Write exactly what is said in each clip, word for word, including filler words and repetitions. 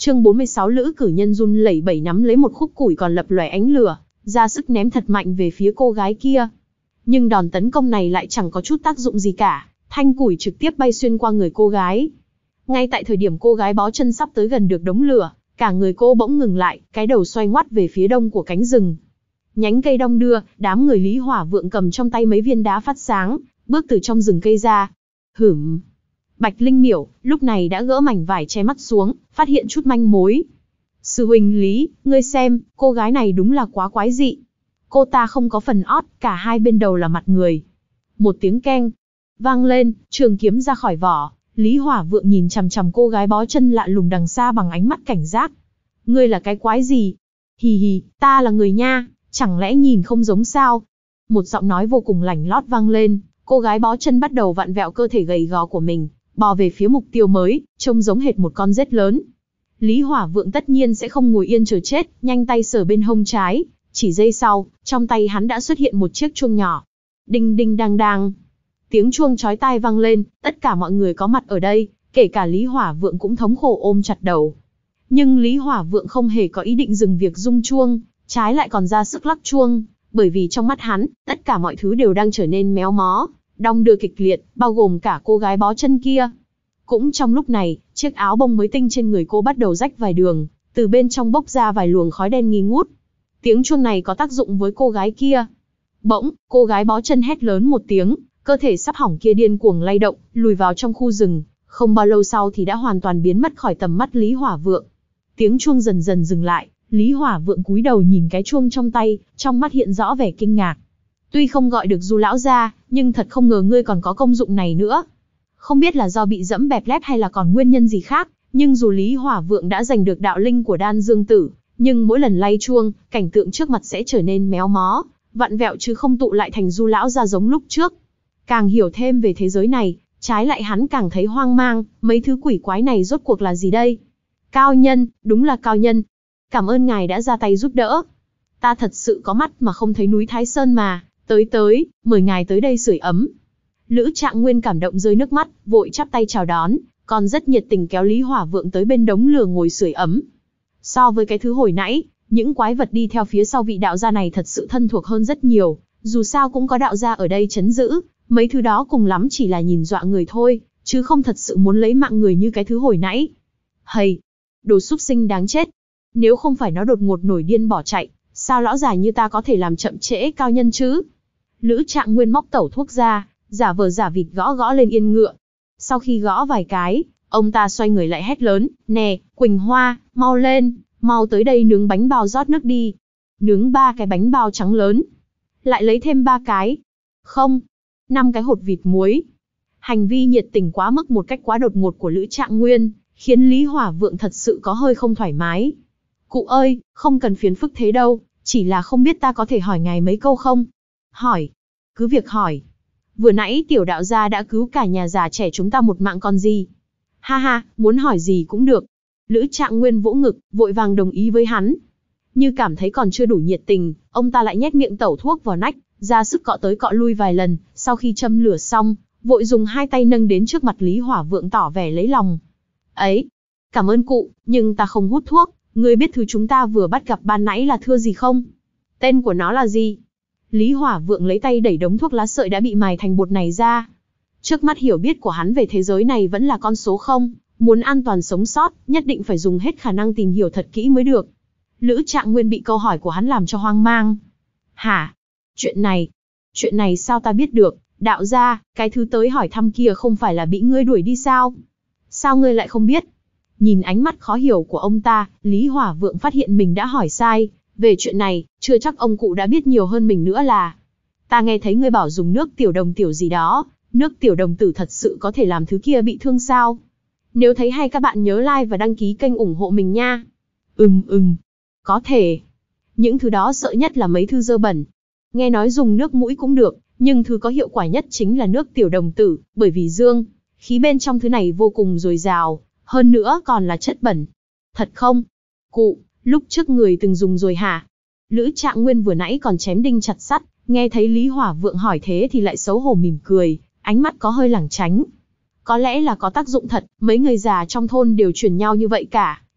Chương bốn mươi sáu Lữ cử nhân run lẩy bẩy nắm lấy một khúc củi còn lập lòe ánh lửa, ra sức ném thật mạnh về phía cô gái kia. Nhưng đòn tấn công này lại chẳng có chút tác dụng gì cả, thanh củi trực tiếp bay xuyên qua người cô gái. Ngay tại thời điểm cô gái bó chân sắp tới gần được đống lửa, cả người cô bỗng ngừng lại, cái đầu xoay ngoắt về phía đông của cánh rừng. Nhánh cây đong đưa, đám người Lý Hỏa Vượng cầm trong tay mấy viên đá phát sáng, bước từ trong rừng cây ra. Hửm. Bạch Linh Miểu lúc này đã gỡ mảnh vải che mắt xuống, phát hiện chút manh mối. Sư huynh Lý, ngươi xem, cô gái này đúng là quá quái dị. Cô ta không có phần ót, cả hai bên đầu là mặt người. Một tiếng keng vang lên, trường kiếm ra khỏi vỏ. Lý Hỏa Vượng nhìn chằm chằm cô gái bó chân lạ lùng đằng xa bằng ánh mắt cảnh giác. Ngươi là cái quái gì? Hì hì, ta là người nha, chẳng lẽ nhìn không giống sao? Một giọng nói vô cùng lảnh lót vang lên, cô gái bó chân bắt đầu vặn vẹo cơ thể gầy gò của mình, bò về phía mục tiêu mới, trông giống hệt một con rết lớn. Lý Hỏa Vượng tất nhiên sẽ không ngồi yên chờ chết, nhanh tay sờ bên hông trái, chỉ giây sau, trong tay hắn đã xuất hiện một chiếc chuông nhỏ. Đinh đinh đang đang. Tiếng chuông chói tai vang lên, tất cả mọi người có mặt ở đây, kể cả Lý Hỏa Vượng cũng thống khổ ôm chặt đầu. Nhưng Lý Hỏa Vượng không hề có ý định dừng việc rung chuông, trái lại còn ra sức lắc chuông, bởi vì trong mắt hắn, tất cả mọi thứ đều đang trở nên méo mó, đong đưa kịch liệt, bao gồm cả cô gái bó chân kia. Cũng trong lúc này, chiếc áo bông mới tinh trên người cô bắt đầu rách vài đường, từ bên trong bốc ra vài luồng khói đen nghi ngút. Tiếng chuông này có tác dụng với cô gái kia. Bỗng, cô gái bó chân hét lớn một tiếng, cơ thể sắp hỏng kia điên cuồng lay động, lùi vào trong khu rừng, không bao lâu sau thì đã hoàn toàn biến mất khỏi tầm mắt Lý Hỏa Vượng. Tiếng chuông dần dần dừng lại, Lý Hỏa Vượng cúi đầu nhìn cái chuông trong tay, trong mắt hiện rõ vẻ kinh ngạc. Tuy không gọi được Du lão gia, nhưng thật không ngờ ngươi còn có công dụng này nữa. Không biết là do bị dẫm bẹp lép hay là còn nguyên nhân gì khác, nhưng dù Lý Hỏa Vượng đã giành được đạo linh của Đan Dương Tử, nhưng mỗi lần lay chuông, cảnh tượng trước mặt sẽ trở nên méo mó, vặn vẹo chứ không tụ lại thành Du lão gia giống lúc trước. Càng hiểu thêm về thế giới này, trái lại hắn càng thấy hoang mang, mấy thứ quỷ quái này rốt cuộc là gì đây? Cao nhân, đúng là cao nhân. Cảm ơn ngài đã ra tay giúp đỡ. Ta thật sự có mắt mà không thấy núi Thái Sơn mà, tới tới, mời ngài tới đây sưởi ấm. Lữ Trạng Nguyên cảm động rơi nước mắt, vội chắp tay chào đón, còn rất nhiệt tình kéo Lý Hỏa Vượng tới bên đống lửa ngồi sưởi ấm. So với cái thứ hồi nãy, những quái vật đi theo phía sau vị đạo gia này thật sự thân thuộc hơn rất nhiều, dù sao cũng có đạo gia ở đây trấn giữ, mấy thứ đó cùng lắm chỉ là nhìn dọa người thôi, chứ không thật sự muốn lấy mạng người như cái thứ hồi nãy. Hầy, đồ súc sinh đáng chết. Nếu không phải nó đột ngột nổi điên bỏ chạy, sao lão già như ta có thể làm chậm trễ cao nhân chứ? Lữ Trạng Nguyên móc tẩu thuốc ra, giả vờ giả vịt gõ gõ lên yên ngựa. Sau khi gõ vài cái, ông ta xoay người lại hét lớn, nè, Quỳnh Hoa, mau lên, mau tới đây nướng bánh bao rót nước đi. Nướng ba cái bánh bao trắng lớn. Lại lấy thêm ba cái. Không, năm cái hột vịt muối. Hành vi nhiệt tình quá mức một cách quá đột ngột của Lữ Trạng Nguyên, khiến Lý Hỏa Vượng thật sự có hơi không thoải mái. Cụ ơi, không cần phiền phức thế đâu, chỉ là không biết ta có thể hỏi ngài mấy câu không? Hỏi, cứ việc hỏi. Vừa nãy tiểu đạo gia đã cứu cả nhà già trẻ chúng ta một mạng còn gì. Ha ha, muốn hỏi gì cũng được. Lữ Trạng Nguyên vỗ ngực, vội vàng đồng ý với hắn. Như cảm thấy còn chưa đủ nhiệt tình, ông ta lại nhét miệng tẩu thuốc vào nách, ra sức cọ tới cọ lui vài lần, sau khi châm lửa xong, vội dùng hai tay nâng đến trước mặt Lý Hỏa Vượng tỏ vẻ lấy lòng. Ấy, cảm ơn cụ, nhưng ta không hút thuốc, ngươi biết thứ chúng ta vừa bắt gặp ban nãy là thưa gì không? Tên của nó là gì? Lý Hỏa Vượng lấy tay đẩy đống thuốc lá sợi đã bị mài thành bột này ra. Trước mắt hiểu biết của hắn về thế giới này vẫn là con số không, muốn an toàn sống sót, nhất định phải dùng hết khả năng tìm hiểu thật kỹ mới được. Lữ Trạng Nguyên bị câu hỏi của hắn làm cho hoang mang. Hả? Chuyện này, chuyện này sao ta biết được, đạo gia, cái thứ tới hỏi thăm kia không phải là bị ngươi đuổi đi sao? Sao ngươi lại không biết? Nhìn ánh mắt khó hiểu của ông ta, Lý Hỏa Vượng phát hiện mình đã hỏi sai. Về chuyện này, chưa chắc ông cụ đã biết nhiều hơn mình nữa là. Ta nghe thấy ngươi bảo dùng nước tiểu đồng tiểu gì đó, nước tiểu đồng tử thật sự có thể làm thứ kia bị thương sao? Nếu thấy hay các bạn nhớ like và đăng ký kênh ủng hộ mình nha. Ừm ừm, có thể. Những thứ đó sợ nhất là mấy thứ dơ bẩn. Nghe nói dùng nước mũi cũng được, nhưng thứ có hiệu quả nhất chính là nước tiểu đồng tử, bởi vì dương khí bên trong thứ này vô cùng dồi dào, hơn nữa còn là chất bẩn. Thật không? Cụ, lúc trước người từng dùng rồi hả? Lữ Trạng Nguyên vừa nãy còn chém đinh chặt sắt, nghe thấy Lý Hỏa Vượng hỏi thế thì lại xấu hổ mỉm cười, ánh mắt có hơi lảng tránh. Có lẽ là có tác dụng thật, mấy người già trong thôn đều truyền nhau như vậy cả,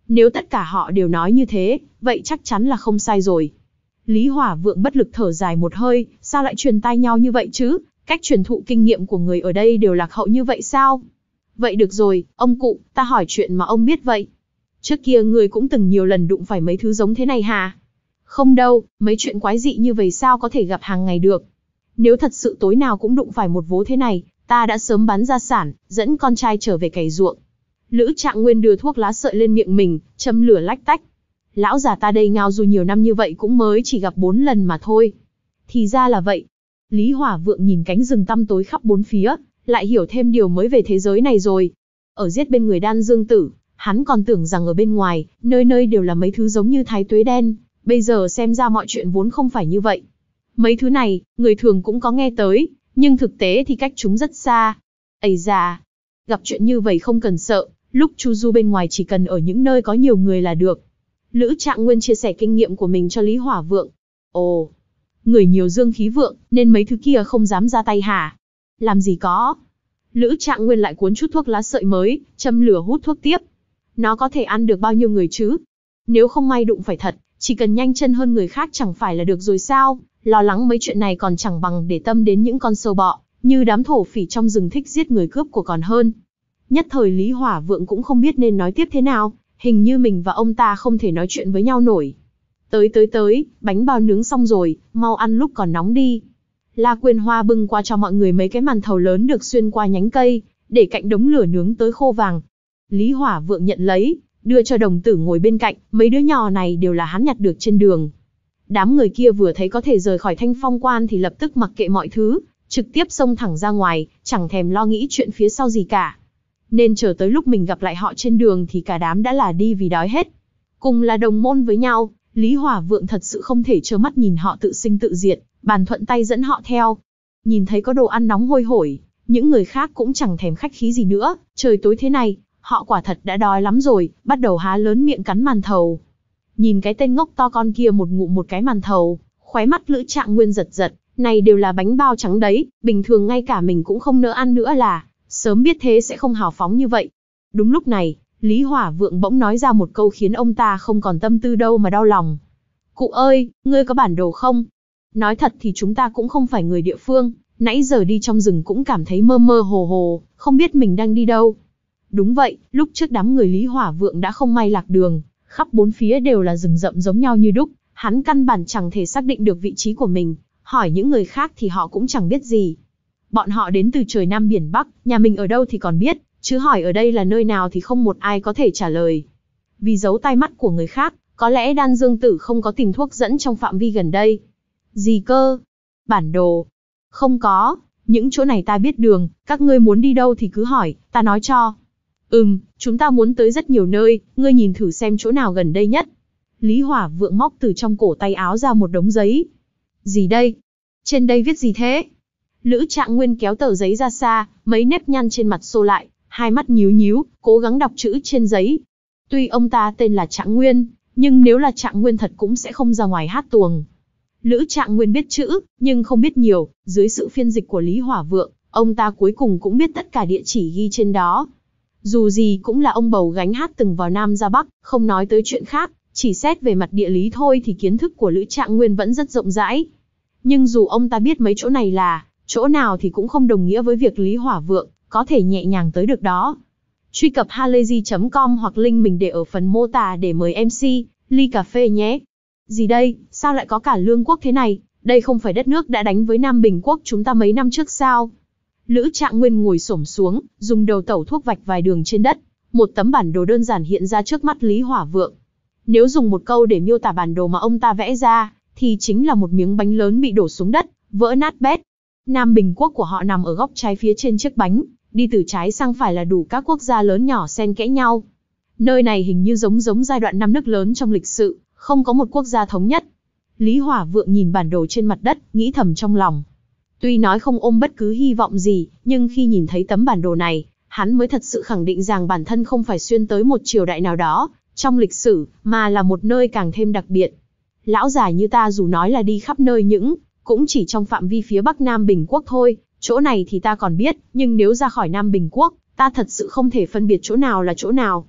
Nếu tất cả họ đều nói như thế, vậy chắc chắn là không sai rồi. Lý Hỏa Vượng bất lực thở dài một hơi, sao lại truyền tai nhau như vậy chứ? Cách truyền thụ kinh nghiệm của người ở đây đều lạc hậu như vậy sao? Vậy được rồi, ông cụ, ta hỏi chuyện mà ông biết vậy. Trước kia người cũng từng nhiều lần đụng phải mấy thứ giống thế này hả? Không đâu, mấy chuyện quái dị như vậy sao có thể gặp hàng ngày được. Nếu thật sự tối nào cũng đụng phải một vố thế này, ta đã sớm bán gia sản, dẫn con trai trở về cày ruộng. Lữ Trạng Nguyên đưa thuốc lá sợi lên miệng mình, châm lửa lách tách. Lão già ta đây ngao du nhiều năm như vậy cũng mới chỉ gặp bốn lần mà thôi. Thì ra là vậy. Lý Hỏa Vượng nhìn cánh rừng tăm tối khắp bốn phía, lại hiểu thêm điều mới về thế giới này rồi. Ở giết bên người Đan Dương Tử, hắn còn tưởng rằng ở bên ngoài, nơi nơi đều là mấy thứ giống như thái tuế đen, bây giờ xem ra mọi chuyện vốn không phải như vậy. Mấy thứ này, người thường cũng có nghe tới, nhưng thực tế thì cách chúng rất xa. Ây da, gặp chuyện như vậy không cần sợ, lúc chu du bên ngoài chỉ cần ở những nơi có nhiều người là được. Lữ Trạng Nguyên chia sẻ kinh nghiệm của mình cho Lý Hỏa Vượng. Ồ, người nhiều dương khí vượng, nên mấy thứ kia không dám ra tay hả? Làm gì có. Lữ Trạng Nguyên lại cuốn chút thuốc lá sợi mới, châm lửa hút thuốc tiếp. Nó có thể ăn được bao nhiêu người chứ? Nếu không may đụng phải thật, chỉ cần nhanh chân hơn người khác chẳng phải là được rồi sao? Lo lắng mấy chuyện này còn chẳng bằng để tâm đến những con sâu bọ, như đám thổ phỉ trong rừng thích giết người cướp của còn hơn. Nhất thời Lý Hỏa Vượng cũng không biết nên nói tiếp thế nào, hình như mình và ông ta không thể nói chuyện với nhau nổi. Tới tới tới, bánh bao nướng xong rồi, mau ăn lúc còn nóng đi. La Quyên Hoa bưng qua cho mọi người mấy cái màn thầu lớn được xuyên qua nhánh cây, để cạnh đống lửa nướng tới khô vàng. Lý Hỏa Vượng nhận lấy, đưa cho đồng tử ngồi bên cạnh, mấy đứa nhỏ này đều là hắn nhặt được trên đường. Đám người kia vừa thấy có thể rời khỏi Thanh Phong Quan thì lập tức mặc kệ mọi thứ, trực tiếp xông thẳng ra ngoài, chẳng thèm lo nghĩ chuyện phía sau gì cả. Nên chờ tới lúc mình gặp lại họ trên đường thì cả đám đã là đi vì đói hết. Cùng là đồng môn với nhau, Lý Hỏa Vượng thật sự không thể trơ mắt nhìn họ tự sinh tự diệt, bàn thuận tay dẫn họ theo. Nhìn thấy có đồ ăn nóng hôi hổi, những người khác cũng chẳng thèm khách khí gì nữa, trời tối thế này, họ quả thật đã đói lắm rồi, bắt đầu há lớn miệng cắn màn thầu. Nhìn cái tên ngốc to con kia một ngụm một cái màn thầu, khóe mắt Lữ Trạng Nguyên giật giật, này đều là bánh bao trắng đấy, bình thường ngay cả mình cũng không nỡ ăn nữa là, sớm biết thế sẽ không hào phóng như vậy. Đúng lúc này, Lý Hỏa Vượng bỗng nói ra một câu khiến ông ta không còn tâm tư đâu mà đau lòng. Cụ ơi, ngươi có bản đồ không? Nói thật thì chúng ta cũng không phải người địa phương, nãy giờ đi trong rừng cũng cảm thấy mơ mơ hồ hồ, không biết mình đang đi đâu. Đúng vậy, lúc trước đám người Lý Hỏa Vượng đã không may lạc đường, khắp bốn phía đều là rừng rậm giống nhau như đúc, hắn căn bản chẳng thể xác định được vị trí của mình, hỏi những người khác thì họ cũng chẳng biết gì. Bọn họ đến từ trời Nam biển Bắc, nhà mình ở đâu thì còn biết, chứ hỏi ở đây là nơi nào thì không một ai có thể trả lời. Vì giấu tai mắt của người khác, có lẽ Đan Dương Tử không có tìm thuốc dẫn trong phạm vi gần đây. Gì cơ? Bản đồ? Không có, những chỗ này ta biết đường, các ngươi muốn đi đâu thì cứ hỏi, ta nói cho. Ừm, chúng ta muốn tới rất nhiều nơi, ngươi nhìn thử xem chỗ nào gần đây nhất. Lý Hỏa Vượng móc từ trong cổ tay áo ra một đống giấy. Gì đây? Trên đây viết gì thế? Lữ Trạng Nguyên kéo tờ giấy ra xa, mấy nếp nhăn trên mặt xô lại, hai mắt nhíu nhíu, cố gắng đọc chữ trên giấy. Tuy ông ta tên là Trạng Nguyên, nhưng nếu là Trạng Nguyên thật cũng sẽ không ra ngoài hát tuồng. Lữ Trạng Nguyên biết chữ, nhưng không biết nhiều, dưới sự phiên dịch của Lý Hỏa Vượng, ông ta cuối cùng cũng biết tất cả địa chỉ ghi trên đó. Dù gì cũng là ông bầu gánh hát từng vào Nam ra Bắc, không nói tới chuyện khác, chỉ xét về mặt địa lý thôi thì kiến thức của Lữ Trạng Nguyên vẫn rất rộng rãi. Nhưng dù ông ta biết mấy chỗ này là chỗ nào thì cũng không đồng nghĩa với việc Lý Hỏa Vượng có thể nhẹ nhàng tới được đó. Truy cập halayzi chấm com hoặc link mình để ở phần mô tả để mời em xê, ly cà phê nhé. Gì đây, sao lại có cả Lương Quốc thế này, đây không phải đất nước đã đánh với Nam Bình Quốc chúng ta mấy năm trước sao? Lữ Trạng Nguyên ngồi xổm xuống, dùng đầu tẩu thuốc vạch vài đường trên đất, một tấm bản đồ đơn giản hiện ra trước mắt Lý Hỏa Vượng. Nếu dùng một câu để miêu tả bản đồ mà ông ta vẽ ra, thì chính là một miếng bánh lớn bị đổ xuống đất, vỡ nát bét. Nam Bình Quốc của họ nằm ở góc trái phía trên chiếc bánh, đi từ trái sang phải là đủ các quốc gia lớn nhỏ xen kẽ nhau. Nơi này hình như giống giống giai đoạn năm nước lớn trong lịch sử, không có một quốc gia thống nhất. Lý Hỏa Vượng nhìn bản đồ trên mặt đất, nghĩ thầm trong lòng. Tuy nói không ôm bất cứ hy vọng gì, nhưng khi nhìn thấy tấm bản đồ này, hắn mới thật sự khẳng định rằng bản thân không phải xuyên tới một triều đại nào đó, trong lịch sử, mà là một nơi càng thêm đặc biệt. Lão già như ta dù nói là đi khắp nơi những, cũng chỉ trong phạm vi phía Bắc Nam Bình Quốc thôi, chỗ này thì ta còn biết, nhưng nếu ra khỏi Nam Bình Quốc, ta thật sự không thể phân biệt chỗ nào là chỗ nào.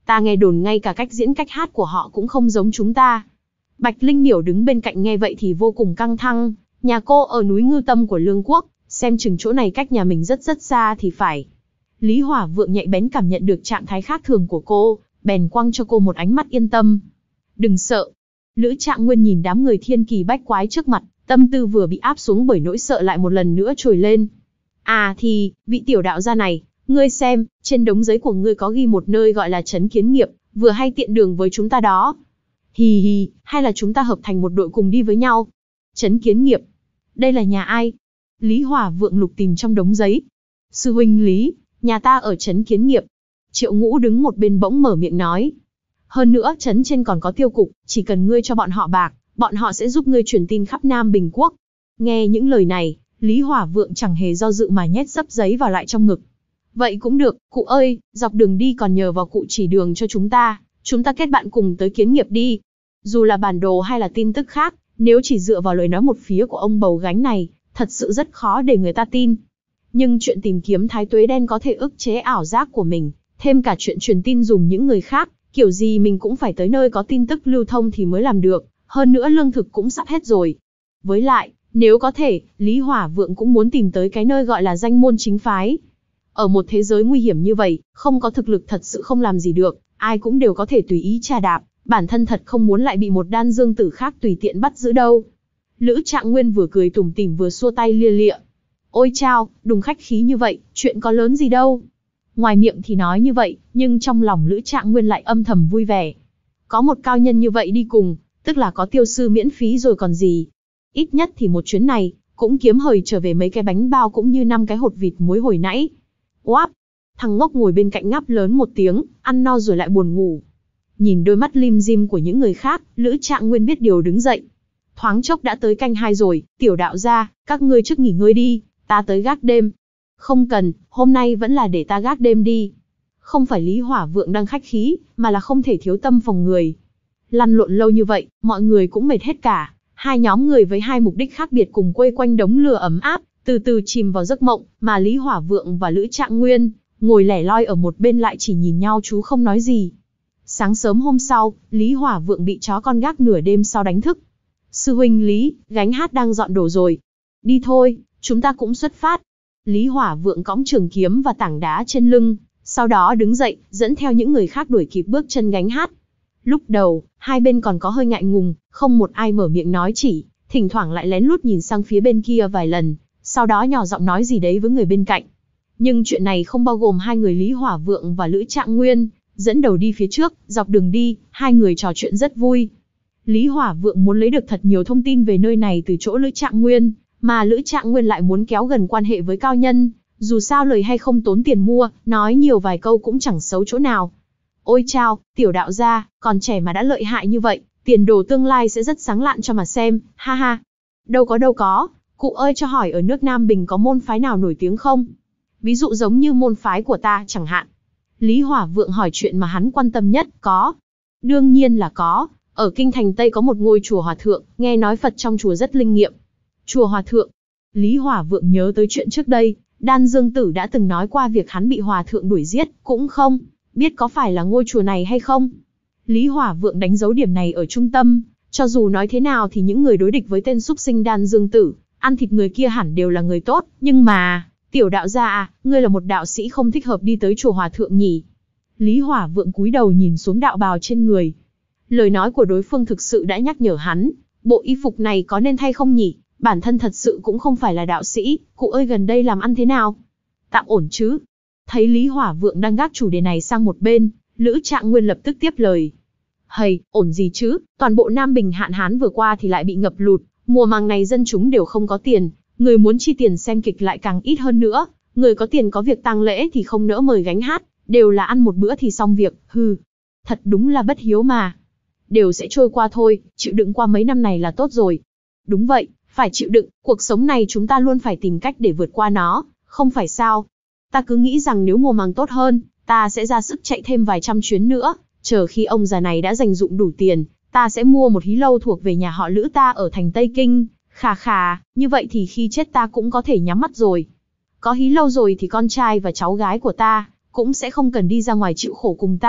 Ta nghe đồn ngay cả cách diễn cách hát của họ cũng không giống chúng ta. Bạch Linh Miểu đứng bên cạnh nghe vậy thì vô cùng căng thẳng. Nhà cô ở núi Ngư Tâm của Lương Quốc, xem chừng chỗ này cách nhà mình rất rất xa thì phải. Lý Hỏa Vượng nhạy bén cảm nhận được trạng thái khác thường của cô, bèn quăng cho cô một ánh mắt yên tâm. Đừng sợ. Lữ Trạng Nguyên nhìn đám người thiên kỳ bách quái trước mặt, tâm tư vừa bị áp xuống bởi nỗi sợ lại một lần nữa trồi lên. À thì, vị tiểu đạo gia này, ngươi xem, trên đống giấy của ngươi có ghi một nơi gọi là Trấn Kiến Nghiệp, vừa hay tiện đường với chúng ta đó. Hì hì, hay là chúng ta hợp thành một đội cùng đi với nhau? Trấn Kiến Nghiệp, đây là nhà ai? Lý Hỏa Vượng lục tìm trong đống giấy. Sư huynh Lý, nhà ta ở Trấn Kiến Nghiệp. Triệu Ngũ đứng một bên bỗng mở miệng nói. Hơn nữa, trấn trên còn có tiêu cục, chỉ cần ngươi cho bọn họ bạc, bọn họ sẽ giúp ngươi truyền tin khắp Nam Bình Quốc. Nghe những lời này, Lý Hỏa Vượng chẳng hề do dự mà nhét xấp giấy vào lại trong ngực. Vậy cũng được, cụ ơi, dọc đường đi còn nhờ vào cụ chỉ đường cho chúng ta, chúng ta kết bạn cùng tới Kiến Nghiệp đi. Dù là bản đồ hay là tin tức khác, nếu chỉ dựa vào lời nói một phía của ông bầu gánh này, thật sự rất khó để người ta tin. Nhưng chuyện tìm kiếm Thái Tuế Đen có thể ức chế ảo giác của mình, thêm cả chuyện truyền tin dùm những người khác, kiểu gì mình cũng phải tới nơi có tin tức lưu thông thì mới làm được, hơn nữa lương thực cũng sắp hết rồi. Với lại, nếu có thể, Lý Hỏa Vượng cũng muốn tìm tới cái nơi gọi là danh môn chính phái. Ở một thế giới nguy hiểm như vậy, không có thực lực thật sự không làm gì được, ai cũng đều có thể tùy ý trà đạp, bản thân thật không muốn lại bị một đan dương tử khác tùy tiện bắt giữ đâu. Lữ Trạng Nguyên vừa cười tủm tỉm vừa xua tay lia lịa. Ôi chao, đừng khách khí như vậy, chuyện có lớn gì đâu. Ngoài miệng thì nói như vậy, nhưng trong lòng Lữ Trạng Nguyên lại âm thầm vui vẻ. Có một cao nhân như vậy đi cùng, tức là có tiêu sư miễn phí rồi còn gì. Ít nhất thì một chuyến này, cũng kiếm hời trở về mấy cái bánh bao cũng như năm cái hột vịt muối hồi nãy. Oáp! Thằng ngốc ngồi bên cạnh ngáp lớn một tiếng, ăn no rồi lại buồn ngủ. Nhìn đôi mắt lim dim của những người khác, Lữ Trạng Nguyên biết điều đứng dậy. Thoáng chốc đã tới canh hai rồi, tiểu đạo gia, các ngươi trước nghỉ ngơi đi, ta tới gác đêm. Không cần, hôm nay vẫn là để ta gác đêm đi. Không phải Lý Hỏa Vượng đang khách khí, mà là không thể thiếu tâm phòng người. Lăn lộn lâu như vậy, mọi người cũng mệt hết cả. Hai nhóm người với hai mục đích khác biệt cùng quây quanh đống lửa ấm áp, từ từ chìm vào giấc mộng, mà Lý Hỏa Vượng và Lữ Trạng Nguyên ngồi lẻ loi ở một bên lại chỉ nhìn nhau chú không nói gì. Sáng sớm hôm sau, Lý Hỏa Vượng bị chó con gác nửa đêm sau đánh thức. Sư huynh Lý, gánh hát đang dọn đồ rồi. Đi thôi, chúng ta cũng xuất phát. Lý Hỏa Vượng cõng trường kiếm và tảng đá trên lưng, sau đó đứng dậy, dẫn theo những người khác đuổi kịp bước chân gánh hát. Lúc đầu, hai bên còn có hơi ngại ngùng, không một ai mở miệng nói chỉ, thỉnh thoảng lại lén lút nhìn sang phía bên kia vài lần, sau đó nhỏ giọng nói gì đấy với người bên cạnh. Nhưng chuyện này không bao gồm hai người Lý Hỏa Vượng và Lữ Trạng Nguyên, dẫn đầu đi phía trước, dọc đường đi, hai người trò chuyện rất vui. Lý Hỏa Vượng muốn lấy được thật nhiều thông tin về nơi này từ chỗ Lữ Trạng Nguyên, mà Lữ Trạng Nguyên lại muốn kéo gần quan hệ với cao nhân, dù sao lời hay không tốn tiền mua, nói nhiều vài câu cũng chẳng xấu chỗ nào. Ôi chao, tiểu đạo gia, còn trẻ mà đã lợi hại như vậy, tiền đồ tương lai sẽ rất sáng lạn cho mà xem, ha ha. Đâu có đâu có, cụ ơi cho hỏi ở nước Nam Bình có môn phái nào nổi tiếng không? Ví dụ giống như môn phái của ta chẳng hạn. Lý Hỏa Vượng hỏi chuyện mà hắn quan tâm nhất, có. Đương nhiên là có, ở Kinh Thành Tây có một ngôi chùa Hòa Thượng, nghe nói Phật trong chùa rất linh nghiệm. Chùa Hòa Thượng. Lý Hỏa Vượng nhớ tới chuyện trước đây, Đan Dương Tử đã từng nói qua việc hắn bị Hòa Thượng đuổi giết, cũng không biết có phải là ngôi chùa này hay không. Lý Hỏa Vượng đánh dấu điểm này ở trung tâm, cho dù nói thế nào thì những người đối địch với tên súc sinh Đan Dương Tử, ăn thịt người kia hẳn đều là người tốt, nhưng mà, tiểu đạo gia à, ngươi là một đạo sĩ không thích hợp đi tới chùa Hòa Thượng nhỉ? Lý Hỏa Vượng cúi đầu nhìn xuống đạo bào trên người. Lời nói của đối phương thực sự đã nhắc nhở hắn, bộ y phục này có nên thay không nhỉ? Bản thân thật sự cũng không phải là đạo sĩ, cụ ơi gần đây làm ăn thế nào? Tạm ổn chứ? Thấy Lý Hỏa Vượng đang gác chủ đề này sang một bên, Lữ Trạng Nguyên lập tức tiếp lời. Hầy, ổn gì chứ, toàn bộ Nam Bình hạn hán vừa qua thì lại bị ngập lụt, mùa màng này dân chúng đều không có tiền, người muốn chi tiền xem kịch lại càng ít hơn nữa, người có tiền có việc tang lễ thì không nỡ mời gánh hát, đều là ăn một bữa thì xong việc, hừ. Thật đúng là bất hiếu mà. Đều sẽ trôi qua thôi, chịu đựng qua mấy năm này là tốt rồi. Đúng vậy, phải chịu đựng, cuộc sống này chúng ta luôn phải tìm cách để vượt qua nó, không phải sao? Ta cứ nghĩ rằng nếu mùa màng tốt hơn, ta sẽ ra sức chạy thêm vài trăm chuyến nữa, chờ khi ông già này đã dành dụm đủ tiền, ta sẽ mua một hí lâu thuộc về nhà họ Lữ ta ở thành Tây Kinh, khà khà, như vậy thì khi chết ta cũng có thể nhắm mắt rồi. Có hí lâu rồi thì con trai và cháu gái của ta cũng sẽ không cần đi ra ngoài chịu khổ cùng ta,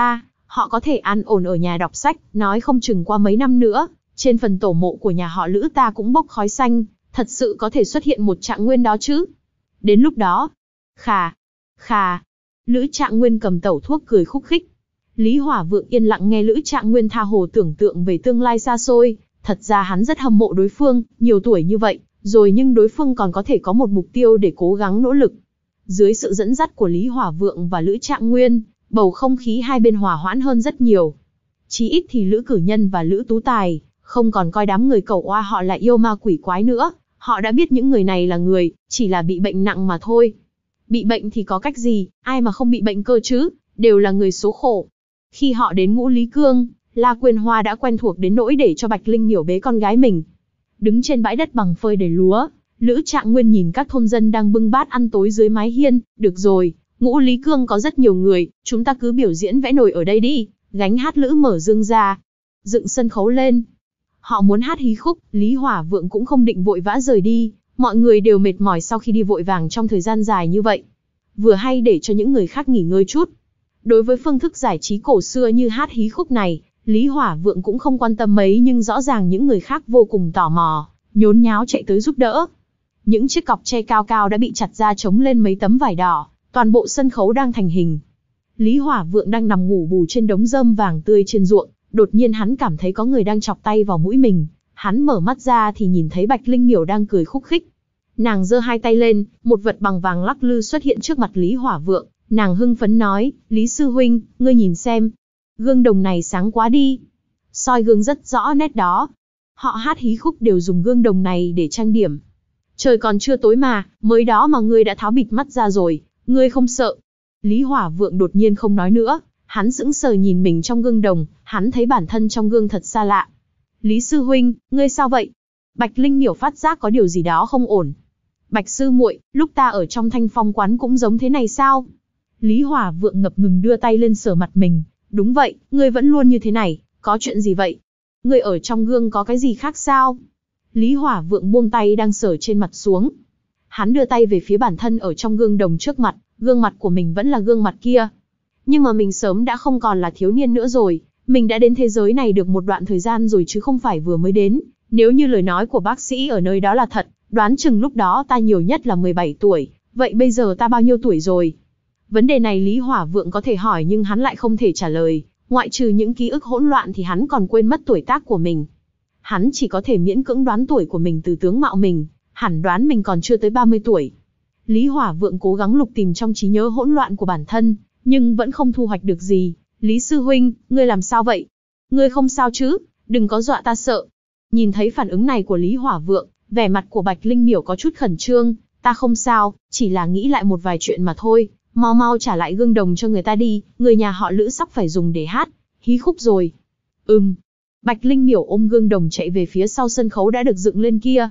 Họ có thể an ổn ở nhà đọc sách, nói không chừng qua mấy năm nữa, trên phần tổ mộ của nhà họ Lữ ta cũng bốc khói xanh, thật sự có thể xuất hiện một Trạng Nguyên đó chứ. Đến lúc đó, khà, khà, Lữ Trạng Nguyên cầm tẩu thuốc cười khúc khích. Lý Hỏa Vượng yên lặng nghe Lữ Trạng Nguyên tha hồ tưởng tượng về tương lai xa xôi, thật ra hắn rất hâm mộ đối phương, nhiều tuổi như vậy, rồi nhưng đối phương còn có thể có một mục tiêu để cố gắng nỗ lực. Dưới sự dẫn dắt của Lý Hỏa Vượng và Lữ Trạng Nguyên, bầu không khí hai bên hòa hoãn hơn rất nhiều. Chí ít thì Lữ Cử Nhân và Lữ Tú Tài không còn coi đám người cẩu oa họ là yêu ma quỷ quái nữa, họ đã biết những người này là người, chỉ là bị bệnh nặng mà thôi. Bị bệnh thì có cách gì, ai mà không bị bệnh cơ chứ, đều là người số khổ. Khi họ đến Ngũ Lý Cương, La Quyên Hoa đã quen thuộc đến nỗi để cho Bạch Linh Miểu bế con gái mình. Đứng trên bãi đất bằng phơi đầy lúa, Lữ Trạng Nguyên nhìn các thôn dân đang bưng bát ăn tối dưới mái hiên, được rồi, Ngũ Lý Cương có rất nhiều người, chúng ta cứ biểu diễn vẽ nồi ở đây đi, gánh hát Lữ Mở Dương ra, dựng sân khấu lên. Họ muốn hát hí khúc, Lý Hỏa Vượng cũng không định vội vã rời đi, mọi người đều mệt mỏi sau khi đi vội vàng trong thời gian dài như vậy. Vừa hay để cho những người khác nghỉ ngơi chút. Đối với phương thức giải trí cổ xưa như hát hí khúc này, Lý Hỏa Vượng cũng không quan tâm mấy, nhưng rõ ràng những người khác vô cùng tò mò, nhốn nháo chạy tới giúp đỡ. Những chiếc cọc tre cao cao đã bị chặt ra chống lên mấy tấm vải đỏ, toàn bộ sân khấu đang thành hình. Lý Hỏa Vượng đang nằm ngủ bù trên đống rơm vàng tươi trên ruộng, đột nhiên hắn cảm thấy có người đang chọc tay vào mũi mình. Hắn mở mắt ra thì nhìn thấy Bạch Linh Miểu đang cười khúc khích. Nàng giơ hai tay lên, một vật bằng vàng lắc lư xuất hiện trước mặt Lý Hỏa Vượng. Nàng hưng phấn nói, Lý sư huynh, ngươi nhìn xem. Gương đồng này sáng quá đi. Soi gương rất rõ nét đó. Họ hát hí khúc đều dùng gương đồng này để trang điểm. Trời còn chưa tối mà, mới đó mà ngươi đã tháo bịt mắt ra rồi, ngươi không sợ. Lý Hỏa Vượng đột nhiên không nói nữa, hắn sững sờ nhìn mình trong gương đồng, hắn thấy bản thân trong gương thật xa lạ. Lý sư huynh, ngươi sao vậy? Bạch Linh Miểu phát giác có điều gì đó không ổn. Bạch sư muội, lúc ta ở trong Thanh Phong quán cũng giống thế này sao? Lý Hỏa Vượng ngập ngừng đưa tay lên sờ mặt mình. Đúng vậy, ngươi vẫn luôn như thế này, có chuyện gì vậy? Ngươi ở trong gương có cái gì khác sao? Lý Hỏa Vượng buông tay đang sờ trên mặt xuống. Hắn đưa tay về phía bản thân ở trong gương đồng trước mặt, gương mặt của mình vẫn là gương mặt kia. Nhưng mà mình sớm đã không còn là thiếu niên nữa rồi, mình đã đến thế giới này được một đoạn thời gian rồi chứ không phải vừa mới đến. Nếu như lời nói của bác sĩ ở nơi đó là thật, đoán chừng lúc đó ta nhiều nhất là mười bảy tuổi, vậy bây giờ ta bao nhiêu tuổi rồi? Vấn đề này Lý Hỏa Vượng có thể hỏi nhưng hắn lại không thể trả lời, ngoại trừ những ký ức hỗn loạn thì hắn còn quên mất tuổi tác của mình. Hắn chỉ có thể miễn cưỡng đoán tuổi của mình từ tướng mạo mình, hẳn đoán mình còn chưa tới ba mươi tuổi. Lý Hỏa Vượng cố gắng lục tìm trong trí nhớ hỗn loạn của bản thân, nhưng vẫn không thu hoạch được gì. Lý sư huynh, ngươi làm sao vậy? Ngươi không sao chứ? Đừng có dọa ta sợ. Nhìn thấy phản ứng này của Lý Hỏa Vượng, vẻ mặt của Bạch Linh Miểu có chút khẩn trương. Ta không sao, chỉ là nghĩ lại một vài chuyện mà thôi. Mau mau trả lại gương đồng cho người ta đi, người nhà họ Lữ sắp phải dùng để hát hí khúc rồi. Ừm. Bạch Linh Miểu ôm gương đồng chạy về phía sau sân khấu đã được dựng lên kia.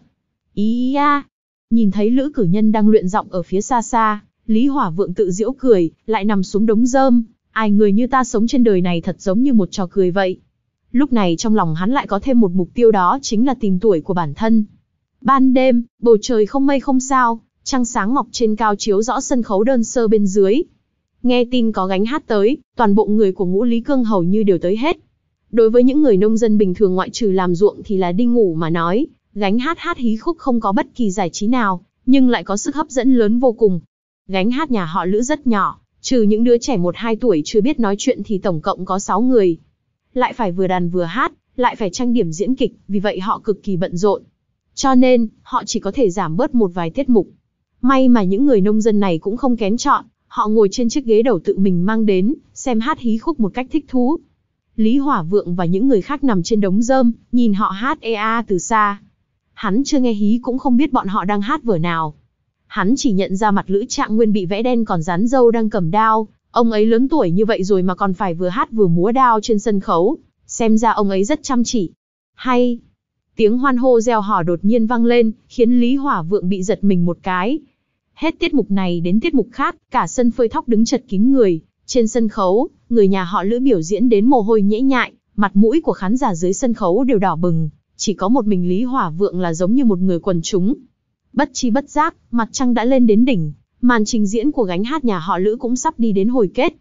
Ý a. Nhìn thấy Lữ Cử Nhân đang luyện giọng ở phía xa xa, Lý Hỏa Vượng tự giễu cười, lại nằm xuống đống rơm. Ai người như ta sống trên đời này thật giống như một trò cười vậy. Lúc này trong lòng hắn lại có thêm một mục tiêu, đó chính là tìm tuổi của bản thân. Ban đêm, bầu trời không mây không sao, trăng sáng mọc trên cao chiếu rõ sân khấu đơn sơ bên dưới. Nghe tin có gánh hát tới, toàn bộ người của Ngũ Lý Cương hầu như đều tới hết. Đối với những người nông dân bình thường ngoại trừ làm ruộng thì là đi ngủ mà nói, gánh hát hát hí khúc không có bất kỳ giải trí nào, nhưng lại có sức hấp dẫn lớn vô cùng. Gánh hát nhà họ Lữ rất nhỏ, trừ những đứa trẻ một hai tuổi chưa biết nói chuyện thì tổng cộng có sáu người. Lại phải vừa đàn vừa hát, lại phải trang điểm diễn kịch, vì vậy họ cực kỳ bận rộn. Cho nên, họ chỉ có thể giảm bớt một vài tiết mục. May mà những người nông dân này cũng không kén chọn, họ ngồi trên chiếc ghế đầu tự mình mang đến, xem hát hí khúc một cách thích thú. Lý Hỏa Vượng và những người khác nằm trên đống rơm, nhìn họ hát ê a từ xa. Hắn chưa nghe hí cũng không biết bọn họ đang hát vở nào. Hắn chỉ nhận ra mặt Lữ Trạng Nguyên bị vẽ đen còn dán râu đang cầm đao, ông ấy lớn tuổi như vậy rồi mà còn phải vừa hát vừa múa đao trên sân khấu, xem ra ông ấy rất chăm chỉ. Hay! Tiếng hoan hô reo hò đột nhiên vang lên, khiến Lý Hỏa Vượng bị giật mình một cái. Hết tiết mục này đến tiết mục khác, cả sân phơi thóc đứng chật kín người. Trên sân khấu, người nhà họ Lữ biểu diễn đến mồ hôi nhễ nhại, mặt mũi của khán giả dưới sân khấu đều đỏ bừng, chỉ có một mình Lý Hỏa Vượng là giống như một người quần chúng. Bất chi bất giác, mặt trăng đã lên đến đỉnh, màn trình diễn của gánh hát nhà họ Lữ cũng sắp đi đến hồi kết.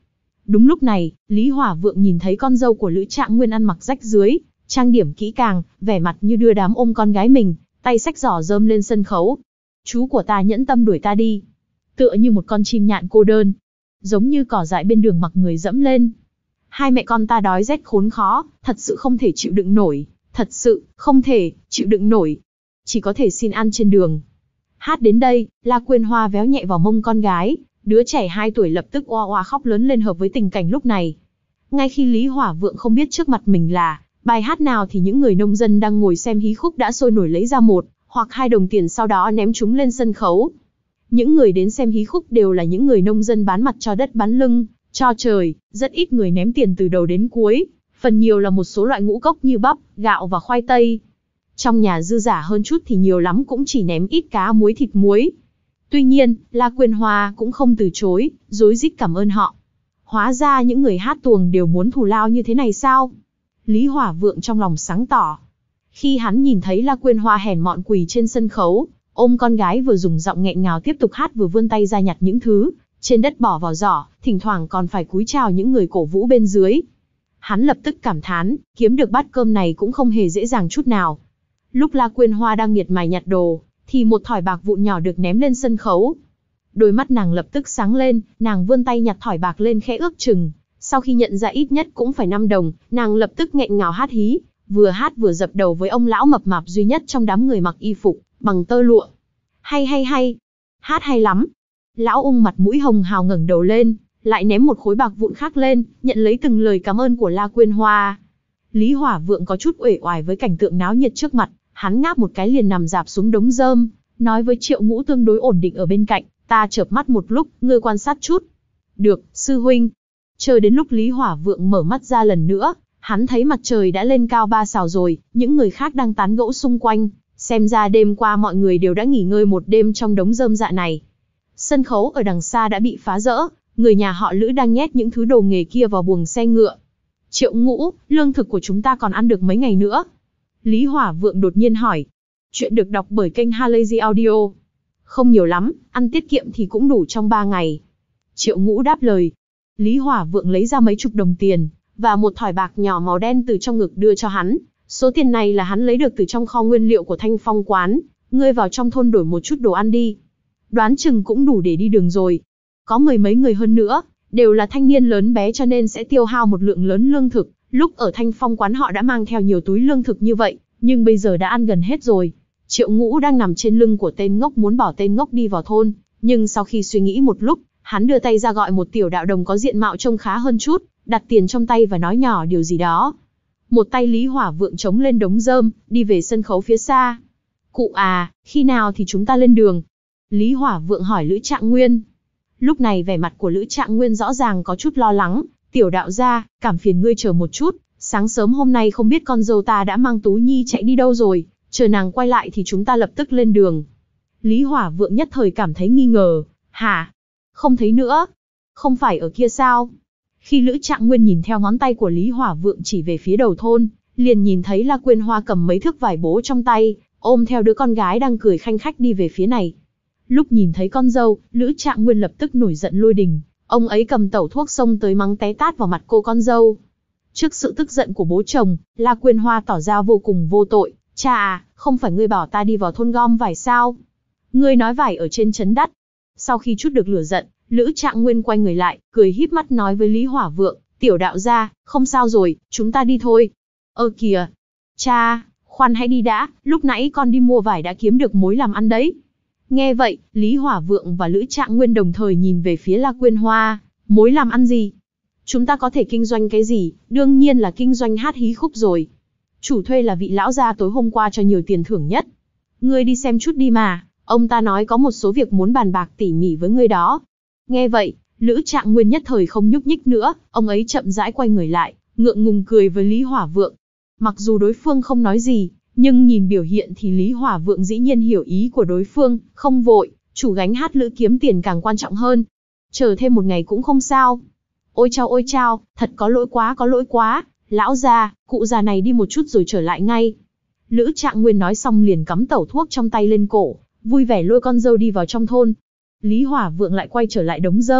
Đúng lúc này, Lý Hỏa Vượng nhìn thấy con dâu của Lữ Trạng Nguyên ăn mặc rách rưới, trang điểm kỹ càng, vẻ mặt như đưa đám ôm con gái mình, tay xách giỏ rơm lên sân khấu. Chú của ta nhẫn tâm đuổi ta đi, tựa như một con chim nhạn cô đơn, giống như cỏ dại bên đường mặc người dẫm lên. Hai mẹ con ta đói rét khốn khó, thật sự không thể chịu đựng nổi, thật sự không thể chịu đựng nổi, chỉ có thể xin ăn trên đường. Hát đến đây, La Quyên Hoa véo nhẹ vào mông con gái, đứa trẻ hai tuổi lập tức oa oa khóc lớn lên hợp với tình cảnh lúc này. Ngay khi Lý Hỏa Vượng không biết trước mặt mình là bài hát nào thì những người nông dân đang ngồi xem hí khúc đã sôi nổi lấy ra một hoặc hai đồng tiền sau đó ném chúng lên sân khấu. Những người đến xem hí khúc đều là những người nông dân bán mặt cho đất bán lưng cho trời, rất ít người ném tiền từ đầu đến cuối, phần nhiều là một số loại ngũ cốc như bắp, gạo và khoai tây. Trong nhà dư giả hơn chút thì nhiều lắm cũng chỉ ném ít cá muối thịt muối. Tuy nhiên, La Quyên Hoa cũng không từ chối, rối rít cảm ơn họ. Hóa ra những người hát tuồng đều muốn thù lao như thế này sao? Lý Hỏa Vượng trong lòng sáng tỏ. Khi hắn nhìn thấy La Quyên Hoa hèn mọn quỳ trên sân khấu, ôm con gái vừa dùng giọng nghẹn ngào tiếp tục hát vừa vươn tay ra nhặt những thứ trên đất bỏ vào giỏ, thỉnh thoảng còn phải cúi chào những người cổ vũ bên dưới. Hắn lập tức cảm thán, kiếm được bát cơm này cũng không hề dễ dàng chút nào. Lúc La Quyên Hoa đang miệt mài nhặt đồ, thì một thỏi bạc vụn nhỏ được ném lên sân khấu. Đôi mắt nàng lập tức sáng lên, nàng vươn tay nhặt thỏi bạc lên khẽ ước chừng. Sau khi nhận ra ít nhất cũng phải năm đồng, nàng lập tức nghẹn ngào hát hí, vừa hát vừa dập đầu với ông lão mập mạp duy nhất trong đám người mặc y phục bằng tơ lụa. Hay hay hay, hát hay lắm. Lão ung mặt mũi hồng hào ngẩng đầu lên, lại ném một khối bạc vụn khác lên, nhận lấy từng lời cảm ơn của La Quyên Hoa. Lý Hỏa Vượng có chút uể oải với cảnh tượng náo nhiệt trước mặt, hắn ngáp một cái liền nằm rạp xuống đống rơm, nói với Triệu Ngũ tương đối ổn định ở bên cạnh, ta chợp mắt một lúc, ngươi quan sát chút. Được, sư huynh. Chờ đến lúc Lý Hỏa Vượng mở mắt ra lần nữa, hắn thấy mặt trời đã lên cao ba sào rồi, những người khác đang tán gẫu xung quanh, xem ra đêm qua mọi người đều đã nghỉ ngơi một đêm trong đống rơm dạ này. Sân khấu ở đằng xa đã bị phá rỡ, người nhà họ Lữ đang nhét những thứ đồ nghề kia vào buồng xe ngựa. Triệu Ngũ, lương thực của chúng ta còn ăn được mấy ngày nữa? Lý Hỏa Vượng đột nhiên hỏi. Chuyện được đọc bởi kênh Halazy Audio. Không nhiều lắm, ăn tiết kiệm thì cũng đủ trong ba ngày. Triệu Ngũ đáp lời. Lý Hỏa Vượng lấy ra mấy chục đồng tiền, và một thỏi bạc nhỏ màu đen từ trong ngực đưa cho hắn. Số tiền này là hắn lấy được từ trong kho nguyên liệu của Thanh Phong quán, ngươi vào trong thôn đổi một chút đồ ăn đi. Đoán chừng cũng đủ để đi đường rồi. Có mười mấy người hơn nữa, đều là thanh niên lớn bé cho nên sẽ tiêu hao một lượng lớn lương thực. Lúc ở Thanh Phong quán họ đã mang theo nhiều túi lương thực như vậy, nhưng bây giờ đã ăn gần hết rồi. Triệu Ngũ đang nằm trên lưng của tên ngốc muốn bảo tên ngốc đi vào thôn, nhưng sau khi suy nghĩ một lúc, hắn đưa tay ra gọi một tiểu đạo đồng có diện mạo trông khá hơn chút, đặt tiền trong tay và nói nhỏ điều gì đó. Một tay Lý Hỏa Vượng chống lên đống rơm, đi về sân khấu phía xa. Cụ à, khi nào thì chúng ta lên đường? Lý Hỏa Vượng hỏi Lữ Trạng Nguyên. Lúc này vẻ mặt của Lữ Trạng Nguyên rõ ràng có chút lo lắng. Tiểu đạo gia, cảm phiền ngươi chờ một chút, sáng sớm hôm nay không biết con dâu ta đã mang Tú Nhi chạy đi đâu rồi, chờ nàng quay lại thì chúng ta lập tức lên đường. Lý Hỏa Vượng nhất thời cảm thấy nghi ngờ. Hả? Không thấy nữa? Không phải ở kia sao? Khi Lữ Trạng Nguyên nhìn theo ngón tay của Lý Hỏa Vượng chỉ về phía đầu thôn, liền nhìn thấy La Quyên Hoa cầm mấy thước vải bố trong tay, ôm theo đứa con gái đang cười khanh khách đi về phía này. Lúc nhìn thấy con dâu, Lữ Trạng Nguyên lập tức nổi giận lôi đình, ông ấy cầm tẩu thuốc xông tới mắng té tát vào mặt cô con dâu. Trước sự tức giận của bố chồng, La Quyên Hoa tỏ ra vô cùng vô tội. Cha à, không phải ngươi bảo ta đi vào thôn gom vải sao? Ngươi nói vải ở trên trấn đắt. Sau khi chút được lửa giận, Lữ Trạng Nguyên quay người lại, cười híp mắt nói với Lý Hỏa Vượng, tiểu đạo gia, không sao rồi, chúng ta đi thôi. Ơ kìa, cha, khoan hãy đi đã, lúc nãy con đi mua vải đã kiếm được mối làm ăn đấy. Nghe vậy, Lý Hỏa Vượng và Lữ Trạng Nguyên đồng thời nhìn về phía La Quyên Hoa, mối làm ăn gì? Chúng ta có thể kinh doanh cái gì, đương nhiên là kinh doanh hát hí khúc rồi. Chủ thuê là vị lão gia tối hôm qua cho nhiều tiền thưởng nhất. Ngươi đi xem chút đi mà, ông ta nói có một số việc muốn bàn bạc tỉ mỉ với ngươi đó. Nghe vậy, Lữ Trạng Nguyên nhất thời không nhúc nhích nữa, ông ấy chậm rãi quay người lại, ngượng ngùng cười với Lý Hỏa Vượng. Mặc dù đối phương không nói gì, nhưng nhìn biểu hiện thì Lý Hỏa Vượng dĩ nhiên hiểu ý của đối phương, không vội, chủ gánh hát lữ kiếm tiền càng quan trọng hơn. Chờ thêm một ngày cũng không sao. Ôi chao ôi chao, thật có lỗi quá có lỗi quá, lão già, cụ già này đi một chút rồi trở lại ngay. Lữ Trạng Nguyên nói xong liền cắm tẩu thuốc trong tay lên cổ, vui vẻ lôi con dâu đi vào trong thôn. Lý Hỏa Vượng lại quay trở lại đống rơm,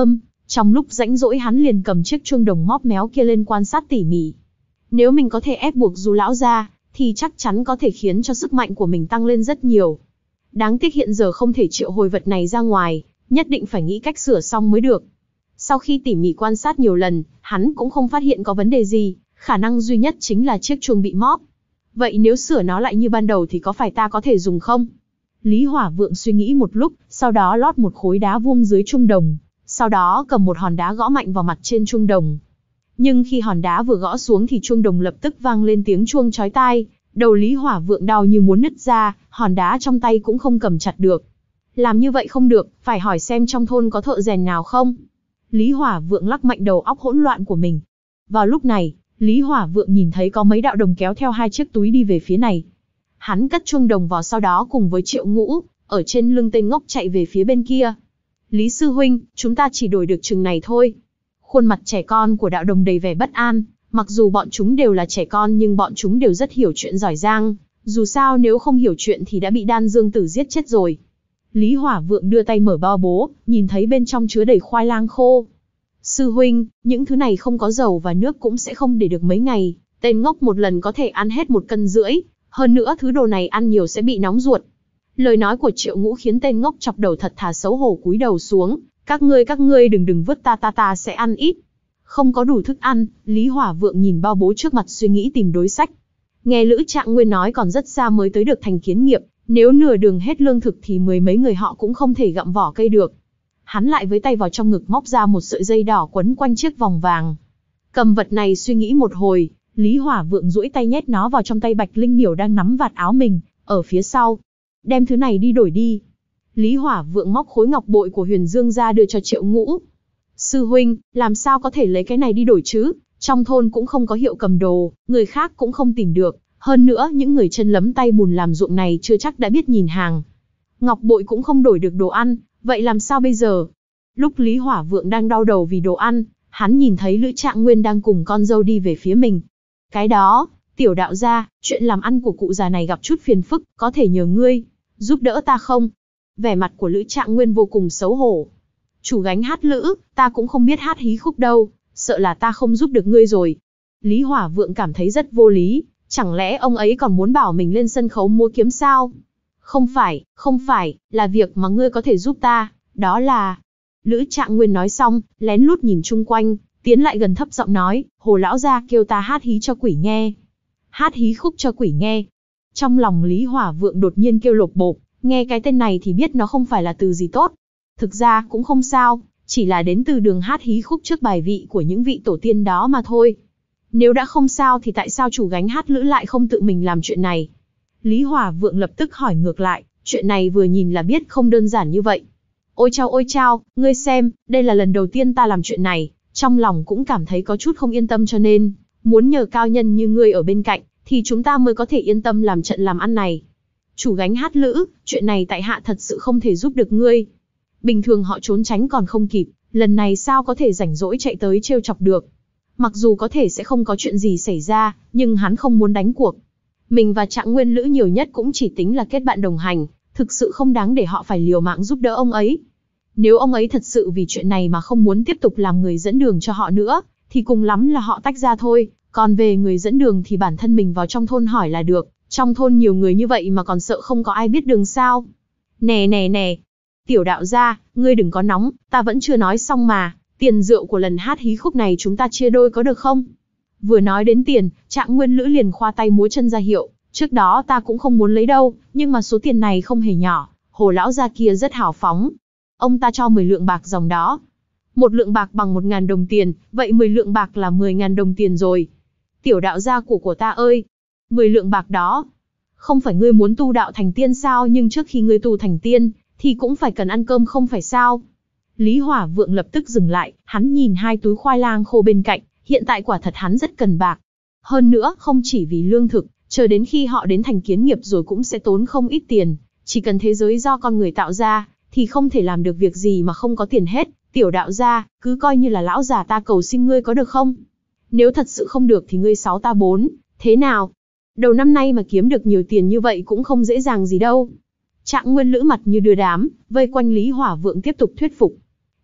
Trong lúc rãnh rỗi hắn liền cầm chiếc chuông đồng móp méo kia lên quan sát tỉ mỉ. Nếu mình có thể ép buộc Du lão ra, thì chắc chắn có thể khiến cho sức mạnh của mình tăng lên rất nhiều. Đáng tiếc hiện giờ không thể triệu hồi vật này ra ngoài, nhất định phải nghĩ cách sửa xong mới được. Sau khi tỉ mỉ quan sát nhiều lần, hắn cũng không phát hiện có vấn đề gì, khả năng duy nhất chính là chiếc chuông bị móp. Vậy nếu sửa nó lại như ban đầu thì có phải ta có thể dùng không? Lý Hỏa Vượng suy nghĩ một lúc, sau đó lót một khối đá vuông dưới chuông đồng, sau đó cầm một hòn đá gõ mạnh vào mặt trên chuông đồng. Nhưng khi hòn đá vừa gõ xuống thì chuông đồng lập tức vang lên tiếng chuông chói tai, đầu Lý Hỏa Vượng đau như muốn nứt ra, hòn đá trong tay cũng không cầm chặt được. Làm như vậy không được, phải hỏi xem trong thôn có thợ rèn nào không? Lý Hỏa Vượng lắc mạnh đầu óc hỗn loạn của mình. Vào lúc này, Lý Hỏa Vượng nhìn thấy có mấy đạo đồng kéo theo hai chiếc túi đi về phía này. Hắn cất chuông đồng vào, sau đó cùng với Triệu Ngũ, ở trên lưng tên ngốc chạy về phía bên kia. Lý sư huynh, chúng ta chỉ đổi được chừng này thôi. Khuôn mặt trẻ con của đạo đồng đầy vẻ bất an, mặc dù bọn chúng đều là trẻ con nhưng bọn chúng đều rất hiểu chuyện giỏi giang, dù sao nếu không hiểu chuyện thì đã bị Đan Dương Tử giết chết rồi. Lý Hỏa Vượng đưa tay mở bao bố, nhìn thấy bên trong chứa đầy khoai lang khô. Sư huynh, những thứ này không có dầu và nước cũng sẽ không để được mấy ngày, tên ngốc một lần có thể ăn hết một cân rưỡi, hơn nữa thứ đồ này ăn nhiều sẽ bị nóng ruột. Lời nói của Triệu Ngũ khiến tên ngốc chọc đầu thật thà xấu hổ cúi đầu xuống, các ngươi các ngươi đừng đừng vứt ta ta ta sẽ ăn ít. Không có đủ thức ăn, Lý Hỏa Vượng nhìn bao bố trước mặt suy nghĩ tìm đối sách. Nghe Lữ Trạng Nguyên nói còn rất xa mới tới được thành Kiến Nghiệp, nếu nửa đường hết lương thực thì mười mấy người họ cũng không thể gặm vỏ cây được. Hắn lại với tay vào trong ngực móc ra một sợi dây đỏ quấn quanh chiếc vòng vàng. Cầm vật này suy nghĩ một hồi, Lý Hỏa Vượng duỗi tay nhét nó vào trong tay Bạch Linh Miểu đang nắm vạt áo mình, ở phía sau. Đem thứ này đi đổi đi. Lý Hỏa Vượng móc khối ngọc bội của Huyền Dương ra đưa cho Triệu Ngũ. Sư huynh, làm sao có thể lấy cái này đi đổi chứ? Trong thôn cũng không có hiệu cầm đồ, người khác cũng không tìm được. Hơn nữa, những người chân lấm tay bùn làm ruộng này chưa chắc đã biết nhìn hàng. Ngọc bội cũng không đổi được đồ ăn, vậy làm sao bây giờ? Lúc Lý Hỏa Vượng đang đau đầu vì đồ ăn, hắn nhìn thấy Lữ Trạng Nguyên đang cùng con dâu đi về phía mình. Cái đó, tiểu đạo gia, chuyện làm ăn của cụ già này gặp chút phiền phức, có thể nhờ ngươi giúp đỡ ta không? Vẻ mặt của Lữ Trạng Nguyên vô cùng xấu hổ. Chủ gánh hát lữ, ta cũng không biết hát hí khúc đâu, sợ là ta không giúp được ngươi rồi. Lý Hỏa Vượng cảm thấy rất vô lý, chẳng lẽ ông ấy còn muốn bảo mình lên sân khấu múa kiếm sao? Không phải, không phải, là việc mà ngươi có thể giúp ta, đó là... Lữ Trạng Nguyên nói xong, lén lút nhìn chung quanh, tiến lại gần thấp giọng nói, Hồ lão gia kêu ta hát hí cho quỷ nghe. Hát hí khúc cho quỷ nghe. Trong lòng Lý Hỏa Vượng đột nhiên kêu lột bột, nghe cái tên này thì biết nó không phải là từ gì tốt. Thực ra cũng không sao, chỉ là đến từ đường hát hí khúc trước bài vị của những vị tổ tiên đó mà thôi. Nếu đã không sao thì tại sao chủ gánh hát lữ lại không tự mình làm chuyện này? Lý Hỏa Vượng lập tức hỏi ngược lại, chuyện này vừa nhìn là biết không đơn giản như vậy. Ôi chao ôi chao, ngươi xem, đây là lần đầu tiên ta làm chuyện này, trong lòng cũng cảm thấy có chút không yên tâm cho nên, muốn nhờ cao nhân như ngươi ở bên cạnh, thì chúng ta mới có thể yên tâm làm trận làm ăn này. Chủ gánh hát lữ, chuyện này tại hạ thật sự không thể giúp được ngươi. Bình thường họ trốn tránh còn không kịp, lần này sao có thể rảnh rỗi chạy tới trêu chọc được. Mặc dù có thể sẽ không có chuyện gì xảy ra, nhưng hắn không muốn đánh cuộc. Mình và Trạng Nguyên Lữ nhiều nhất cũng chỉ tính là kết bạn đồng hành, thực sự không đáng để họ phải liều mạng giúp đỡ ông ấy. Nếu ông ấy thật sự vì chuyện này mà không muốn tiếp tục làm người dẫn đường cho họ nữa, thì cùng lắm là họ tách ra thôi. Còn về người dẫn đường thì bản thân mình vào trong thôn hỏi là được. Trong thôn nhiều người như vậy mà còn sợ không có ai biết đường sao? Nè nè nè, tiểu đạo gia, ngươi đừng có nóng, ta vẫn chưa nói xong mà. Tiền rượu của lần hát hí khúc này chúng ta chia đôi có được không? Vừa nói đến tiền, Trạng Nguyên Lữ liền khoa tay múa chân ra hiệu. Trước đó ta cũng không muốn lấy đâu, nhưng mà số tiền này không hề nhỏ. Hồ lão gia kia rất hào phóng. Ông ta cho mười lượng bạc dòng đó. Một lượng bạc bằng một ngàn đồng tiền, vậy mười lượng bạc là mười ngàn đồng tiền rồi. Tiểu đạo gia của của ta ơi, mười lượng bạc đó. Không phải ngươi muốn tu đạo thành tiên sao, nhưng trước khi ngươi tu thành tiên, thì cũng phải cần ăn cơm không phải sao? Lý Hỏa Vượng lập tức dừng lại, hắn nhìn hai túi khoai lang khô bên cạnh, hiện tại quả thật hắn rất cần bạc. Hơn nữa, không chỉ vì lương thực, chờ đến khi họ đến thành Kiến Nghiệp rồi cũng sẽ tốn không ít tiền. Chỉ cần thế giới do con người tạo ra, thì không thể làm được việc gì mà không có tiền hết. Tiểu đạo gia, cứ coi như là lão già ta cầu xin ngươi có được không? Nếu thật sự không được thì ngươi sáu ta bốn, thế nào? Đầu năm nay mà kiếm được nhiều tiền như vậy cũng không dễ dàng gì đâu. Trạng Nguyên Lữ mặt như đưa đám, vây quanh Lý Hỏa Vượng tiếp tục thuyết phục.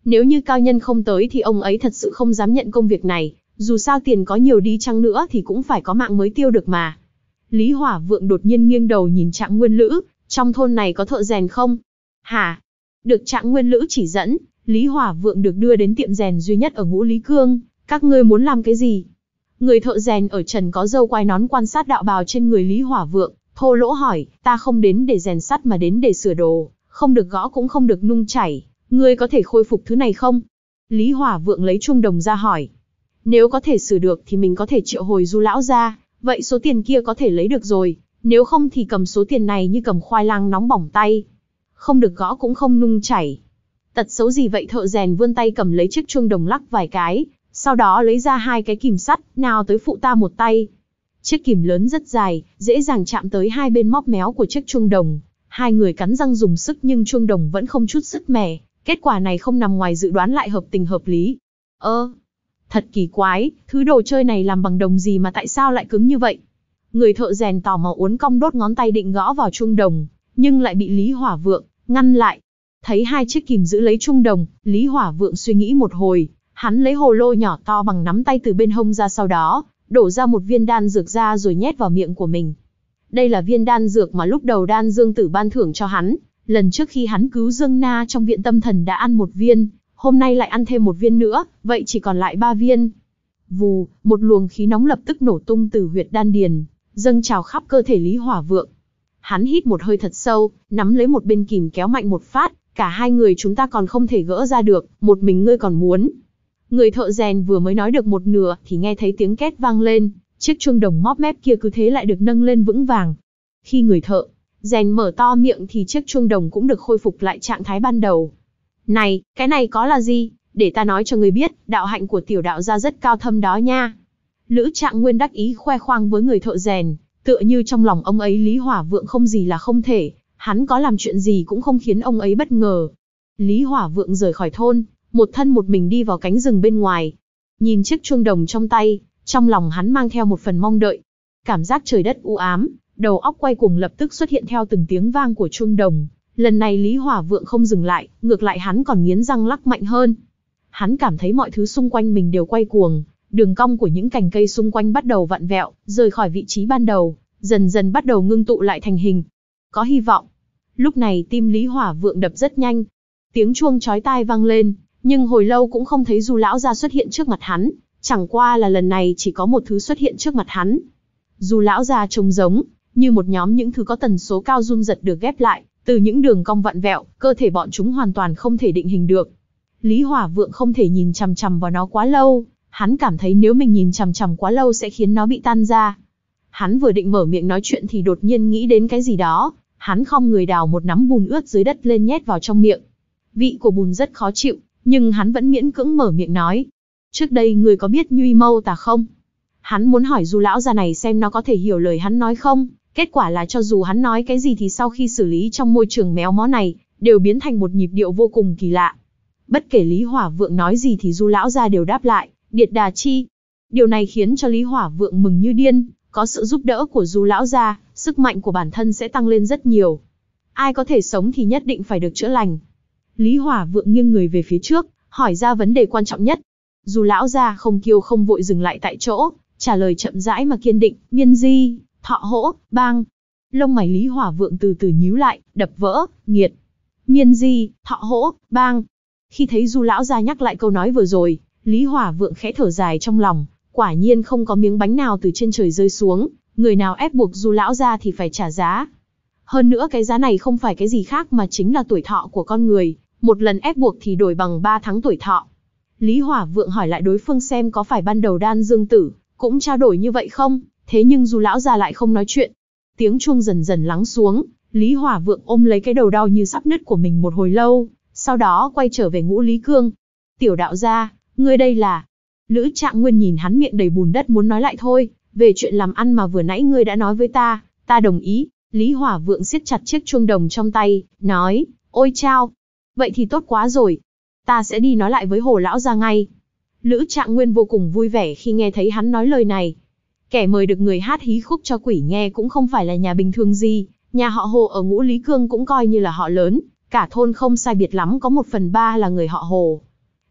Nếu như cao nhân không tới thì ông ấy thật sự không dám nhận công việc này, dù sao tiền có nhiều đi chăng nữa thì cũng phải có mạng mới tiêu được mà. Lý Hỏa Vượng đột nhiên nghiêng đầu nhìn Trạng Nguyên Lữ, trong thôn này có thợ rèn không? Hả? Được Trạng Nguyên Lữ chỉ dẫn, Lý Hỏa Vượng được đưa đến tiệm rèn duy nhất ở Ngũ Lý Cương. Các ngươi muốn làm cái gì? Người thợ rèn ở trần có râu quai nón quan sát đạo bào trên người Lý Hỏa Vượng, thô lỗ hỏi, ta không đến để rèn sắt mà đến để sửa đồ, không được gõ cũng không được nung chảy, ngươi có thể khôi phục thứ này không? Lý Hỏa Vượng lấy chuông đồng ra hỏi. Nếu có thể sửa được thì mình có thể triệu hồi Du lão ra, vậy số tiền kia có thể lấy được rồi, nếu không thì cầm số tiền này như cầm khoai lang nóng bỏng tay. Không được gõ cũng không nung chảy. Tật xấu gì vậy? Thợ rèn vươn tay cầm lấy chiếc chuông đồng lắc vài cái, sau đó lấy ra hai cái kìm sắt, nào tới phụ ta một tay. Chiếc kìm lớn rất dài, dễ dàng chạm tới hai bên móc méo của chiếc chuông đồng. Hai người cắn răng dùng sức nhưng chuông đồng vẫn không chút sức mẻ. Kết quả này không nằm ngoài dự đoán, lại hợp tình hợp lý. Ơ, thật kỳ quái, thứ đồ chơi này làm bằng đồng gì mà tại sao lại cứng như vậy? Người thợ rèn tò mò uốn cong đốt ngón tay định gõ vào chuông đồng, nhưng lại bị Lý Hỏa Vượng ngăn lại. Thấy hai chiếc kìm giữ lấy chuông đồng, Lý Hỏa Vượng suy nghĩ một hồi, hắn lấy hồ lô nhỏ to bằng nắm tay từ bên hông ra, sau đó đổ ra một viên đan dược ra rồi nhét vào miệng của mình. Đây là viên đan dược mà lúc đầu Đan Dương Tử ban thưởng cho hắn, lần trước khi hắn cứu Dương Na trong viện tâm thần đã ăn một viên, hôm nay lại ăn thêm một viên nữa, vậy chỉ còn lại ba viên. Vù, một luồng khí nóng lập tức nổ tung từ huyệt đan điền, dâng trào khắp cơ thể Lý Hỏa Vượng. Hắn hít một hơi thật sâu, nắm lấy một bên kìm kéo mạnh một phát, cả hai người chúng ta còn không thể gỡ ra được, một mình ngươi còn muốn. Người thợ rèn vừa mới nói được một nửa thì nghe thấy tiếng két vang lên, chiếc chuông đồng móp mép kia cứ thế lại được nâng lên vững vàng. Khi người thợ rèn mở to miệng thì chiếc chuông đồng cũng được khôi phục lại trạng thái ban đầu. Này, cái này có là gì? Để ta nói cho ngươi biết, đạo hạnh của tiểu đạo gia rất cao thâm đó nha. Lữ Trạng Nguyên đắc ý khoe khoang với người thợ rèn, tựa như trong lòng ông ấy Lý Hỏa Vượng không gì là không thể, hắn có làm chuyện gì cũng không khiến ông ấy bất ngờ. Lý Hỏa Vượng rời khỏi thôn, một thân một mình đi vào cánh rừng bên ngoài. Nhìn chiếc chuông đồng trong tay, trong lòng hắn mang theo một phần mong đợi. Cảm giác trời đất u ám, đầu óc quay cuồng lập tức xuất hiện theo từng tiếng vang của chuông đồng. Lần này Lý Hỏa Vượng không dừng lại, ngược lại hắn còn nghiến răng lắc mạnh hơn. Hắn cảm thấy mọi thứ xung quanh mình đều quay cuồng, đường cong của những cành cây xung quanh bắt đầu vặn vẹo, rời khỏi vị trí ban đầu, dần dần bắt đầu ngưng tụ lại thành hình. Có hy vọng. Lúc này tim Lý Hỏa Vượng đập rất nhanh. Tiếng chuông chói tai vang lên, nhưng hồi lâu cũng không thấy Du lão gia xuất hiện trước mặt hắn, chẳng qua là lần này chỉ có một thứ xuất hiện trước mặt hắn. Du lão gia trông giống như một nhóm những thứ có tần số cao run giật được ghép lại, từ những đường cong vặn vẹo, cơ thể bọn chúng hoàn toàn không thể định hình được. Lý Hỏa Vượng không thể nhìn chằm chằm vào nó quá lâu, hắn cảm thấy nếu mình nhìn chằm chằm quá lâu sẽ khiến nó bị tan ra. Hắn vừa định mở miệng nói chuyện thì đột nhiên nghĩ đến cái gì đó, hắn khom người đào một nắm bùn ướt dưới đất lên nhét vào trong miệng. Vị của bùn rất khó chịu, nhưng hắn vẫn miễn cưỡng mở miệng nói. Trước đây người có biết Nhuy Mâu Tà không? Hắn muốn hỏi Du lão gia này xem nó có thể hiểu lời hắn nói không. Kết quả là cho dù hắn nói cái gì thì sau khi xử lý trong môi trường méo mó này, đều biến thành một nhịp điệu vô cùng kỳ lạ. Bất kể Lý Hỏa Vượng nói gì thì Du lão gia đều đáp lại, Điệt Đà Chi. Điều này khiến cho Lý Hỏa Vượng mừng như điên, có sự giúp đỡ của Du lão gia, sức mạnh của bản thân sẽ tăng lên rất nhiều. Ai có thể sống thì nhất định phải được chữa lành. Lý Hỏa Vượng nghiêng người về phía trước, hỏi ra vấn đề quan trọng nhất. Du lão gia không kiêu không vội dừng lại tại chỗ, trả lời chậm rãi mà kiên định, Miên Di, Thọ Hỗ, Bang. Lông mày Lý Hỏa Vượng từ từ nhíu lại, đập vỡ, nghiệt. Miên Di, Thọ Hỗ, Bang. Khi thấy Du lão gia nhắc lại câu nói vừa rồi, Lý Hỏa Vượng khẽ thở dài trong lòng, quả nhiên không có miếng bánh nào từ trên trời rơi xuống, người nào ép buộc Du lão gia thì phải trả giá. Hơn nữa cái giá này không phải cái gì khác mà chính là tuổi thọ của con người, một lần ép buộc thì đổi bằng ba tháng tuổi thọ. Lý Hỏa Vượng hỏi lại đối phương xem có phải ban đầu Đan Dương Tử cũng trao đổi như vậy không, thế nhưng Du lão gia lại không nói chuyện. Tiếng chuông dần dần lắng xuống, Lý Hỏa Vượng ôm lấy cái đầu đau như sắp nứt của mình một hồi lâu, sau đó quay trở về Ngũ Lý Cương. Tiểu đạo gia, ngươi đây là... Lữ Trạng Nguyên nhìn hắn miệng đầy bùn đất muốn nói lại thôi, về chuyện làm ăn mà vừa nãy ngươi đã nói với ta, ta đồng ý. Lý Hỏa Vượng siết chặt chiếc chuông đồng trong tay, nói, ôi chao, vậy thì tốt quá rồi, ta sẽ đi nói lại với Hồ lão gia ngay. Lữ Trạng Nguyên vô cùng vui vẻ khi nghe thấy hắn nói lời này. Kẻ mời được người hát hí khúc cho quỷ nghe cũng không phải là nhà bình thường gì, nhà họ Hồ ở Ngũ Lý Cương cũng coi như là họ lớn, cả thôn không sai biệt lắm có một phần ba là người họ Hồ.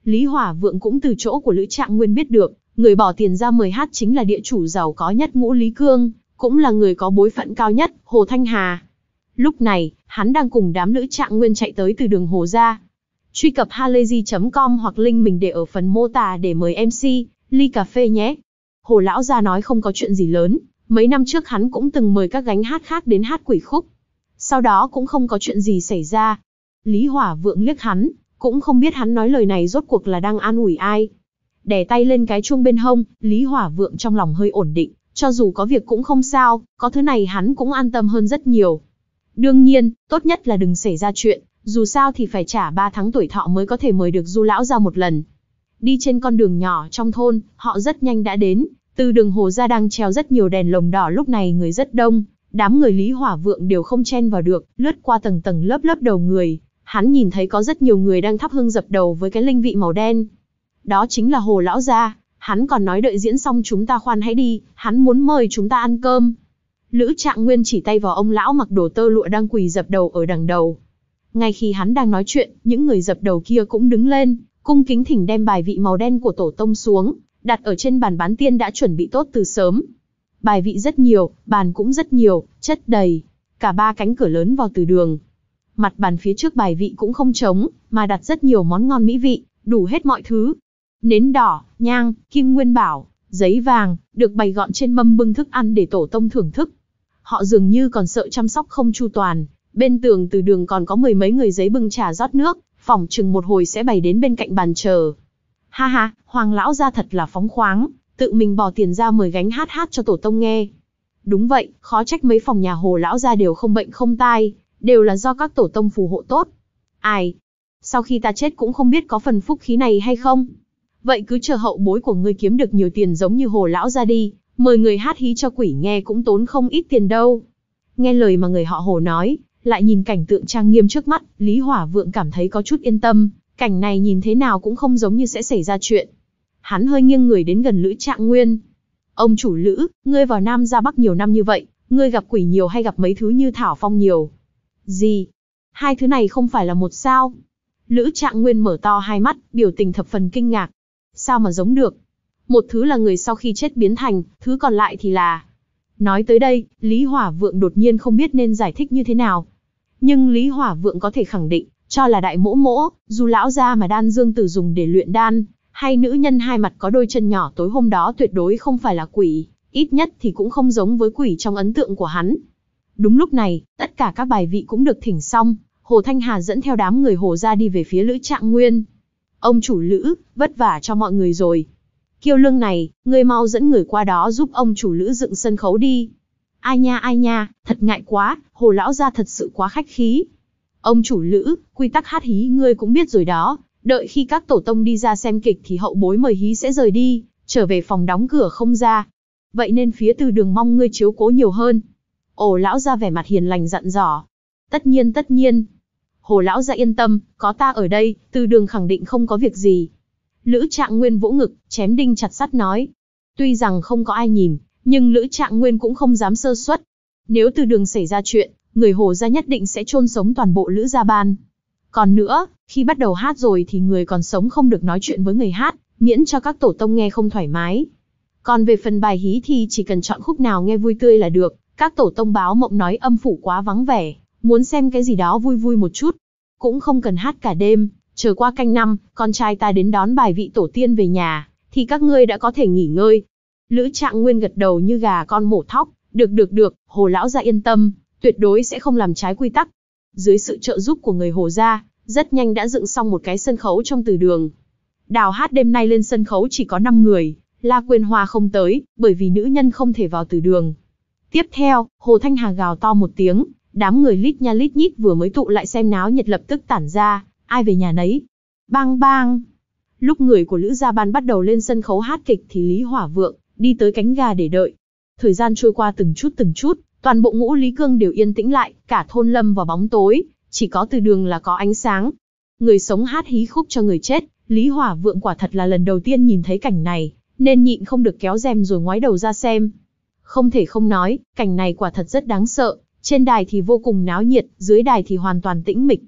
Lý Hỏa Vượng cũng từ chỗ của Lữ Trạng Nguyên biết được, người bỏ tiền ra mời hát chính là địa chủ giàu có nhất Ngũ Lý Cương, cũng là người có bối phận cao nhất, Hồ Thanh Hà. Lúc này, hắn đang cùng đám Lữ Trạng Nguyên chạy tới từ đường Hồ ra. Truy cập halayzi chấm com hoặc link mình để ở phần mô tả để mời em xê, ly cà phê nhé. Hồ lão gia nói không có chuyện gì lớn, mấy năm trước hắn cũng từng mời các gánh hát khác đến hát quỷ khúc. Sau đó cũng không có chuyện gì xảy ra. Lý Hỏa Vượng liếc hắn, cũng không biết hắn nói lời này rốt cuộc là đang an ủi ai. Đè tay lên cái chuông bên hông, Lý Hỏa Vượng trong lòng hơi ổn định, cho dù có việc cũng không sao, có thứ này hắn cũng an tâm hơn rất nhiều. Đương nhiên, tốt nhất là đừng xảy ra chuyện, dù sao thì phải trả ba tháng tuổi thọ mới có thể mời được Du lão ra một lần. Đi trên con đường nhỏ trong thôn, họ rất nhanh đã đến, từ đường Hồ ra đang treo rất nhiều đèn lồng đỏ, lúc này người rất đông, đám người Lý Hỏa Vượng đều không chen vào được, lướt qua tầng tầng lớp lớp đầu người, hắn nhìn thấy có rất nhiều người đang thắp hương dập đầu với cái linh vị màu đen. Đó chính là Hồ lão gia, hắn còn nói đợi diễn xong chúng ta khoan hãy đi, hắn muốn mời chúng ta ăn cơm. Lữ Trạng Nguyên chỉ tay vào ông lão mặc đồ tơ lụa đang quỳ dập đầu ở đằng đầu. Ngay khi hắn đang nói chuyện, những người dập đầu kia cũng đứng lên, cung kính thỉnh đem bài vị màu đen của tổ tông xuống, đặt ở trên bàn bán tiên đã chuẩn bị tốt từ sớm. Bài vị rất nhiều, bàn cũng rất nhiều, chất đầy, cả ba cánh cửa lớn vào từ đường. Mặt bàn phía trước bài vị cũng không trống, mà đặt rất nhiều món ngon mỹ vị, đủ hết mọi thứ. Nến đỏ, nhang, kim nguyên bảo, giấy vàng, được bày gọn trên mâm bưng thức ăn để tổ tông thưởng thức. Họ dường như còn sợ chăm sóc không chu toàn, bên tường từ đường còn có mười mấy người giấy bưng trà rót nước, phỏng chừng một hồi sẽ bày đến bên cạnh bàn chờ. Ha ha, Hoàng lão gia thật là phóng khoáng, tự mình bỏ tiền ra mời gánh hát hát cho tổ tông nghe. Đúng vậy, khó trách mấy phòng nhà Hồ lão gia đều không bệnh không tai, đều là do các tổ tông phù hộ tốt. Ai? Sau khi ta chết cũng không biết có phần phúc khí này hay không? Vậy cứ chờ hậu bối của ngươi kiếm được nhiều tiền giống như Hồ lão gia đi, mời người hát hí cho quỷ nghe cũng tốn không ít tiền đâu. Nghe lời mà người họ Hồ nói, lại nhìn cảnh tượng trang nghiêm trước mắt, Lý Hỏa Vượng cảm thấy có chút yên tâm, cảnh này nhìn thế nào cũng không giống như sẽ xảy ra chuyện. Hắn hơi nghiêng người đến gần Lữ Trạng Nguyên. Ông chủ Lữ, ngươi vào Nam ra Bắc nhiều năm như vậy, ngươi gặp quỷ nhiều hay gặp mấy thứ như thảo phong nhiều? Gì? Hai thứ này không phải là một sao? Lữ Trạng Nguyên mở to hai mắt, biểu tình thập phần kinh ngạc. Sao mà giống được? Một thứ là người sau khi chết biến thành, thứ còn lại thì là... Nói tới đây, Lý Hỏa Vượng đột nhiên không biết nên giải thích như thế nào. Nhưng Lý Hỏa Vượng có thể khẳng định, cho là đại mỗ mỗ, dù lão gia mà đan dương tử dùng để luyện đan, hay nữ nhân hai mặt có đôi chân nhỏ tối hôm đó tuyệt đối không phải là quỷ, ít nhất thì cũng không giống với quỷ trong ấn tượng của hắn. Đúng lúc này, tất cả các bài vị cũng được thỉnh xong, Hồ Thanh Hà dẫn theo đám người Hồ ra đi về phía Lữ Trạng Nguyên. Ông chủ Lữ, vất vả cho mọi người rồi. Kiêu Lương này, ngươi mau dẫn người qua đó giúp ông chủ Lữ dựng sân khấu đi. Ai nha ai nha, thật ngại quá, Hồ lão gia thật sự quá khách khí. Ông chủ Lữ, quy tắc hát hí ngươi cũng biết rồi đó, đợi khi các tổ tông đi ra xem kịch thì hậu bối mời hí sẽ rời đi, trở về phòng đóng cửa không ra. Vậy nên phía từ đường mong ngươi chiếu cố nhiều hơn. Ồ lão gia vẻ mặt hiền lành dặn dò. Tất nhiên tất nhiên. Hồ lão gia yên tâm, có ta ở đây, từ đường khẳng định không có việc gì. Lữ Trạng Nguyên vỗ ngực, chém đinh chặt sắt nói. Tuy rằng không có ai nhìn, nhưng Lữ Trạng Nguyên cũng không dám sơ suất. Nếu từ đường xảy ra chuyện, người Hồ gia nhất định sẽ chôn sống toàn bộ Lữ gia ban. Còn nữa, khi bắt đầu hát rồi thì người còn sống không được nói chuyện với người hát, miễn cho các tổ tông nghe không thoải mái. Còn về phần bài hí thì chỉ cần chọn khúc nào nghe vui tươi là được, các tổ tông báo mộng nói âm phủ quá vắng vẻ, muốn xem cái gì đó vui vui một chút. Cũng không cần hát cả đêm, chờ qua canh năm, con trai ta đến đón bài vị tổ tiên về nhà, thì các ngươi đã có thể nghỉ ngơi. Lữ Trạng Nguyên gật đầu như gà con mổ thóc, được được được, Hồ lão gia yên tâm, tuyệt đối sẽ không làm trái quy tắc. Dưới sự trợ giúp của người Hồ gia, rất nhanh đã dựng xong một cái sân khấu trong từ đường. Đào hát đêm nay lên sân khấu chỉ có năm người, La Quyên Hoa không tới, bởi vì nữ nhân không thể vào từ đường. Tiếp theo, Hồ Thanh Hà gào to một tiếng, đám người lít nha lít nhít vừa mới tụ lại xem náo nhiệt lập tức tản ra, ai về nhà nấy. Bang bang. Lúc người của Lữ gia ban bắt đầu lên sân khấu hát kịch thì Lý Hỏa Vượng đi tới cánh gà để đợi. Thời gian trôi qua từng chút từng chút, toàn bộ Ngũ Lý Cương đều yên tĩnh lại, cả thôn lâm vào bóng tối, chỉ có từ đường là có ánh sáng. Người sống hát hí khúc cho người chết, Lý Hỏa Vượng quả thật là lần đầu tiên nhìn thấy cảnh này, nên nhịn không được kéo rèm rồi ngoái đầu ra xem. Không thể không nói, cảnh này quả thật rất đáng sợ, trên đài thì vô cùng náo nhiệt, dưới đài thì hoàn toàn tĩnh mịch.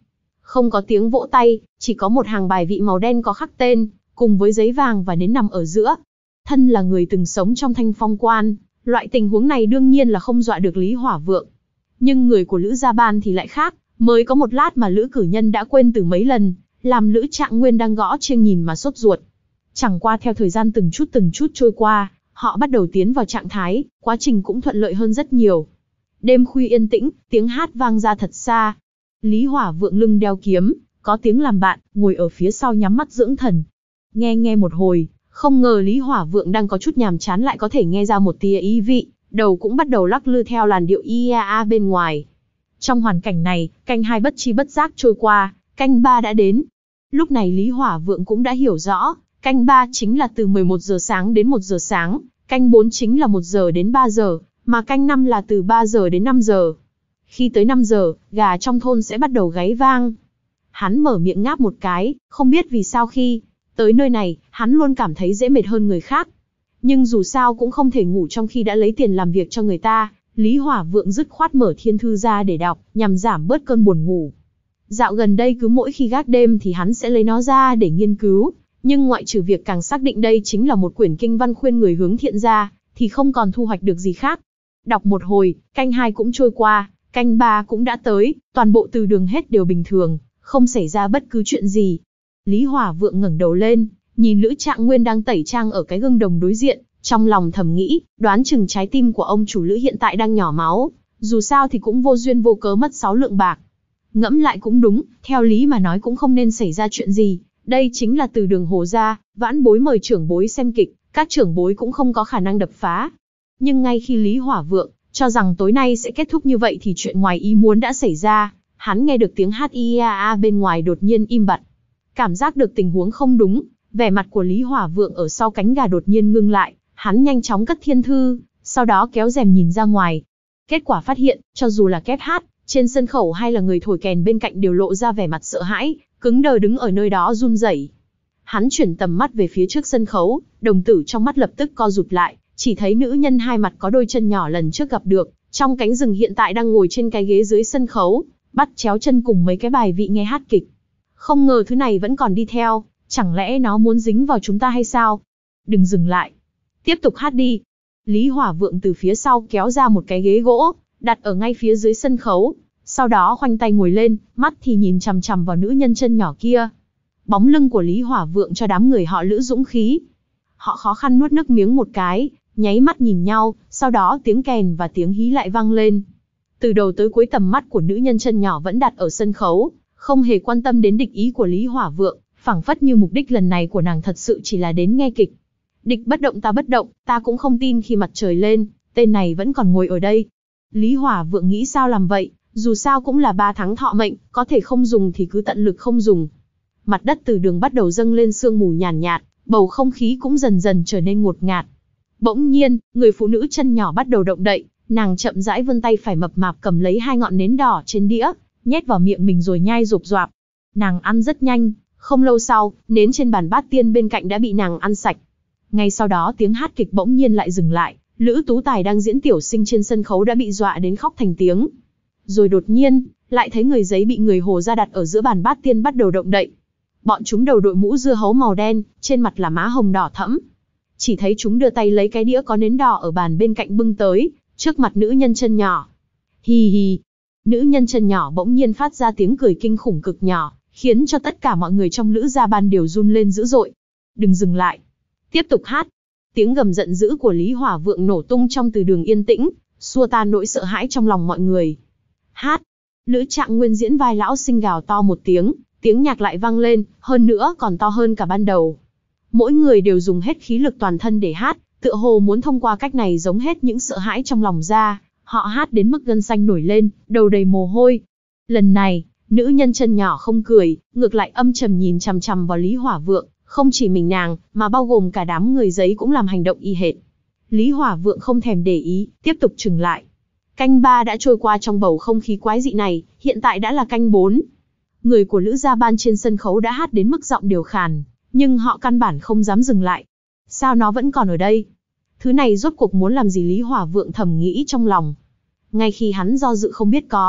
Không có tiếng vỗ tay, chỉ có một hàng bài vị màu đen có khắc tên, cùng với giấy vàng và nến nằm ở giữa. Thân là người từng sống trong Thanh Phong Quan, loại tình huống này đương nhiên là không dọa được Lý Hỏa Vượng. Nhưng người của Lữ Gia Ban thì lại khác, mới có một lát mà Lữ Cử Nhân đã quên từ mấy lần, làm Lữ Trạng Nguyên đang gõ chiêng nhìn mà sốt ruột. Chẳng qua theo thời gian từng chút từng chút trôi qua, họ bắt đầu tiến vào trạng thái, quá trình cũng thuận lợi hơn rất nhiều. Đêm khuya yên tĩnh, tiếng hát vang ra thật xa. Lý Hỏa Vượng lưng đeo kiếm, có tiếng làm bạn, ngồi ở phía sau nhắm mắt dưỡng thần. Nghe nghe một hồi, không ngờ Lý Hỏa Vượng đang có chút nhàm chán lại có thể nghe ra một tia ý vị, đầu cũng bắt đầu lắc lư theo làn điệu i a a bên ngoài. Trong hoàn cảnh này, canh hai bất chi bất giác trôi qua, canh ba đã đến. Lúc này Lý Hỏa Vượng cũng đã hiểu rõ, canh ba chính là từ mười một giờ sáng đến một giờ sáng, canh bốn chính là một giờ đến ba giờ, mà canh năm là từ ba giờ đến năm giờ. Khi tới năm giờ, gà trong thôn sẽ bắt đầu gáy vang. Hắn mở miệng ngáp một cái, không biết vì sao khi tới nơi này, hắn luôn cảm thấy dễ mệt hơn người khác. Nhưng dù sao cũng không thể ngủ trong khi đã lấy tiền làm việc cho người ta, Lý Hỏa Vượng dứt khoát mở thiên thư ra để đọc, nhằm giảm bớt cơn buồn ngủ. Dạo gần đây cứ mỗi khi gác đêm thì hắn sẽ lấy nó ra để nghiên cứu, nhưng ngoại trừ việc càng xác định đây chính là một quyển kinh văn khuyên người hướng thiện ra, thì không còn thu hoạch được gì khác. Đọc một hồi, canh hai cũng trôi qua, canh ba cũng đã tới, toàn bộ từ đường hết đều bình thường, không xảy ra bất cứ chuyện gì. Lý Hỏa Vượng ngẩng đầu lên, nhìn Lữ Trạng Nguyên đang tẩy trang ở cái gương đồng đối diện, trong lòng thầm nghĩ, đoán chừng trái tim của ông chủ Lữ hiện tại đang nhỏ máu, dù sao thì cũng vô duyên vô cớ mất sáu lượng bạc. Ngẫm lại cũng đúng, theo lý mà nói cũng không nên xảy ra chuyện gì, đây chính là từ đường Hồ gia, vãn bối mời trưởng bối xem kịch, các trưởng bối cũng không có khả năng đập phá. Nhưng ngay khi Lý Hỏa Vượng cho rằng tối nay sẽ kết thúc như vậy thì chuyện ngoài ý muốn đã xảy ra, hắn nghe được tiếng hát i a a bên ngoài đột nhiên im bặt. Cảm giác được tình huống không đúng, vẻ mặt của Lý Hỏa Vượng ở sau cánh gà đột nhiên ngưng lại, hắn nhanh chóng cất thiên thư, sau đó kéo rèm nhìn ra ngoài. Kết quả phát hiện, cho dù là kép hát, trên sân khấu hay là người thổi kèn bên cạnh đều lộ ra vẻ mặt sợ hãi, cứng đờ đứng ở nơi đó run rẩy. Hắn chuyển tầm mắt về phía trước sân khấu, đồng tử trong mắt lập tức co rụt lại, chỉ thấy nữ nhân hai mặt có đôi chân nhỏ lần trước gặp được, trong cánh rừng hiện tại đang ngồi trên cái ghế dưới sân khấu, bắt chéo chân cùng mấy cái bài vị nghe hát kịch. Không ngờ thứ này vẫn còn đi theo, chẳng lẽ nó muốn dính vào chúng ta hay sao? Đừng dừng lại, tiếp tục hát đi. Lý Hỏa Vượng từ phía sau kéo ra một cái ghế gỗ, đặt ở ngay phía dưới sân khấu, sau đó khoanh tay ngồi lên, mắt thì nhìn chằm chằm vào nữ nhân chân nhỏ kia. Bóng lưng của Lý Hỏa Vượng cho đám người họ Lữ dũng khí. Họ khó khăn nuốt nước miếng một cái, nháy mắt nhìn nhau, sau đó tiếng kèn và tiếng hí lại vang lên. Từ đầu tới cuối tầm mắt của nữ nhân chân nhỏ vẫn đặt ở sân khấu, không hề quan tâm đến địch ý của Lý Hỏa Vượng, phảng phất như mục đích lần này của nàng thật sự chỉ là đến nghe kịch. Địch bất động ta bất động, ta cũng không tin khi mặt trời lên, tên này vẫn còn ngồi ở đây. Lý Hỏa Vượng nghĩ sao làm vậy, dù sao cũng là ba tháng thọ mệnh, có thể không dùng thì cứ tận lực không dùng. Mặt đất từ đường bắt đầu dâng lên sương mù nhàn nhạt, nhạt, bầu không khí cũng dần dần trở nên ngột ngạt. Bỗng nhiên, người phụ nữ chân nhỏ bắt đầu động đậy, nàng chậm rãi vươn tay phải mập mạp cầm lấy hai ngọn nến đỏ trên đĩa, nhét vào miệng mình rồi nhai rộp rộp. Nàng ăn rất nhanh, không lâu sau, nến trên bàn bát tiên bên cạnh đã bị nàng ăn sạch. Ngay sau đó tiếng hát kịch bỗng nhiên lại dừng lại, Lữ Tú Tài đang diễn tiểu sinh trên sân khấu đã bị dọa đến khóc thành tiếng. Rồi đột nhiên, lại thấy người giấy bị người Hồ gia đặt ở giữa bàn bát tiên bắt đầu động đậy. Bọn chúng đầu đội mũ dưa hấu màu đen, trên mặt là má hồng đỏ thẫm. Chỉ thấy chúng đưa tay lấy cái đĩa có nến đỏ ở bàn bên cạnh bưng tới, trước mặt nữ nhân chân nhỏ. Hì hì. Nữ nhân chân nhỏ bỗng nhiên phát ra tiếng cười kinh khủng cực nhỏ, khiến cho tất cả mọi người trong Lữ Gia Ban đều run lên dữ dội. Đừng dừng lại. Tiếp tục hát. Tiếng gầm giận dữ của Lý Hỏa Vượng nổ tung trong từ đường yên tĩnh, xua tan nỗi sợ hãi trong lòng mọi người. Hát. Lữ Trạng Nguyên diễn vai lão sinh gào to một tiếng, tiếng nhạc lại vang lên, hơn nữa còn to hơn cả ban đầu. Mỗi người đều dùng hết khí lực toàn thân để hát, tựa hồ muốn thông qua cách này giống hết những sợ hãi trong lòng ra. Họ hát đến mức gân xanh nổi lên, đầu đầy mồ hôi. Lần này, nữ nhân chân nhỏ không cười, ngược lại âm trầm nhìn chằm chằm vào Lý Hỏa Vượng, không chỉ mình nàng, mà bao gồm cả đám người giấy cũng làm hành động y hệt. Lý Hỏa Vượng không thèm để ý, tiếp tục chừng lại. Canh ba đã trôi qua trong bầu không khí quái dị này, hiện tại đã là canh bốn. Người của Lữ Gia Ban trên sân khấu đã hát đến mức giọng đều khàn, nhưng họ căn bản không dám dừng lại. Sao nó vẫn còn ở đây? Thứ này rốt cuộc muốn làm gì? Lý Hỏa Vượng thầm nghĩ trong lòng. Ngay khi hắn do dự không biết có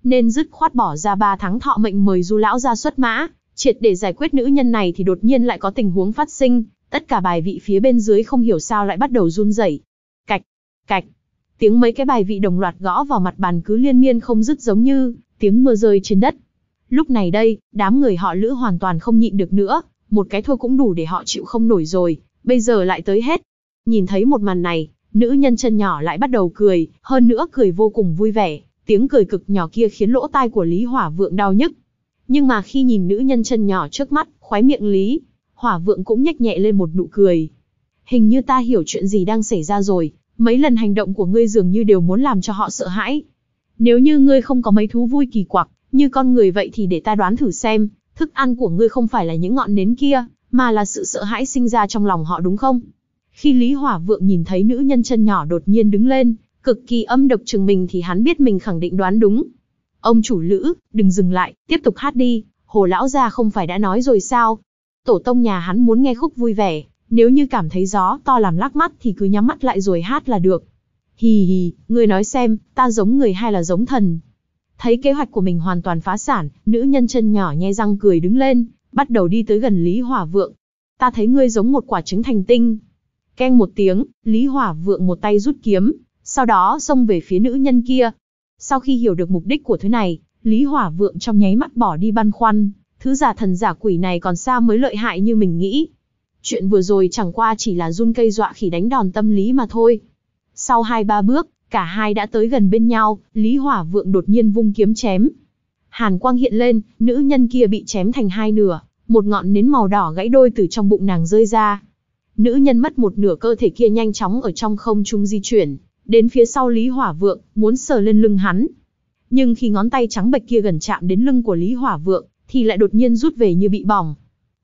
nên dứt khoát bỏ ra ba tháng thọ mệnh mời Du lão gia xuất mã, triệt để giải quyết nữ nhân này. Thì đột nhiên lại có tình huống phát sinh, tất cả bài vị phía bên dưới không hiểu sao lại bắt đầu run rẩy. Cạch, cạch, tiếng mấy cái bài vị đồng loạt gõ vào mặt bàn cứ liên miên không dứt, giống như tiếng mưa rơi trên đất. Lúc này đây, đám người họ Lữ hoàn toàn không nhịn được nữa, một cái thôi cũng đủ để họ chịu không nổi rồi, bây giờ lại tới hết. Nhìn thấy một màn này, nữ nhân chân nhỏ lại bắt đầu cười, hơn nữa cười vô cùng vui vẻ, tiếng cười cực nhỏ kia khiến lỗ tai của Lý Hỏa Vượng đau nhức. Nhưng mà khi nhìn nữ nhân chân nhỏ trước mắt, khóe miệng Lý Hỏa Vượng cũng nhếch nhẹ lên một nụ cười. Hình như ta hiểu chuyện gì đang xảy ra rồi, mấy lần hành động của ngươi dường như đều muốn làm cho họ sợ hãi. Nếu như ngươi không có mấy thú vui kỳ quặc, như con người vậy thì để ta đoán thử xem, thức ăn của ngươi không phải là những ngọn nến kia, mà là sự sợ hãi sinh ra trong lòng họ đúng không? Khi Lý Hỏa Vượng nhìn thấy nữ nhân chân nhỏ đột nhiên đứng lên, cực kỳ âm độc trừng mình thì hắn biết mình khẳng định đoán đúng. Ông chủ Lữ, đừng dừng lại, tiếp tục hát đi, Hồ lão gia không phải đã nói rồi sao? Tổ tông nhà hắn muốn nghe khúc vui vẻ, nếu như cảm thấy gió to làm lắc mắt thì cứ nhắm mắt lại rồi hát là được. Hì hì, ngươi nói xem, ta giống người hay là giống thần? Thấy kế hoạch của mình hoàn toàn phá sản, nữ nhân chân nhỏ nhe răng cười đứng lên, bắt đầu đi tới gần Lý Hỏa Vượng. Ta thấy ngươi giống một quả trứng thành tinh. Keng một tiếng, Lý Hỏa Vượng một tay rút kiếm, sau đó xông về phía nữ nhân kia. Sau khi hiểu được mục đích của thứ này, Lý Hỏa Vượng trong nháy mắt bỏ đi băn khoăn, thứ giả thần giả quỷ này còn xa mới lợi hại như mình nghĩ. Chuyện vừa rồi chẳng qua chỉ là run cây dọa khỉ đánh đòn tâm lý mà thôi. Sau hai ba bước, cả hai đã tới gần bên nhau, Lý Hỏa Vượng đột nhiên vung kiếm chém. Hàn quang hiện lên, nữ nhân kia bị chém thành hai nửa, một ngọn nến màu đỏ gãy đôi từ trong bụng nàng rơi ra. Nữ nhân mất một nửa cơ thể kia nhanh chóng ở trong không trung di chuyển, đến phía sau Lý Hỏa Vượng, muốn sờ lên lưng hắn. Nhưng khi ngón tay trắng bệch kia gần chạm đến lưng của Lý Hỏa Vượng, thì lại đột nhiên rút về như bị bỏng.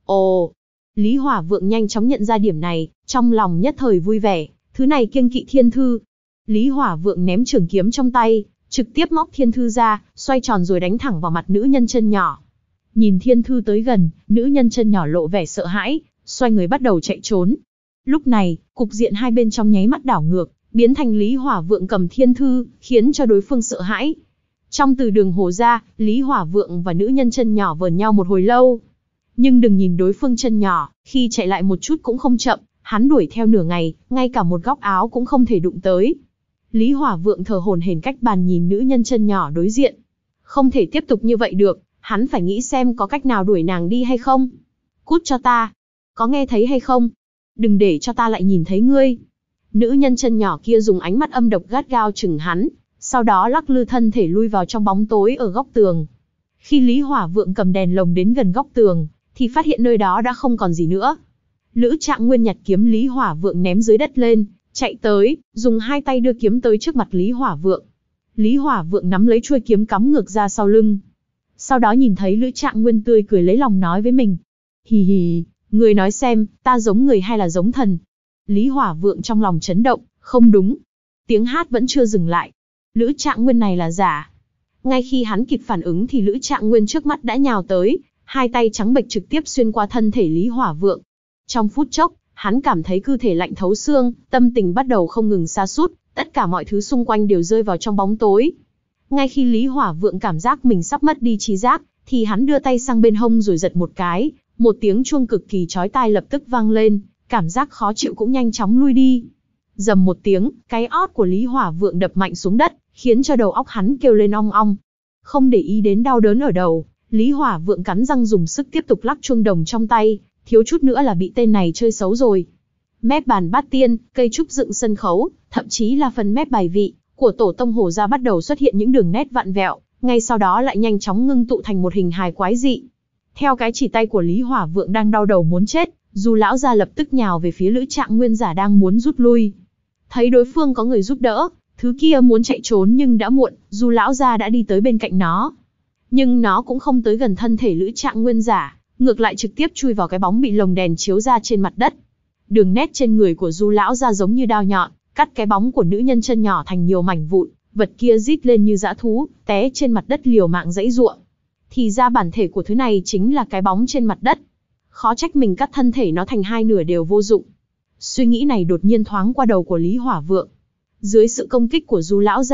Ồ! Lý Hỏa Vượng nhanh chóng nhận ra điểm này, trong lòng nhất thời vui vẻ, thứ này kiêng kỵ thiên thư. Lý Hỏa Vượng ném trường kiếm trong tay, trực tiếp móc thiên thư ra, xoay tròn rồi đánh thẳng vào mặt nữ nhân chân nhỏ. Nhìn thiên thư tới gần, nữ nhân chân nhỏ lộ vẻ sợ hãi, xoay người bắt đầu chạy trốn. Lúc này, cục diện hai bên trong nháy mắt đảo ngược, biến thành Lý Hỏa Vượng cầm thiên thư, khiến cho đối phương sợ hãi. Trong từ đường Hồ ra, Lý Hỏa Vượng và nữ nhân chân nhỏ vờn nhau một hồi lâu. Nhưng đừng nhìn đối phương chân nhỏ, khi chạy lại một chút cũng không chậm, hắn đuổi theo nửa ngày, ngay cả một góc áo cũng không thể đụng tới. Lý Hỏa Vượng thở hổn hển cách bàn nhìn nữ nhân chân nhỏ đối diện. Không thể tiếp tục như vậy được, hắn phải nghĩ xem có cách nào đuổi nàng đi hay không. Cút cho ta! Có nghe thấy hay không? Đừng để cho ta lại nhìn thấy ngươi. Nữ nhân chân nhỏ kia dùng ánh mắt âm độc gắt gao chừng hắn, sau đó lắc lư thân thể lui vào trong bóng tối ở góc tường. Khi Lý Hỏa Vượng cầm đèn lồng đến gần góc tường, thì phát hiện nơi đó đã không còn gì nữa. Lữ Trạng Nguyên nhặt kiếm Lý Hỏa Vượng ném dưới đất lên, chạy tới, dùng hai tay đưa kiếm tới trước mặt Lý Hỏa Vượng. Lý Hỏa Vượng nắm lấy chuôi kiếm cắm ngược ra sau lưng. Sau đó nhìn thấy Lữ Trạng Nguyên tươi cười lấy lòng nói với mình. Hì hì, người nói xem, ta giống người hay là giống thần? Lý Hỏa Vượng trong lòng chấn động, không đúng. Tiếng hát vẫn chưa dừng lại. Lữ Trạng Nguyên này là giả. Ngay khi hắn kịp phản ứng thì Lữ Trạng Nguyên trước mắt đã nhào tới, hai tay trắng bệch trực tiếp xuyên qua thân thể Lý Hỏa Vượng. Trong phút chốc, hắn cảm thấy cơ thể lạnh thấu xương, tâm tình bắt đầu không ngừng sa sút, tất cả mọi thứ xung quanh đều rơi vào trong bóng tối. Ngay khi Lý Hỏa Vượng cảm giác mình sắp mất đi trí giác, thì hắn đưa tay sang bên hông rồi giật một cái, một tiếng chuông cực kỳ chói tai lập tức vang lên, cảm giác khó chịu cũng nhanh chóng lui đi. Dầm một tiếng, cái ót của Lý Hỏa Vượng đập mạnh xuống đất, khiến cho đầu óc hắn kêu lên ong ong. Không để ý đến đau đớn ở đầu, Lý Hỏa Vượng cắn răng dùng sức tiếp tục lắc chuông đồng trong tay, thiếu chút nữa là bị tên này chơi xấu rồi. Mép bàn bát tiên, cây trúc dựng sân khấu, thậm chí là phần mép bài vị của tổ tông Hồ gia bắt đầu xuất hiện những đường nét vặn vẹo, ngay sau đó lại nhanh chóng ngưng tụ thành một hình hài quái dị. Theo cái chỉ tay của Lý Hỏa Vượng đang đau đầu muốn chết, Du lão gia lập tức nhào về phía Lữ Trạng Nguyên giả đang muốn rút lui. Thấy đối phương có người giúp đỡ, thứ kia muốn chạy trốn nhưng đã muộn, Du lão gia đã đi tới bên cạnh nó. Nhưng nó cũng không tới gần thân thể Lữ Trạng Nguyên giả, ngược lại trực tiếp chui vào cái bóng bị lồng đèn chiếu ra trên mặt đất. Đường nét trên người của Du lão gia giống như đao nhọn, cắt cái bóng của nữ nhân chân nhỏ thành nhiều mảnh vụn, vật kia rít lên như dã thú, té trên mặt đất liều mạng giãy giụa. Thì ra bản thể của thứ này chính là cái bóng trên mặt đất. Khó trách mình cắt thân thể nó thành hai nửa đều vô dụng. Suy nghĩ này đột nhiên thoáng qua đầu của Lý Hỏa Vượng. Dưới sự công kích của Du lão gia,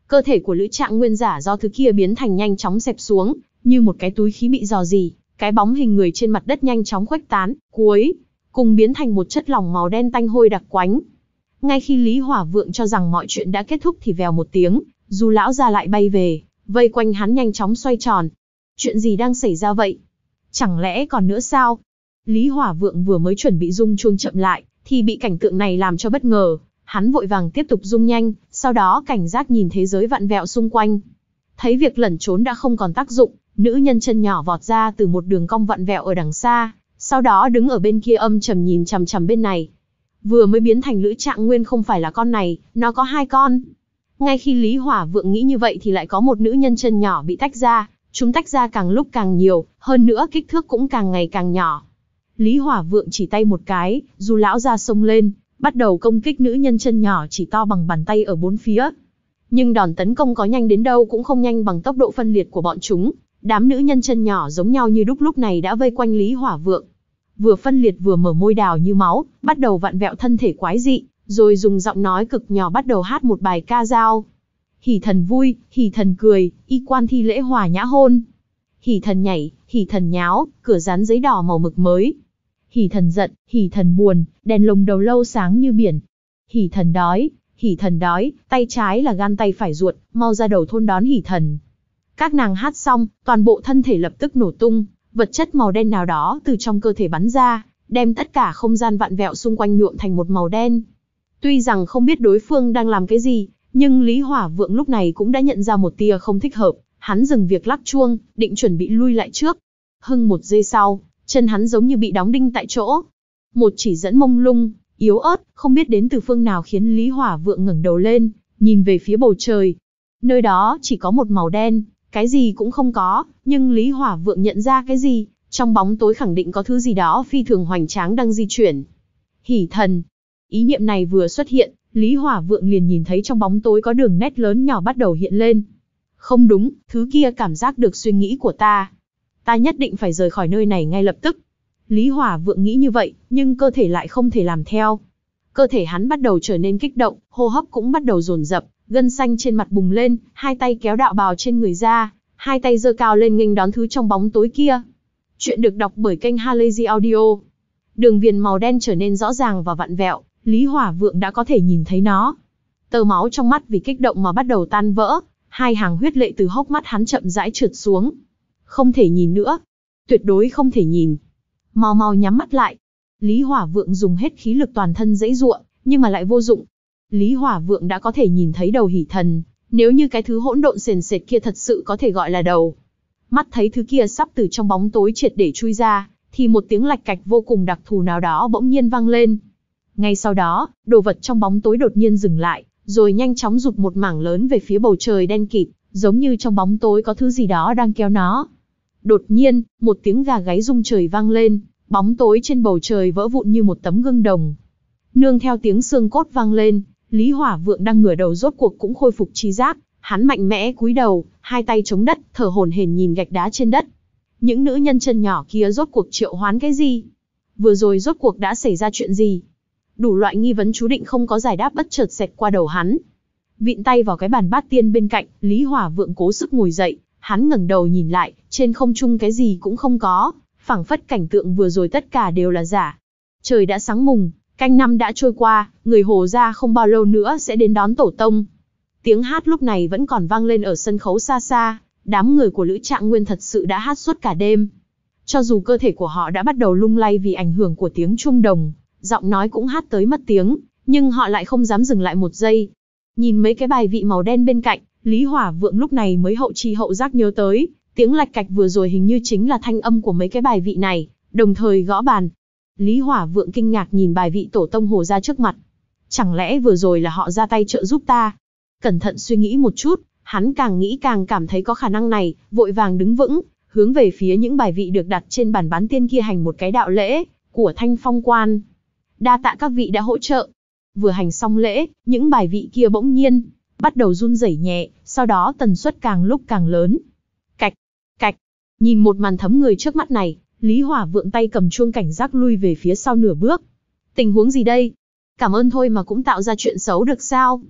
Cơ thể của Lữ Trạng Nguyên giả do thứ kia biến thành nhanh chóng xẹp xuống, như một cái túi khí bị rò rỉ, cái bóng hình người trên mặt đất nhanh chóng khuếch tán, cuối cùng biến thành một chất lỏng màu đen tanh hôi đặc quánh. Ngay khi Lý Hỏa Vượng cho rằng mọi chuyện đã kết thúc thì vèo một tiếng, Du lão gia lại bay về, vây quanh hắn nhanh chóng xoay tròn. Chuyện gì đang xảy ra vậy? Chẳng lẽ còn nữa sao? Lý Hỏa Vượng vừa mới chuẩn bị rung chuông chậm lại, thì bị cảnh tượng này làm cho bất ngờ. Hắn vội vàng tiếp tục rung nhanh, sau đó cảnh giác nhìn thế giới vặn vẹo xung quanh. Thấy việc lẩn trốn đã không còn tác dụng, nữ nhân chân nhỏ vọt ra từ một đường cong vặn vẹo ở đằng xa, sau đó đứng ở bên kia âm trầm nhìn chằm chằm bên này. Vừa mới biến thành Lữ Trạng Nguyên không phải là con này, nó có hai con. Ngay khi Lý Hỏa Vượng nghĩ như vậy thì lại có một nữ nhân chân nhỏ bị tách ra, chúng tách ra càng lúc càng nhiều, hơn nữa kích thước cũng càng ngày càng nhỏ. Lý Hỏa Vượng chỉ tay một cái, Du lão ra xông lên, bắt đầu công kích nữ nhân chân nhỏ chỉ to bằng bàn tay ở bốn phía. Nhưng đòn tấn công có nhanh đến đâu cũng không nhanh bằng tốc độ phân liệt của bọn chúng. Đám nữ nhân chân nhỏ giống nhau như đúc lúc này đã vây quanh Lý Hỏa Vượng. Vừa phân liệt vừa mở môi đào như máu, bắt đầu vặn vẹo thân thể quái dị, rồi dùng giọng nói cực nhỏ bắt đầu hát một bài ca dao. Hỉ thần vui, hỉ thần cười, y quan thi lễ hòa nhã hôn. Hỉ thần nhảy, hỉ thần nháo, cửa dán giấy đỏ màu mực mới. Hỉ thần giận, hỉ thần buồn, đèn lồng đầu lâu sáng như biển. Hỉ thần đói, hỉ thần đói, tay trái là gan tay phải ruột, mau ra đầu thôn đón hỉ thần. Các nàng hát xong, toàn bộ thân thể lập tức nổ tung, vật chất màu đen nào đó từ trong cơ thể bắn ra, đem tất cả không gian vặn vẹo xung quanh nhuộm thành một màu đen. Tuy rằng không biết đối phương đang làm cái gì, nhưng Lý Hỏa Vượng lúc này cũng đã nhận ra một tia không thích hợp, hắn dừng việc lắc chuông, định chuẩn bị lui lại trước. Hưng một giây sau, chân hắn giống như bị đóng đinh tại chỗ. Một chỉ dẫn mông lung, yếu ớt, không biết đến từ phương nào khiến Lý Hỏa Vượng ngẩng đầu lên, nhìn về phía bầu trời. Nơi đó chỉ có một màu đen, cái gì cũng không có, nhưng Lý Hỏa Vượng nhận ra cái gì, trong bóng tối khẳng định có thứ gì đó phi thường hoành tráng đang di chuyển. Hỉ thần. Ý niệm này vừa xuất hiện, Lý Hỏa Vượng liền nhìn thấy trong bóng tối có đường nét lớn nhỏ bắt đầu hiện lên. Không đúng, thứ kia cảm giác được suy nghĩ của ta. Ta nhất định phải rời khỏi nơi này ngay lập tức. Lý Hỏa Vượng nghĩ như vậy, nhưng cơ thể lại không thể làm theo. Cơ thể hắn bắt đầu trở nên kích động, hô hấp cũng bắt đầu dồn dập, gân xanh trên mặt bùng lên, hai tay kéo đạo bào trên người ra, hai tay giơ cao lên nghênh đón thứ trong bóng tối kia. Chuyện được đọc bởi kênh Halazy Audio. Đường viền màu đen trở nên rõ ràng và vặn vẹo, Lý Hỏa Vượng đã có thể nhìn thấy nó. Tơ máu trong mắt vì kích động mà bắt đầu tan vỡ, hai hàng huyết lệ từ hốc mắt hắn chậm rãi trượt xuống. Không thể nhìn nữa, tuyệt đối không thể nhìn. Mau mau nhắm mắt lại. Lý Hỏa Vượng dùng hết khí lực toàn thân giãy giụa, nhưng mà lại vô dụng. Lý Hỏa Vượng đã có thể nhìn thấy đầu hỉ thần, nếu như cái thứ hỗn độn sền sệt kia thật sự có thể gọi là đầu. Mắt thấy thứ kia sắp từ trong bóng tối triệt để chui ra, thì một tiếng lạch cạch vô cùng đặc thù nào đó bỗng nhiên vang lên. Ngay sau đó, đồ vật trong bóng tối đột nhiên dừng lại, rồi nhanh chóng rụt một mảng lớn về phía bầu trời đen kịt, giống như trong bóng tối có thứ gì đó đang kéo nó. Đột nhiên, một tiếng gà gáy rung trời vang lên, bóng tối trên bầu trời vỡ vụn như một tấm gương đồng. Nương theo tiếng xương cốt vang lên, Lý Hỏa Vượng đang ngửa đầu rốt cuộc cũng khôi phục trí giác, hắn mạnh mẽ cúi đầu, hai tay chống đất, thở hổn hển nhìn gạch đá trên đất. Những nữ nhân chân nhỏ kia rốt cuộc triệu hoán cái gì? Vừa rồi rốt cuộc đã xảy ra chuyện gì? Đủ loại nghi vấn chú định không có giải đáp bất chợt xẹt qua đầu hắn. Vịn tay vào cái bàn bát tiên bên cạnh, Lý Hỏa Vượng cố sức ngồi dậy, hắn ngẩng đầu nhìn lại, trên không trung cái gì cũng không có, phảng phất cảnh tượng vừa rồi tất cả đều là giả. Trời đã sáng mùng, canh năm đã trôi qua, người Hồ gia không bao lâu nữa sẽ đến đón tổ tông. Tiếng hát lúc này vẫn còn vang lên ở sân khấu xa xa, đám người của Lữ Trạng Nguyên thật sự đã hát suốt cả đêm. Cho dù cơ thể của họ đã bắt đầu lung lay vì ảnh hưởng của tiếng chuông đồng, giọng nói cũng hát tới mất tiếng, nhưng họ lại không dám dừng lại một giây. Nhìn mấy cái bài vị màu đen bên cạnh, Lý Hỏa Vượng lúc này mới hậu chi hậu giác nhớ tới, tiếng lạch cạch vừa rồi hình như chính là thanh âm của mấy cái bài vị này, đồng thời gõ bàn. Lý Hỏa Vượng kinh ngạc nhìn bài vị tổ tông Hồ gia trước mặt. Chẳng lẽ vừa rồi là họ ra tay trợ giúp ta? Cẩn thận suy nghĩ một chút, hắn càng nghĩ càng cảm thấy có khả năng này, vội vàng đứng vững, hướng về phía những bài vị được đặt trên bàn bán tiên kia hành một cái đạo lễ của Thanh Phong Quan. Đa tạ các vị đã hỗ trợ. Vừa hành xong lễ, những bài vị kia bỗng nhiên bắt đầu run rẩy nhẹ, sau đó tần suất càng lúc càng lớn. Cạch, cạch. Nhìn một màn thấm người trước mắt này, Lý Hỏa Vượng tay cầm chuông cảnh giác lui về phía sau nửa bước. Tình huống gì đây? Cảm ơn thôi mà cũng tạo ra chuyện xấu được sao?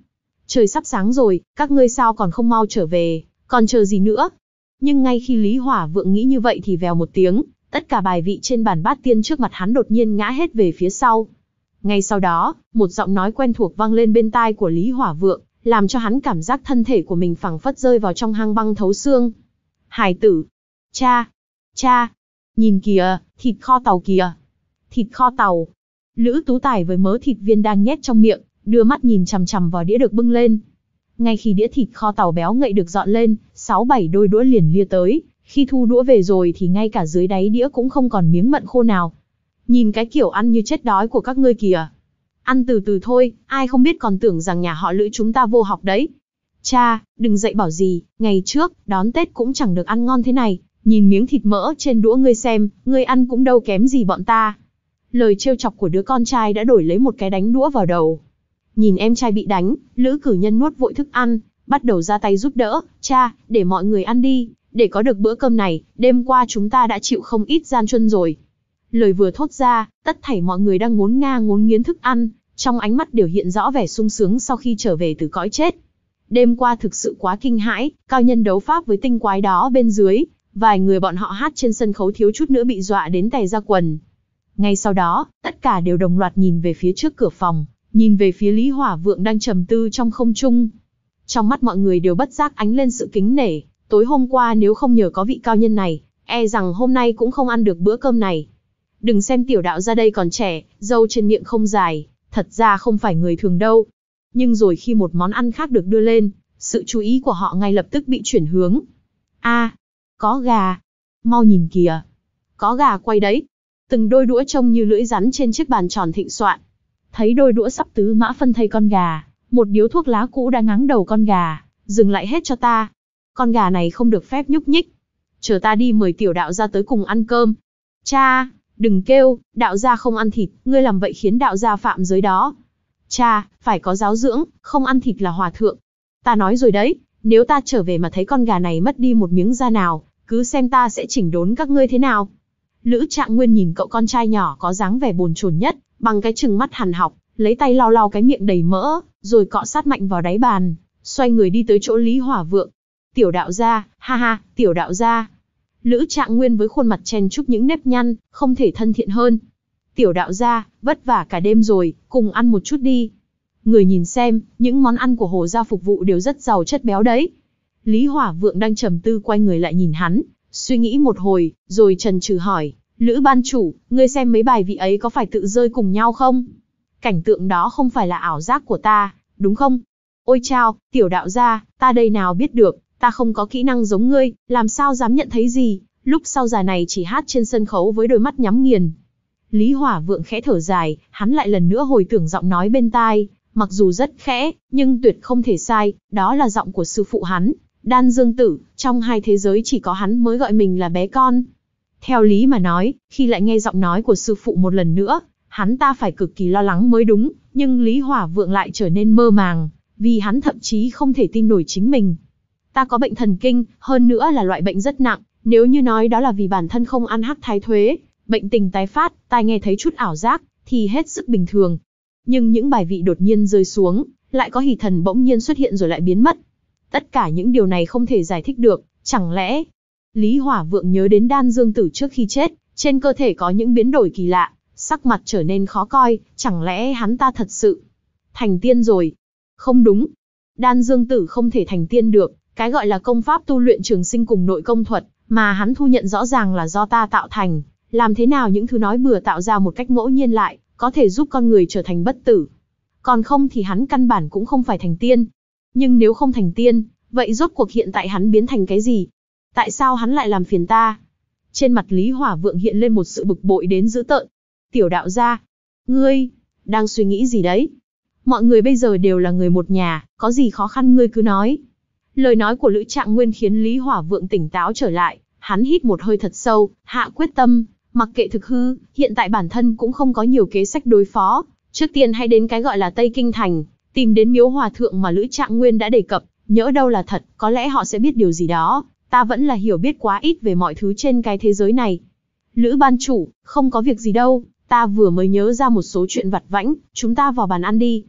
Trời sắp sáng rồi, các ngươi sao còn không mau trở về, còn chờ gì nữa? Nhưng ngay khi Lý Hỏa Vượng nghĩ như vậy thì vèo một tiếng, tất cả bài vị trên bàn bát tiên trước mặt hắn đột nhiên ngã hết về phía sau. Ngay sau đó, một giọng nói quen thuộc vang lên bên tai của Lý Hỏa Vượng, làm cho hắn cảm giác thân thể của mình phảng phất rơi vào trong hang băng thấu xương. Hải tử! Cha! Cha! Nhìn kìa, thịt kho tàu kìa! Thịt kho tàu! Lữ Tú Tài với mớ thịt viên đang nhét trong miệng, đưa mắt nhìn chằm chằm vào đĩa được bưng lên. Ngay khi đĩa thịt kho tàu béo ngậy được dọn lên, sáu bảy đôi đũa liền lia tới, khi thu đũa về rồi thì ngay cả dưới đáy đĩa cũng không còn miếng mận khô nào. Nhìn cái kiểu ăn như chết đói của các ngươi kìa. Ăn từ từ thôi, ai không biết còn tưởng rằng nhà họ Lữ chúng ta vô học đấy. Cha, đừng dạy bảo gì, ngày trước, đón Tết cũng chẳng được ăn ngon thế này, nhìn miếng thịt mỡ trên đũa ngươi xem, ngươi ăn cũng đâu kém gì bọn ta. Lời trêu chọc của đứa con trai đã đổi lấy một cái đánh đũa vào đầu. Nhìn em trai bị đánh, Lữ Cử Nhân nuốt vội thức ăn, bắt đầu ra tay giúp đỡ. Cha, để mọi người ăn đi, để có được bữa cơm này, đêm qua chúng ta đã chịu không ít gian truân rồi. Lời vừa thốt ra, tất thảy mọi người đang ngốn nga ngốn nghiến thức ăn, trong ánh mắt đều hiện rõ vẻ sung sướng sau khi trở về từ cõi chết. Đêm qua thực sự quá kinh hãi, cao nhân đấu pháp với tinh quái đó bên dưới, vài người bọn họ hát trên sân khấu thiếu chút nữa bị dọa đến tè ra quần. Ngay sau đó, tất cả đều đồng loạt nhìn về phía trước cửa phòng, nhìn về phía Lý Hỏa Vượng đang trầm tư trong không trung. Trong mắt mọi người đều bất giác ánh lên sự kính nể, tối hôm qua nếu không nhờ có vị cao nhân này, e rằng hôm nay cũng không ăn được bữa cơm này. Đừng xem tiểu đạo ra đây còn trẻ, râu trên miệng không dài, thật ra không phải người thường đâu. Nhưng rồi khi một món ăn khác được đưa lên, sự chú ý của họ ngay lập tức bị chuyển hướng. A, à, có gà. Mau nhìn kìa. Có gà quay đấy. Từng đôi đũa trông như lưỡi rắn trên chiếc bàn tròn thịnh soạn. Thấy đôi đũa sắp tứ mã phân thây con gà, một điếu thuốc lá cũ đã ngáng đầu con gà. Dừng lại hết cho ta. Con gà này không được phép nhúc nhích. Chờ ta đi mời tiểu đạo gia tới cùng ăn cơm. Cha, đừng kêu, đạo gia không ăn thịt, ngươi làm vậy khiến đạo gia phạm giới đó. Cha, phải có giáo dưỡng, không ăn thịt là hòa thượng. Ta nói rồi đấy, nếu ta trở về mà thấy con gà này mất đi một miếng da nào, cứ xem ta sẽ chỉnh đốn các ngươi thế nào. Lữ Trạng Nguyên nhìn cậu con trai nhỏ có dáng vẻ bồn chồn nhất, bằng cái trừng mắt hằn học, lấy tay lau lau cái miệng đầy mỡ, rồi cọ sát mạnh vào đáy bàn, xoay người đi tới chỗ Lý Hỏa Vượng. Tiểu đạo gia, ha ha, tiểu đạo gia. Lữ Trạng Nguyên với khuôn mặt chen chúc những nếp nhăn, không thể thân thiện hơn. Tiểu đạo gia, vất vả cả đêm rồi, cùng ăn một chút đi. Người nhìn xem, những món ăn của Hồ gia phục vụ đều rất giàu chất béo đấy. Lý Hỏa Vượng đang trầm tư quay người lại nhìn hắn, suy nghĩ một hồi, rồi chần chừ hỏi, Lữ ban chủ, ngươi xem mấy bài vị ấy có phải tự rơi cùng nhau không? Cảnh tượng đó không phải là ảo giác của ta, đúng không? Ôi chao, tiểu đạo gia, ta đây nào biết được, ta không có kỹ năng giống ngươi, làm sao dám nhận thấy gì, lúc sau già này chỉ hát trên sân khấu với đôi mắt nhắm nghiền. Lý Hỏa Vượng khẽ thở dài, hắn lại lần nữa hồi tưởng giọng nói bên tai, mặc dù rất khẽ, nhưng tuyệt không thể sai, đó là giọng của sư phụ hắn, Đan Dương Tử, trong hai thế giới chỉ có hắn mới gọi mình là bé con. Theo lý mà nói, khi lại nghe giọng nói của sư phụ một lần nữa, hắn ta phải cực kỳ lo lắng mới đúng, nhưng Lý Hỏa Vượng lại trở nên mơ màng, vì hắn thậm chí không thể tin nổi chính mình. Ta có bệnh thần kinh, hơn nữa là loại bệnh rất nặng, nếu như nói đó là vì bản thân không ăn hắc thái thuế, bệnh tình tái phát, tai nghe thấy chút ảo giác, thì hết sức bình thường. Nhưng những bài vị đột nhiên rơi xuống, lại có hỷ thần bỗng nhiên xuất hiện rồi lại biến mất. Tất cả những điều này không thể giải thích được, chẳng lẽ... Lý Hỏa Vượng nhớ đến Đan Dương Tử trước khi chết, trên cơ thể có những biến đổi kỳ lạ, sắc mặt trở nên khó coi, chẳng lẽ hắn ta thật sự thành tiên rồi? Không đúng, Đan Dương Tử không thể thành tiên được, cái gọi là công pháp tu luyện trường sinh cùng nội công thuật, mà hắn thu nhận rõ ràng là do ta tạo thành, làm thế nào những thứ nói bừa tạo ra một cách ngẫu nhiên lại, có thể giúp con người trở thành bất tử. Còn không thì hắn căn bản cũng không phải thành tiên. Nhưng nếu không thành tiên, vậy rốt cuộc hiện tại hắn biến thành cái gì? Tại sao hắn lại làm phiền ta? Trên mặt Lý Hỏa Vượng hiện lên một sự bực bội đến dữ tợn. Tiểu đạo gia, ngươi, đang suy nghĩ gì đấy? Mọi người bây giờ đều là người một nhà, có gì khó khăn ngươi cứ nói. Lời nói của Lữ Trạng Nguyên khiến Lý Hỏa Vượng tỉnh táo trở lại, hắn hít một hơi thật sâu, hạ quyết tâm, mặc kệ thực hư, hiện tại bản thân cũng không có nhiều kế sách đối phó, trước tiên hãy đến cái gọi là Tây Kinh Thành, tìm đến miếu hòa thượng mà Lữ Trạng Nguyên đã đề cập, nhỡ đâu là thật, có lẽ họ sẽ biết điều gì đó, ta vẫn là hiểu biết quá ít về mọi thứ trên cái thế giới này. Lữ ban chủ, không có việc gì đâu, ta vừa mới nhớ ra một số chuyện vặt vãnh, chúng ta vào bàn ăn đi.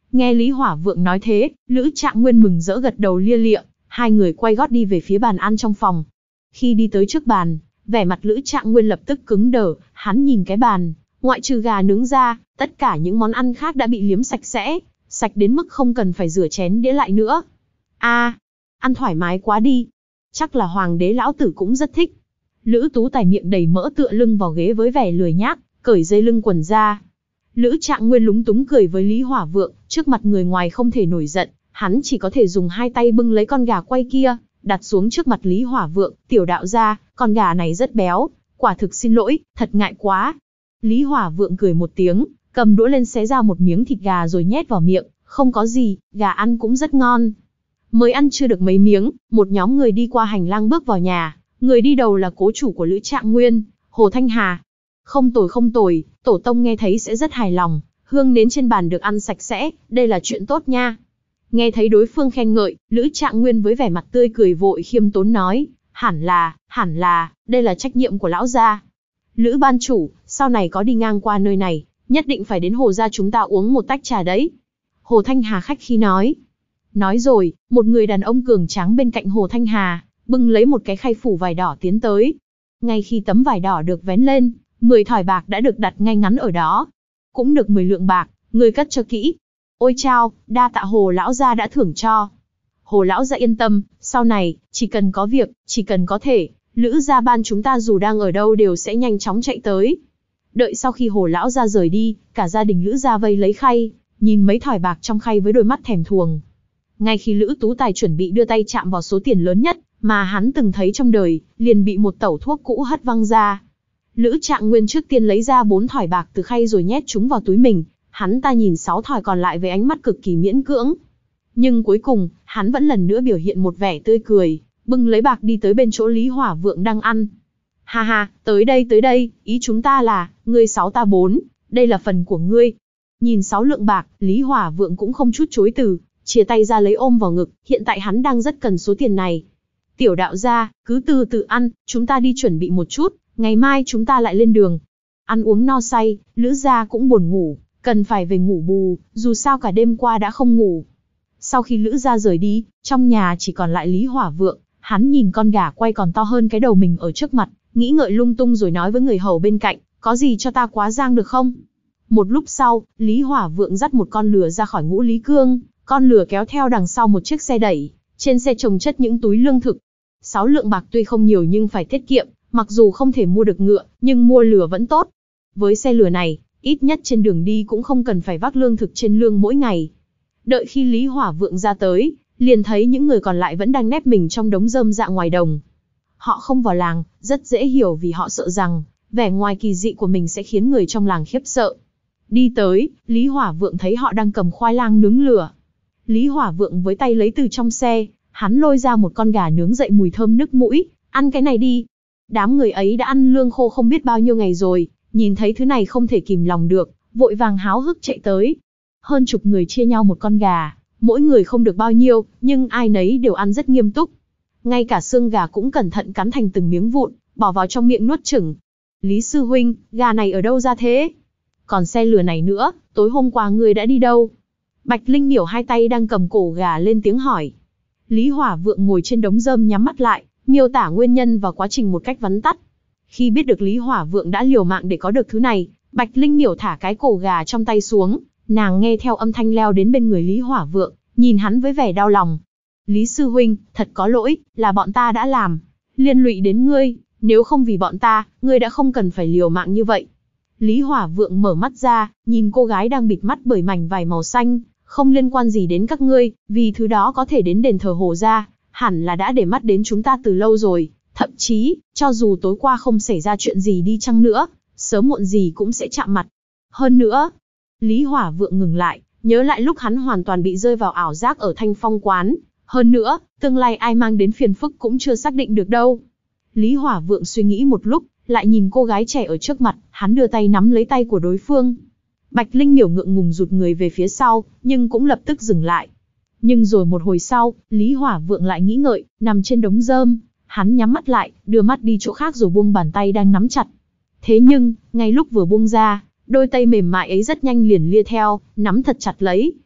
Nghe Lý Hỏa Vượng nói thế, Lữ Trạng Nguyên mừng rỡ gật đầu lia lịa, hai người quay gót đi về phía bàn ăn trong phòng. Khi đi tới trước bàn, vẻ mặt Lữ Trạng Nguyên lập tức cứng đờ, hắn nhìn cái bàn, ngoại trừ gà nướng ra, tất cả những món ăn khác đã bị liếm sạch sẽ, sạch đến mức không cần phải rửa chén đĩa lại nữa. A, à, ăn thoải mái quá đi. Chắc là hoàng đế lão tử cũng rất thích. Lữ Tú Tài miệng đầy mỡ tựa lưng vào ghế với vẻ lười nhác, cởi dây lưng quần ra. Lữ Trạng Nguyên lúng túng cười với Lý Hỏa Vượng, trước mặt người ngoài không thể nổi giận, hắn chỉ có thể dùng hai tay bưng lấy con gà quay kia, đặt xuống trước mặt Lý Hỏa Vượng, tiểu đạo gia, con gà này rất béo, quả thực xin lỗi, thật ngại quá. Lý Hỏa Vượng cười một tiếng, cầm đũa lên xé ra một miếng thịt gà rồi nhét vào miệng, không có gì, gà ăn cũng rất ngon. Mới ăn chưa được mấy miếng, một nhóm người đi qua hành lang bước vào nhà, người đi đầu là cố chủ của Lữ Trạng Nguyên, Hồ Thanh Hà. Không tồi không tồi, tổ tông nghe thấy sẽ rất hài lòng, hương nến trên bàn được ăn sạch sẽ, đây là chuyện tốt nha. Nghe thấy đối phương khen ngợi, Lữ Trạng Nguyên với vẻ mặt tươi cười vội khiêm tốn nói, hẳn là, hẳn là, đây là trách nhiệm của lão gia. Lữ ban chủ, sau này có đi ngang qua nơi này, nhất định phải đến Hồ gia chúng ta uống một tách trà đấy. Hồ Thanh Hà khách khí nói. Nói rồi, một người đàn ông cường tráng bên cạnh Hồ Thanh Hà, bưng lấy một cái khay phủ vải đỏ tiến tới. Ngay khi tấm vải đỏ được vén lên, mười thỏi bạc đã được đặt ngay ngắn ở đó. Cũng được mười lượng bạc, người cất cho kỹ. Ôi chao, đa tạ Hồ lão gia đã thưởng cho. Hồ lão gia yên tâm, sau này, chỉ cần có việc, chỉ cần có thể, Lữ gia ban chúng ta dù đang ở đâu đều sẽ nhanh chóng chạy tới. Đợi sau khi Hồ lão gia rời đi, cả gia đình Lữ gia vây lấy khay, nhìn mấy thỏi bạc trong khay với đôi mắt thèm thuồng. Ngay khi Lữ Tú Tài chuẩn bị đưa tay chạm vào số tiền lớn nhất mà hắn từng thấy trong đời, liền bị một tẩu thuốc cũ hất văng ra. Lữ Trạng Nguyên trước tiên lấy ra bốn thỏi bạc từ khay rồi nhét chúng vào túi mình, hắn ta nhìn sáu thỏi còn lại với ánh mắt cực kỳ miễn cưỡng. Nhưng cuối cùng, hắn vẫn lần nữa biểu hiện một vẻ tươi cười, bưng lấy bạc đi tới bên chỗ Lý Hỏa Vượng đang ăn. Ha ha, tới đây tới đây, ý chúng ta là, ngươi sáu ta bốn, đây là phần của ngươi. Nhìn sáu lượng bạc, Lý Hỏa Vượng cũng không chút chối từ, chia tay ra lấy ôm vào ngực, hiện tại hắn đang rất cần số tiền này. Tiểu đạo gia, cứ từ từ ăn, chúng ta đi chuẩn bị một chút, ngày mai chúng ta lại lên đường. Ăn uống no say, Lữ gia cũng buồn ngủ, cần phải về ngủ bù, dù sao cả đêm qua đã không ngủ. Sau khi Lữ gia rời đi, trong nhà chỉ còn lại Lý Hỏa Vượng, hắn nhìn con gà quay còn to hơn cái đầu mình ở trước mặt, nghĩ ngợi lung tung rồi nói với người hầu bên cạnh, có gì cho ta quá giang được không? Một lúc sau, Lý Hỏa Vượng dắt một con lừa ra khỏi Ngũ Lý Cương, con lừa kéo theo đằng sau một chiếc xe đẩy, trên xe chồng chất những túi lương thực. Sáu lượng bạc tuy không nhiều nhưng phải tiết kiệm, mặc dù không thể mua được ngựa, nhưng mua lừa vẫn tốt. Với xe lừa này, ít nhất trên đường đi cũng không cần phải vác lương thực trên lưng mỗi ngày. Đợi khi Lý Hỏa Vượng ra tới, liền thấy những người còn lại vẫn đang nép mình trong đống rơm rạ ngoài đồng. Họ không vào làng, rất dễ hiểu vì họ sợ rằng, vẻ ngoài kỳ dị của mình sẽ khiến người trong làng khiếp sợ. Đi tới, Lý Hỏa Vượng thấy họ đang cầm khoai lang nướng lửa. Lý Hỏa Vượng với tay lấy từ trong xe, hắn lôi ra một con gà nướng dậy mùi thơm nức mũi, ăn cái này đi. Đám người ấy đã ăn lương khô không biết bao nhiêu ngày rồi, nhìn thấy thứ này không thể kìm lòng được, vội vàng háo hức chạy tới. Hơn chục người chia nhau một con gà, mỗi người không được bao nhiêu, nhưng ai nấy đều ăn rất nghiêm túc. Ngay cả xương gà cũng cẩn thận cắn thành từng miếng vụn, bỏ vào trong miệng nuốt chửng. Lý sư huynh, gà này ở đâu ra thế? Còn xe lừa này nữa, tối hôm qua người đã đi đâu? Bạch Linh Miểu hai tay đang cầm cổ gà lên tiếng hỏi. Lý Hỏa Vượng ngồi trên đống rơm nhắm mắt lại, miêu tả nguyên nhân và quá trình một cách vắn tắt. Khi biết được Lý Hỏa Vượng đã liều mạng để có được thứ này, Bạch Linh Miểu thả cái cổ gà trong tay xuống, nàng nghe theo âm thanh leo đến bên người Lý Hỏa Vượng, nhìn hắn với vẻ đau lòng. Lý sư huynh, thật có lỗi, là bọn ta đã làm, liên lụy đến ngươi, nếu không vì bọn ta, ngươi đã không cần phải liều mạng như vậy. Lý Hỏa Vượng mở mắt ra, nhìn cô gái đang bịt mắt bởi mảnh vải màu xanh, không liên quan gì đến các ngươi, vì thứ đó có thể đến đền thờ Hồ gia, hẳn là đã để mắt đến chúng ta từ lâu rồi, thậm chí, cho dù tối qua không xảy ra chuyện gì đi chăng nữa, sớm muộn gì cũng sẽ chạm mặt. Hơn nữa, Lý Hỏa Vượng ngừng lại, nhớ lại lúc hắn hoàn toàn bị rơi vào ảo giác ở Thanh Phong quán, hơn nữa, tương lai ai mang đến phiền phức cũng chưa xác định được đâu. Lý Hỏa Vượng suy nghĩ một lúc, lại nhìn cô gái trẻ ở trước mặt, hắn đưa tay nắm lấy tay của đối phương. Bạch Linh Miểu ngượng ngùng rụt người về phía sau, nhưng cũng lập tức dừng lại. Nhưng rồi một hồi sau, Lý Hỏa Vượng lại nghĩ ngợi, nằm trên đống rơm, hắn nhắm mắt lại, đưa mắt đi chỗ khác rồi buông bàn tay đang nắm chặt. Thế nhưng, ngay lúc vừa buông ra, đôi tay mềm mại ấy rất nhanh liền lia theo, nắm thật chặt lấy.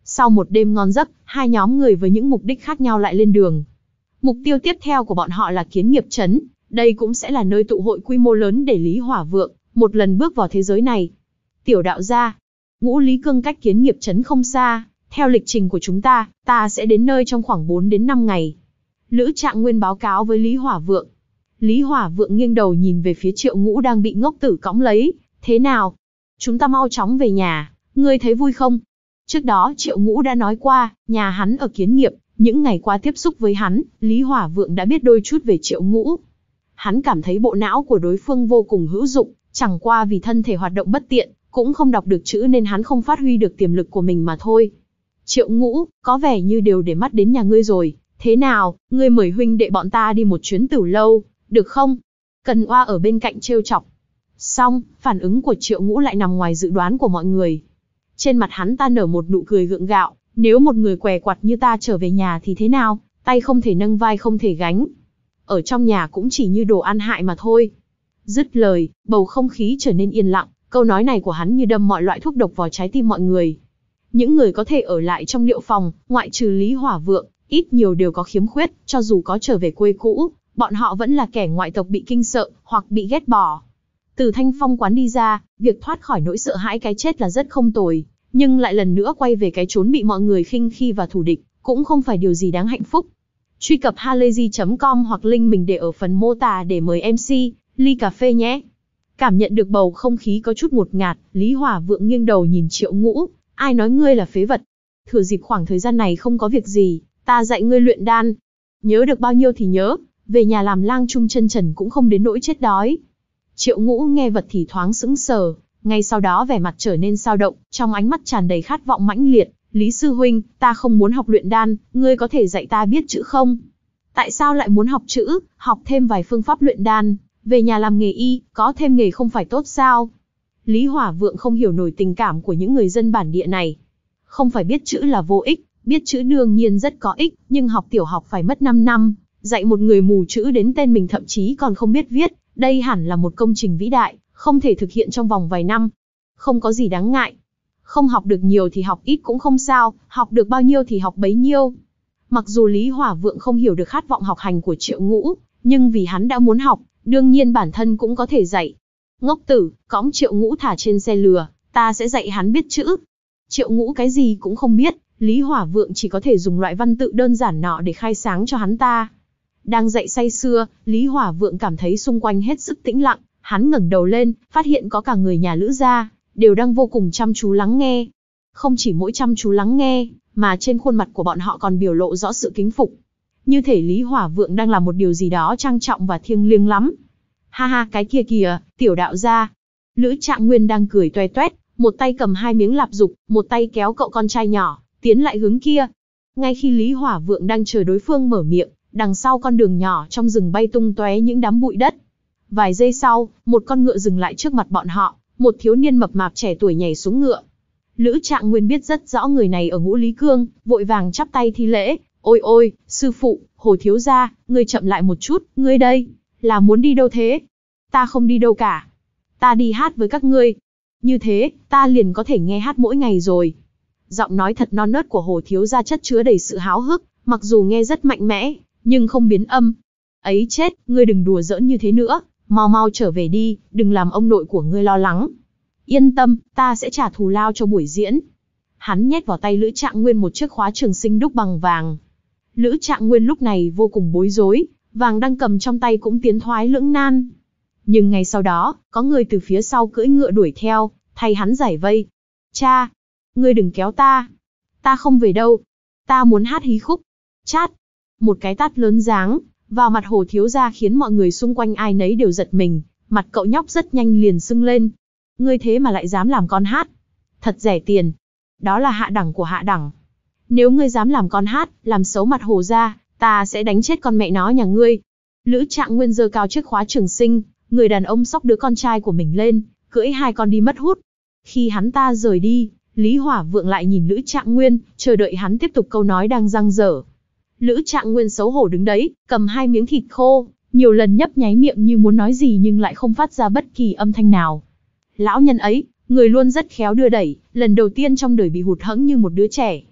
Sau một đêm ngon giấc, hai nhóm người với những mục đích khác nhau lại lên đường. Mục tiêu tiếp theo của bọn họ là Kiến Nghiệp Trấn, đây cũng sẽ là nơi tụ hội quy mô lớn để Lý Hỏa Vượng một lần bước vào thế giới này. Tiểu đạo gia, Ngũ Lý Cương cách Kiến Nghiệp Trấn không xa, theo lịch trình của chúng ta, ta sẽ đến nơi trong khoảng bốn đến năm ngày. Lữ Trạng Nguyên báo cáo với Lý Hỏa Vượng. Lý Hỏa Vượng nghiêng đầu nhìn về phía Triệu Ngũ đang bị ngốc tử cõng lấy. Thế nào? Chúng ta mau chóng về nhà, ngươi thấy vui không? Trước đó Triệu Ngũ đã nói qua, nhà hắn ở Kiến Nghiệp, những ngày qua tiếp xúc với hắn, Lý Hỏa Vượng đã biết đôi chút về Triệu Ngũ. Hắn cảm thấy bộ não của đối phương vô cùng hữu dụng, chẳng qua vì thân thể hoạt động bất tiện, cũng không đọc được chữ nên hắn không phát huy được tiềm lực của mình mà thôi. Triệu Ngũ, có vẻ như đều để mắt đến nhà ngươi rồi, thế nào, ngươi mời huynh đệ bọn ta đi một chuyến Tửu Lâu, được không? Cần Oa ở bên cạnh trêu chọc. Xong, phản ứng của Triệu Ngũ lại nằm ngoài dự đoán của mọi người. Trên mặt hắn ta nở một nụ cười gượng gạo, nếu một người què quặt như ta trở về nhà thì thế nào, tay không thể nâng vai không thể gánh. Ở trong nhà cũng chỉ như đồ ăn hại mà thôi. Dứt lời, bầu không khí trở nên yên lặng, câu nói này của hắn như đâm mọi loại thuốc độc vào trái tim mọi người. Những người có thể ở lại trong liệu phòng, ngoại trừ Lý Hỏa Vượng, ít nhiều đều có khiếm khuyết, cho dù có trở về quê cũ, bọn họ vẫn là kẻ ngoại tộc bị kinh sợ, hoặc bị ghét bỏ. Từ Thanh Phong quán đi ra, việc thoát khỏi nỗi sợ hãi cái chết là rất không tồi, nhưng lại lần nữa quay về cái chốn bị mọi người khinh khi và thù địch, cũng không phải điều gì đáng hạnh phúc. Truy cập halayzi chấm com hoặc link mình để ở phần mô tả để mời em xê, ly cà phê nhé. Cảm nhận được bầu không khí có chút ngột ngạt, Lý Hỏa Vượng nghiêng đầu nhìn Triệu Ngũ, ai nói ngươi là phế vật? Thừa dịp khoảng thời gian này không có việc gì, ta dạy ngươi luyện đan. Nhớ được bao nhiêu thì nhớ, về nhà làm lang trung chân trần cũng không đến nỗi chết đói. Triệu Ngũ nghe vật thì thoáng sững sờ, ngay sau đó vẻ mặt trở nên dao động, trong ánh mắt tràn đầy khát vọng mãnh liệt. Lý sư huynh, ta không muốn học luyện đan, ngươi có thể dạy ta biết chữ không? Tại sao lại muốn học chữ, học thêm vài phương pháp luyện đan, về nhà làm nghề y, có thêm nghề không phải tốt sao? Lý Hỏa Vượng không hiểu nổi tình cảm của những người dân bản địa này. Không phải biết chữ là vô ích, biết chữ đương nhiên rất có ích, nhưng học tiểu học phải mất năm năm, dạy một người mù chữ đến tên mình thậm chí còn không biết viết, đây hẳn là một công trình vĩ đại, không thể thực hiện trong vòng vài năm. Không có gì đáng ngại. Không học được nhiều thì học ít cũng không sao, học được bao nhiêu thì học bấy nhiêu. Mặc dù Lý Hỏa Vượng không hiểu được khát vọng học hành của Triệu Ngũ, nhưng vì hắn đã muốn học, đương nhiên bản thân cũng có thể dạy. Ngốc tử, cõng Triệu Ngũ thả trên xe lừa, ta sẽ dạy hắn biết chữ. Triệu Ngũ cái gì cũng không biết, Lý Hỏa Vượng chỉ có thể dùng loại văn tự đơn giản nọ để khai sáng cho hắn ta. Đang dạy say sưa, Lý Hỏa Vượng cảm thấy xung quanh hết sức tĩnh lặng, hắn ngẩng đầu lên, phát hiện có cả người nhà Lữ gia, đều đang vô cùng chăm chú lắng nghe. Không chỉ mỗi chăm chú lắng nghe, mà trên khuôn mặt của bọn họ còn biểu lộ rõ sự kính phục. Như thể Lý Hỏa Vượng đang làm một điều gì đó trang trọng và thiêng liêng lắm. Ha ha, cái kia kìa, tiểu đạo gia. Lữ Trạng Nguyên đang cười toe toét, một tay cầm hai miếng lạp dục, một tay kéo cậu con trai nhỏ, tiến lại hướng kia. Ngay khi Lý Hỏa Vượng đang chờ đối phương mở miệng, đằng sau con đường nhỏ trong rừng bay tung tóe những đám bụi đất. Vài giây sau, một con ngựa dừng lại trước mặt bọn họ, một thiếu niên mập mạp trẻ tuổi nhảy xuống ngựa. Lữ Trạng Nguyên biết rất rõ người này ở Ngũ Lý Cương, vội vàng chắp tay thi lễ, ôi ôi, sư phụ, Hồ thiếu gia, ngươi chậm lại một chút, ngươi đây, là muốn đi đâu thế? Ta không đi đâu cả. Ta đi hát với các ngươi. Như thế, ta liền có thể nghe hát mỗi ngày rồi. Giọng nói thật non nớt của Hồ thiếu gia chất chứa đầy sự háo hức, mặc dù nghe rất mạnh mẽ, nhưng không biến âm. Ấy chết, ngươi đừng đùa giỡn như thế nữa, mau mau trở về đi, đừng làm ông nội của ngươi lo lắng. Yên tâm, ta sẽ trả thù lao cho buổi diễn. Hắn nhét vào tay Lữ Trạng Nguyên một chiếc khóa trường sinh đúc bằng vàng. Lữ Trạng Nguyên lúc này vô cùng bối rối, vàng đang cầm trong tay cũng tiến thoái lưỡng nan. Nhưng ngay sau đó, có người từ phía sau cưỡi ngựa đuổi theo, thay hắn giải vây. Cha, ngươi đừng kéo ta. Ta không về đâu. Ta muốn hát hí khúc. Chát. Một cái tát lớn giáng vào mặt Hồ thiếu gia khiến mọi người xung quanh ai nấy đều giật mình, mặt cậu nhóc rất nhanh liền sưng lên. Ngươi thế mà lại dám làm con hát? Thật rẻ tiền. Đó là hạ đẳng của hạ đẳng. Nếu ngươi dám làm con hát, làm xấu mặt Hồ gia, ta sẽ đánh chết con mẹ nó nhà ngươi. Lữ Trạng Nguyên giơ cao chiếc khóa trường sinh, người đàn ông xốc đứa con trai của mình lên, cưỡi hai con đi mất hút. Khi hắn ta rời đi, Lý Hỏa Vượng lại nhìn Lữ Trạng Nguyên, chờ đợi hắn tiếp tục câu nói đang dang dở. Lữ Trạng Nguyên xấu hổ đứng đấy, cầm hai miếng thịt khô, nhiều lần nhấp nháy miệng như muốn nói gì nhưng lại không phát ra bất kỳ âm thanh nào. Lão nhân ấy, người luôn rất khéo đưa đẩy, lần đầu tiên trong đời bị hụt hẫng như một đứa trẻ.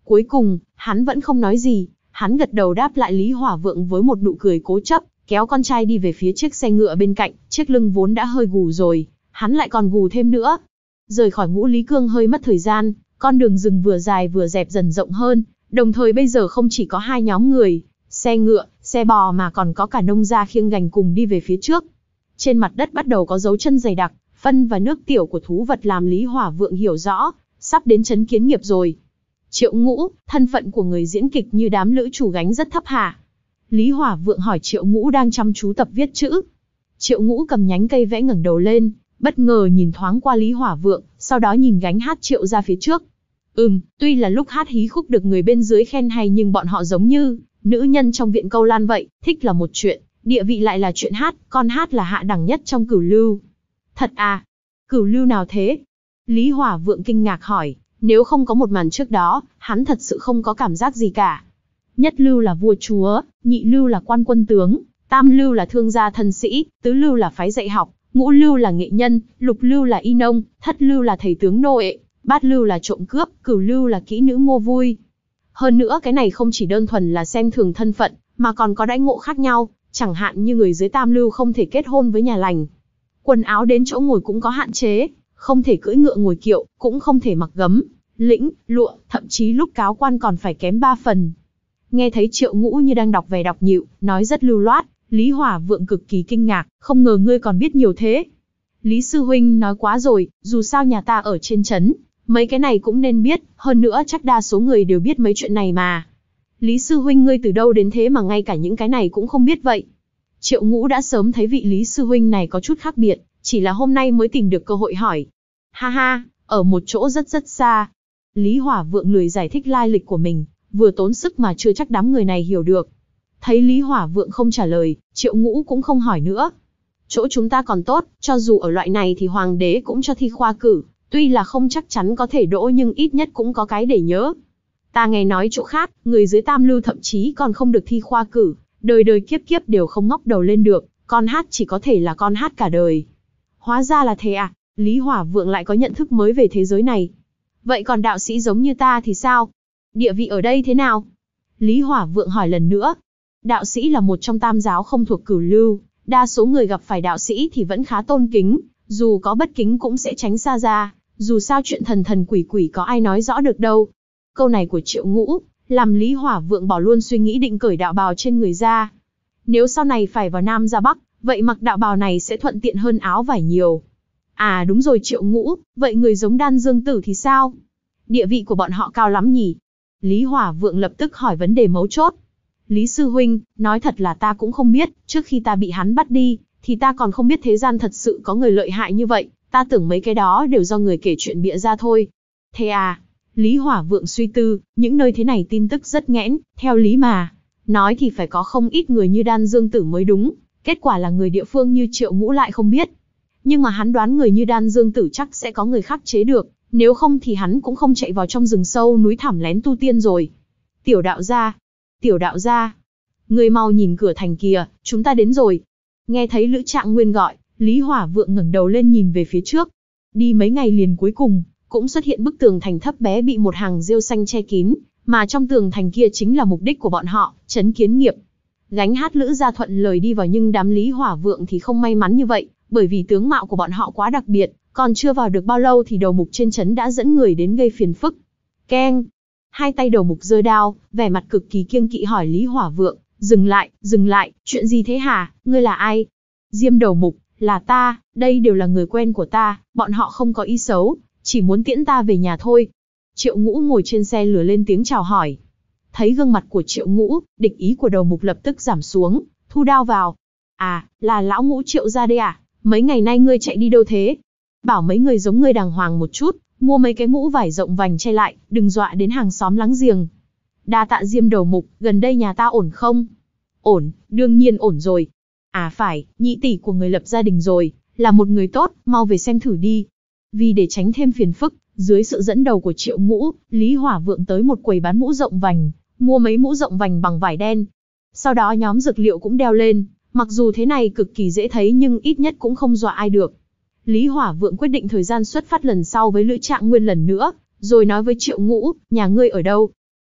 Cuối cùng, hắn vẫn không nói gì, hắn gật đầu đáp lại Lý Hỏa Vượng với một nụ cười cố chấp, kéo con trai đi về phía chiếc xe ngựa bên cạnh, chiếc lưng vốn đã hơi gù rồi, hắn lại còn gù thêm nữa. Rời khỏi Ngũ Lý Cương hơi mất thời gian, con đường rừng vừa dài vừa dẹp dần rộng hơn, đồng thời bây giờ không chỉ có hai nhóm người, xe ngựa, xe bò mà còn có cả nông gia khiêng gành cùng đi về phía trước. Trên mặt đất bắt đầu có dấu chân dày đặc, phân và nước tiểu của thú vật làm Lý Hỏa Vượng hiểu rõ, sắp đến Trấn Kiến Nghiệp rồi. Triệu Ngũ, thân phận của người diễn kịch như đám lữ chủ gánh rất thấp hả? Lý Hỏa Vượng hỏi Triệu Ngũ đang chăm chú tập viết chữ. Triệu Ngũ cầm nhánh cây vẽ ngẩng đầu lên, bất ngờ nhìn thoáng qua Lý Hỏa Vượng, sau đó nhìn gánh hát Triệu ra phía trước. Ừm, tuy là lúc hát hí khúc được người bên dưới khen hay nhưng bọn họ giống như nữ nhân trong viện câu lan vậy, thích là một chuyện, địa vị lại là chuyện hát, con hát là hạ đẳng nhất trong cửu lưu. Thật à? Cửu lưu nào thế? Lý Hỏa Vượng kinh ngạc hỏi, nếu không có một màn trước đó, hắn thật sự không có cảm giác gì cả. Nhất lưu là vua chúa, nhị lưu là quan quân tướng, tam lưu là thương gia thân sĩ, tứ lưu là phái dạy học, ngũ lưu là nghệ nhân, lục lưu là y nông, thất lưu là thầy tướng nô ệ, bát lưu là trộm cướp, cửu lưu là kỹ nữ mua vui. Hơn nữa cái này không chỉ đơn thuần là xem thường thân phận, mà còn có đãi ngộ khác nhau, chẳng hạn như người dưới tam lưu không thể kết hôn với nhà lành. Quần áo đến chỗ ngồi cũng có hạn chế, không thể cưỡi ngựa ngồi kiệu, cũng không thể mặc gấm, lĩnh, lụa, thậm chí lúc cáo quan còn phải kém ba phần. Nghe thấy Triệu Ngũ như đang đọc về đọc nhịu, nói rất lưu loát, Lý Hỏa Vượng cực kỳ kinh ngạc, không ngờ ngươi còn biết nhiều thế. Lý sư huynh nói quá rồi, dù sao nhà ta ở trên trấn, mấy cái này cũng nên biết, hơn nữa chắc đa số người đều biết mấy chuyện này mà. Lý sư huynh ngươi từ đâu đến thế mà ngay cả những cái này cũng không biết vậy? Triệu Ngũ đã sớm thấy vị Lý sư huynh này có chút khác biệt, chỉ là hôm nay mới tìm được cơ hội hỏi. Ha ha, ở một chỗ rất rất xa. Lý Hỏa Vượng lười giải thích lai lịch của mình, vừa tốn sức mà chưa chắc đám người này hiểu được. Thấy Lý Hỏa Vượng không trả lời, Triệu Ngũ cũng không hỏi nữa. Chỗ chúng ta còn tốt, cho dù ở loại này thì hoàng đế cũng cho thi khoa cử, tuy là không chắc chắn có thể đỗ nhưng ít nhất cũng có cái để nhớ. Ta nghe nói chỗ khác, người dưới tam lưu thậm chí còn không được thi khoa cử, đời đời kiếp kiếp đều không ngóc đầu lên được, con hát chỉ có thể là con hát cả đời. Hóa ra là thế à? Lý Hỏa Vượng lại có nhận thức mới về thế giới này. Vậy còn đạo sĩ giống như ta thì sao? Địa vị ở đây thế nào? Lý Hỏa Vượng hỏi lần nữa. Đạo sĩ là một trong tam giáo không thuộc cửu lưu, đa số người gặp phải đạo sĩ thì vẫn khá tôn kính, dù có bất kính cũng sẽ tránh xa ra, dù sao chuyện thần thần quỷ quỷ có ai nói rõ được đâu. Câu này của Triệu Ngũ, làm Lý Hỏa Vượng bỏ luôn suy nghĩ định cởi đạo bào trên người ra. Nếu sau này phải vào Nam ra Bắc, vậy mặc đạo bào này sẽ thuận tiện hơn áo vải nhiều. À đúng rồi Triệu Ngũ, vậy người giống Đan Dương Tử thì sao? Địa vị của bọn họ cao lắm nhỉ? Lý Hỏa Vượng lập tức hỏi vấn đề mấu chốt. Lý sư huynh, nói thật là ta cũng không biết, trước khi ta bị hắn bắt đi, thì ta còn không biết thế gian thật sự có người lợi hại như vậy, ta tưởng mấy cái đó đều do người kể chuyện bịa ra thôi. Thế à? Lý Hỏa Vượng suy tư, những nơi thế này tin tức rất nghẽn, theo lý mà. Nói thì phải có không ít người như Đan Dương Tử mới đúng, kết quả là người địa phương như Triệu Ngũ lại không biết. Nhưng mà hắn đoán người như Đan Dương Tử chắc sẽ có người khắc chế được, nếu không thì hắn cũng không chạy vào trong rừng sâu núi thẳm lén tu tiên rồi. Tiểu đạo gia, tiểu đạo gia, người mau nhìn cửa thành kìa, chúng ta đến rồi. Nghe thấy Lữ Trạng Nguyên gọi, Lý Hỏa Vượng ngẩng đầu lên nhìn về phía trước. Đi mấy ngày liền cuối cùng, cũng xuất hiện bức tường thành thấp bé bị một hàng rêu xanh che kín, mà trong tường thành kia chính là mục đích của bọn họ, Trấn Kiến Nghiệp. Gánh hát Lữ gia thuận lời đi vào nhưng đám Lý Hỏa Vượng thì không may mắn như vậy, bởi vì tướng mạo của bọn họ quá đặc biệt, còn chưa vào được bao lâu thì đầu mục trên trấn đã dẫn người đến gây phiền phức. Keng! Hai tay đầu mục giơ đao, vẻ mặt cực kỳ kiêng kỵ hỏi Lý Hỏa Vượng, dừng lại, dừng lại, chuyện gì thế hả, ngươi là ai? Diêm đầu mục, là ta, đây đều là người quen của ta, bọn họ không có ý xấu, chỉ muốn tiễn ta về nhà thôi. Triệu Ngũ ngồi trên xe lửa lên tiếng chào hỏi. Thấy gương mặt của Triệu Ngũ, địch ý của đầu mục lập tức giảm xuống, thu đao vào. À, là lão Ngũ Triệu gia đây à? Mấy ngày nay ngươi chạy đi đâu thế? Bảo mấy người giống ngươi đàng hoàng một chút, mua mấy cái mũ vải rộng vành che lại, đừng dọa đến hàng xóm láng giềng. Đa tạ Diêm đầu mục, gần đây nhà ta ổn không? Ổn, đương nhiên ổn rồi. À phải, nhị tỷ của người lập gia đình rồi, là một người tốt, mau về xem thử đi. Vì để tránh thêm phiền phức, dưới sự dẫn đầu của Triệu Ngũ, Lý Hỏa Vượng tới một quầy bán mũ rộng vành, mua mấy mũ rộng vành bằng vải đen. Sau đó nhóm dược liệu cũng đeo lên, mặc dù thế này cực kỳ dễ thấy nhưng ít nhất cũng không dọa ai được. Lý Hỏa Vượng quyết định thời gian xuất phát lần sau với Lữ Trạng Nguyên lần nữa, rồi nói với Triệu Ngũ, nhà ngươi ở đâu?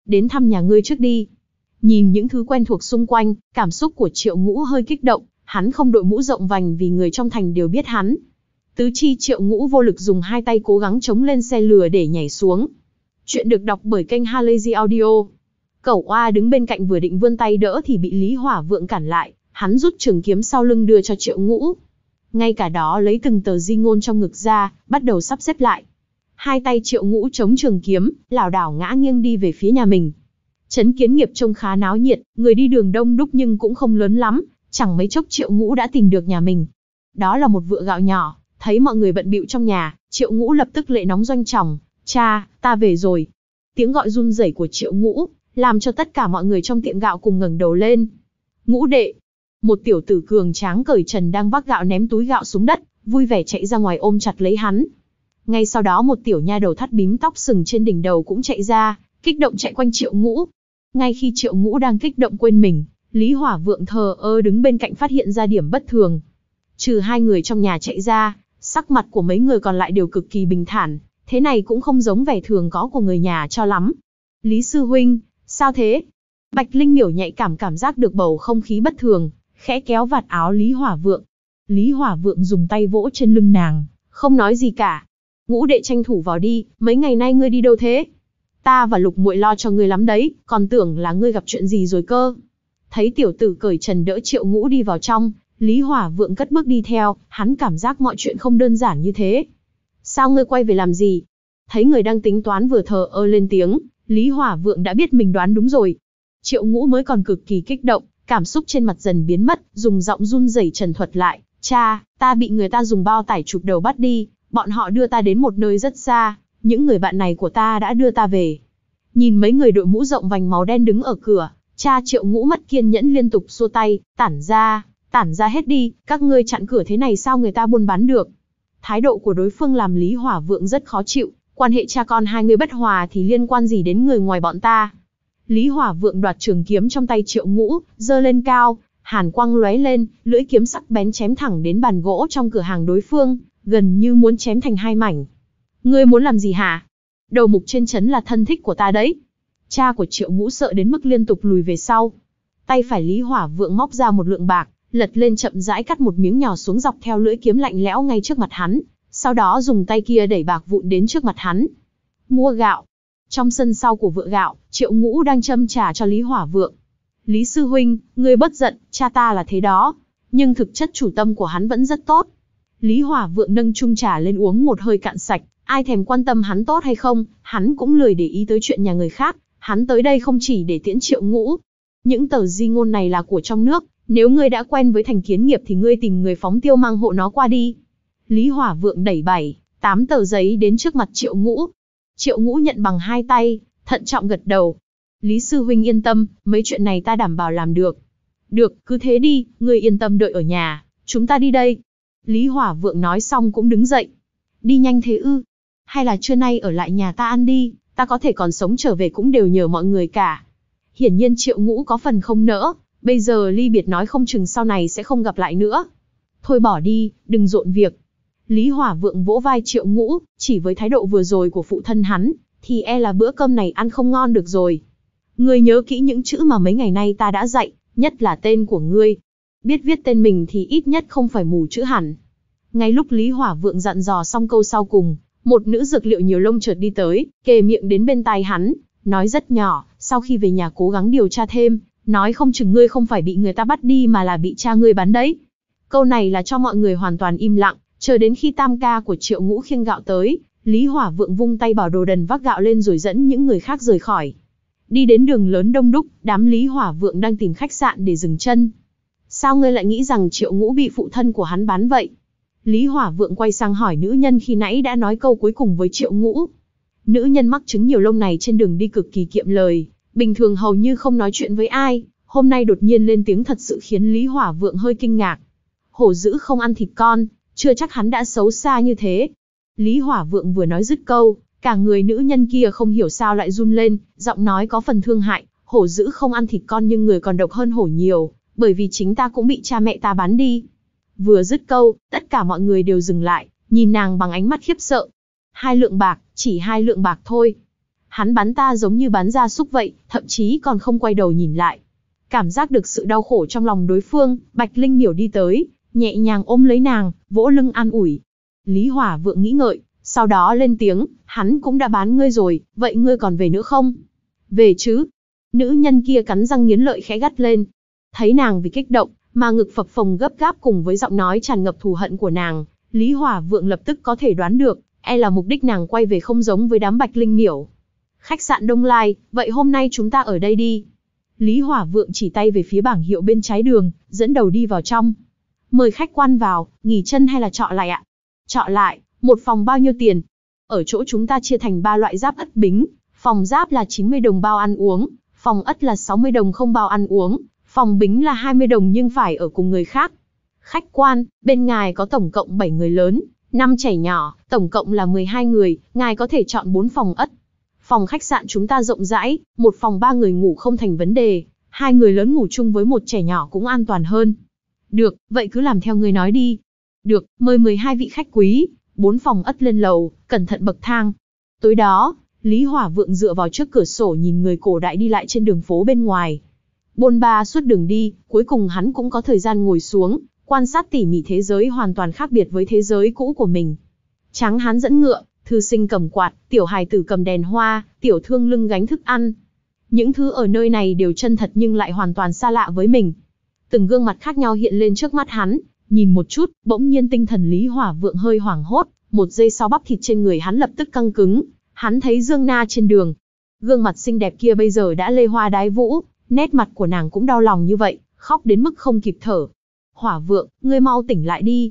đến thăm nhà ngươi trước đi. Nhìn những thứ quen thuộc xung quanh, cảm xúc của Triệu Ngũ hơi kích động, hắn không đội mũ rộng vành vì người trong thành đều biết hắn. Tứ chi Triệu Ngũ vô lực dùng hai tay cố gắng chống lên xe lừa để nhảy xuống. Chuyện được đọc bởi kênh Halazy Audio. Cẩu Oa đứng bên cạnh vừa định vươn tay đỡ thì bị Lý Hỏa Vượng cản lại, hắn rút trường kiếm sau lưng đưa cho Triệu Ngũ. Ngay cả đó lấy từng tờ di ngôn trong ngực ra, bắt đầu sắp xếp lại. Hai tay Triệu Ngũ chống trường kiếm, lảo đảo ngã nghiêng đi về phía nhà mình. Trấn Kiến Nghiệp trông khá náo nhiệt, người đi đường đông đúc nhưng cũng không lớn lắm, chẳng mấy chốc Triệu Ngũ đã tìm được nhà mình. Đó là một vựa gạo nhỏ, thấy mọi người bận bịu trong nhà, Triệu Ngũ lập tức lệ nóng doanh tròng, "Cha, ta về rồi." Tiếng gọi run rẩy của Triệu Ngũ làm cho tất cả mọi người trong tiệm gạo cùng ngẩng đầu lên. "Ngũ đệ!" Một tiểu tử cường tráng cởi trần đang vác gạo ném túi gạo xuống đất, vui vẻ chạy ra ngoài ôm chặt lấy hắn. Ngay sau đó một tiểu nha đầu thắt bím tóc sừng trên đỉnh đầu cũng chạy ra, kích động chạy quanh Triệu Ngũ. Ngay khi Triệu Ngũ đang kích động quên mình, Lý Hỏa Vượng thờ ơ đứng bên cạnh phát hiện ra điểm bất thường. Trừ hai người trong nhà chạy ra, sắc mặt của mấy người còn lại đều cực kỳ bình thản, thế này cũng không giống vẻ thường có của người nhà cho lắm. "Lý sư huynh, sao thế?" Bạch Linh Miểu nhạy cảm cảm giác được bầu không khí bất thường, khẽ kéo vạt áo Lý Hỏa Vượng. Lý Hỏa Vượng dùng tay vỗ trên lưng nàng, không nói gì cả. "Ngũ đệ tranh thủ vào đi, mấy ngày nay ngươi đi đâu thế? Ta và Lục muội lo cho ngươi lắm đấy, còn tưởng là ngươi gặp chuyện gì rồi cơ." Thấy tiểu tử cởi trần đỡ Triệu Ngũ đi vào trong, Lý Hỏa Vượng cất bước đi theo, hắn cảm giác mọi chuyện không đơn giản như thế. "Sao ngươi quay về làm gì?" Thấy người đang tính toán vừa thờ ơ lên tiếng, Lý Hỏa Vượng đã biết mình đoán đúng rồi. Triệu Ngũ mới còn cực kỳ kích động, cảm xúc trên mặt dần biến mất, dùng giọng run rẩy trần thuật lại, "Cha, ta bị người ta dùng bao tải chụp đầu bắt đi, bọn họ đưa ta đến một nơi rất xa, những người bạn này của ta đã đưa ta về." Nhìn mấy người đội mũ rộng vành màu đen đứng ở cửa, cha Triệu Ngũ mất kiên nhẫn liên tục xua tay, "Tản ra, tản ra hết đi, các ngươi chặn cửa thế này sao người ta buôn bán được?" Thái độ của đối phương làm Lý Hỏa Vượng rất khó chịu, quan hệ cha con hai người bất hòa thì liên quan gì đến người ngoài bọn ta. Lý Hỏa Vượng đoạt trường kiếm trong tay Triệu Ngũ, giơ lên cao, hàn quang lóe lên, lưỡi kiếm sắc bén chém thẳng đến bàn gỗ trong cửa hàng đối phương, gần như muốn chém thành hai mảnh. "Ngươi muốn làm gì hả? Đầu mục trên trấn là thân thích của ta đấy." Cha của Triệu Ngũ sợ đến mức liên tục lùi về sau. Tay phải Lý Hỏa Vượng móc ra một lượng bạc, lật lên chậm rãi cắt một miếng nhỏ xuống dọc theo lưỡi kiếm lạnh lẽo ngay trước mặt hắn, sau đó dùng tay kia đẩy bạc vụn đến trước mặt hắn. "Mua gạo." Trong sân sau của vựa gạo, Triệu Ngũ đang châm trà cho Lý Hỏa Vượng. "Lý sư huynh, ngươi bất giận, cha ta là thế đó." Nhưng thực chất chủ tâm của hắn vẫn rất tốt. Lý Hỏa Vượng nâng chung trà lên uống một hơi cạn sạch, ai thèm quan tâm hắn tốt hay không, hắn cũng lười để ý tới chuyện nhà người khác, hắn tới đây không chỉ để tiễn Triệu Ngũ. Những tờ di ngôn này là của trong nước, nếu ngươi đã quen với Thành Kiến Nghiệp thì ngươi tìm người phóng tiêu mang hộ nó qua đi. Lý Hỏa Vượng đẩy bảy, tám tờ giấy đến trước mặt Triệu Ngũ. Triệu Ngũ nhận bằng hai tay, thận trọng gật đầu. "Lý sư huynh yên tâm, mấy chuyện này ta đảm bảo làm được." "Được, cứ thế đi, ngươi yên tâm đợi ở nhà, chúng ta đi đây." Lý Hỏa Vượng nói xong cũng đứng dậy. "Đi nhanh thế ư? Hay là trưa nay ở lại nhà ta ăn đi, ta có thể còn sống trở về cũng đều nhờ mọi người cả." Hiển nhiên Triệu Ngũ có phần không nỡ, bây giờ ly biệt nói không chừng sau này sẽ không gặp lại nữa. "Thôi bỏ đi, đừng rộn việc." Lý Hỏa Vượng vỗ vai Triệu Ngũ, chỉ với thái độ vừa rồi của phụ thân hắn, thì e là bữa cơm này ăn không ngon được rồi. "Ngươi nhớ kỹ những chữ mà mấy ngày nay ta đã dạy, nhất là tên của ngươi. Biết viết tên mình thì ít nhất không phải mù chữ hẳn." Ngay lúc Lý Hỏa Vượng dặn dò xong câu sau cùng, một nữ dược liệu nhiều lông chợt đi tới, kề miệng đến bên tai hắn, nói rất nhỏ, "Sau khi về nhà cố gắng điều tra thêm, nói không chừng ngươi không phải bị người ta bắt đi mà là bị cha ngươi bán đấy." Câu này là cho mọi người hoàn toàn im lặng, chờ đến khi tam ca của Triệu Ngũ khiêng gạo tới, Lý Hỏa Vượng vung tay bảo đồ đần vác gạo lên rồi dẫn những người khác rời khỏi. Đi đến đường lớn đông đúc, đám Lý Hỏa Vượng đang tìm khách sạn để dừng chân. "Sao ngươi lại nghĩ rằng Triệu Ngũ bị phụ thân của hắn bán vậy?" Lý Hỏa Vượng quay sang hỏi nữ nhân khi nãy đã nói câu cuối cùng với Triệu Ngũ. Nữ nhân mắc chứng nhiều lông này trên đường đi cực kỳ kiệm lời, bình thường hầu như không nói chuyện với ai, hôm nay đột nhiên lên tiếng thật sự khiến Lý Hỏa Vượng hơi kinh ngạc. Hổ dữ không ăn thịt con, chưa chắc hắn đã xấu xa như thế. Lý Hỏa Vượng vừa nói dứt câu, cả người nữ nhân kia không hiểu sao lại run lên, giọng nói có phần thương hại. "Hổ dữ không ăn thịt con nhưng người còn độc hơn hổ nhiều, bởi vì chính ta cũng bị cha mẹ ta bán đi." Vừa dứt câu, tất cả mọi người đều dừng lại, nhìn nàng bằng ánh mắt khiếp sợ. "Hai lượng bạc, chỉ hai lượng bạc thôi." Hắn bắn ta giống như bắn gia súc vậy, thậm chí còn không quay đầu nhìn lại. Cảm giác được sự đau khổ trong lòng đối phương, Bạch Linh Miểu đi tới, nhẹ nhàng ôm lấy nàng, vỗ lưng an ủi. Lý Hỏa Vượng nghĩ ngợi, sau đó lên tiếng, hắn cũng đã bán ngươi rồi, vậy ngươi còn về nữa không? Về chứ. Nữ nhân kia cắn răng nghiến lợi khẽ gắt lên. Thấy nàng vì kích động, mà ngực phập phồng gấp gáp cùng với giọng nói tràn ngập thù hận của nàng, Lý Hỏa Vượng lập tức có thể đoán được, e là mục đích nàng quay về không giống với đám Bạch Linh Miểu. Khách sạn Đông Lai, vậy hôm nay chúng ta ở đây đi. Lý Hỏa Vượng chỉ tay về phía bảng hiệu bên trái đường, dẫn đầu đi vào trong. Mời khách quan vào, nghỉ chân hay là trọ lại ạ? Trọ lại, một phòng bao nhiêu tiền? Ở chỗ chúng ta chia thành ba loại giáp ất bính, phòng giáp là chín mươi đồng bao ăn uống, phòng ất là sáu mươi đồng không bao ăn uống, phòng bính là hai mươi đồng nhưng phải ở cùng người khác. Khách quan, bên ngài có tổng cộng bảy người lớn, năm trẻ nhỏ, tổng cộng là mười hai người, ngài có thể chọn bốn phòng ất. Phòng khách sạn chúng ta rộng rãi, một phòng ba người ngủ không thành vấn đề, hai người lớn ngủ chung với một trẻ nhỏ cũng an toàn hơn. Được, vậy cứ làm theo người nói đi. Được, mời mười hai vị khách quý, bốn phòng ất lên lầu, cẩn thận bậc thang. Tối đó, Lý Hỏa Vượng dựa vào trước cửa sổ nhìn người cổ đại đi lại trên đường phố bên ngoài. Bôn ba suốt đường đi, cuối cùng hắn cũng có thời gian ngồi xuống, quan sát tỉ mỉ thế giới hoàn toàn khác biệt với thế giới cũ của mình. Tráng hán dẫn ngựa, thư sinh cầm quạt, tiểu hài tử cầm đèn hoa, tiểu thương lưng gánh thức ăn. Những thứ ở nơi này đều chân thật nhưng lại hoàn toàn xa lạ với mình. Từng gương mặt khác nhau hiện lên trước mắt hắn, nhìn một chút, bỗng nhiên tinh thần Lý Hỏa Vượng hơi hoảng hốt, một giây sau bắp thịt trên người hắn lập tức căng cứng. Hắn thấy Dương Na trên đường. Gương mặt xinh đẹp kia bây giờ đã lê hoa đái vũ, nét mặt của nàng cũng đau lòng như vậy, khóc đến mức không kịp thở. Hỏa Vượng, ngươi mau tỉnh lại đi.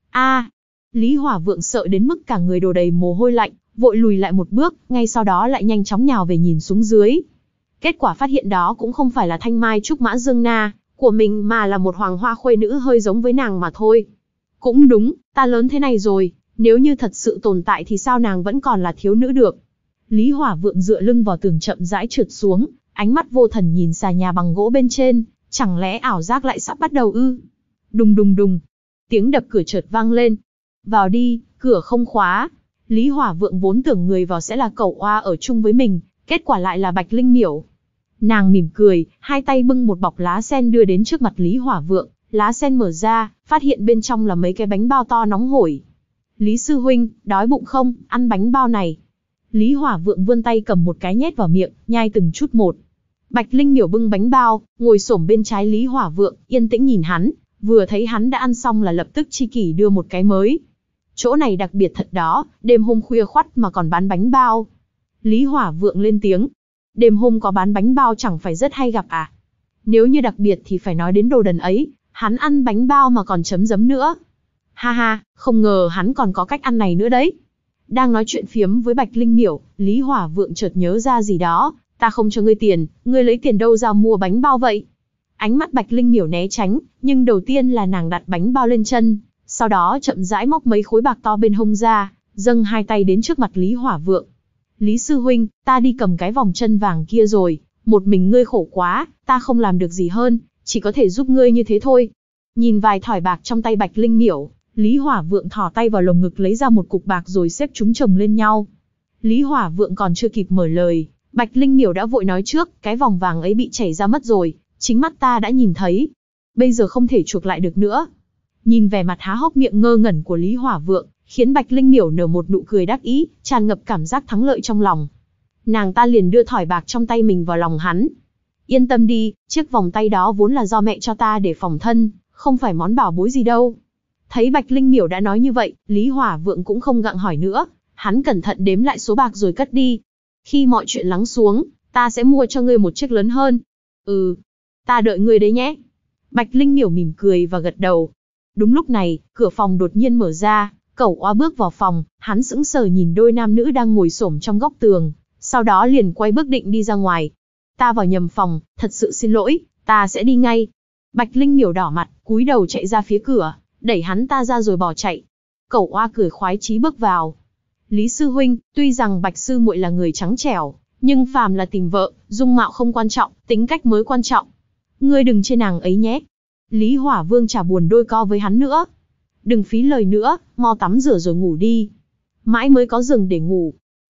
A! Lý Hỏa Vượng sợ đến mức cả người đổ đầy mồ hôi lạnh, vội lùi lại một bước, ngay sau đó lại nhanh chóng nhào về nhìn xuống dưới. Kết quả phát hiện đó cũng không phải là thanh mai trúc mã Dương Na của mình mà là một hoàng hoa khuê nữ hơi giống với nàng mà thôi. Cũng đúng, ta lớn thế này rồi, nếu như thật sự tồn tại thì sao nàng vẫn còn là thiếu nữ được. Lý Hỏa Vượng dựa lưng vào tường chậm rãi trượt xuống, ánh mắt vô thần nhìn xà nhà bằng gỗ bên trên, chẳng lẽ ảo giác lại sắp bắt đầu ư? Đùng đùng đùng, tiếng đập cửa chợt vang lên. Vào đi, cửa không khóa. Lý Hỏa Vượng vốn tưởng người vào sẽ là cậu oa ở chung với mình, kết quả lại là Bạch Linh Miểu. Nàng mỉm cười, hai tay bưng một bọc lá sen đưa đến trước mặt Lý Hỏa Vượng, lá sen mở ra, phát hiện bên trong là mấy cái bánh bao to nóng hổi. Lý sư huynh, đói bụng không, ăn bánh bao này. Lý Hỏa Vượng vươn tay cầm một cái nhét vào miệng, nhai từng chút một. Bạch Linh Miểu bưng bánh bao, ngồi xổm bên trái Lý Hỏa Vượng, yên tĩnh nhìn hắn, vừa thấy hắn đã ăn xong là lập tức chi kỷ đưa một cái mới. Chỗ này đặc biệt thật đó, đêm hôm khuya khoắt mà còn bán bánh bao. Lý Hỏa Vượng lên tiếng. Đêm hôm có bán bánh bao chẳng phải rất hay gặp à? Nếu như đặc biệt thì phải nói đến đồ đần ấy, hắn ăn bánh bao mà còn chấm giấm nữa. Ha ha, không ngờ hắn còn có cách ăn này nữa đấy. Đang nói chuyện phiếm với Bạch Linh Miểu, Lý Hỏa Vượng chợt nhớ ra gì đó. Ta không cho ngươi tiền, ngươi lấy tiền đâu ra mua bánh bao vậy? Ánh mắt Bạch Linh Miểu né tránh, nhưng đầu tiên là nàng đặt bánh bao lên chân, sau đó chậm rãi móc mấy khối bạc to bên hông ra, dâng hai tay đến trước mặt Lý Hỏa Vượng. Lý sư huynh, ta đi cầm cái vòng chân vàng kia rồi, một mình ngươi khổ quá, ta không làm được gì hơn, chỉ có thể giúp ngươi như thế thôi. Nhìn vài thỏi bạc trong tay Bạch Linh Miểu, Lý Hỏa Vượng thò tay vào lồng ngực lấy ra một cục bạc rồi xếp chúng chồng lên nhau. Lý Hỏa Vượng còn chưa kịp mở lời, Bạch Linh Miểu đã vội nói trước, cái vòng vàng ấy bị chảy ra mất rồi, chính mắt ta đã nhìn thấy. Bây giờ không thể chuộc lại được nữa. Nhìn vẻ mặt há hốc miệng ngơ ngẩn của Lý Hỏa Vượng, khiến Bạch Linh Miểu nở một nụ cười đắc ý, tràn ngập cảm giác thắng lợi trong lòng. Nàng ta liền đưa thỏi bạc trong tay mình vào lòng hắn. Yên tâm đi, chiếc vòng tay đó vốn là do mẹ cho ta để phòng thân, không phải món bảo bối gì đâu. Thấy Bạch Linh Miểu đã nói như vậy, Lý Hỏa Vượng cũng không gặng hỏi nữa, hắn cẩn thận đếm lại số bạc rồi cất đi. Khi mọi chuyện lắng xuống, ta sẽ mua cho ngươi một chiếc lớn hơn. Ừ, ta đợi ngươi đấy nhé. Bạch Linh Miểu mỉm cười và gật đầu. Đúng lúc này, cửa phòng đột nhiên mở ra, Cẩu Oa bước vào phòng, hắn sững sờ nhìn đôi nam nữ đang ngồi xổm trong góc tường, sau đó liền quay bước định đi ra ngoài. Ta vào nhầm phòng, thật sự xin lỗi, ta sẽ đi ngay. Bạch Linh Miểu đỏ mặt, cúi đầu chạy ra phía cửa, đẩy hắn ta ra rồi bỏ chạy. Cẩu Oa cười khoái chí bước vào. Lý sư huynh, tuy rằng Bạch sư muội là người trắng trẻo, nhưng phàm là tìm vợ, dung mạo không quan trọng, tính cách mới quan trọng. Ngươi đừng chê nàng ấy nhé. Lý Hỏa Vương chả buồn đôi co với hắn nữa. Đừng phí lời nữa, mau tắm rửa rồi ngủ đi. Mãi mới có giường để ngủ.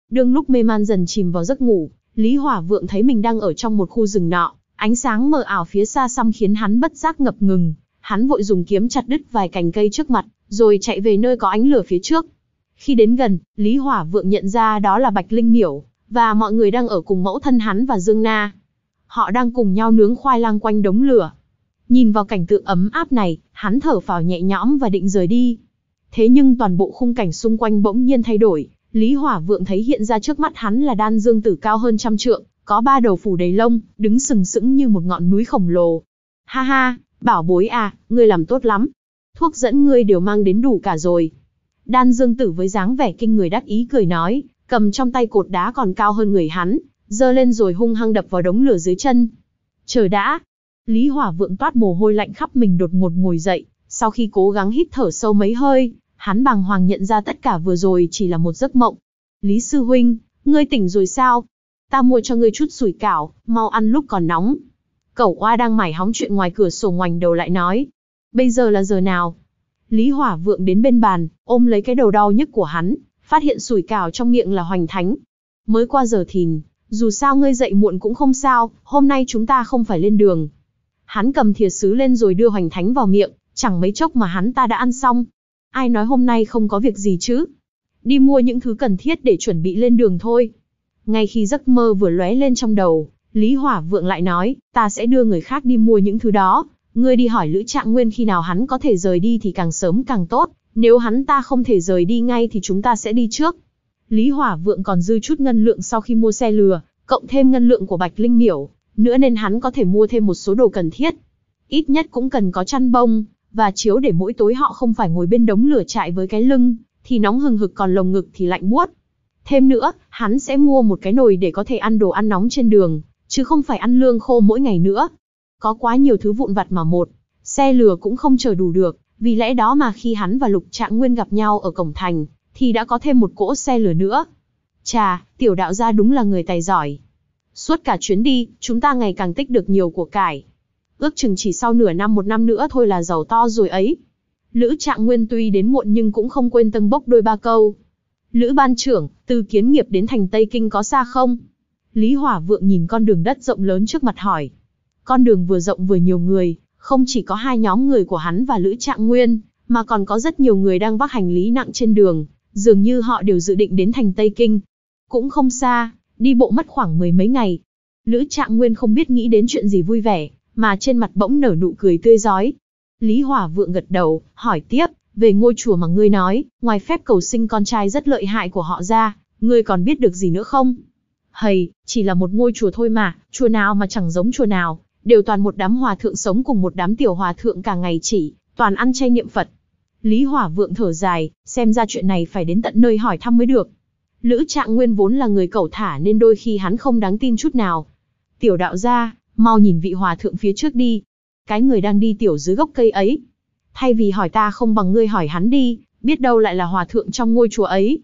Đương lúc mê man dần chìm vào giấc ngủ, Lý Hỏa Vượng thấy mình đang ở trong một khu rừng nọ, ánh sáng mờ ảo phía xa xăm khiến hắn bất giác ngập ngừng. Hắn vội dùng kiếm chặt đứt vài cành cây trước mặt, rồi chạy về nơi có ánh lửa phía trước. Khi đến gần, Lý Hỏa Vượng nhận ra đó là Bạch Linh Miểu, và mọi người đang ở cùng mẫu thân hắn và Dương Na. Họ đang cùng nhau nướng khoai lang quanh đống lửa. Nhìn vào cảnh tượng ấm áp này, hắn thở phào nhẹ nhõm và định rời đi. Thế nhưng toàn bộ khung cảnh xung quanh bỗng nhiên thay đổi. Lý Hỏa Vượng thấy hiện ra trước mắt hắn là đan dương tử cao hơn trăm trượng, có ba đầu phủ đầy lông, đứng sừng sững như một ngọn núi khổng lồ. Ha ha, bảo bối à, ngươi làm tốt lắm. Thuốc dẫn ngươi đều mang đến đủ cả rồi. Đan dương tử với dáng vẻ kinh người đắc ý cười nói, cầm trong tay cột đá còn cao hơn người hắn, giơ lên rồi hung hăng đập vào đống lửa dưới chân. Chờ đã. Lý Hỏa Vượng toát mồ hôi lạnh khắp mình đột ngột ngồi dậy, sau khi cố gắng hít thở sâu mấy hơi, hắn bàng hoàng nhận ra tất cả vừa rồi chỉ là một giấc mộng. Lý sư huynh, ngươi tỉnh rồi sao? Ta mua cho ngươi chút sủi cảo, mau ăn lúc còn nóng. Cẩu oa đang mải hóng chuyện ngoài cửa sổ ngoảnh đầu lại nói. Bây giờ là giờ nào? Lý Hỏa Vượng đến bên bàn, ôm lấy cái đầu đau nhức của hắn, phát hiện sủi cảo trong miệng là hoành thánh. Mới qua giờ thìn, dù sao ngươi dậy muộn cũng không sao, hôm nay chúng ta không phải lên đường. Hắn cầm thìa sứ lên rồi đưa hoành thánh vào miệng, chẳng mấy chốc mà hắn ta đã ăn xong. Ai nói hôm nay không có việc gì chứ? Đi mua những thứ cần thiết để chuẩn bị lên đường thôi. Ngay khi giấc mơ vừa lóe lên trong đầu, Lý Hỏa Vượng lại nói, ta sẽ đưa người khác đi mua những thứ đó. Ngươi đi hỏi Lữ Trạng Nguyên khi nào hắn có thể rời đi thì càng sớm càng tốt. Nếu hắn ta không thể rời đi ngay thì chúng ta sẽ đi trước. Lý Hỏa Vượng còn dư chút ngân lượng sau khi mua xe lừa, cộng thêm ngân lượng của Bạch Linh Miểu, nữa nên hắn có thể mua thêm một số đồ cần thiết. Ít nhất cũng cần có chăn bông và chiếu để mỗi tối họ không phải ngồi bên đống lửa trại với cái lưng thì nóng hừng hực còn lồng ngực thì lạnh buốt. Thêm nữa, hắn sẽ mua một cái nồi để có thể ăn đồ ăn nóng trên đường, chứ không phải ăn lương khô mỗi ngày nữa. Có quá nhiều thứ vụn vặt mà một xe lừa cũng không chở đủ được, vì lẽ đó mà khi hắn và Lục Trạng Nguyên gặp nhau ở cổng thành, thì đã có thêm một cỗ xe lừa nữa. Chà, tiểu đạo gia đúng là người tài giỏi. Suốt cả chuyến đi, chúng ta ngày càng tích được nhiều của cải. Ước chừng chỉ sau nửa năm một năm nữa thôi là giàu to rồi ấy. Lữ Trạng Nguyên tuy đến muộn nhưng cũng không quên tâng bốc đôi ba câu. Lữ ban trưởng, từ Kiến Nghiệp đến thành Tây Kinh có xa không? Lý Hỏa Vượng nhìn con đường đất rộng lớn trước mặt hỏi. Con đường vừa rộng vừa nhiều người, không chỉ có hai nhóm người của hắn và Lữ Trạng Nguyên, mà còn có rất nhiều người đang vác hành lý nặng trên đường, dường như họ đều dự định đến thành Tây Kinh. Cũng không xa, đi bộ mất khoảng mười mấy ngày. Lữ Trạng Nguyên không biết nghĩ đến chuyện gì vui vẻ, mà trên mặt bỗng nở nụ cười tươi rói. Lý Hỏa Vượng gật đầu, hỏi tiếp, về ngôi chùa mà ngươi nói, ngoài phép cầu sinh con trai rất lợi hại của họ ra, ngươi còn biết được gì nữa không? Hầy, chỉ là một ngôi chùa thôi mà, chùa nào mà chẳng giống chùa nào, đều toàn một đám hòa thượng sống cùng một đám tiểu hòa thượng cả ngày chỉ, toàn ăn chay niệm Phật. Lý Hỏa Vượng thở dài, xem ra chuyện này phải đến tận nơi hỏi thăm mới được. Lữ Trạng Nguyên vốn là người cẩu thả nên đôi khi hắn không đáng tin chút nào. Tiểu đạo gia, mau nhìn vị hòa thượng phía trước đi. Cái người đang đi tiểu dưới gốc cây ấy. Thay vì hỏi ta không bằng ngươi hỏi hắn đi, biết đâu lại là hòa thượng trong ngôi chùa ấy.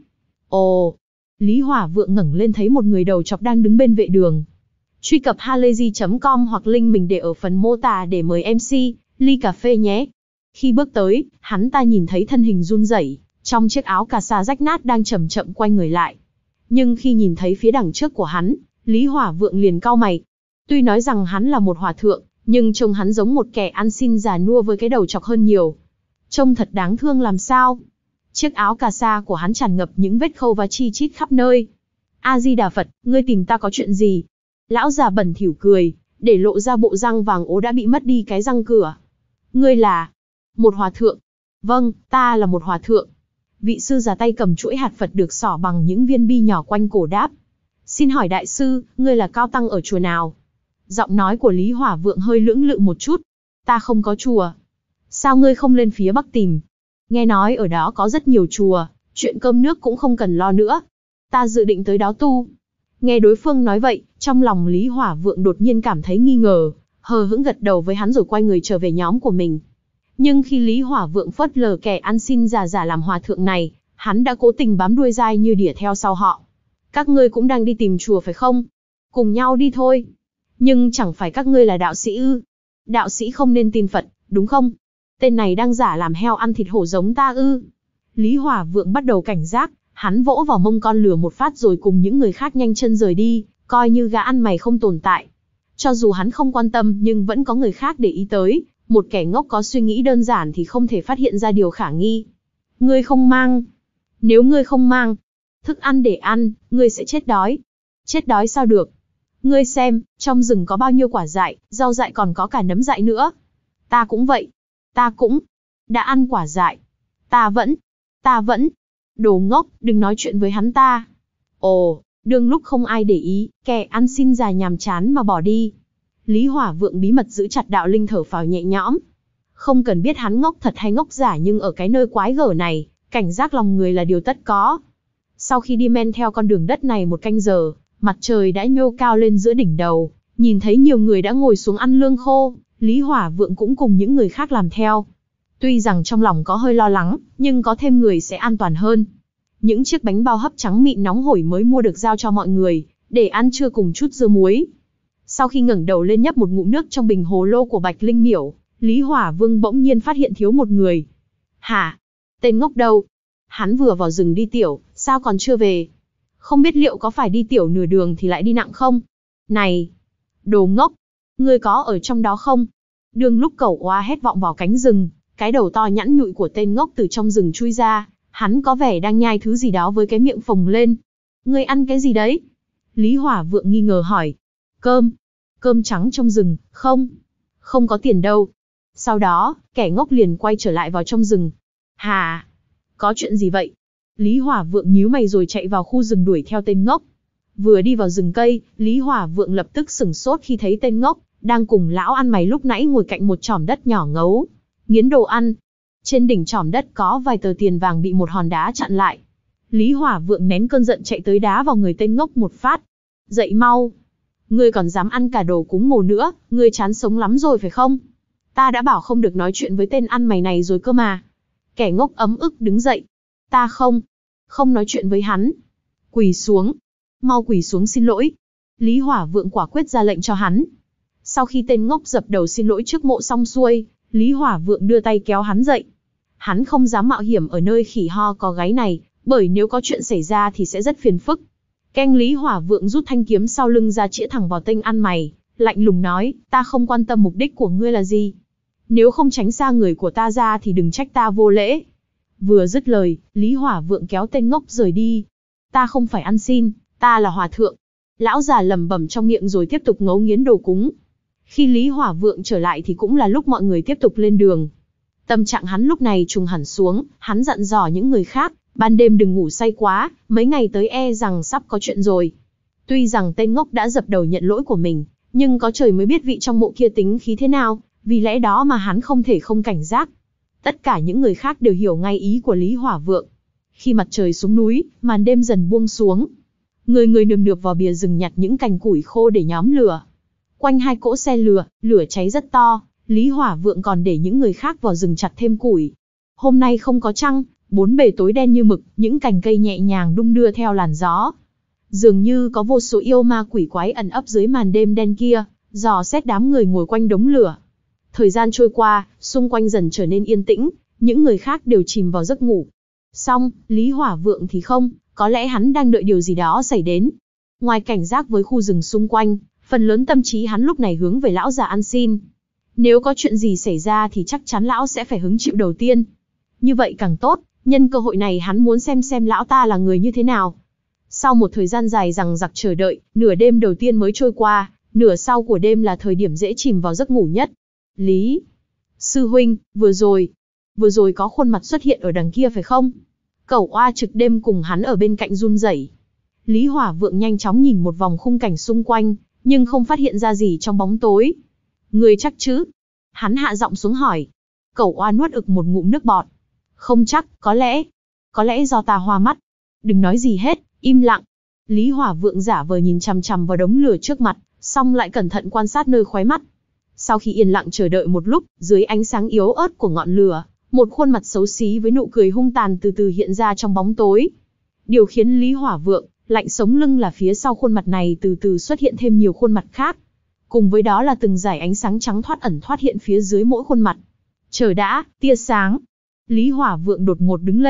Ồ, Lý Hỏa Vượng ngẩng lên thấy một người đầu chọc đang đứng bên vệ đường. Truy cập halayzi chấm com hoặc link mình để ở phần mô tả để mời em xê, ly cà phê nhé. Khi bước tới, hắn ta nhìn thấy thân hình run rẩy, trong chiếc áo cà sa rách nát đang chậm chậm quay người lại. Nhưng khi nhìn thấy phía đằng trước của hắn, Lý Hỏa Vượng liền cau mày. Tuy nói rằng hắn là một hòa thượng, nhưng trông hắn giống một kẻ ăn xin già nua với cái đầu chọc hơn nhiều. Trông thật đáng thương làm sao. Chiếc áo cà sa của hắn tràn ngập những vết khâu và chi chít khắp nơi. A-di-đà Phật, ngươi tìm ta có chuyện gì? Lão già bẩn thỉu cười, để lộ ra bộ răng vàng ố đã bị mất đi cái răng cửa. Ngươi là một hòa thượng? Vâng, ta là một hòa thượng. Vị sư già tay cầm chuỗi hạt Phật được xỏ bằng những viên bi nhỏ quanh cổ đáp. Xin hỏi đại sư, ngươi là cao tăng ở chùa nào? Giọng nói của Lý Hỏa Vượng hơi lưỡng lự một chút. Ta không có chùa. Sao ngươi không lên phía Bắc tìm? Nghe nói ở đó có rất nhiều chùa, chuyện cơm nước cũng không cần lo nữa. Ta dự định tới đó tu. Nghe đối phương nói vậy, trong lòng Lý Hỏa Vượng đột nhiên cảm thấy nghi ngờ, hờ hững gật đầu với hắn rồi quay người trở về nhóm của mình. Nhưng khi Lý Hỏa Vượng phớt lờ kẻ ăn xin già giả làm hòa thượng này, hắn đã cố tình bám đuôi dai như đỉa theo sau họ. Các ngươi cũng đang đi tìm chùa phải không? Cùng nhau đi thôi. Nhưng chẳng phải các ngươi là đạo sĩ ư? Đạo sĩ không nên tin Phật, đúng không? Tên này đang giả làm heo ăn thịt hổ giống ta ư? Lý Hỏa Vượng bắt đầu cảnh giác, Hắn vỗ vào mông con lừa một phát rồi cùng những người khác nhanh chân rời đi, coi như gã ăn mày không tồn tại. Cho dù hắn không quan tâm nhưng vẫn có người khác để ý tới, một kẻ ngốc có suy nghĩ đơn giản thì không thể phát hiện ra điều khả nghi. Ngươi không mang. Nếu ngươi không mang thức ăn để ăn, ngươi sẽ chết đói. Chết đói sao được? Ngươi xem, trong rừng có bao nhiêu quả dại, rau dại còn có cả nấm dại nữa. Ta cũng vậy. Ta cũng đã ăn quả dại. Ta vẫn, ta vẫn. Đồ ngốc, đừng nói chuyện với hắn ta. Ồ, đương lúc không ai để ý, kẻ ăn xin già nhàm chán mà bỏ đi. Lý Hỏa Vượng bí mật giữ chặt Đạo Linh thở phào nhẹ nhõm. Không cần biết hắn ngốc thật hay ngốc giả nhưng ở cái nơi quái gở này, cảnh giác lòng người là điều tất có. Sau khi đi men theo con đường đất này một canh giờ, mặt trời đã nhô cao lên giữa đỉnh đầu, nhìn thấy nhiều người đã ngồi xuống ăn lương khô, Lý Hỏa Vượng cũng cùng những người khác làm theo. Tuy rằng trong lòng có hơi lo lắng, nhưng có thêm người sẽ an toàn hơn. Những chiếc bánh bao hấp trắng mịn nóng hổi mới mua được giao cho mọi người, để ăn trưa cùng chút dưa muối. Sau khi ngẩng đầu lên nhấp một ngụm nước trong bình hồ lô của Bạch Linh Miểu, Lý Hỏa Vương bỗng nhiên phát hiện thiếu một người. Hả? Tên ngốc đâu? Hắn vừa vào rừng đi tiểu, sao còn chưa về? Không biết liệu có phải đi tiểu nửa đường thì lại đi nặng không? Này! Đồ ngốc! Ngươi có ở trong đó không? Đương lúc Cẩu Oa hét vọng vào cánh rừng, cái đầu to nhẵn nhụi của tên ngốc từ trong rừng chui ra, hắn có vẻ đang nhai thứ gì đó với cái miệng phồng lên. Ngươi ăn cái gì đấy? Lý Hỏa Vượng nghi ngờ hỏi. Cơm. Cơm trắng trong rừng, không. Không có tiền đâu. Sau đó, kẻ ngốc liền quay trở lại vào trong rừng. Hà! Có chuyện gì vậy? Lý Hỏa Vượng nhíu mày rồi chạy vào khu rừng đuổi theo tên ngốc. Vừa đi vào rừng cây, Lý Hỏa Vượng lập tức sửng sốt khi thấy tên ngốc đang cùng lão ăn mày lúc nãy ngồi cạnh một chòm đất nhỏ ngấu nghiến đồ ăn. Trên đỉnh chòm đất có vài tờ tiền vàng bị một hòn đá chặn lại. Lý Hỏa Vượng nén cơn giận chạy tới đá vào người tên ngốc một phát. Dậy mau! Ngươi còn dám ăn cả đồ cúng mồ nữa, ngươi chán sống lắm rồi phải không? Ta đã bảo không được nói chuyện với tên ăn mày này rồi cơ mà. Kẻ ngốc ấm ức đứng dậy. Ta không, không nói chuyện với hắn. Quỳ xuống. Mau quỳ xuống xin lỗi. Lý Hỏa Vượng quả quyết ra lệnh cho hắn. Sau khi tên ngốc dập đầu xin lỗi trước mộ xong xuôi, Lý Hỏa Vượng đưa tay kéo hắn dậy. Hắn không dám mạo hiểm ở nơi khỉ ho có gáy này, bởi nếu có chuyện xảy ra thì sẽ rất phiền phức. Keng Lý Hỏa Vượng rút thanh kiếm sau lưng ra chĩa thẳng vào tên ăn mày, lạnh lùng nói, ta không quan tâm mục đích của ngươi là gì. Nếu không tránh xa người của ta ra thì đừng trách ta vô lễ. Vừa dứt lời, Lý Hỏa Vượng kéo tên ngốc rời đi. Ta không phải ăn xin, ta là hòa thượng. Lão già lẩm bẩm trong miệng rồi tiếp tục ngấu nghiến đồ cúng. Khi Lý Hỏa Vượng trở lại thì cũng là lúc mọi người tiếp tục lên đường. Tâm trạng hắn lúc này trùng hẳn xuống, hắn dặn dò những người khác, ban đêm đừng ngủ say quá, mấy ngày tới e rằng sắp có chuyện rồi. Tuy rằng tên ngốc đã dập đầu nhận lỗi của mình, nhưng có trời mới biết vị trong mộ kia tính khí thế nào, vì lẽ đó mà hắn không thể không cảnh giác. Tất cả những người khác đều hiểu ngay ý của Lý Hỏa Vượng. Khi mặt trời xuống núi, màn đêm dần buông xuống. Người người nườm nượp vào bìa rừng nhặt những cành củi khô để nhóm lửa. Quanh hai cỗ xe lửa, lửa cháy rất to, Lý Hỏa Vượng còn để những người khác vào rừng chặt thêm củi. Hôm nay không có trăng, bốn bề tối đen như mực, những cành cây nhẹ nhàng đung đưa theo làn gió. Dường như có vô số yêu ma quỷ quái ẩn ấp dưới màn đêm đen kia, dò xét đám người ngồi quanh đống lửa. Thời gian trôi qua, xung quanh dần trở nên yên tĩnh, những người khác đều chìm vào giấc ngủ. Song, Lý Hỏa Vượng thì không, có lẽ hắn đang đợi điều gì đó xảy đến. Ngoài cảnh giác với khu rừng xung quanh, phần lớn tâm trí hắn lúc này hướng về lão già ăn xin. Nếu có chuyện gì xảy ra thì chắc chắn lão sẽ phải hứng chịu đầu tiên. Như vậy càng tốt, nhân cơ hội này hắn muốn xem xem lão ta là người như thế nào. Sau một thời gian dài dằng dặc chờ đợi, nửa đêm đầu tiên mới trôi qua, nửa sau của đêm là thời điểm dễ chìm vào giấc ngủ nhất. Lý Sư Huynh, vừa rồi, vừa rồi có khuôn mặt xuất hiện ở đằng kia phải không? Cẩu Oa trực đêm cùng hắn ở bên cạnh run rẩy. Lý Hỏa Vượng nhanh chóng nhìn một vòng khung cảnh xung quanh, nhưng không phát hiện ra gì trong bóng tối. Ngươi chắc chứ? Hắn hạ giọng xuống hỏi. Cẩu Oa nuốt ực một ngụm nước bọt. Không chắc, có lẽ, có lẽ do ta hoa mắt. Đừng nói gì hết, im lặng. Lý Hỏa Vượng giả vờ nhìn chằm chằm vào đống lửa trước mặt, xong lại cẩn thận quan sát nơi khóe mắt. Sau khi yên lặng chờ đợi một lúc, dưới ánh sáng yếu ớt của ngọn lửa, một khuôn mặt xấu xí với nụ cười hung tàn từ từ hiện ra trong bóng tối. Điều khiến Lý Hỏa Vượng lạnh sống lưng là phía sau khuôn mặt này từ từ xuất hiện thêm nhiều khuôn mặt khác. Cùng với đó là từng dải ánh sáng trắng thoát ẩn thoát hiện phía dưới mỗi khuôn mặt. Chờ đã, tia sáng. Lý Hỏa Vượng đột ngột đứng lên,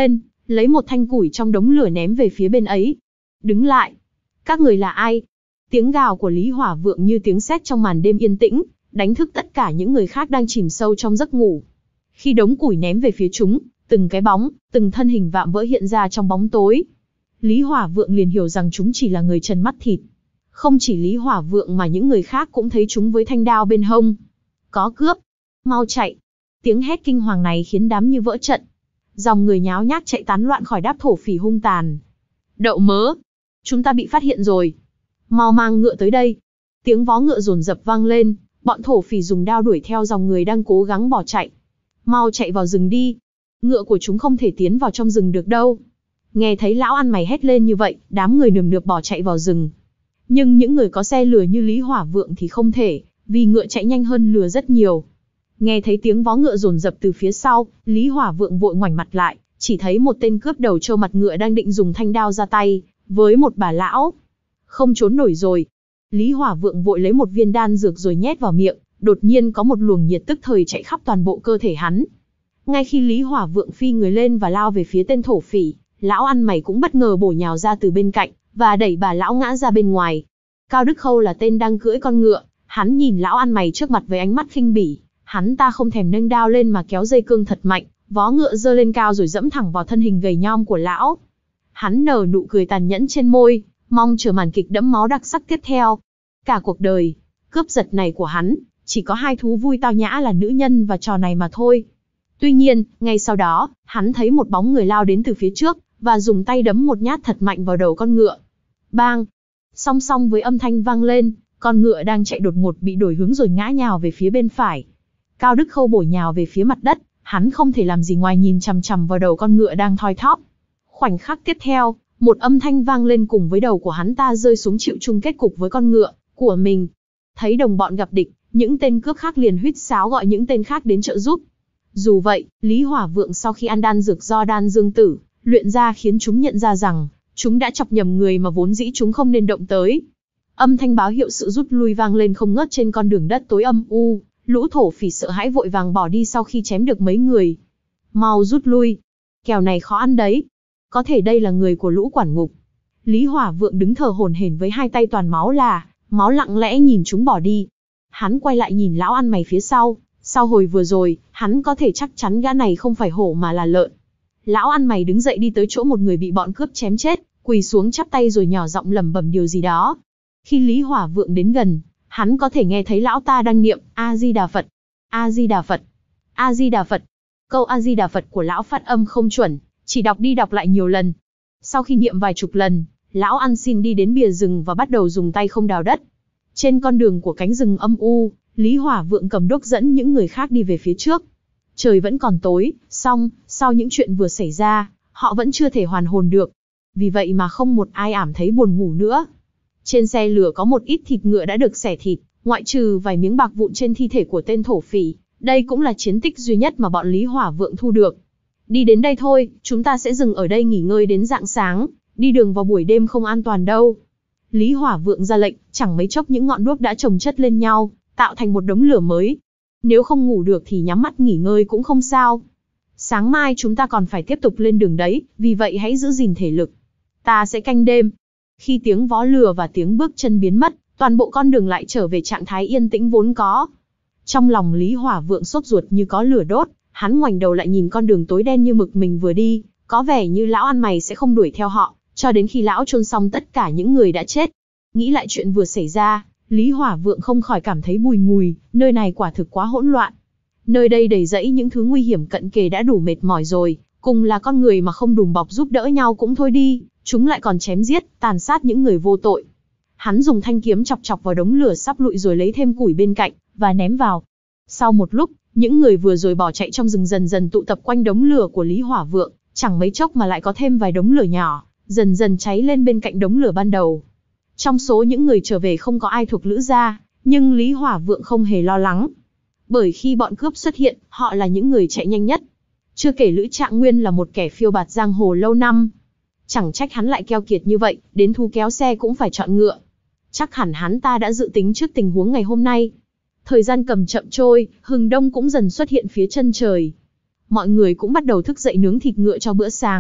lấy một thanh củi trong đống lửa ném về phía bên ấy. Đứng lại! Các người là ai? Tiếng gào của Lý Hỏa Vượng như tiếng sét trong màn đêm yên tĩnh, đánh thức tất cả những người khác đang chìm sâu trong giấc ngủ. Khi đống củi ném về phía chúng, từng cái bóng, từng thân hình vạm vỡ hiện ra trong bóng tối. Lý Hỏa Vượng liền hiểu rằng chúng chỉ là người trần mắt thịt. Không chỉ Lý Hỏa Vượng mà những người khác cũng thấy chúng với thanh đao bên hông. Có cướp! Mau chạy! Tiếng hét kinh hoàng này khiến đám như vỡ trận. Dòng người nháo nhác chạy tán loạn khỏi đáp thổ phỉ hung tàn. Đậu mớ! Chúng ta bị phát hiện rồi! Mau mang ngựa tới đây! Tiếng vó ngựa dồn dập vang lên, bọn thổ phỉ dùng đao đuổi theo dòng người đang cố gắng bỏ chạy. Mau chạy vào rừng đi! Ngựa của chúng không thể tiến vào trong rừng được đâu. Nghe thấy lão ăn mày hét lên như vậy, đám người nườm nượp bỏ chạy vào rừng. Nhưng những người có xe lừa như Lý Hỏa Vượng thì không thể, vì ngựa chạy nhanh hơn lừa rất nhiều. Nghe thấy tiếng vó ngựa dồn dập từ phía sau, Lý Hỏa Vượng vội ngoảnh mặt lại, chỉ thấy một tên cướp đầu trâu mặt ngựa đang định dùng thanh đao ra tay với một bà lão. Không trốn nổi rồi. Lý Hỏa Vượng vội lấy một viên đan dược rồi nhét vào miệng, đột nhiên có một luồng nhiệt tức thời chạy khắp toàn bộ cơ thể hắn. Ngay khi Lý Hỏa Vượng phi người lên và lao về phía tên thổ phỉ, lão ăn mày cũng bất ngờ bổ nhào ra từ bên cạnh, và đẩy bà lão ngã ra bên ngoài. Cao Đức Khâu là tên đang cưỡi con ngựa, hắn nhìn lão ăn mày trước mặt với ánh mắt khinh bỉ, hắn ta không thèm nâng đao lên mà kéo dây cương thật mạnh, vó ngựa giơ lên cao rồi dẫm thẳng vào thân hình gầy nhom của lão. Hắn nở nụ cười tàn nhẫn trên môi, mong chờ màn kịch đẫm máu đặc sắc tiếp theo. Cả cuộc đời cướp giật này của hắn, chỉ có hai thú vui tao nhã là nữ nhân và trò này mà thôi. Tuy nhiên, ngay sau đó, hắn thấy một bóng người lao đến từ phía trước, và dùng tay đấm một nhát thật mạnh vào đầu con ngựa. Bang! Song song với âm thanh vang lên, con ngựa đang chạy đột ngột bị đổi hướng rồi ngã nhào về phía bên phải. Cao Đức Khâu bổ nhào về phía mặt đất, hắn không thể làm gì ngoài nhìn chằm chằm vào đầu con ngựa đang thoi thóp. Khoảnh khắc tiếp theo, một âm thanh vang lên cùng với đầu của hắn ta rơi xuống chịu chung kết cục với con ngựa của mình. Thấy đồng bọn gặp địch, những tên cướp khác liền huýt sáo gọi những tên khác đến trợ giúp. Dù vậy, Lý Hỏa Vượng sau khi ăn đan dược do Đan Dương Tử luyện ra khiến chúng nhận ra rằng chúng đã chọc nhầm người mà vốn dĩ chúng không nên động tới. Âm thanh báo hiệu sự rút lui vang lên không ngớt trên con đường đất tối âm u, lũ thổ phỉ sợ hãi vội vàng bỏ đi sau khi chém được mấy người. Mau rút lui, kèo này khó ăn đấy. Có thể đây là người của lũ quản ngục. Lý Hỏa Vượng đứng thở hổn hển với hai tay toàn máu là máu lặng lẽ nhìn chúng bỏ đi. Hắn quay lại nhìn lão ăn mày phía sau, sau hồi vừa rồi, hắn có thể chắc chắn gã này không phải hổ mà là lợn. Lão ăn mày đứng dậy đi tới chỗ một người bị bọn cướp chém chết, quỳ xuống chắp tay rồi nhỏ giọng lẩm bẩm điều gì đó. Khi Lý Hỏa Vượng đến gần, hắn có thể nghe thấy lão ta đang niệm A Di Đà Phật, A Di Đà Phật, A Di Đà Phật. Câu A Di Đà Phật của lão phát âm không chuẩn, chỉ đọc đi đọc lại nhiều lần. Sau khi niệm vài chục lần, lão ăn xin đi đến bìa rừng và bắt đầu dùng tay không đào đất. Trên con đường của cánh rừng âm u, Lý Hỏa Vượng cầm đuốc dẫn những người khác đi về phía trước. Trời vẫn còn tối, song, sau những chuyện vừa xảy ra, họ vẫn chưa thể hoàn hồn được. Vì vậy mà không một ai ảm thấy buồn ngủ nữa. Trên xe lửa có một ít thịt ngựa đã được xẻ thịt, ngoại trừ vài miếng bạc vụn trên thi thể của tên thổ phỉ. Đây cũng là chiến tích duy nhất mà bọn Lý Hỏa Vượng thu được. Đi đến đây thôi, chúng ta sẽ dừng ở đây nghỉ ngơi đến rạng sáng, đi đường vào buổi đêm không an toàn đâu. Lý Hỏa Vượng ra lệnh, chẳng mấy chốc những ngọn đuốc đã chồng chất lên nhau, tạo thành một đống lửa mới. Nếu không ngủ được thì nhắm mắt nghỉ ngơi cũng không sao. Sáng mai chúng ta còn phải tiếp tục lên đường đấy, vì vậy hãy giữ gìn thể lực. Ta sẽ canh đêm. Khi tiếng vó lừa và tiếng bước chân biến mất, toàn bộ con đường lại trở về trạng thái yên tĩnh vốn có. Trong lòng Lý Hỏa Vượng sốt ruột như có lửa đốt, hắn ngoảnh đầu lại nhìn con đường tối đen như mực mình vừa đi, có vẻ như lão ăn mày sẽ không đuổi theo họ, cho đến khi lão chôn xong tất cả những người đã chết. Nghĩ lại chuyện vừa xảy ra, Lý Hỏa Vượng không khỏi cảm thấy bùi ngùi, nơi này quả thực quá hỗn loạn. Nơi đây đầy rẫy những thứ nguy hiểm cận kề đã đủ mệt mỏi rồi, cùng là con người mà không đùm bọc giúp đỡ nhau cũng thôi đi, chúng lại còn chém giết, tàn sát những người vô tội. Hắn dùng thanh kiếm chọc chọc vào đống lửa sắp lụi rồi lấy thêm củi bên cạnh, và ném vào. Sau một lúc, những người vừa rồi bỏ chạy trong rừng dần dần tụ tập quanh đống lửa của Lý Hỏa Vượng, chẳng mấy chốc mà lại có thêm vài đống lửa nhỏ, dần dần cháy lên bên cạnh đống lửa ban đầu. Trong số những người trở về không có ai thuộc Lữ gia, nhưng Lý Hỏa Vượng không hề lo lắng. Bởi khi bọn cướp xuất hiện, họ là những người chạy nhanh nhất. Chưa kể Lữ Trạng Nguyên là một kẻ phiêu bạt giang hồ lâu năm. Chẳng trách hắn lại keo kiệt như vậy, đến thu kéo xe cũng phải chọn ngựa. Chắc hẳn hắn ta đã dự tính trước tình huống ngày hôm nay. Thời gian cầm chậm trôi, hừng đông cũng dần xuất hiện phía chân trời. Mọi người cũng bắt đầu thức dậy nướng thịt ngựa cho bữa sáng,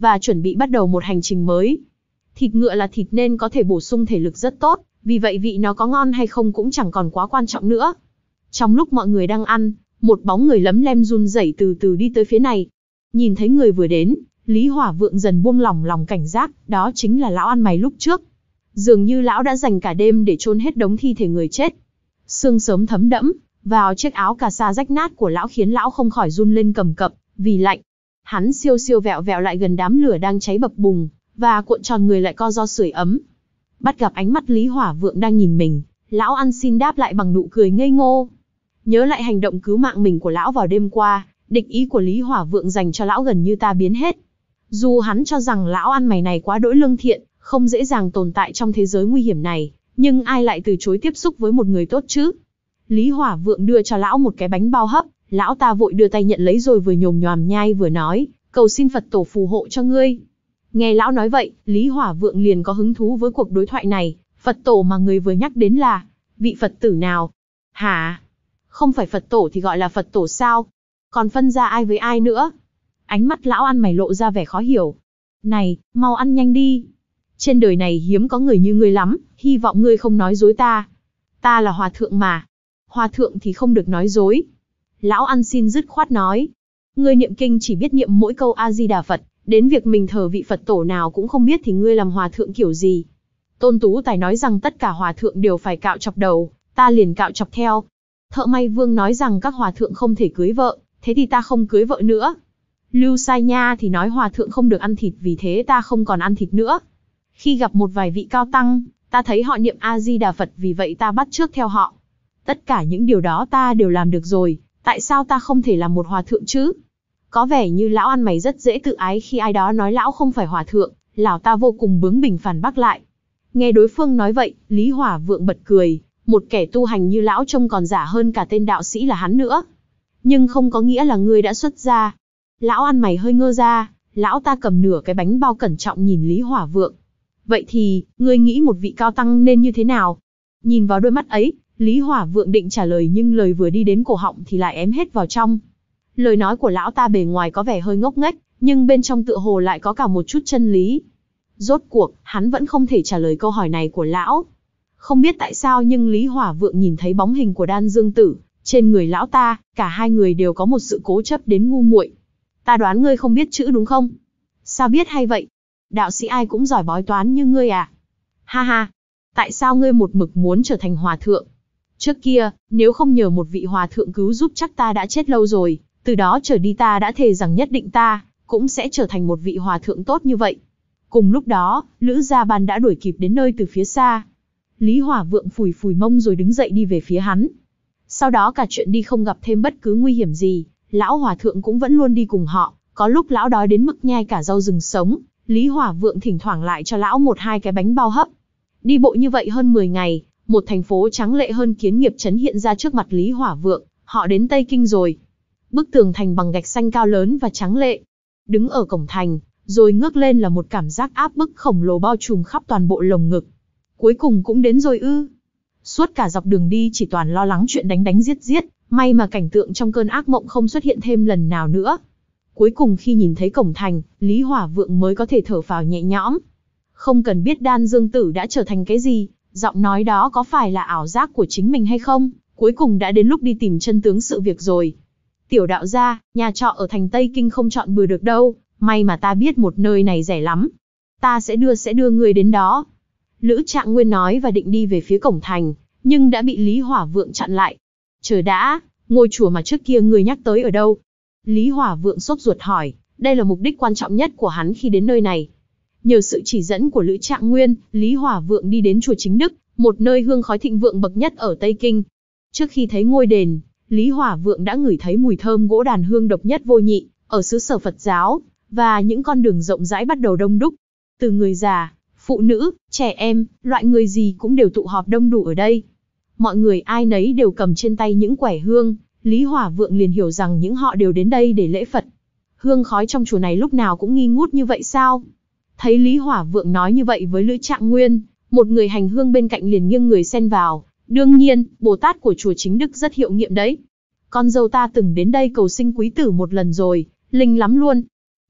và chuẩn bị bắt đầu một hành trình mới. Thịt ngựa là thịt nên có thể bổ sung thể lực rất tốt, vì vậy vị nó có ngon hay không cũng chẳng còn quá quan trọng nữa. Trong lúc mọi người đang ăn, một bóng người lấm lem run rẩy từ từ đi tới phía này. Nhìn thấy người vừa đến, Lý Hỏa Vượng dần buông lỏng lòng cảnh giác, đó chính là lão ăn mày lúc trước. Dường như lão đã dành cả đêm để chôn hết đống thi thể người chết. Sương sớm thấm đẫm vào chiếc áo cà sa rách nát của lão khiến lão không khỏi run lên cầm cập, vì lạnh. Hắn siêu siêu vẹo vẹo lại gần đám lửa đang cháy bập bùng, và cuộn tròn người lại co ro sưởi ấm. Bắt gặp ánh mắt Lý Hỏa Vượng đang nhìn mình, lão ăn xin đáp lại bằng nụ cười ngây ngô. Nhớ lại hành động cứu mạng mình của lão vào đêm qua, địch ý của Lý Hỏa Vượng dành cho lão gần như ta biến hết. Dù hắn cho rằng lão ăn mày này quá đỗi lương thiện, không dễ dàng tồn tại trong thế giới nguy hiểm này, nhưng ai lại từ chối tiếp xúc với một người tốt chứ? Lý Hỏa Vượng đưa cho lão một cái bánh bao hấp, lão ta vội đưa tay nhận lấy rồi vừa nhồm nhoàm nhai vừa nói, cầu xin Phật tổ phù hộ cho ngươi. Nghe lão nói vậy, Lý Hỏa Vượng liền có hứng thú với cuộc đối thoại này. Phật tổ mà người vừa nhắc đến là vị Phật tử nào? Hả? Không phải Phật tổ thì gọi là Phật tổ sao? Còn phân ra ai với ai nữa? Ánh mắt lão ăn mày lộ ra vẻ khó hiểu. Này, mau ăn nhanh đi. Trên đời này hiếm có người như ngươi lắm, hy vọng ngươi không nói dối ta. Ta là hòa thượng mà. Hòa thượng thì không được nói dối. Lão ăn xin dứt khoát nói. Ngươi niệm kinh chỉ biết niệm mỗi câu A-di-đà Phật, đến việc mình thờ vị Phật tổ nào cũng không biết thì ngươi làm hòa thượng kiểu gì? Tôn Tú Tài nói rằng tất cả hòa thượng đều phải cạo chọc đầu, ta liền cạo chọc theo. Thợ may Vương nói rằng các hòa thượng không thể cưới vợ, thế thì ta không cưới vợ nữa. Lưu Sai Nha thì nói hòa thượng không được ăn thịt, vì thế ta không còn ăn thịt nữa. Khi gặp một vài vị cao tăng, ta thấy họ niệm A-di-đà Phật, vì vậy ta bắt chước theo họ. Tất cả những điều đó ta đều làm được rồi, tại sao ta không thể làm một hòa thượng chứ? Có vẻ như lão ăn mày rất dễ tự ái khi ai đó nói lão không phải hòa thượng, lão ta vô cùng bướng bỉnh phản bác lại. Nghe đối phương nói vậy, Lý Hỏa Vượng bật cười, một kẻ tu hành như lão trông còn giả hơn cả tên đạo sĩ là hắn nữa. Nhưng không có nghĩa là ngươi đã xuất gia. Lão ăn mày hơi ngơ ra, lão ta cầm nửa cái bánh bao cẩn trọng nhìn Lý Hỏa Vượng. Vậy thì, ngươi nghĩ một vị cao tăng nên như thế nào? Nhìn vào đôi mắt ấy, Lý Hỏa Vượng định trả lời nhưng lời vừa đi đến cổ họng thì lại ém hết vào trong. Lời nói của lão ta bề ngoài có vẻ hơi ngốc nghếch, nhưng bên trong tựa hồ lại có cả một chút chân lý. Rốt cuộc, hắn vẫn không thể trả lời câu hỏi này của lão. Không biết tại sao nhưng Lý Hỏa Vượng nhìn thấy bóng hình của Đan Dương Tử trên người lão ta, cả hai người đều có một sự cố chấp đến ngu muội. Ta đoán ngươi không biết chữ đúng không? Sao biết hay vậy? Đạo sĩ ai cũng giỏi bói toán như ngươi à? Ha ha, tại sao ngươi một mực muốn trở thành hòa thượng? Trước kia, nếu không nhờ một vị hòa thượng cứu giúp chắc ta đã chết lâu rồi, từ đó trở đi ta đã thề rằng nhất định ta cũng sẽ trở thành một vị hòa thượng tốt như vậy. Cùng lúc đó, Lữ Gia Ban đã đuổi kịp đến nơi từ phía xa. Lý Hỏa Vượng phủi phủi mông rồi đứng dậy đi về phía hắn. Sau đó cả chuyện đi không gặp thêm bất cứ nguy hiểm gì, lão hòa thượng cũng vẫn luôn đi cùng họ, có lúc lão đói đến mức nhai cả rau rừng sống, Lý Hỏa Vượng thỉnh thoảng lại cho lão một hai cái bánh bao hấp. Đi bộ như vậy hơn mười ngày, một thành phố tráng lệ hơn kiến nghiệp trấn hiện ra trước mặt Lý Hỏa Vượng, họ đến Tây Kinh rồi. Bức tường thành bằng gạch xanh cao lớn và tráng lệ. Đứng ở cổng thành, rồi ngước lên là một cảm giác áp bức khổng lồ bao trùm khắp toàn bộ lồng ngực. Cuối cùng cũng đến rồi ư? Suốt cả dọc đường đi chỉ toàn lo lắng chuyện đánh đánh giết giết, may mà cảnh tượng trong cơn ác mộng không xuất hiện thêm lần nào nữa. Cuối cùng khi nhìn thấy cổng thành, Lý Hỏa Vượng mới có thể thở phào nhẹ nhõm. Không cần biết Đan Dương Tử đã trở thành cái gì, giọng nói đó có phải là ảo giác của chính mình hay không, cuối cùng đã đến lúc đi tìm chân tướng sự việc rồi. Tiểu đạo gia, nhà trọ ở thành Tây Kinh không chọn bừa được đâu, may mà ta biết một nơi này rẻ lắm. Ta sẽ đưa sẽ đưa người đến đó. Lữ Trạng Nguyên nói và định đi về phía cổng thành, nhưng đã bị Lý Hỏa Vượng chặn lại. Chờ đã, ngôi chùa mà trước kia người nhắc tới ở đâu? Lý Hỏa Vượng sốt ruột hỏi, đây là mục đích quan trọng nhất của hắn khi đến nơi này. Nhờ sự chỉ dẫn của Lữ Trạng Nguyên, Lý Hỏa Vượng đi đến chùa Chính Đức, một nơi hương khói thịnh vượng bậc nhất ở Tây Kinh. Trước khi thấy ngôi đền, Lý Hỏa Vượng đã ngửi thấy mùi thơm gỗ đàn hương độc nhất vô nhị ở xứ sở Phật giáo, và những con đường rộng rãi bắt đầu đông đúc. Từ người già, phụ nữ, trẻ em, loại người gì cũng đều tụ họp đông đủ ở đây. Mọi người ai nấy đều cầm trên tay những quẻ hương, Lý Hỏa Vượng liền hiểu rằng những họ đều đến đây để lễ Phật. Hương khói trong chùa này lúc nào cũng nghi ngút như vậy sao? Thấy Lý Hỏa Vượng nói như vậy với Lữ Trạng Nguyên, một người hành hương bên cạnh liền nghiêng người xen vào. Đương nhiên, Bồ Tát của chùa Chính Đức rất hiệu nghiệm đấy. Con dâu ta từng đến đây cầu sinh quý tử một lần rồi, linh lắm luôn.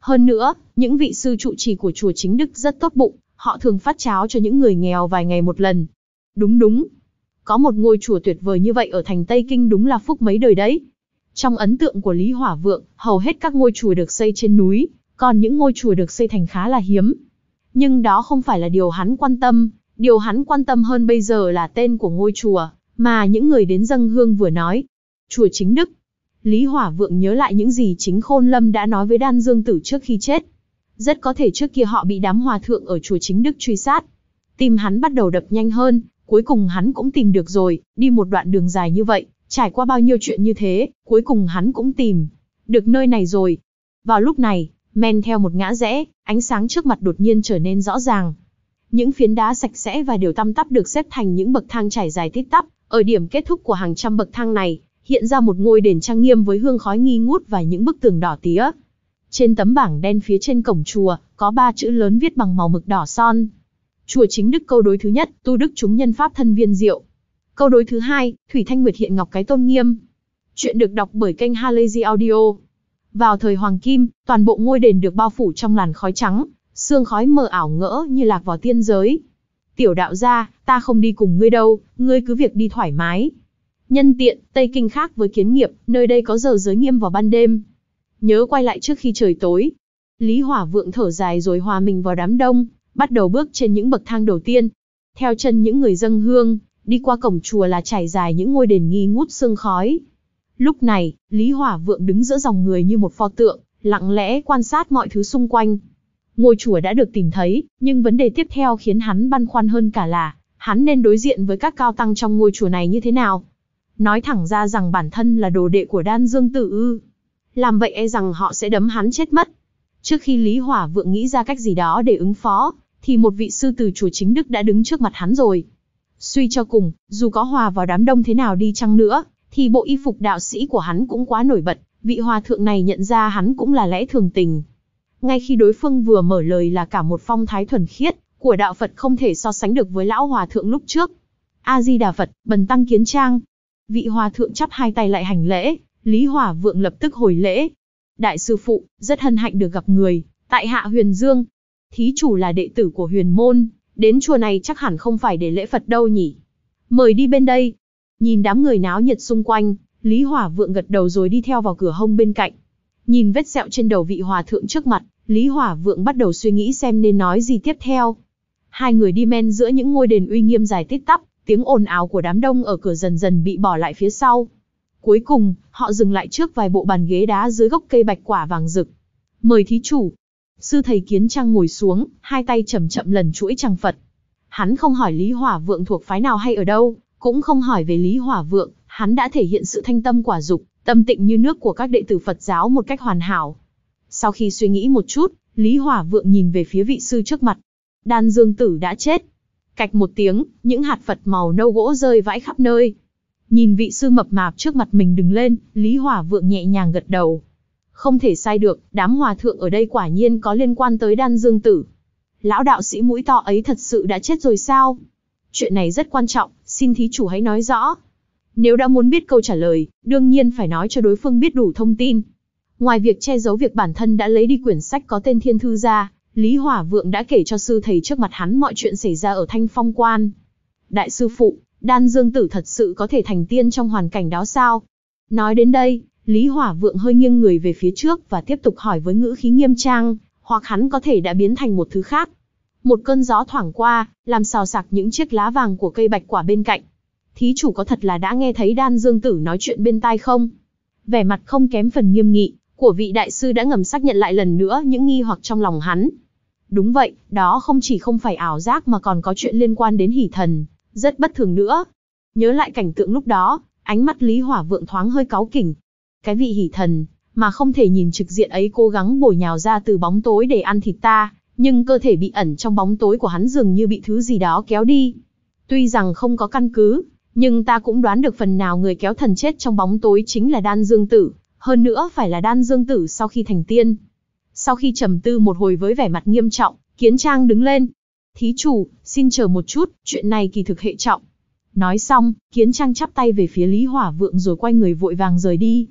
Hơn nữa, những vị sư trụ trì của chùa Chính Đức rất tốt bụng, họ thường phát cháo cho những người nghèo vài ngày một lần. Đúng đúng. Có một ngôi chùa tuyệt vời như vậy ở thành Tây Kinh đúng là phúc mấy đời đấy. Trong ấn tượng của Lý Hỏa Vượng, hầu hết các ngôi chùa được xây trên núi, còn những ngôi chùa được xây thành khá là hiếm. Nhưng đó không phải là điều hắn quan tâm, điều hắn quan tâm hơn bây giờ là tên của ngôi chùa, mà những người đến dâng hương vừa nói. Chùa Chính Đức. Lý Hỏa Vượng nhớ lại những gì Chính Khôn Lâm đã nói với Đan Dương Tử trước khi chết. Rất có thể trước kia họ bị đám hòa thượng ở chùa Chính Đức truy sát. Tim hắn bắt đầu đập nhanh hơn, cuối cùng hắn cũng tìm được rồi, đi một đoạn đường dài như vậy, trải qua bao nhiêu chuyện như thế, cuối cùng hắn cũng tìm được nơi này rồi. Vào lúc này, men theo một ngã rẽ, ánh sáng trước mặt đột nhiên trở nên rõ ràng. Những phiến đá sạch sẽ và đều tăm tắp được xếp thành những bậc thang trải dài tít tắp, ở điểm kết thúc của hàng trăm bậc thang này, hiện ra một ngôi đền trang nghiêm với hương khói nghi ngút và những bức tường đỏ tía. Trên tấm bảng đen phía trên cổng chùa, có ba chữ lớn viết bằng màu mực đỏ son. Chùa Chính Đức câu đối thứ nhất, tu đức chúng nhân pháp thân viên diệu. Câu đối thứ hai, Thủy Thanh Nguyệt hiện ngọc cái tôn nghiêm. Chuyện được đọc bởi kênh Halazy Audio. Vào thời Hoàng Kim, toàn bộ ngôi đền được bao phủ trong làn khói trắng, sương khói mờ ảo ngỡ như lạc vào tiên giới. Tiểu đạo gia, ta không đi cùng ngươi đâu, ngươi cứ việc đi thoải mái. Nhân tiện, Tây Kinh khác với Kiến Nghiệp, nơi đây có giờ giới nghiêm vào ban đêm. Nhớ quay lại trước khi trời tối. Lý Hỏa Vượng thở dài rồi hòa mình vào đám đông, bắt đầu bước trên những bậc thang đầu tiên. Theo chân những người dâng hương, đi qua cổng chùa là trải dài những ngôi đền nghi ngút sương khói. Lúc này, Lý Hỏa Vượng đứng giữa dòng người như một pho tượng, lặng lẽ quan sát mọi thứ xung quanh. Ngôi chùa đã được tìm thấy, nhưng vấn đề tiếp theo khiến hắn băn khoăn hơn cả là, hắn nên đối diện với các cao tăng trong ngôi chùa này như thế nào? Nói thẳng ra rằng bản thân là đồ đệ của Đan Dương Tử ư. Làm vậy e rằng họ sẽ đấm hắn chết mất. Trước khi Lý Hỏa Vượng nghĩ ra cách gì đó để ứng phó, thì một vị sư từ chùa Chính Đức đã đứng trước mặt hắn rồi. Suy cho cùng, dù có hòa vào đám đông thế nào đi chăng nữa, thì bộ y phục đạo sĩ của hắn cũng quá nổi bật, vị hòa thượng này nhận ra hắn cũng là lẽ thường tình. Ngay khi đối phương vừa mở lời là cả một phong thái thuần khiết của đạo Phật không thể so sánh được với lão hòa thượng lúc trước. A Di Đà Phật, bần tăng kiến trang. Vị hòa thượng chắp hai tay lại hành lễ, Lý Hỏa Vượng lập tức hồi lễ. Đại sư phụ, rất hân hạnh được gặp người, tại hạ Huyền Dương. Thí chủ là đệ tử của Huyền môn, đến chùa này chắc hẳn không phải để lễ Phật đâu nhỉ. Mời đi bên đây. Nhìn đám người náo nhiệt xung quanh, Lý Hỏa Vượng gật đầu rồi đi theo vào cửa hông bên cạnh. Nhìn vết sẹo trên đầu vị hòa thượng trước mặt, Lý Hỏa Vượng bắt đầu suy nghĩ xem nên nói gì tiếp theo. Hai người đi men giữa những ngôi đền uy nghiêm dài tít tắp, tiếng ồn ào của đám đông ở cửa dần dần bị bỏ lại phía sau. Cuối cùng, họ dừng lại trước vài bộ bàn ghế đá dưới gốc cây bạch quả vàng rực. Mời thí chủ. Sư thầy Kiến Trang ngồi xuống, hai tay chậm chậm lần chuỗi tràng Phật. Hắn không hỏi Lý Hỏa Vượng thuộc phái nào hay ở đâu, cũng không hỏi về Lý Hỏa Vượng, hắn đã thể hiện sự thanh tâm quả dục, tâm tịnh như nước của các đệ tử Phật giáo một cách hoàn hảo. Sau khi suy nghĩ một chút, Lý Hỏa Vượng nhìn về phía vị sư trước mặt. Đan Dương Tử đã chết. Cạch một tiếng, những hạt Phật màu nâu gỗ rơi vãi khắp nơi. Nhìn vị sư mập mạp trước mặt mình đứng lên, Lý Hỏa Vượng nhẹ nhàng gật đầu. Không thể sai được, đám hòa thượng ở đây quả nhiên có liên quan tới Đan Dương Tử. Lão đạo sĩ mũi to ấy thật sự đã chết rồi sao? Chuyện này rất quan trọng, xin thí chủ hãy nói rõ. Nếu đã muốn biết câu trả lời, đương nhiên phải nói cho đối phương biết đủ thông tin. Ngoài việc che giấu việc bản thân đã lấy đi quyển sách có tên Thiên Thư ra, Lý Hỏa Vượng đã kể cho sư thầy trước mặt hắn mọi chuyện xảy ra ở Thanh Phong Quan. Đại sư phụ, Đan Dương Tử thật sự có thể thành tiên trong hoàn cảnh đó sao? Nói đến đây, Lý Hỏa Vượng hơi nghiêng người về phía trước và tiếp tục hỏi với ngữ khí nghiêm trang, hoặc hắn có thể đã biến thành một thứ khác. Một cơn gió thoảng qua, làm xào xạc những chiếc lá vàng của cây bạch quả bên cạnh. Thí chủ có thật là đã nghe thấy Đan Dương Tử nói chuyện bên tai không? Vẻ mặt không kém phần nghiêm nghị của vị đại sư đã ngầm xác nhận lại lần nữa những nghi hoặc trong lòng hắn. Đúng vậy, đó không chỉ không phải ảo giác mà còn có chuyện liên quan đến hỷ thần, rất bất thường nữa. Nhớ lại cảnh tượng lúc đó, ánh mắt Lý Hỏa Vượng thoáng hơi cáu kỉnh. Cái vị hỷ thần, mà không thể nhìn trực diện ấy cố gắng bổ nhào ra từ bóng tối để ăn thịt ta, nhưng cơ thể bị ẩn trong bóng tối của hắn dường như bị thứ gì đó kéo đi. Tuy rằng không có căn cứ, nhưng ta cũng đoán được phần nào người kéo thần chết trong bóng tối chính là Đan Dương Tử, hơn nữa phải là Đan Dương Tử sau khi thành tiên. Sau khi trầm tư một hồi với vẻ mặt nghiêm trọng, Kiến Trang đứng lên. Thí chủ, xin chờ một chút, chuyện này kỳ thực hệ trọng. Nói xong, Kiến Trang chắp tay về phía Lý Hỏa Vượng rồi quay người vội vàng rời đi.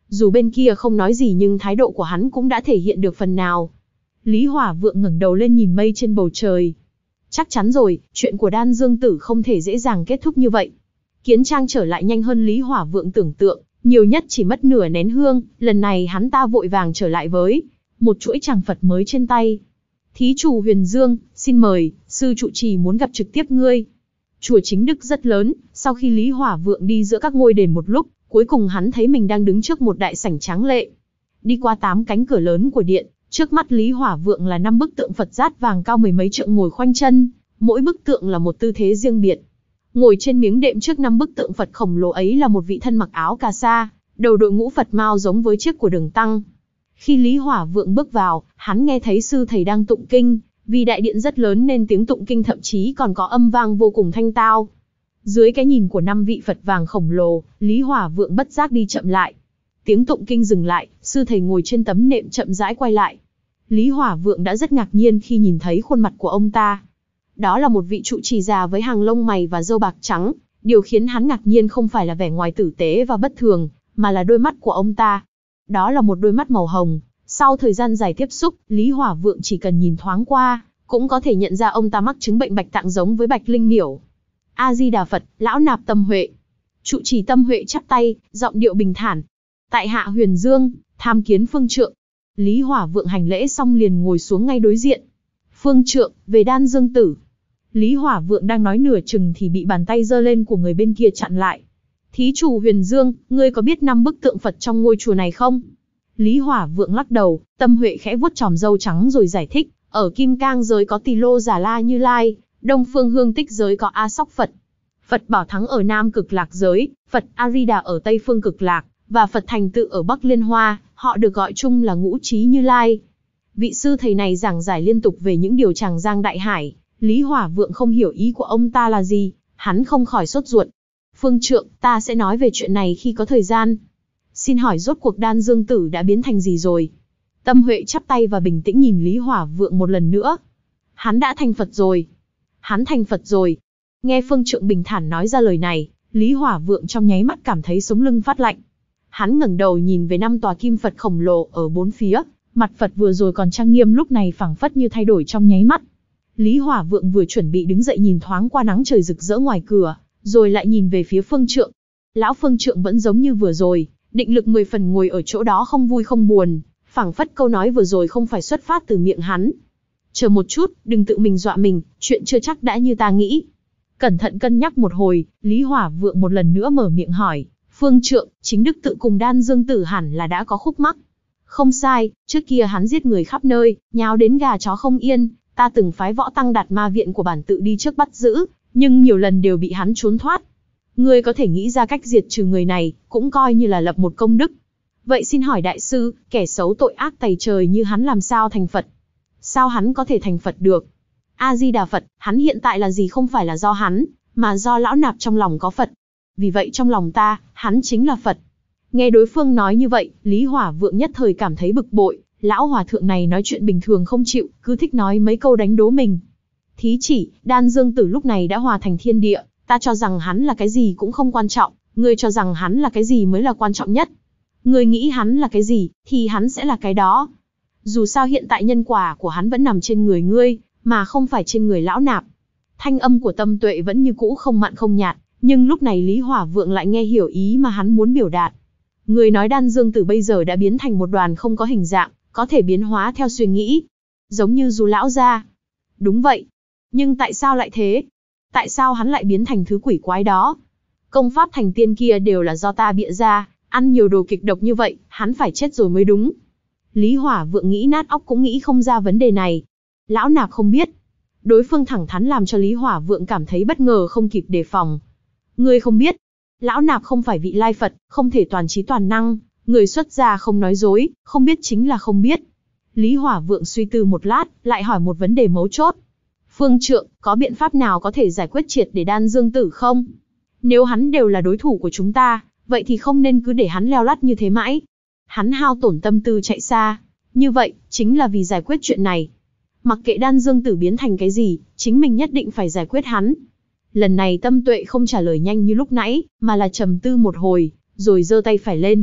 Dù bên kia không nói gì nhưng thái độ của hắn cũng đã thể hiện được phần nào. Lý Hỏa Vượng ngẩng đầu lên nhìn mây trên bầu trời. Chắc chắn rồi, chuyện của Đan Dương Tử không thể dễ dàng kết thúc như vậy. Kiến Trang trở lại nhanh hơn Lý Hỏa Vượng tưởng tượng, nhiều nhất chỉ mất nửa nén hương, lần này hắn ta vội vàng trở lại với một chuỗi tràng Phật mới trên tay. Thí chủ Huyền Dương, xin mời, sư trụ trì muốn gặp trực tiếp ngươi. Chùa Chính Đức rất lớn, sau khi Lý Hỏa Vượng đi giữa các ngôi đền một lúc, cuối cùng hắn thấy mình đang đứng trước một đại sảnh tráng lệ. Đi qua tám cánh cửa lớn của điện, trước mắt Lý Hỏa Vượng là năm bức tượng Phật dát vàng cao mười mấy trượng ngồi khoanh chân, mỗi bức tượng là một tư thế riêng biệt. Ngồi trên miếng đệm trước năm bức tượng Phật khổng lồ ấy là một vị thân mặc áo cà sa, đầu đội ngũ Phật mao giống với chiếc của Đường Tăng. Khi Lý Hỏa Vượng bước vào, hắn nghe thấy sư thầy đang tụng kinh, vì đại điện rất lớn nên tiếng tụng kinh thậm chí còn có âm vang vô cùng thanh tao. Dưới cái nhìn của năm vị Phật vàng khổng lồ, Lý Hỏa Vượng bất giác đi chậm lại. Tiếng tụng kinh dừng lại, sư thầy ngồi trên tấm nệm chậm rãi quay lại. Lý Hỏa Vượng đã rất ngạc nhiên khi nhìn thấy khuôn mặt của ông ta. Đó là một vị trụ trì già với hàng lông mày và râu bạc trắng. Điều khiến hắn ngạc nhiên không phải là vẻ ngoài tử tế và bất thường, mà là đôi mắt của ông ta. Đó là một đôi mắt màu hồng. Sau thời gian dài tiếp xúc, Lý Hỏa Vượng chỉ cần nhìn thoáng qua, cũng có thể nhận ra ông ta mắc chứng bệnh bạch tạng giống với Bạch Linh Miểu. A Di Đà Phật, lão nạp Tâm Huệ. Trụ trì Tâm Huệ chắp tay, giọng điệu bình thản. Tại hạ Huyền Dương, tham kiến Phương Trượng. Lý Hỏa Vượng hành lễ xong liền ngồi xuống ngay đối diện. Phương Trượng, về Đan Dương Tử. Lý Hỏa Vượng đang nói nửa chừng thì bị bàn tay giơ lên của người bên kia chặn lại. Thí chủ Huyền Dương, ngươi có biết năm bức tượng Phật trong ngôi chùa này không? Lý Hỏa Vượng lắc đầu, Tâm Huệ khẽ vuốt chòm râu trắng rồi giải thích. Ở Kim Cang giới có Tỳ Lô Giả La Như Lai, Đông Phương Hương Tích giới có A Sóc Phật. Phật Bảo Thắng ở Nam Cực Lạc giới, Phật A Di Đà ở Tây Phương Cực Lạc, và Phật Thành Tựu ở Bắc Liên Hoa, họ được gọi chung là Ngũ Trí Như Lai. Vị sư thầy này giảng giải liên tục về những điều tràng giang đại hải. Lý Hỏa Vượng không hiểu ý của ông ta là gì, hắn không khỏi sốt ruột. Phương Trượng, ta sẽ nói về chuyện này khi có thời gian. Xin hỏi rốt cuộc Đan Dương Tử đã biến thành gì rồi? Tâm Huệ chắp tay và bình tĩnh nhìn Lý Hỏa Vượng một lần nữa. Hắn đã thành Phật rồi. Hắn thành Phật rồi. Nghe Phương Trượng bình thản nói ra lời này, Lý Hỏa Vượng trong nháy mắt cảm thấy sống lưng phát lạnh. Hắn ngẩng đầu nhìn về năm tòa kim Phật khổng lồ ở bốn phía, mặt Phật vừa rồi còn trang nghiêm lúc này phảng phất như thay đổi trong nháy mắt. Lý Hỏa Vượng vừa chuẩn bị đứng dậy nhìn thoáng qua nắng trời rực rỡ ngoài cửa, rồi lại nhìn về phía Phương Trượng. Lão Phương Trượng vẫn giống như vừa rồi, định lực mười phần ngồi ở chỗ đó không vui không buồn, phảng phất câu nói vừa rồi không phải xuất phát từ miệng hắn. Chờ một chút, đừng tự mình dọa mình, chuyện chưa chắc đã như ta nghĩ. Cẩn thận cân nhắc một hồi, Lý Hỏa Vượng một lần nữa mở miệng hỏi, Phương Trượng, Chính Đức tự cùng Đan Dương Tử hẳn là đã có khúc mắc. Không sai, trước kia hắn giết người khắp nơi, nháo đến gà chó không yên, ta từng phái võ tăng Đạt Ma viện của bản tự đi trước bắt giữ, nhưng nhiều lần đều bị hắn trốn thoát. Ngươi có thể nghĩ ra cách diệt trừ người này, cũng coi như là lập một công đức. Vậy xin hỏi đại sư, kẻ xấu tội ác tày trời như hắn làm sao thành Phật? Sao hắn có thể thành Phật được? A Di Đà Phật, hắn hiện tại là gì không phải là do hắn, mà do lão nạp trong lòng có Phật. Vì vậy trong lòng ta, hắn chính là Phật. Nghe đối phương nói như vậy, Lý Hỏa Vượng nhất thời cảm thấy bực bội. Lão hòa thượng này nói chuyện bình thường không chịu, cứ thích nói mấy câu đánh đố mình. Thí chỉ, Đan Dương Tử lúc này đã hòa thành thiên địa, ta cho rằng hắn là cái gì cũng không quan trọng, ngươi cho rằng hắn là cái gì mới là quan trọng nhất. Ngươi nghĩ hắn là cái gì, thì hắn sẽ là cái đó. Dù sao hiện tại nhân quả của hắn vẫn nằm trên người ngươi, mà không phải trên người lão nạp. Thanh âm của Tâm Tuệ vẫn như cũ không mặn không nhạt, nhưng lúc này Lý Hỏa Vượng lại nghe hiểu ý mà hắn muốn biểu đạt. Người nói Đan Dương Tử bây giờ đã biến thành một đoàn không có hình dạng, có thể biến hóa theo suy nghĩ. Giống như Du lão gia. Đúng vậy. Nhưng tại sao lại thế? Tại sao hắn lại biến thành thứ quỷ quái đó? Công pháp thành tiên kia đều là do ta bịa ra, ăn nhiều đồ kịch độc như vậy, hắn phải chết rồi mới đúng. Lý Hỏa Vượng nghĩ nát óc cũng nghĩ không ra vấn đề này. Lão nạp không biết. Đối phương thẳng thắn làm cho Lý Hỏa Vượng cảm thấy bất ngờ không kịp đề phòng. Ngươi không biết. Lão nạp không phải vị lai Phật, không thể toàn trí toàn năng. Người xuất gia không nói dối, không biết chính là không biết. Lý Hỏa Vượng suy tư một lát, lại hỏi một vấn đề mấu chốt. Phương Trượng, có biện pháp nào có thể giải quyết triệt để Đan Dương Tử không? Nếu hắn đều là đối thủ của chúng ta, vậy thì không nên cứ để hắn leo lắt như thế mãi. Hắn hao tổn tâm tư chạy xa. Như vậy, chính là vì giải quyết chuyện này. Mặc kệ Đan Dương Tử biến thành cái gì, chính mình nhất định phải giải quyết hắn. Lần này Tâm Tuệ không trả lời nhanh như lúc nãy, mà là trầm tư một hồi, rồi giơ tay phải lên.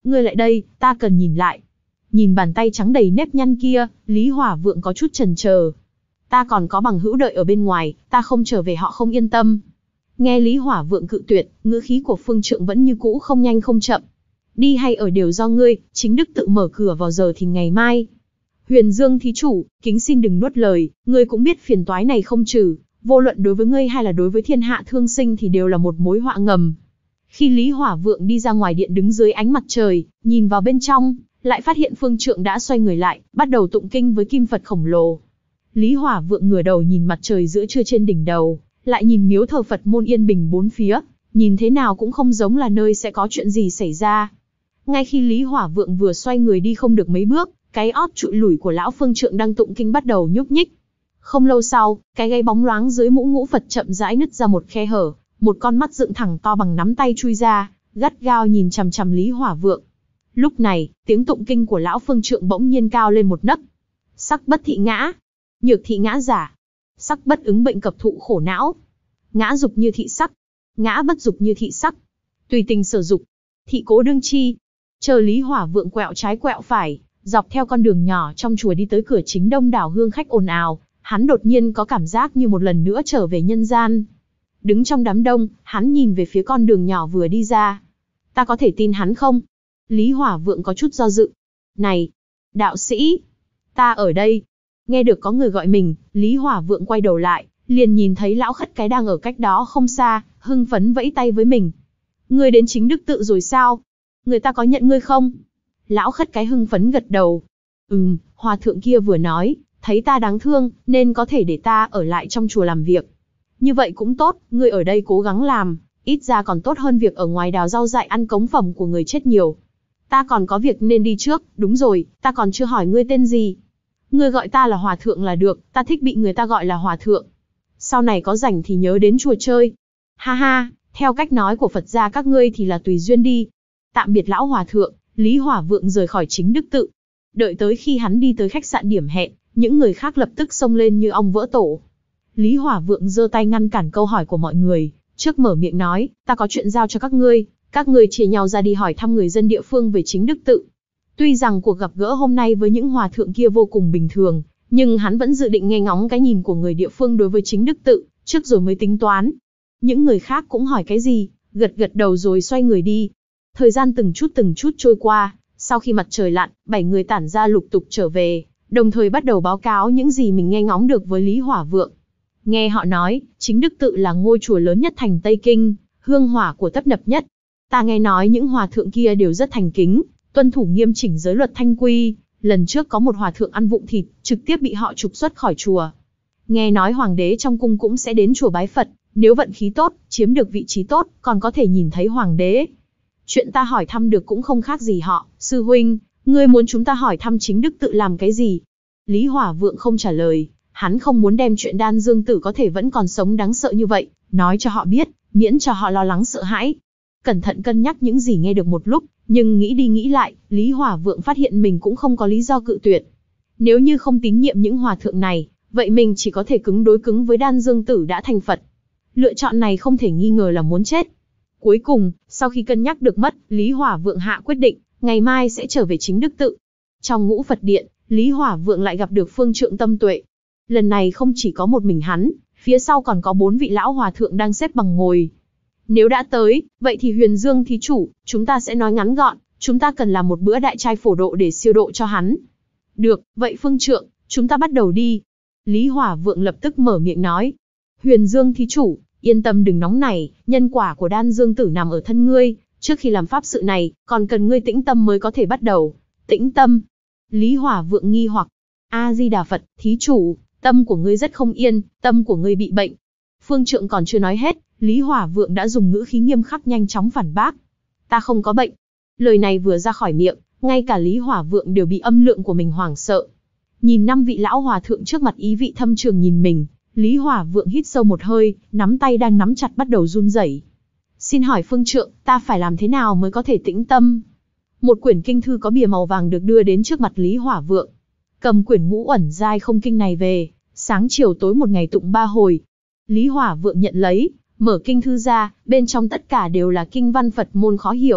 Ngươi lại đây, ta cần nhìn lại. Nhìn bàn tay trắng đầy nếp nhăn kia, Lý Hỏa Vượng có chút chần chờ. Ta còn có bằng hữu đợi ở bên ngoài, ta không trở về họ không yên tâm. Nghe Lý Hỏa Vượng cự tuyệt, ngữ khí của Phương Trượng vẫn như cũ không nhanh không chậm. Đi hay ở đều do ngươi, chính đức tự mở cửa vào giờ thì ngày mai. Huyền Dương thí chủ, kính xin đừng nuốt lời, ngươi cũng biết phiền toái này không trừ, vô luận đối với ngươi hay là đối với thiên hạ thương sinh thì đều là một mối họa ngầm. Khi Lý Hỏa Vượng đi ra ngoài điện đứng dưới ánh mặt trời, nhìn vào bên trong, lại phát hiện Phương Trượng đã xoay người lại, bắt đầu tụng kinh với kim Phật khổng lồ. Lý Hỏa Vượng ngửa đầu nhìn mặt trời giữa trưa trên đỉnh đầu, lại nhìn miếu thờ Phật môn yên bình bốn phía, nhìn thế nào cũng không giống là nơi sẽ có chuyện gì xảy ra. Ngay khi Lý Hỏa Vượng vừa xoay người đi không được mấy bước, cái ót trụi lủi của lão Phương Trượng đang tụng kinh bắt đầu nhúc nhích. Không lâu sau, cái gáy bóng loáng dưới mũ ngũ Phật chậm rãi nứt ra một khe hở, một con mắt dựng thẳng to bằng nắm tay chui ra, gắt gao nhìn chằm chằm Lý Hỏa Vượng. Lúc này, tiếng tụng kinh của lão Phương Trượng bỗng nhiên cao lên một nấc. Sắc bất thị ngã, nhược thị ngã giả, sắc bất ứng bệnh cập thụ khổ não, ngã dục như thị sắc, ngã bất dục như thị sắc, tùy tình sở dục, thị cố đương chi. Chờ Lý Hỏa Vượng quẹo trái quẹo phải, dọc theo con đường nhỏ trong chùa đi tới cửa chính đông đảo hương khách ồn ào, hắn đột nhiên có cảm giác như một lần nữa trở về nhân gian. Đứng trong đám đông, hắn nhìn về phía con đường nhỏ vừa đi ra. Ta có thể tin hắn không? Lý Hỏa Vượng có chút do dự. Này, đạo sĩ, ta ở đây. Nghe được có người gọi mình, Lý Hỏa Vượng quay đầu lại, liền nhìn thấy lão khất cái đang ở cách đó không xa, hưng phấn vẫy tay với mình. Ngươi đến chính đức tự rồi sao? Người ta có nhận ngươi không? Lão khất cái hưng phấn gật đầu. Ừm, hòa thượng kia vừa nói, thấy ta đáng thương, nên có thể để ta ở lại trong chùa làm việc. Như vậy cũng tốt, ngươi ở đây cố gắng làm, ít ra còn tốt hơn việc ở ngoài đào rau dại ăn cống phẩm của người chết nhiều. Ta còn có việc nên đi trước, đúng rồi, ta còn chưa hỏi ngươi tên gì. Ngươi gọi ta là hòa thượng là được, ta thích bị người ta gọi là hòa thượng. Sau này có rảnh thì nhớ đến chùa chơi. Ha ha, theo cách nói của Phật gia các ngươi thì là tùy duyên đi. Tạm biệt lão hòa thượng, Lý Hỏa Vượng rời khỏi chính đức tự. Đợi tới khi hắn đi tới khách sạn điểm hẹn, những người khác lập tức xông lên như ong vỡ tổ. Lý Hỏa Vượng giơ tay ngăn cản câu hỏi của mọi người, trước mở miệng nói, ta có chuyện giao cho các ngươi, các ngươi chia nhau ra đi hỏi thăm người dân địa phương về chính đức tự. Tuy rằng cuộc gặp gỡ hôm nay với những hòa thượng kia vô cùng bình thường, nhưng hắn vẫn dự định nghe ngóng cái nhìn của người địa phương đối với chính đức tự, trước rồi mới tính toán. Những người khác cũng hỏi cái gì, gật gật đầu rồi xoay người đi. Thời gian từng chút từng chút trôi qua, sau khi mặt trời lặn, bảy người tản ra lục tục trở về, đồng thời bắt đầu báo cáo những gì mình nghe ngóng được với Lý Hỏa Vượng. Nghe họ nói, chính đức tự là ngôi chùa lớn nhất thành Tây Kinh, hương hỏa của tấp nập nhất. Ta nghe nói những hòa thượng kia đều rất thành kính, tuân thủ nghiêm chỉnh giới luật thanh quy. Lần trước có một hòa thượng ăn vụng thịt, trực tiếp bị họ trục xuất khỏi chùa. Nghe nói hoàng đế trong cung cũng sẽ đến chùa bái Phật, nếu vận khí tốt, chiếm được vị trí tốt, còn có thể nhìn thấy hoàng đế. Chuyện ta hỏi thăm được cũng không khác gì họ. Sư huynh, ngươi muốn chúng ta hỏi thăm chính đức tự làm cái gì? Lý Hỏa Vượng không trả lời, hắn không muốn đem chuyện Đan Dương Tử có thể vẫn còn sống đáng sợ như vậy, nói cho họ biết, miễn cho họ lo lắng sợ hãi. Cẩn thận cân nhắc những gì nghe được một lúc, nhưng nghĩ đi nghĩ lại, Lý Hỏa Vượng phát hiện mình cũng không có lý do cự tuyệt. Nếu như không tín nhiệm những hòa thượng này, vậy mình chỉ có thể cứng đối cứng với Đan Dương Tử đã thành Phật. Lựa chọn này không thể nghi ngờ là muốn chết. Cuối cùng, sau khi cân nhắc được mất, Lý Hỏa Vượng hạ quyết định, ngày mai sẽ trở về chính đức tự. Trong ngũ Phật điện, Lý Hỏa Vượng lại gặp được Phương Trượng Tâm Tuệ. Lần này không chỉ có một mình hắn, phía sau còn có bốn vị lão hòa thượng đang xếp bằng ngồi. Nếu đã tới, vậy thì Huyền Dương thí chủ, chúng ta sẽ nói ngắn gọn, chúng ta cần làm một bữa đại trai phổ độ để siêu độ cho hắn. Được, vậy Phương Trượng, chúng ta bắt đầu đi. Lý Hỏa Vượng lập tức mở miệng nói. Huyền Dương thí chủ, yên tâm đừng nóng nảy, nhân quả của Đan Dương Tử nằm ở thân ngươi, trước khi làm pháp sự này, còn cần ngươi tĩnh tâm mới có thể bắt đầu. Tĩnh tâm? Lý Hỏa Vượng nghi hoặc. A-di-đà Phật, thí chủ, tâm của ngươi rất không yên, tâm của ngươi bị bệnh. Phương Trượng còn chưa nói hết, Lý Hỏa Vượng đã dùng ngữ khí nghiêm khắc nhanh chóng phản bác. Ta không có bệnh. Lời này vừa ra khỏi miệng, ngay cả Lý Hỏa Vượng đều bị âm lượng của mình hoảng sợ. Nhìn năm vị lão hòa thượng trước mặt ý vị thâm trường nhìn mình, Lý Hỏa Vượng hít sâu một hơi, nắm tay đang nắm chặt bắt đầu run rẩy. Xin hỏi Phương Trượng, ta phải làm thế nào mới có thể tĩnh tâm? Một quyển kinh thư có bìa màu vàng được đưa đến trước mặt Lý Hỏa Vượng. Cầm quyển ngũ ẩn giai không kinh này về, sáng chiều tối một ngày tụng ba hồi. Lý Hỏa Vượng nhận lấy, mở kinh thư ra, bên trong tất cả đều là kinh văn Phật môn khó hiểu.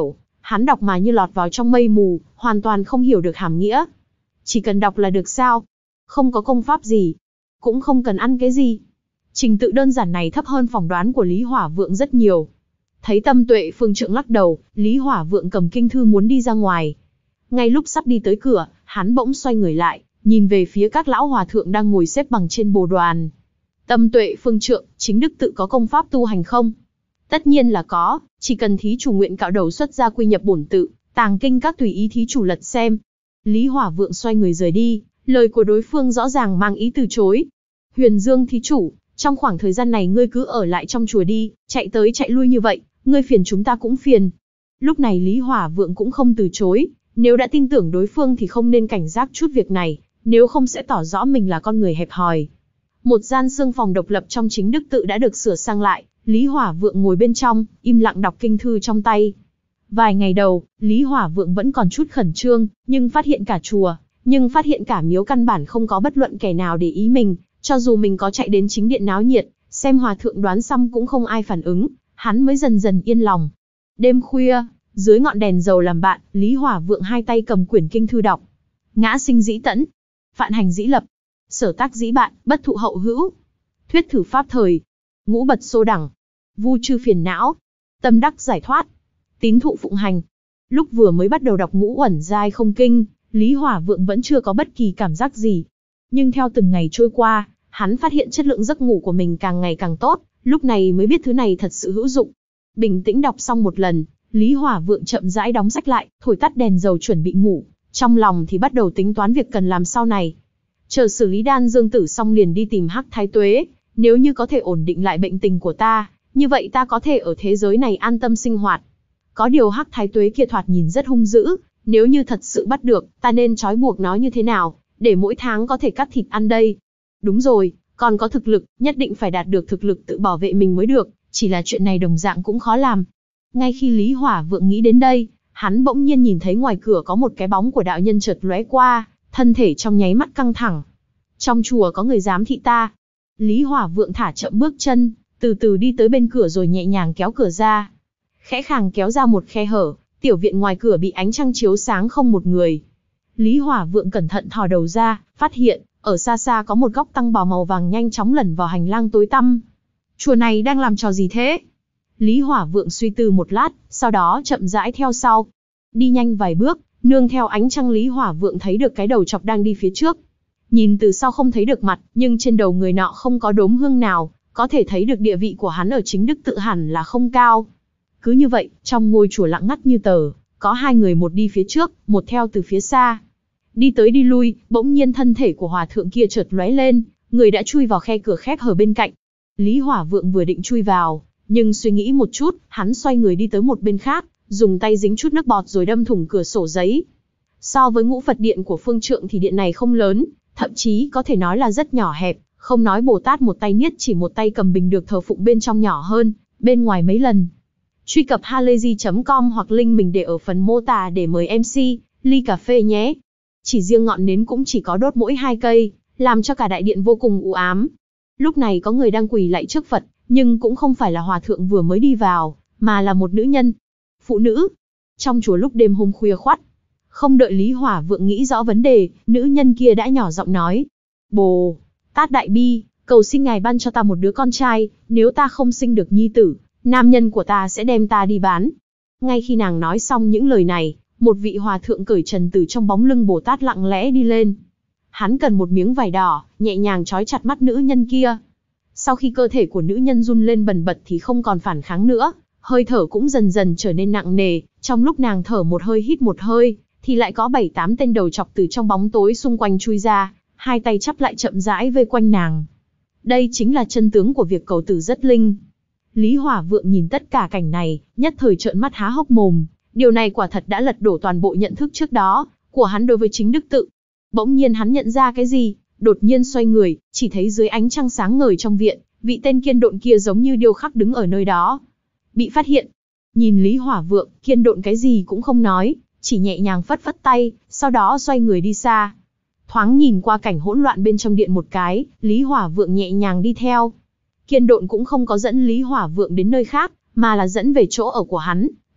Hắn đọc mà như lọt vào trong mây mù, hoàn toàn không hiểu được hàm nghĩa. Chỉ cần đọc là được sao? Không có công pháp gì, cũng không cần ăn cái gì. Trình tự đơn giản này thấp hơn phỏng đoán của Lý Hỏa Vượng rất nhiều. Thấy Tâm Tuệ Phương Trượng lắc đầu, Lý Hỏa Vượng cầm kinh thư muốn đi ra ngoài. Ngay lúc sắp đi tới cửa, hắn bỗng xoay người lại, nhìn về phía các lão hòa thượng đang ngồi xếp bằng trên bồ đoàn. Tâm Tuệ Phương Trượng, chính đức tự có công pháp tu hành không? Tất nhiên là có, chỉ cần thí chủ nguyện cạo đầu xuất ra quy nhập bổn tự, tàng kinh các tùy ý thí chủ lật xem. Lý Hỏa Vượng xoay người rời đi, lời của đối phương rõ ràng mang ý từ chối. Huyền Dương thí chủ, trong khoảng thời gian này ngươi cứ ở lại trong chùa đi, chạy tới chạy lui như vậy, ngươi phiền chúng ta cũng phiền. Lúc này Lý Hỏa Vượng cũng không từ chối, nếu đã tin tưởng đối phương thì không nên cảnh giác chút việc này, nếu không sẽ tỏ rõ mình là con người hẹp hòi. Một gian xương phòng độc lập trong chính đức tự đã được sửa sang lại, Lý Hỏa Vượng ngồi bên trong, im lặng đọc kinh thư trong tay. Vài ngày đầu, Lý Hỏa Vượng vẫn còn chút khẩn trương, nhưng phát hiện cả chùa, nhưng phát hiện cả miếu căn bản không có bất luận kẻ nào để ý mình, cho dù mình có chạy đến chính điện náo nhiệt, xem hòa thượng đoán xăm cũng không ai phản ứng, hắn mới dần dần yên lòng. Đêm khuya, dưới ngọn đèn dầu làm bạn, Lý Hỏa Vượng hai tay cầm quyển kinh thư đọc. Ngã sinh dĩ tẫn, phạn hành dĩ lập, sở tác dĩ bạn, bất thụ hậu hữu, thuyết thử pháp thời, ngũ bật xô đẳng, vu trừ phiền não, tâm đắc giải thoát, tín thụ phụng hành. Lúc vừa mới bắt đầu đọc ngũ uẩn giai không kinh, Lý Hỏa Vượng vẫn chưa có bất kỳ cảm giác gì. Nhưng theo từng ngày trôi qua, hắn phát hiện chất lượng giấc ngủ của mình càng ngày càng tốt, lúc này mới biết thứ này thật sự hữu dụng. Bình tĩnh đọc xong một lần, Lý Hỏa Vượng chậm rãi đóng sách lại, thổi tắt đèn dầu chuẩn bị ngủ, trong lòng thì bắt đầu tính toán việc cần làm sau này. Chờ xử lý đan dương tử xong liền đi tìm Hắc Thái Tuế, nếu như có thể ổn định lại bệnh tình của ta, như vậy ta có thể ở thế giới này an tâm sinh hoạt. Có điều Hắc Thái Tuế kia thoạt nhìn rất hung dữ, nếu như thật sự bắt được, ta nên trói buộc nó như thế nào, để mỗi tháng có thể cắt thịt ăn đây. Đúng rồi, còn có thực lực, nhất định phải đạt được thực lực tự bảo vệ mình mới được, chỉ là chuyện này đồng dạng cũng khó làm. Ngay khi Lý Hỏa Vượng nghĩ đến đây, hắn bỗng nhiên nhìn thấy ngoài cửa có một cái bóng của đạo nhân chợt lóe qua, thân thể trong nháy mắt căng thẳng. Trong chùa có người giám thị ta. Lý Hỏa Vượng thả chậm bước chân, từ từ đi tới bên cửa rồi nhẹ nhàng kéo cửa ra. Khẽ khàng kéo ra một khe hở, tiểu viện ngoài cửa bị ánh trăng chiếu sáng không một người. Lý Hỏa Vượng cẩn thận thò đầu ra, phát hiện, ở xa xa có một góc tăng bào màu vàng nhanh chóng lẩn vào hành lang tối tăm. Chùa này đang làm trò gì thế? Lý Hỏa Vượng suy tư một lát, sau đó chậm rãi theo sau. Đi nhanh vài bước, nương theo ánh trăng Lý Hỏa Vượng thấy được cái đầu chọc đang đi phía trước. Nhìn từ sau không thấy được mặt, nhưng trên đầu người nọ không có đốm hương nào, có thể thấy được địa vị của hắn ở chính đức tự hẳn là không cao. Cứ như vậy, trong ngôi chùa lặng ngắt như tờ, có hai người một đi phía trước, một theo từ phía xa. Đi tới đi lui, bỗng nhiên thân thể của hòa thượng kia chợt lóe lên, người đã chui vào khe cửa khép hở bên cạnh. Lý Hỏa Vượng vừa định chui vào, nhưng suy nghĩ một chút, hắn xoay người đi tới một bên khác, dùng tay dính chút nước bọt rồi đâm thủng cửa sổ giấy. So với ngũ Phật điện của Phương Trượng thì điện này không lớn, thậm chí có thể nói là rất nhỏ hẹp, không nói Bồ Tát một tay niết chỉ một tay cầm bình được thờ phụng bên trong nhỏ hơn, bên ngoài mấy lần. Truy cập halayzi chấm com hoặc link mình để ở phần mô tả để mời em xê, ly cà phê nhé. Chỉ riêng ngọn nến cũng chỉ có đốt mỗi hai cây, làm cho cả đại điện vô cùng u ám. Lúc này có người đang quỳ lạy trước Phật, nhưng cũng không phải là hòa thượng vừa mới đi vào, mà là một nữ nhân. Phụ nữ. Trong chùa lúc đêm hôm khuya khoắt, không đợi Lý Hỏa Vượng nghĩ rõ vấn đề, nữ nhân kia đã nhỏ giọng nói. Bồ Tát Đại Bi, cầu xin ngài ban cho ta một đứa con trai, nếu ta không sinh được nhi tử, nam nhân của ta sẽ đem ta đi bán. Ngay khi nàng nói xong những lời này, một vị hòa thượng cởi trần từ trong bóng lưng Bồ Tát lặng lẽ đi lên. Hắn cần một miếng vải đỏ, nhẹ nhàng trói chặt mắt nữ nhân kia. Sau khi cơ thể của nữ nhân run lên bần bật thì không còn phản kháng nữa, hơi thở cũng dần dần trở nên nặng nề, trong lúc nàng thở một hơi hít một hơi, thì lại có bảy tám tên đầu chọc từ trong bóng tối xung quanh chui ra, hai tay chắp lại chậm rãi vây quanh nàng. Đây chính là chân tướng của việc cầu tử rất linh. Lý Hỏa Vượng nhìn tất cả cảnh này, nhất thời trợn mắt há hốc mồm, điều này quả thật đã lật đổ toàn bộ nhận thức trước đó của hắn đối với chính đức tự. Bỗng nhiên hắn nhận ra cái gì, đột nhiên xoay người, chỉ thấy dưới ánh trăng sáng ngời trong viện, vị tên Kiên Độn kia giống như điêu khắc đứng ở nơi đó. Bị phát hiện. Nhìn Lý Hỏa Vượng, Kiên Độn cái gì cũng không nói, chỉ nhẹ nhàng phất phất tay, sau đó xoay người đi xa. Thoáng nhìn qua cảnh hỗn loạn bên trong điện một cái, Lý Hỏa Vượng nhẹ nhàng đi theo. Kiên Độn cũng không có dẫn Lý Hỏa Vượng đến nơi khác, mà là dẫn về chỗ ở của hắn.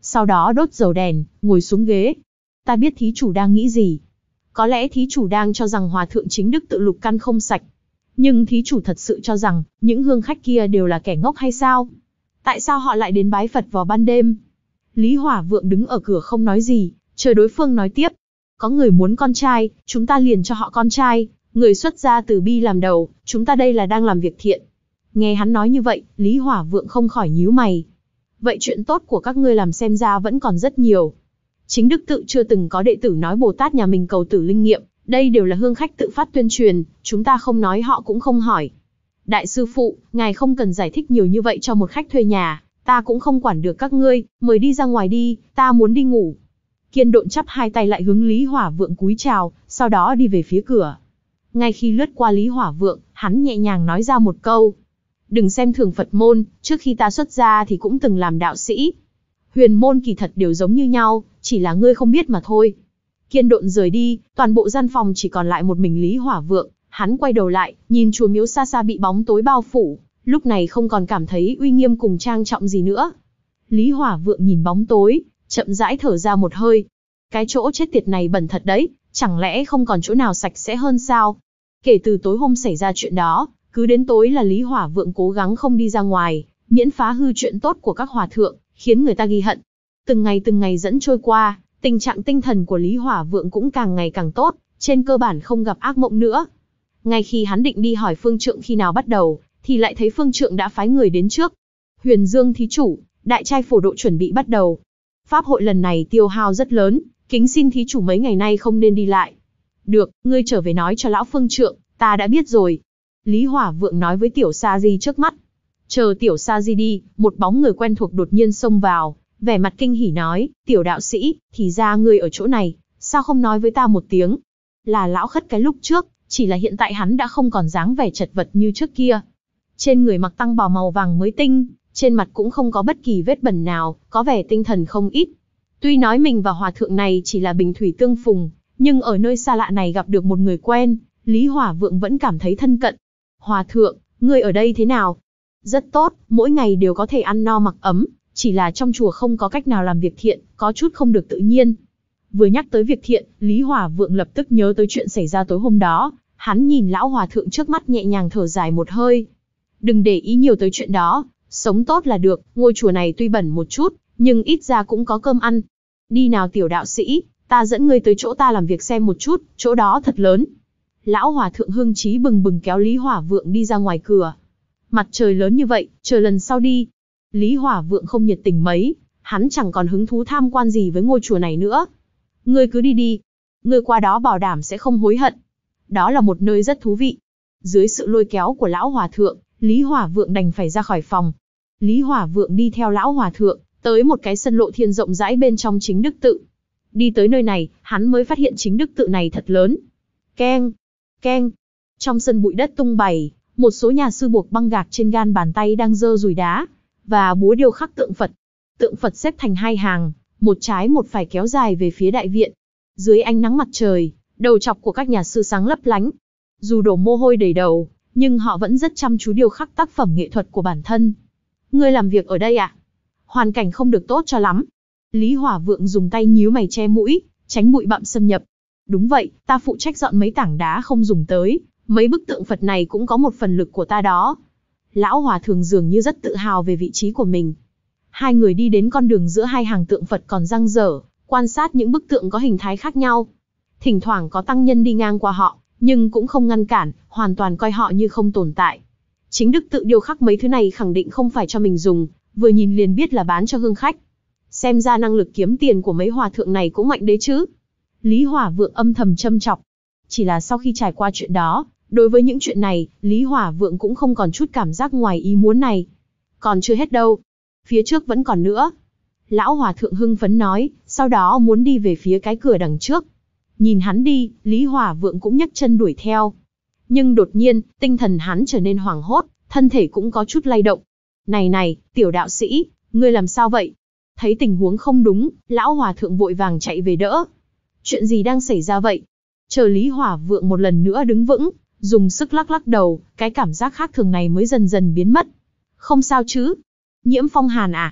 sau đó đốt dầu đèn, ngồi xuống ghế. Ta biết thí chủ đang nghĩ gì. Có lẽ thí chủ đang cho rằng hòa thượng chính đức tự lục căn không sạch. Nhưng thí chủ thật sự cho rằng, những hương khách kia đều là kẻ ngốc hay sao? Tại sao họ lại đến bái Phật vào ban đêm? Lý Hỏa Vượng đứng ở cửa không nói gì, chờ đối phương nói tiếp. Có người muốn con trai, chúng ta liền cho họ con trai. Người xuất gia từ bi làm đầu, chúng ta đây là đang làm việc thiện. Nghe hắn nói như vậy, Lý Hỏa Vượng không khỏi nhíu mày. Vậy chuyện tốt của các ngươi làm xem ra vẫn còn rất nhiều. Chính đức tự chưa từng có đệ tử nói Bồ Tát nhà mình cầu tử linh nghiệm, đây đều là hương khách tự phát tuyên truyền, chúng ta không nói họ cũng không hỏi. Đại sư phụ, ngài không cần giải thích nhiều như vậy cho một khách thuê nhà, ta cũng không quản được các ngươi, mời đi ra ngoài đi, ta muốn đi ngủ. Kiên Độn chắp hai tay lại hướng Lý Hỏa Vượng cúi chào, sau đó đi về phía cửa. Ngay khi lướt qua Lý Hỏa Vượng, hắn nhẹ nhàng nói ra một câu. Đừng xem thường Phật môn, trước khi ta xuất gia thì cũng từng làm đạo sĩ. Huyền môn kỳ thật đều giống như nhau, chỉ là ngươi không biết mà thôi. Kiên Độn rời đi, toàn bộ gian phòng chỉ còn lại một mình Lý Hỏa Vượng. Hắn quay đầu lại, nhìn chùa miếu xa xa bị bóng tối bao phủ, lúc này không còn cảm thấy uy nghiêm cùng trang trọng gì nữa. Lý Hỏa Vượng nhìn bóng tối, chậm rãi thở ra một hơi. Cái chỗ chết tiệt này bẩn thật đấy, chẳng lẽ không còn chỗ nào sạch sẽ hơn sao? Kể từ tối hôm xảy ra chuyện đó, cứ đến tối là Lý Hỏa Vượng cố gắng không đi ra ngoài, miễn phá hư chuyện tốt của các hòa thượng, khiến người ta ghi hận. Từng ngày từng ngày dẫn trôi qua, tình trạng tinh thần của Lý Hỏa Vượng cũng càng ngày càng tốt, trên cơ bản không gặp ác mộng nữa. Ngay khi hắn định đi hỏi Phương Trượng khi nào bắt đầu, thì lại thấy Phương Trượng đã phái người đến trước. Huyền Dương thí chủ, đại trai phổ độ chuẩn bị bắt đầu. Pháp hội lần này tiêu hao rất lớn, kính xin thí chủ mấy ngày nay không nên đi lại. Được, ngươi trở về nói cho lão Phương Trượng, ta đã biết rồi. Lý Hỏa Vượng nói với Tiểu Sa Di trước mắt. Chờ Tiểu Sa Di đi, một bóng người quen thuộc đột nhiên xông vào, vẻ mặt kinh hỉ nói, Tiểu đạo sĩ, thì ra ngươi ở chỗ này, sao không nói với ta một tiếng? Là lão khất cái lúc trước, chỉ là hiện tại hắn đã không còn dáng vẻ chật vật như trước kia. Trên người mặc tăng bào màu vàng mới tinh, trên mặt cũng không có bất kỳ vết bẩn nào, có vẻ tinh thần không ít. Tuy nói mình và hòa thượng này chỉ là bình thủy tương phùng, nhưng ở nơi xa lạ này gặp được một người quen, Lý Hỏa Vượng vẫn cảm thấy thân cận. Hòa thượng, ngươi ở đây thế nào? Rất tốt, mỗi ngày đều có thể ăn no mặc ấm, chỉ là trong chùa không có cách nào làm việc thiện, có chút không được tự nhiên. Vừa nhắc tới việc thiện, Lý Hỏa Vượng lập tức nhớ tới chuyện xảy ra tối hôm đó, hắn nhìn lão hòa thượng trước mắt nhẹ nhàng thở dài một hơi. Đừng để ý nhiều tới chuyện đó, sống tốt là được, ngôi chùa này tuy bẩn một chút, nhưng ít ra cũng có cơm ăn. Đi nào Tiểu đạo sĩ, ta dẫn ngươi tới chỗ ta làm việc xem một chút, chỗ đó thật lớn. Lão hòa thượng hưng trí bừng bừng kéo Lý Hỏa Vượng đi ra ngoài cửa. Mặt trời lớn như vậy, chờ lần sau đi. Lý Hỏa Vượng không nhiệt tình mấy, hắn chẳng còn hứng thú tham quan gì với ngôi chùa này nữa. Ngươi cứ đi đi, ngươi qua đó bảo đảm sẽ không hối hận. Đó là một nơi rất thú vị. Dưới sự lôi kéo của lão hòa thượng, Lý Hỏa Vượng đành phải ra khỏi phòng. Lý Hỏa Vượng đi theo lão hòa thượng, tới một cái sân lộ thiên rộng rãi bên trong chính đức tự. Đi tới nơi này, hắn mới phát hiện chính đức tự này thật lớn. Keng, keng. Trong sân bụi đất tung bày, một số nhà sư buộc băng gạc trên gan bàn tay đang giơ dùi đá, và búa điêu khắc tượng Phật. Tượng Phật xếp thành hai hàng, một trái một phải kéo dài về phía đại viện. Dưới ánh nắng mặt trời, đầu chọc của các nhà sư sáng lấp lánh. Dù đổ mồ hôi đầy đầu, nhưng họ vẫn rất chăm chú điêu khắc tác phẩm nghệ thuật của bản thân. Ngươi làm việc ở đây à? Hoàn cảnh không được tốt cho lắm. Lý Hỏa Vượng dùng tay nhíu mày che mũi, tránh bụi bặm xâm nhập. Đúng vậy, ta phụ trách dọn mấy tảng đá không dùng tới, mấy bức tượng Phật này cũng có một phần lực của ta đó. Lão hòa thượng dường như rất tự hào về vị trí của mình. Hai người đi đến con đường giữa hai hàng tượng Phật còn dang dở, quan sát những bức tượng có hình thái khác nhau. Thỉnh thoảng có tăng nhân đi ngang qua họ, nhưng cũng không ngăn cản, hoàn toàn coi họ như không tồn tại. Chính đức tự điêu khắc mấy thứ này khẳng định không phải cho mình dùng, vừa nhìn liền biết là bán cho hương khách. Xem ra năng lực kiếm tiền của mấy hòa thượng này cũng mạnh đấy chứ. Lý Hỏa Vượng âm thầm châm chọc. Chỉ là sau khi trải qua chuyện đó, đối với những chuyện này, Lý Hỏa Vượng cũng không còn chút cảm giác ngoài ý muốn này. Còn chưa hết đâu. Phía trước vẫn còn nữa. Lão hòa thượng hưng phấn nói, sau đó muốn đi về phía cái cửa đằng trước. Nhìn hắn đi, Lý Hỏa Vượng cũng nhấc chân đuổi theo. Nhưng đột nhiên, tinh thần hắn trở nên hoảng hốt, thân thể cũng có chút lay động. Này này, Tiểu đạo sĩ, ngươi làm sao vậy? Thấy tình huống không đúng, lão hòa thượng vội vàng chạy về đỡ. Chuyện gì đang xảy ra vậy? Chờ Lý Hỏa Vượng một lần nữa đứng vững, dùng sức lắc lắc đầu, cái cảm giác khác thường này mới dần dần biến mất. Không sao chứ? Nhiễm phong hàn à?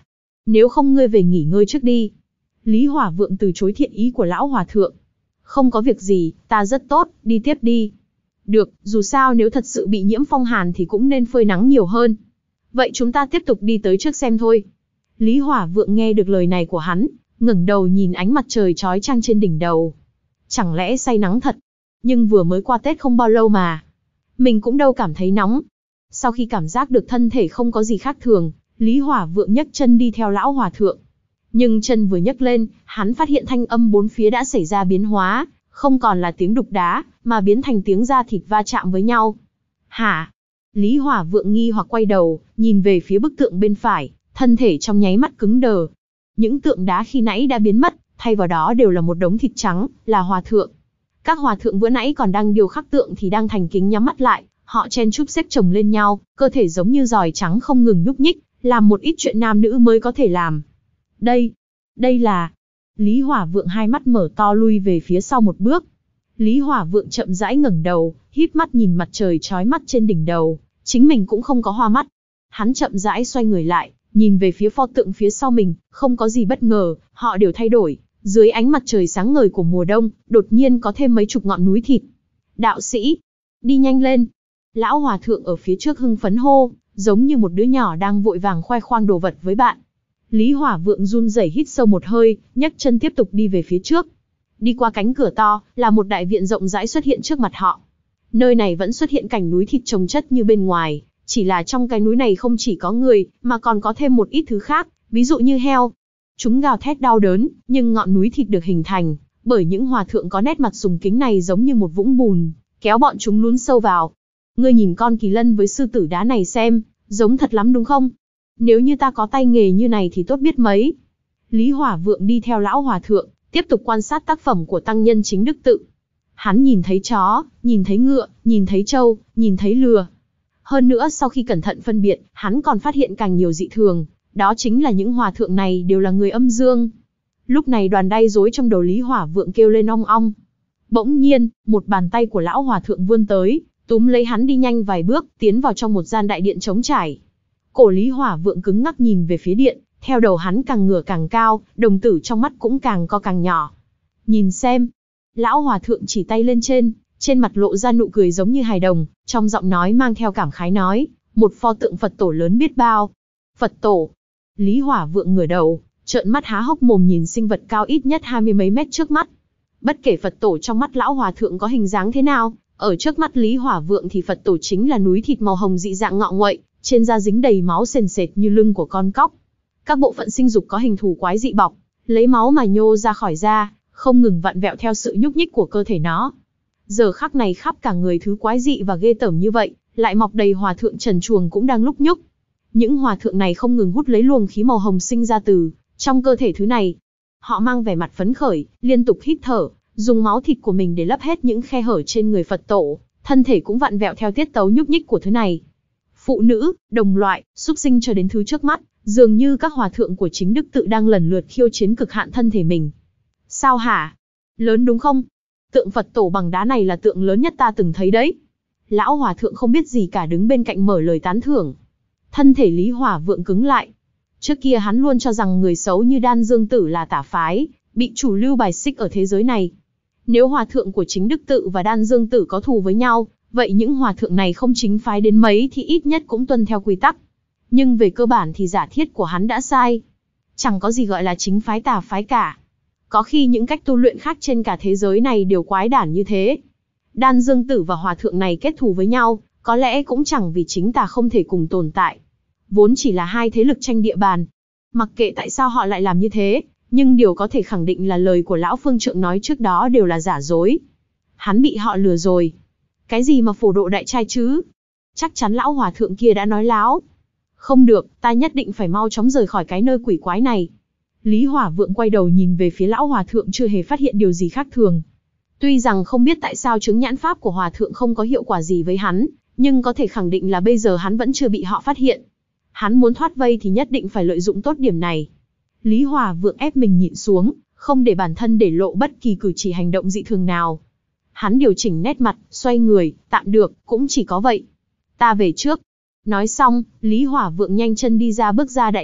Nếu không ngươi về nghỉ ngơi trước đi. Lý Hỏa Vượng từ chối thiện ý của lão hòa thượng. Không có việc gì, ta rất tốt, đi tiếp đi. Được, dù sao nếu thật sự bị nhiễm phong hàn thì cũng nên phơi nắng nhiều hơn. Vậy chúng ta tiếp tục đi tới trước xem thôi. Lý Hỏa Vượng nghe được lời này của hắn, ngẩng đầu nhìn ánh mặt trời chói chang trên đỉnh đầu. Chẳng lẽ say nắng thật? Nhưng vừa mới qua Tết không bao lâu mà. Mình cũng đâu cảm thấy nóng. Sau khi cảm giác được thân thể không có gì khác thường, Lý Hỏa Vượng nhấc chân đi theo lão hòa thượng. Nhưng chân vừa nhấc lên, hắn phát hiện thanh âm bốn phía đã xảy ra biến hóa, không còn là tiếng đục đá, mà biến thành tiếng da thịt va chạm với nhau. Hả? Lý Hỏa Vượng nghi hoặc quay đầu, nhìn về phía bức tượng bên phải, thân thể trong nháy mắt cứng đờ. Những tượng đá khi nãy đã biến mất, thay vào đó đều là một đống thịt trắng, là hòa thượng. Các hòa thượng vừa nãy còn đang điêu khắc tượng thì đang thành kính nhắm mắt lại, họ chen chúc xếp chồng lên nhau, cơ thể giống như giòi trắng không ngừng nhúc nhích, làm một ít chuyện nam nữ mới có thể làm. Đây, đây là... Lý Hỏa Vượng hai mắt mở to lui về phía sau một bước. Lý Hỏa Vượng chậm rãi ngẩng đầu, híp mắt nhìn mặt trời chói mắt trên đỉnh đầu, chính mình cũng không có hoa mắt. Hắn chậm rãi xoay người lại, nhìn về phía pho tượng phía sau mình, không có gì bất ngờ, họ đều thay đổi. Dưới ánh mặt trời sáng ngời của mùa đông, đột nhiên có thêm mấy chục ngọn núi thịt. Đạo sĩ, đi nhanh lên. Lão hòa thượng ở phía trước hưng phấn hô, giống như một đứa nhỏ đang vội vàng khoe khoang đồ vật với bạn. Lý Hỏa Vượng run rẩy hít sâu một hơi, nhấc chân tiếp tục đi về phía trước. Đi qua cánh cửa to, là một đại viện rộng rãi xuất hiện trước mặt họ. Nơi này vẫn xuất hiện cảnh núi thịt chồng chất như bên ngoài, chỉ là trong cái núi này không chỉ có người, mà còn có thêm một ít thứ khác, ví dụ như heo. Chúng gào thét đau đớn, nhưng ngọn núi thịt được hình thành bởi những hòa thượng có nét mặt sùng kính này giống như một vũng bùn, kéo bọn chúng lún sâu vào. Ngươi nhìn con kỳ lân với sư tử đá này xem, giống thật lắm đúng không? Nếu như ta có tay nghề như này thì tốt biết mấy. Lý Hỏa Vượng đi theo lão hòa thượng, tiếp tục quan sát tác phẩm của tăng nhân Chính Đức Tự. Hắn nhìn thấy chó, nhìn thấy ngựa, nhìn thấy trâu, nhìn thấy lừa. Hơn nữa sau khi cẩn thận phân biệt, hắn còn phát hiện càng nhiều dị thường, đó chính là những hòa thượng này đều là người âm dương. Lúc này đoàn đay rối trong đầu Lý Hỏa Vượng kêu lên ong ong. Bỗng nhiên, một bàn tay của lão hòa thượng vươn tới, túm lấy hắn đi nhanh vài bước, tiến vào trong một gian đại điện trống trải. Cổ Lý Hỏa Vượng cứng ngắc nhìn về phía điện, theo đầu hắn càng ngửa càng cao, đồng tử trong mắt cũng càng co càng nhỏ. Nhìn xem. Lão hòa thượng chỉ tay lên trên, trên mặt lộ ra nụ cười giống như hài đồng, trong giọng nói mang theo cảm khái nói, một pho tượng Phật tổ lớn biết bao. Phật tổ. Lý Hỏa Vượng ngửa đầu, trợn mắt há hốc mồm nhìn sinh vật cao ít nhất hai mươi mấy mét trước mắt. Bất kể Phật tổ trong mắt lão hòa thượng có hình dáng thế nào, ở trước mắt Lý Hỏa Vượng thì Phật tổ chính là núi thịt màu hồng dị dạng ngọ nguậy, trên da dính đầy máu sền sệt như lưng của con cóc. Các bộ phận sinh dục có hình thù quái dị bọc, lấy máu mà nhô ra khỏi da, không ngừng vặn vẹo theo sự nhúc nhích của cơ thể nó. Giờ khắc này khắp cả người thứ quái dị và ghê tởm như vậy, lại mọc đầy hòa thượng trần truồng cũng đang lúc nhúc. Những hòa thượng này không ngừng hút lấy luồng khí màu hồng sinh ra từ trong cơ thể thứ này. Họ mang vẻ mặt phấn khởi, liên tục hít thở, dùng máu thịt của mình để lấp hết những khe hở trên người Phật tổ, thân thể cũng vặn vẹo theo tiết tấu nhúc nhích của thứ này. Phụ nữ, đồng loại, súc sinh cho đến thứ trước mắt, dường như các hòa thượng của Chính Đức Tự đang lần lượt khiêu chiến cực hạn thân thể mình. Sao hả? Lớn đúng không? Tượng Phật tổ bằng đá này là tượng lớn nhất ta từng thấy đấy. Lão hòa thượng không biết gì cả đứng bên cạnh mở lời tán thưởng. Thân thể Lý Hỏa Vượng cứng lại. Trước kia hắn luôn cho rằng người xấu như Đan Dương Tử là tà phái, bị chủ lưu bài xích ở thế giới này. Nếu hòa thượng của Chính Đức Tự và Đan Dương Tử có thù với nhau, vậy những hòa thượng này không chính phái đến mấy thì ít nhất cũng tuân theo quy tắc. Nhưng về cơ bản thì giả thiết của hắn đã sai. Chẳng có gì gọi là chính phái tà phái cả. Có khi những cách tu luyện khác trên cả thế giới này đều quái đản như thế. Đan Dương Tử và hòa thượng này kết thù với nhau, có lẽ cũng chẳng vì chính tà không thể cùng tồn tại. Vốn chỉ là hai thế lực tranh địa bàn. Mặc kệ tại sao họ lại làm như thế, nhưng điều có thể khẳng định là lời của lão phương trượng nói trước đó đều là giả dối. Hắn bị họ lừa rồi. Cái gì mà phổ độ đại trai chứ? Chắc chắn lão hòa thượng kia đã nói láo. Không được, ta nhất định phải mau chóng rời khỏi cái nơi quỷ quái này. Lý Hỏa Vượng quay đầu nhìn về phía lão hòa thượng chưa hề phát hiện điều gì khác thường. Tuy rằng không biết tại sao chứng nhãn pháp của hòa thượng không có hiệu quả gì với hắn, nhưng có thể khẳng định là bây giờ hắn vẫn chưa bị họ phát hiện. Hắn muốn thoát vây thì nhất định phải lợi dụng tốt điểm này. Lý Hỏa Vượng ép mình nhịn xuống, không để bản thân để lộ bất kỳ cử chỉ hành động dị thường nào. Hắn điều chỉnh nét mặt, xoay người, tạm được, cũng chỉ có vậy. Ta về trước. Nói xong, Lý Hỏa Vượng nhanh chân đi ra bước ra đại điện,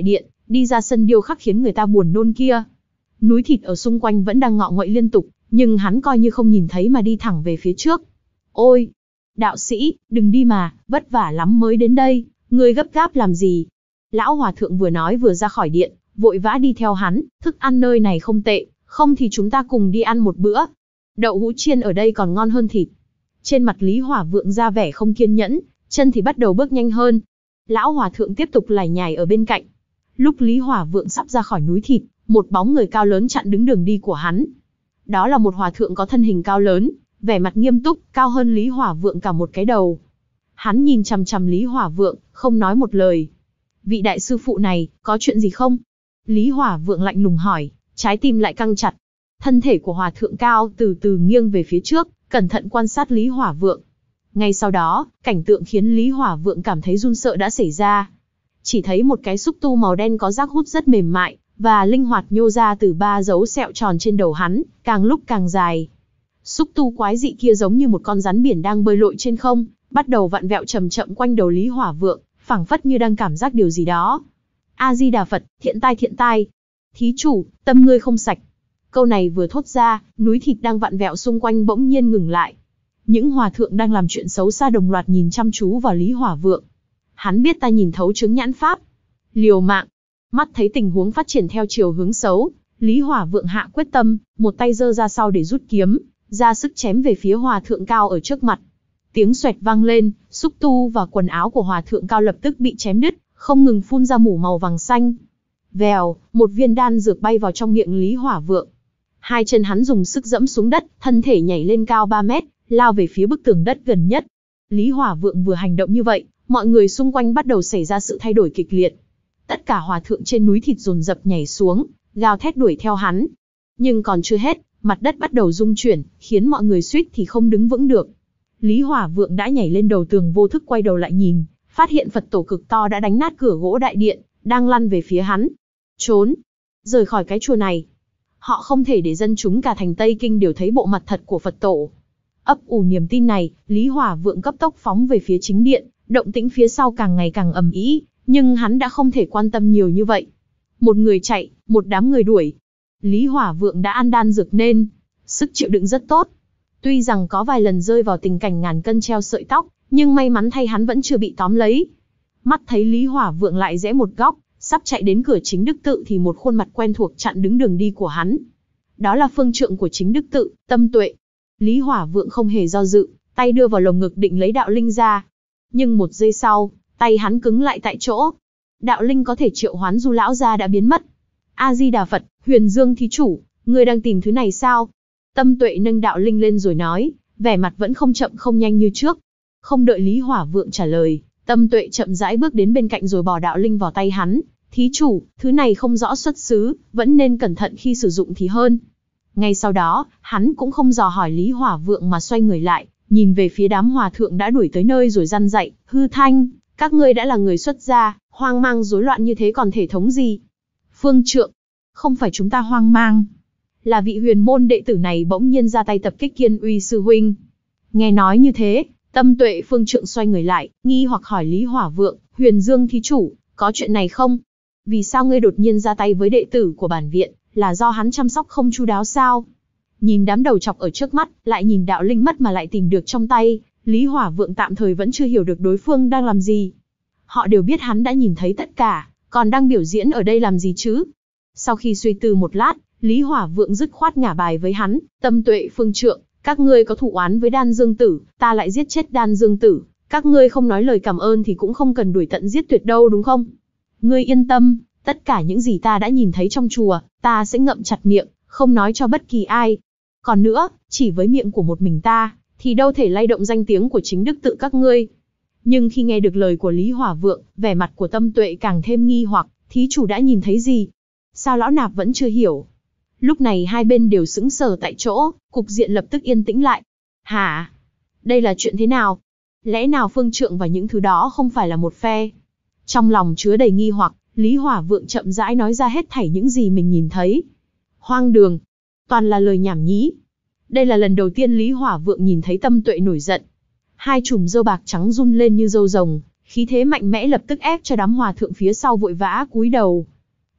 đi ra sân điêu khắc khiến người ta buồn nôn kia. Núi thịt ở xung quanh vẫn đang ngọ nguậy liên tục, nhưng hắn coi như không nhìn thấy mà đi thẳng về phía trước. Ôi! Đạo sĩ, đừng đi mà, vất vả lắm mới đến đây, ngươi gấp gáp làm gì? Lão hòa thượng vừa nói vừa ra khỏi điện, vội vã đi theo hắn, thức ăn nơi này không tệ, không thì chúng ta cùng đi ăn một bữa. Đậu hũ chiên ở đây còn ngon hơn thịt. Trên mặt Lý Hỏa Vượng ra vẻ không kiên nhẫn, chân thì bắt đầu bước nhanh hơn. Lão hòa thượng tiếp tục lải nhải ở bên cạnh. Lúc Lý Hỏa Vượng sắp ra khỏi núi thịt, một bóng người cao lớn chặn đứng đường đi của hắn. Đó là một hòa thượng có thân hình cao lớn, vẻ mặt nghiêm túc, cao hơn Lý Hỏa Vượng cả một cái đầu. Hắn nhìn chằm chằm Lý Hỏa Vượng, không nói một lời. Vị đại sư phụ này, có chuyện gì không? Lý Hỏa Vượng lạnh lùng hỏi, trái tim lại căng chặt. Thân thể của hòa thượng cao từ từ nghiêng về phía trước, cẩn thận quan sát Lý Hỏa Vượng. Ngay sau đó, cảnh tượng khiến Lý Hỏa Vượng cảm thấy run sợ đã xảy ra. Chỉ thấy một cái xúc tu màu đen có rác hút rất mềm mại, và linh hoạt nhô ra từ ba dấu sẹo tròn trên đầu hắn, càng lúc càng dài. Xúc tu quái dị kia giống như một con rắn biển đang bơi lội trên không, bắt đầu vặn vẹo chậm chậm quanh đầu Lý Hỏa Vượng, phảng phất như đang cảm giác điều gì đó. A Di Đà Phật, thiện tai thiện tai. Thí chủ, tâm ngươi không sạch. Câu này vừa thốt ra, núi thịt đang vặn vẹo xung quanh bỗng nhiên ngừng lại. Những hòa thượng đang làm chuyện xấu xa đồng loạt nhìn chăm chú vào Lý Hỏa Vượng. Hắn biết ta nhìn thấu chứng nhãn pháp. Liều mạng. Mắt thấy tình huống phát triển theo chiều hướng xấu, Lý Hỏa Vượng hạ quyết tâm, một tay giơ ra sau để rút kiếm, ra sức chém về phía hòa thượng cao ở trước mặt. Tiếng xoẹt vang lên, xúc tu và quần áo của hòa thượng cao lập tức bị chém đứt, không ngừng phun ra mủ màu vàng xanh. Vèo, một viên đan dược bay vào trong miệng Lý Hỏa Vượng. Hai chân hắn dùng sức dẫm xuống đất, thân thể nhảy lên cao ba mét, lao về phía bức tường đất gần nhất. Lý Hỏa Vượng vừa hành động như vậy, mọi người xung quanh bắt đầu xảy ra sự thay đổi kịch liệt. Tất cả hòa thượng trên núi thịt dồn dập nhảy xuống, gào thét đuổi theo hắn. Nhưng còn chưa hết, mặt đất bắt đầu rung chuyển, khiến mọi người suýt thì không đứng vững được. Lý Hỏa Vượng đã nhảy lên đầu tường vô thức quay đầu lại nhìn, phát hiện Phật tổ cực to đã đánh nát cửa gỗ đại điện, đang lăn về phía hắn. Trốn! Rời khỏi cái chùa này. Họ không thể để dân chúng cả thành Tây Kinh đều thấy bộ mặt thật của Phật tổ. Ấp ủ niềm tin này, Lý Hỏa Vượng cấp tốc phóng về phía chính điện, động tĩnh phía sau càng ngày càng ầm ĩ, nhưng hắn đã không thể quan tâm nhiều như vậy. Một người chạy, một đám người đuổi. Lý Hỏa Vượng đã ăn đan dược nên sức chịu đựng rất tốt. Tuy rằng có vài lần rơi vào tình cảnh ngàn cân treo sợi tóc, nhưng may mắn thay hắn vẫn chưa bị tóm lấy. Mắt thấy Lý Hỏa Vượng lại rẽ một góc, sắp chạy đến cửa Chính Đức Tự thì một khuôn mặt quen thuộc chặn đứng đường đi của hắn. Đó là phương trượng của Chính Đức Tự, Tâm Tuệ. Lý Hỏa Vượng không hề do dự, tay đưa vào lồng ngực định lấy đạo linh ra. Nhưng một giây sau, tay hắn cứng lại tại chỗ. Đạo linh có thể triệu hoán Du lão gia đã biến mất. A Di Đà Phật, Huyền Dương thí chủ, ngươi đang tìm thứ này sao? Tâm Tuệ nâng đạo linh lên rồi nói, vẻ mặt vẫn không chậm không nhanh như trước. Không đợi Lý Hỏa Vượng trả lời, Tâm Tuệ chậm rãi bước đến bên cạnh rồi bỏ đạo linh vào tay hắn. Thí chủ, thứ này không rõ xuất xứ, vẫn nên cẩn thận khi sử dụng thì hơn. Ngay sau đó, hắn cũng không dò hỏi Lý Hỏa Vượng mà xoay người lại, nhìn về phía đám hòa thượng đã đuổi tới nơi rồi răn dạy, hư thanh, các ngươi đã là người xuất gia, hoang mang rối loạn như thế còn thể thống gì? Phương trượng, không phải chúng ta hoang mang, là vị huyền môn đệ tử này bỗng nhiên ra tay tập kích Kiên Uy sư huynh. Nghe nói như thế, Tâm Tuệ phương trượng xoay người lại, nghi hoặc hỏi Lý Hỏa Vượng, Huyền Dương thí chủ, có chuyện này không? Vì sao ngươi đột nhiên ra tay với đệ tử của bản viện, là do hắn chăm sóc không chu đáo sao? Nhìn đám đầu chọc ở trước mắt, lại nhìn đạo linh mất mà lại tìm được trong tay, Lý Hỏa Vượng tạm thời vẫn chưa hiểu được đối phương đang làm gì. Họ đều biết hắn đã nhìn thấy tất cả, còn đang biểu diễn ở đây làm gì chứ? Sau khi suy tư một lát, Lý Hỏa Vượng dứt khoát ngả bài với hắn, Tâm Tuệ phương trượng, các ngươi có thù oán với Đan Dương Tử, ta lại giết chết Đan Dương Tử, các ngươi không nói lời cảm ơn thì cũng không cần đuổi tận giết tuyệt đâu đúng không? Ngươi yên tâm, tất cả những gì ta đã nhìn thấy trong chùa, ta sẽ ngậm chặt miệng, không nói cho bất kỳ ai. Còn nữa, chỉ với miệng của một mình ta, thì đâu thể lay động danh tiếng của Chính Đức Tự các ngươi. Nhưng khi nghe được lời của Lý Hỏa Vượng, vẻ mặt của Tâm Tuệ càng thêm nghi hoặc, thí chủ đã nhìn thấy gì? Sao lão nạp vẫn chưa hiểu? Lúc này hai bên đều sững sờ tại chỗ, cục diện lập tức yên tĩnh lại. Hả? Đây là chuyện thế nào? Lẽ nào phương trượng và những thứ đó không phải là một phe? Trong lòng chứa đầy nghi hoặc, Lý Hỏa Vượng chậm rãi nói ra hết thảy những gì mình nhìn thấy. Hoang đường, toàn là lời nhảm nhí. Đây là lần đầu tiên Lý Hỏa Vượng nhìn thấy Tâm Tuệ nổi giận. Hai chùm râu bạc trắng run lên như râu rồng, khí thế mạnh mẽ lập tức ép cho đám hòa thượng phía sau vội vã cúi đầu.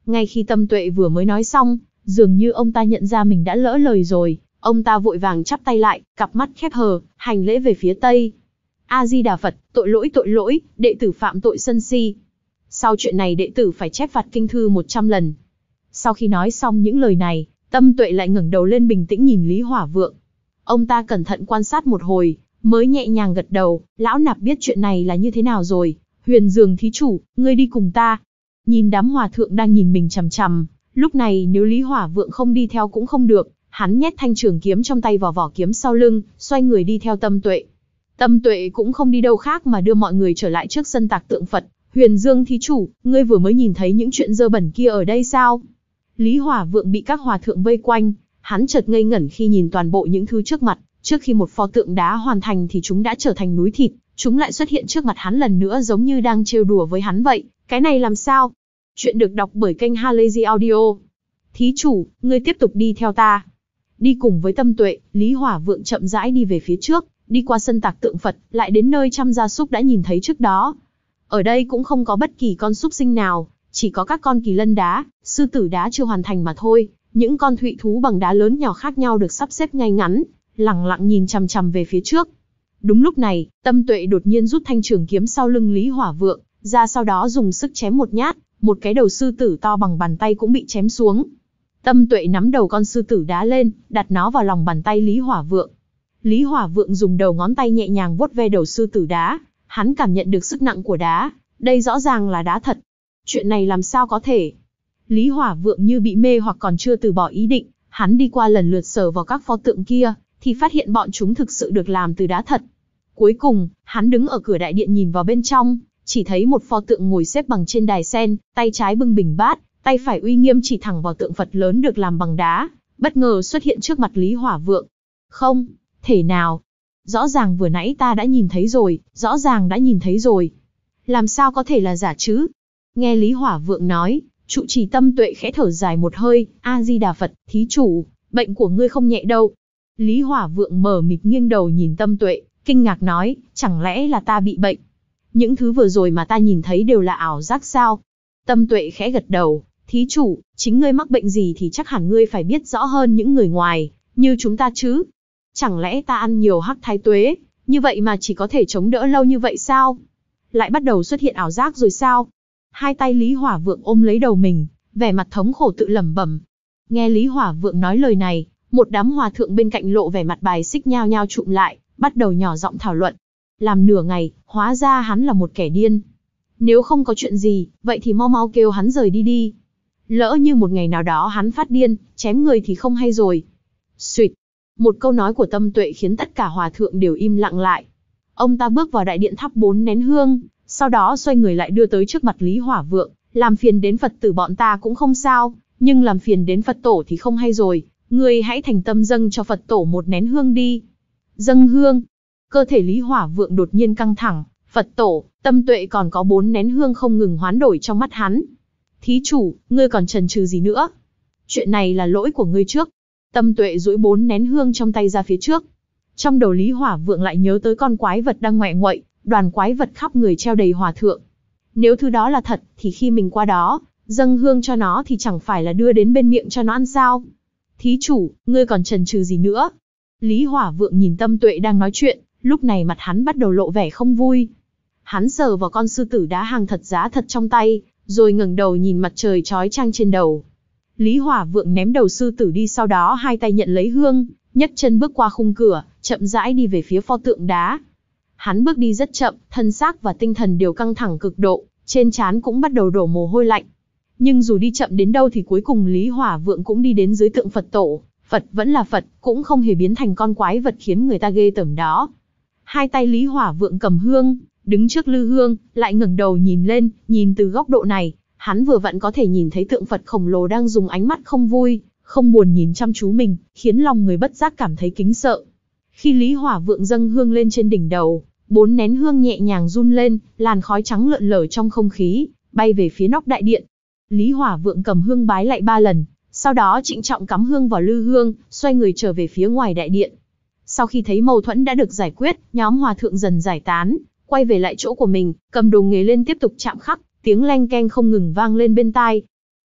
Ngay khi Tâm Tuệ vừa mới nói xong, dường như ông ta nhận ra mình đã lỡ lời rồi, ông ta vội vàng chắp tay lại, cặp mắt khép hờ, hành lễ về phía Tây. A-di-đà Phật, tội lỗi tội lỗi, đệ tử phạm tội sân si. Sau chuyện này đệ tử phải chép phạt kinh thư một trăm lần. Sau khi nói xong những lời này, Tâm Tuệ lại ngẩng đầu lên bình tĩnh nhìn Lý Hỏa Vượng. Ông ta cẩn thận quan sát một hồi, mới nhẹ nhàng gật đầu, lão nạp biết chuyện này là như thế nào rồi. Huyền Dương thí chủ, ngươi đi cùng ta. Nhìn đám hòa thượng đang nhìn mình chằm chằm, lúc này nếu Lý Hỏa Vượng không đi theo cũng không được, hắn nhét thanh trường kiếm trong tay vào vỏ kiếm sau lưng, xoay người đi theo Tâm Tuệ. Tâm Tuệ cũng không đi đâu khác mà đưa mọi người trở lại trước sân tạc tượng Phật. Huyền Dương thí chủ, ngươi vừa mới nhìn thấy những chuyện dơ bẩn kia ở đây sao? Lý Hỏa Vượng bị các hòa thượng vây quanh, hắn chợt ngây ngẩn khi nhìn toàn bộ những thứ trước mặt. Trước khi một pho tượng đá hoàn thành thì chúng đã trở thành núi thịt, chúng lại xuất hiện trước mặt hắn lần nữa giống như đang trêu đùa với hắn vậy. Cái này làm sao? Chuyện được đọc bởi kênh Halazy Audio. Thí chủ, ngươi tiếp tục đi theo ta. Đi cùng với Tâm Tuệ, Lý Hỏa Vượng chậm rãi đi về phía trước, đi qua sân tạc tượng Phật, lại đến nơi trăm gia súc đã nhìn thấy trước đó. Ở đây cũng không có bất kỳ con súc sinh nào, chỉ có các con kỳ lân đá, sư tử đá chưa hoàn thành mà thôi. Những con thụy thú bằng đá lớn nhỏ khác nhau được sắp xếp ngay ngắn, lẳng lặng nhìn chằm chằm về phía trước. Đúng lúc này, Tâm Tuệ đột nhiên rút thanh trường kiếm sau lưng Lý Hỏa Vượng ra, sau đó dùng sức chém một nhát, một cái đầu sư tử to bằng bàn tay cũng bị chém xuống. Tâm Tuệ nắm đầu con sư tử đá lên, đặt nó vào lòng bàn tay Lý Hỏa Vượng. Lý Hỏa Vượng dùng đầu ngón tay nhẹ nhàng vuốt ve đầu sư tử đá, hắn cảm nhận được sức nặng của đá, đây rõ ràng là đá thật. Chuyện này làm sao có thể? Lý Hỏa Vượng như bị mê hoặc còn chưa từ bỏ ý định, hắn đi qua lần lượt sờ vào các pho tượng kia, thì phát hiện bọn chúng thực sự được làm từ đá thật. Cuối cùng, hắn đứng ở cửa đại điện nhìn vào bên trong, chỉ thấy một pho tượng ngồi xếp bằng trên đài sen, tay trái bưng bình bát, tay phải uy nghiêm chỉ thẳng vào tượng Phật lớn được làm bằng đá, bất ngờ xuất hiện trước mặt Lý Hỏa Vượng. Không thể nào. Rõ ràng vừa nãy ta đã nhìn thấy rồi, rõ ràng đã nhìn thấy rồi. Làm sao có thể là giả chứ? Nghe Lý Hỏa Vượng nói, trụ trì Tâm Tuệ khẽ thở dài một hơi, A-di-đà Phật, thí chủ, bệnh của ngươi không nhẹ đâu. Lý Hỏa Vượng mờ mịt nghiêng đầu nhìn Tâm Tuệ, kinh ngạc nói, chẳng lẽ là ta bị bệnh? Những thứ vừa rồi mà ta nhìn thấy đều là ảo giác sao? Tâm Tuệ khẽ gật đầu, thí chủ, chính ngươi mắc bệnh gì thì chắc hẳn ngươi phải biết rõ hơn những người ngoài, như chúng ta chứ. Chẳng lẽ ta ăn nhiều hắc thái tuế, như vậy mà chỉ có thể chống đỡ lâu như vậy sao? Lại bắt đầu xuất hiện ảo giác rồi sao? Hai tay Lý Hỏa Vượng ôm lấy đầu mình, vẻ mặt thống khổ tự lẩm bẩm. Nghe Lý Hỏa Vượng nói lời này, một đám hòa thượng bên cạnh lộ vẻ mặt bài xích nhao nhao chụm lại, bắt đầu nhỏ giọng thảo luận. Làm nửa ngày, hóa ra hắn là một kẻ điên. Nếu không có chuyện gì, vậy thì mau mau kêu hắn rời đi đi. Lỡ như một ngày nào đó hắn phát điên, chém người thì không hay rồi. Xuyệt. Một câu nói của Tâm Tuệ khiến tất cả hòa thượng đều im lặng lại. Ông ta bước vào đại điện thắp bốn nén hương, sau đó xoay người lại đưa tới trước mặt Lý Hỏa Vượng, làm phiền đến Phật tử bọn ta cũng không sao, nhưng làm phiền đến Phật tổ thì không hay rồi, ngươi hãy thành tâm dâng cho Phật tổ một nén hương đi. Dâng hương. Cơ thể Lý Hỏa Vượng đột nhiên căng thẳng, Phật tổ, Tâm Tuệ còn có bốn nén hương không ngừng hoán đổi trong mắt hắn. Thí chủ, ngươi còn chần chừ gì nữa? Chuyện này là lỗi của ngươi trước. Tâm Tuệ duỗi bốn nén hương trong tay ra phía trước. Trong đầu Lý Hỏa Vượng lại nhớ tới con quái vật đang ngoẹ nguậy, đoàn quái vật khắp người treo đầy hòa thượng. Nếu thứ đó là thật, thì khi mình qua đó, dâng hương cho nó thì chẳng phải là đưa đến bên miệng cho nó ăn sao? Thí chủ, ngươi còn chần chừ gì nữa? Lý Hỏa Vượng nhìn Tâm Tuệ đang nói chuyện, lúc này mặt hắn bắt đầu lộ vẻ không vui. Hắn sờ vào con sư tử đá hàng thật giá thật trong tay, rồi ngẩng đầu nhìn mặt trời chói chang trên đầu. Lý Hỏa Vượng ném đầu sư tử đi, sau đó hai tay nhận lấy hương, nhấc chân bước qua khung cửa, chậm rãi đi về phía pho tượng đá. Hắn bước đi rất chậm, thân xác và tinh thần đều căng thẳng cực độ, trên trán cũng bắt đầu đổ mồ hôi lạnh. Nhưng dù đi chậm đến đâu thì cuối cùng Lý Hỏa Vượng cũng đi đến dưới tượng Phật tổ. Phật vẫn là Phật, cũng không hề biến thành con quái vật khiến người ta ghê tởm đó. Hai tay Lý Hỏa Vượng cầm hương, đứng trước lư hương, lại ngẩng đầu nhìn lên, nhìn từ góc độ này, hắn vừa vặn có thể nhìn thấy tượng Phật khổng lồ đang dùng ánh mắt không vui, không buồn nhìn chăm chú mình, khiến lòng người bất giác cảm thấy kính sợ. Khi Lý Hỏa Vượng dâng hương lên trên đỉnh đầu, bốn nén hương nhẹ nhàng run lên, làn khói trắng lượn lờ trong không khí, bay về phía nóc đại điện. Lý Hỏa Vượng cầm hương bái lại ba lần, sau đó trịnh trọng cắm hương vào lư hương, xoay người trở về phía ngoài đại điện. Sau khi thấy mâu thuẫn đã được giải quyết, nhóm hòa thượng dần giải tán, quay về lại chỗ của mình, cầm đồ nghề lên tiếp tục chạm khắc, tiếng leng keng không ngừng vang lên bên tai.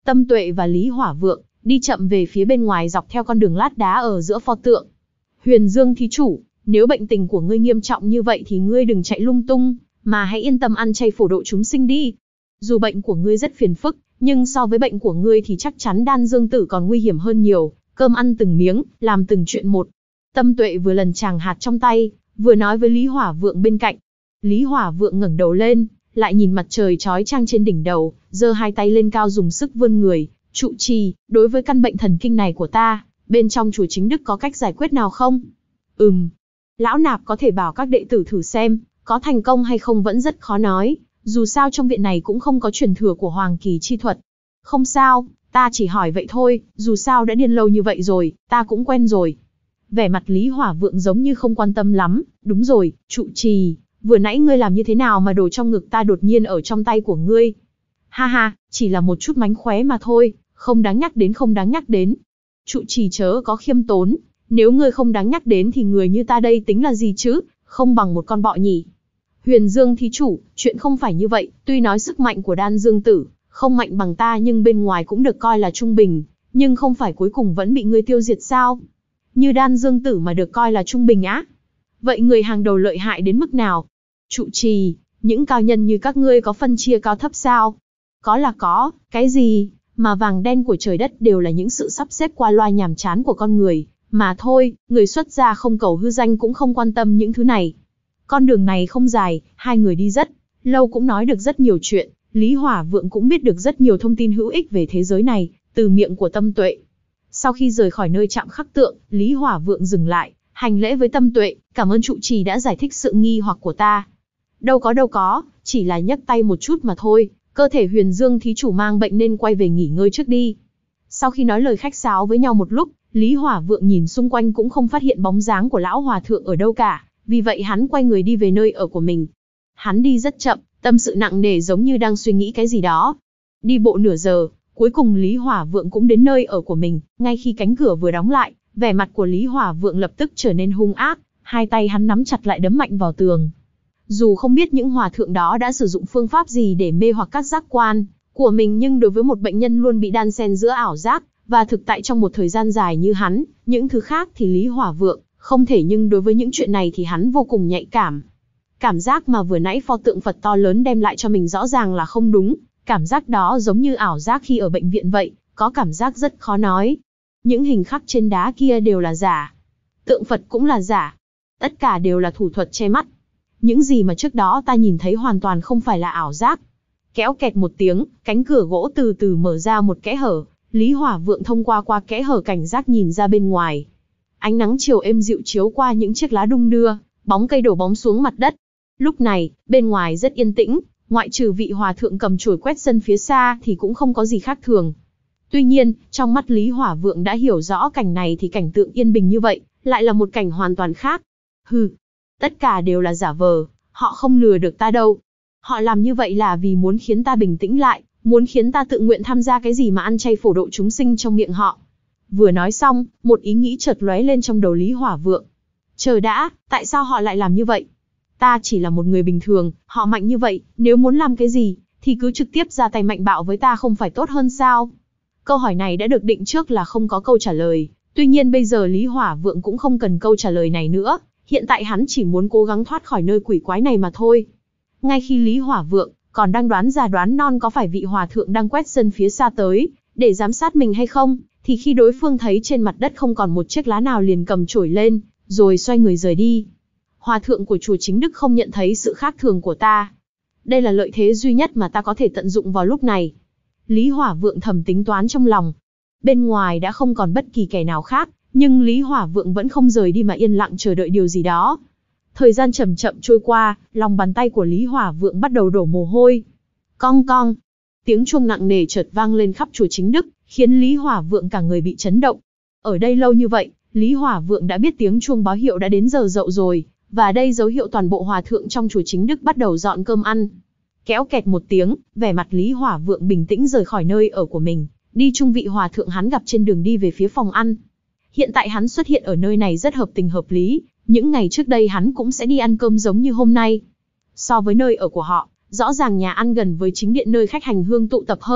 Tâm Tuệ và Lý Hỏa Vượng đi chậm về phía bên ngoài dọc theo con đường lát đá ở giữa pho tượng. Huyền Dương thí chủ, nếu bệnh tình của ngươi nghiêm trọng như vậy thì ngươi đừng chạy lung tung, mà hãy yên tâm ăn chay phổ độ chúng sinh đi. Dù bệnh của ngươi rất phiền phức, nhưng so với bệnh của ngươi thì chắc chắn Đan Dương Tử còn nguy hiểm hơn nhiều, cơm ăn từng miếng, làm từng chuyện một. Tâm Tuệ vừa lần tràng hạt trong tay, vừa nói với Lý Hỏa Vượng bên cạnh. Lý Hỏa Vượng ngẩng đầu lên, lại nhìn mặt trời chói chang trên đỉnh đầu, giơ hai tay lên cao dùng sức vươn người. Trụ trì, đối với căn bệnh thần kinh này của ta, bên trong chùa Chính Đức có cách giải quyết nào không? Ừm. Lão nạp có thể bảo các đệ tử thử xem, có thành công hay không vẫn rất khó nói, dù sao trong viện này cũng không có truyền thừa của Hoàng Kỳ chi thuật. Không sao, ta chỉ hỏi vậy thôi, dù sao đã điên lâu như vậy rồi, ta cũng quen rồi. Vẻ mặt Lý Hỏa Vượng giống như không quan tâm lắm. Đúng rồi, trụ trì, vừa nãy ngươi làm như thế nào mà đồ trong ngực ta đột nhiên ở trong tay của ngươi? Ha ha, chỉ là một chút mánh khóe mà thôi, không đáng nhắc đến không đáng nhắc đến. Trụ trì chớ có khiêm tốn, nếu ngươi không đáng nhắc đến thì người như ta đây tính là gì chứ, không bằng một con bọ nhỉ. Huyền Dương thí chủ, chuyện không phải như vậy, tuy nói sức mạnh của Đan Dương Tử không mạnh bằng ta nhưng bên ngoài cũng được coi là trung bình, nhưng không phải cuối cùng vẫn bị ngươi tiêu diệt sao? Như Đan Dương Tử mà được coi là trung bình á? Vậy người hàng đầu lợi hại đến mức nào? Trụ trì, những cao nhân như các ngươi có phân chia cao thấp sao? Có là có, cái gì? Mà vàng đen của trời đất đều là những sự sắp xếp qua loa nhàm chán của con người, mà thôi, người xuất gia không cầu hư danh cũng không quan tâm những thứ này. Con đường này không dài, hai người đi rất lâu cũng nói được rất nhiều chuyện, Lý Hỏa Vượng cũng biết được rất nhiều thông tin hữu ích về thế giới này, từ miệng của Tâm Tuệ. Sau khi rời khỏi nơi chạm khắc tượng, Lý Hỏa Vượng dừng lại, hành lễ với Tâm Tuệ, cảm ơn trụ trì đã giải thích sự nghi hoặc của ta. Đâu có đâu có, chỉ là nhấc tay một chút mà thôi, cơ thể Huyền Dương thí chủ mang bệnh nên quay về nghỉ ngơi trước đi. Sau khi nói lời khách sáo với nhau một lúc, Lý Hỏa Vượng nhìn xung quanh cũng không phát hiện bóng dáng của lão hòa thượng ở đâu cả, vì vậy hắn quay người đi về nơi ở của mình. Hắn đi rất chậm, tâm sự nặng nề giống như đang suy nghĩ cái gì đó. Đi bộ nửa giờ, cuối cùng Lý Hỏa Vượng cũng đến nơi ở của mình, ngay khi cánh cửa vừa đóng lại, vẻ mặt của Lý Hỏa Vượng lập tức trở nên hung ác, hai tay hắn nắm chặt lại đấm mạnh vào tường. Dù không biết những hòa thượng đó đã sử dụng phương pháp gì để mê hoặc các giác quan của mình, nhưng đối với một bệnh nhân luôn bị đan xen giữa ảo giác và thực tại trong một thời gian dài như hắn, những thứ khác thì Lý Hỏa Vượng không thể, nhưng đối với những chuyện này thì hắn vô cùng nhạy cảm. Cảm giác mà vừa nãy pho tượng Phật to lớn đem lại cho mình rõ ràng là không đúng, cảm giác đó giống như ảo giác khi ở bệnh viện vậy, có cảm giác rất khó nói. Những hình khắc trên đá kia đều là giả, tượng Phật cũng là giả, tất cả đều là thủ thuật che mắt. Những gì mà trước đó ta nhìn thấy hoàn toàn không phải là ảo giác. Kéo kẹt một tiếng, cánh cửa gỗ từ từ mở ra một kẽ hở, Lý Hỏa Vượng thông qua qua kẽ hở cảnh giác nhìn ra bên ngoài. Ánh nắng chiều êm dịu chiếu qua những chiếc lá đung đưa, bóng cây đổ bóng xuống mặt đất. Lúc này, bên ngoài rất yên tĩnh, ngoại trừ vị hòa thượng cầm chổi quét sân phía xa thì cũng không có gì khác thường. Tuy nhiên, trong mắt Lý Hỏa Vượng đã hiểu rõ cảnh này thì cảnh tượng yên bình như vậy, lại là một cảnh hoàn toàn khác. Hừ, tất cả đều là giả vờ, họ không lừa được ta đâu. Họ làm như vậy là vì muốn khiến ta bình tĩnh lại, muốn khiến ta tự nguyện tham gia cái gì mà ăn chay phổ độ chúng sinh trong miệng họ. Vừa nói xong, một ý nghĩ chợt lóe lên trong đầu Lý Hỏa Vượng. Chờ đã, tại sao họ lại làm như vậy? Ta chỉ là một người bình thường, họ mạnh như vậy, nếu muốn làm cái gì, thì cứ trực tiếp ra tay mạnh bạo với ta không phải tốt hơn sao? Câu hỏi này đã được định trước là không có câu trả lời, tuy nhiên bây giờ Lý Hỏa Vượng cũng không cần câu trả lời này nữa, hiện tại hắn chỉ muốn cố gắng thoát khỏi nơi quỷ quái này mà thôi. Ngay khi Lý Hỏa Vượng còn đang đoán già đoán non có phải vị hòa thượng đang quét sân phía xa tới, để giám sát mình hay không, thì khi đối phương thấy trên mặt đất không còn một chiếc lá nào liền cầm chổi lên, rồi xoay người rời đi. Hòa thượng của chùa Chính Đức không nhận thấy sự khác thường của ta. Đây là lợi thế duy nhất mà ta có thể tận dụng vào lúc này. Lý Hỏa Vượng thầm tính toán trong lòng. Bên ngoài đã không còn bất kỳ kẻ nào khác, nhưng Lý Hỏa Vượng vẫn không rời đi mà yên lặng chờ đợi điều gì đó. Thời gian chậm chậm trôi qua, lòng bàn tay của Lý Hỏa Vượng bắt đầu đổ mồ hôi. Cong cong, tiếng chuông nặng nề chợt vang lên khắp chùa Chính Đức, khiến Lý Hỏa Vượng cả người bị chấn động. Ở đây lâu như vậy, Lý Hỏa Vượng đã biết tiếng chuông báo hiệu đã đến giờ dậu rồi, và đây dấu hiệu toàn bộ hòa thượng trong chùa Chính Đức bắt đầu dọn cơm ăn. Kéo kẹt một tiếng, vẻ mặt Lý Hỏa Vượng bình tĩnh rời khỏi nơi ở của mình, đi chung vị hòa thượng hắn gặp trên đường đi về phía phòng ăn. Hiện tại hắn xuất hiện ở nơi này rất hợp tình hợp lý, những ngày trước đây hắn cũng sẽ đi ăn cơm giống như hôm nay. So với nơi ở của họ, rõ ràng nhà ăn gần với chính điện nơi khách hành hương tụ tập hơn,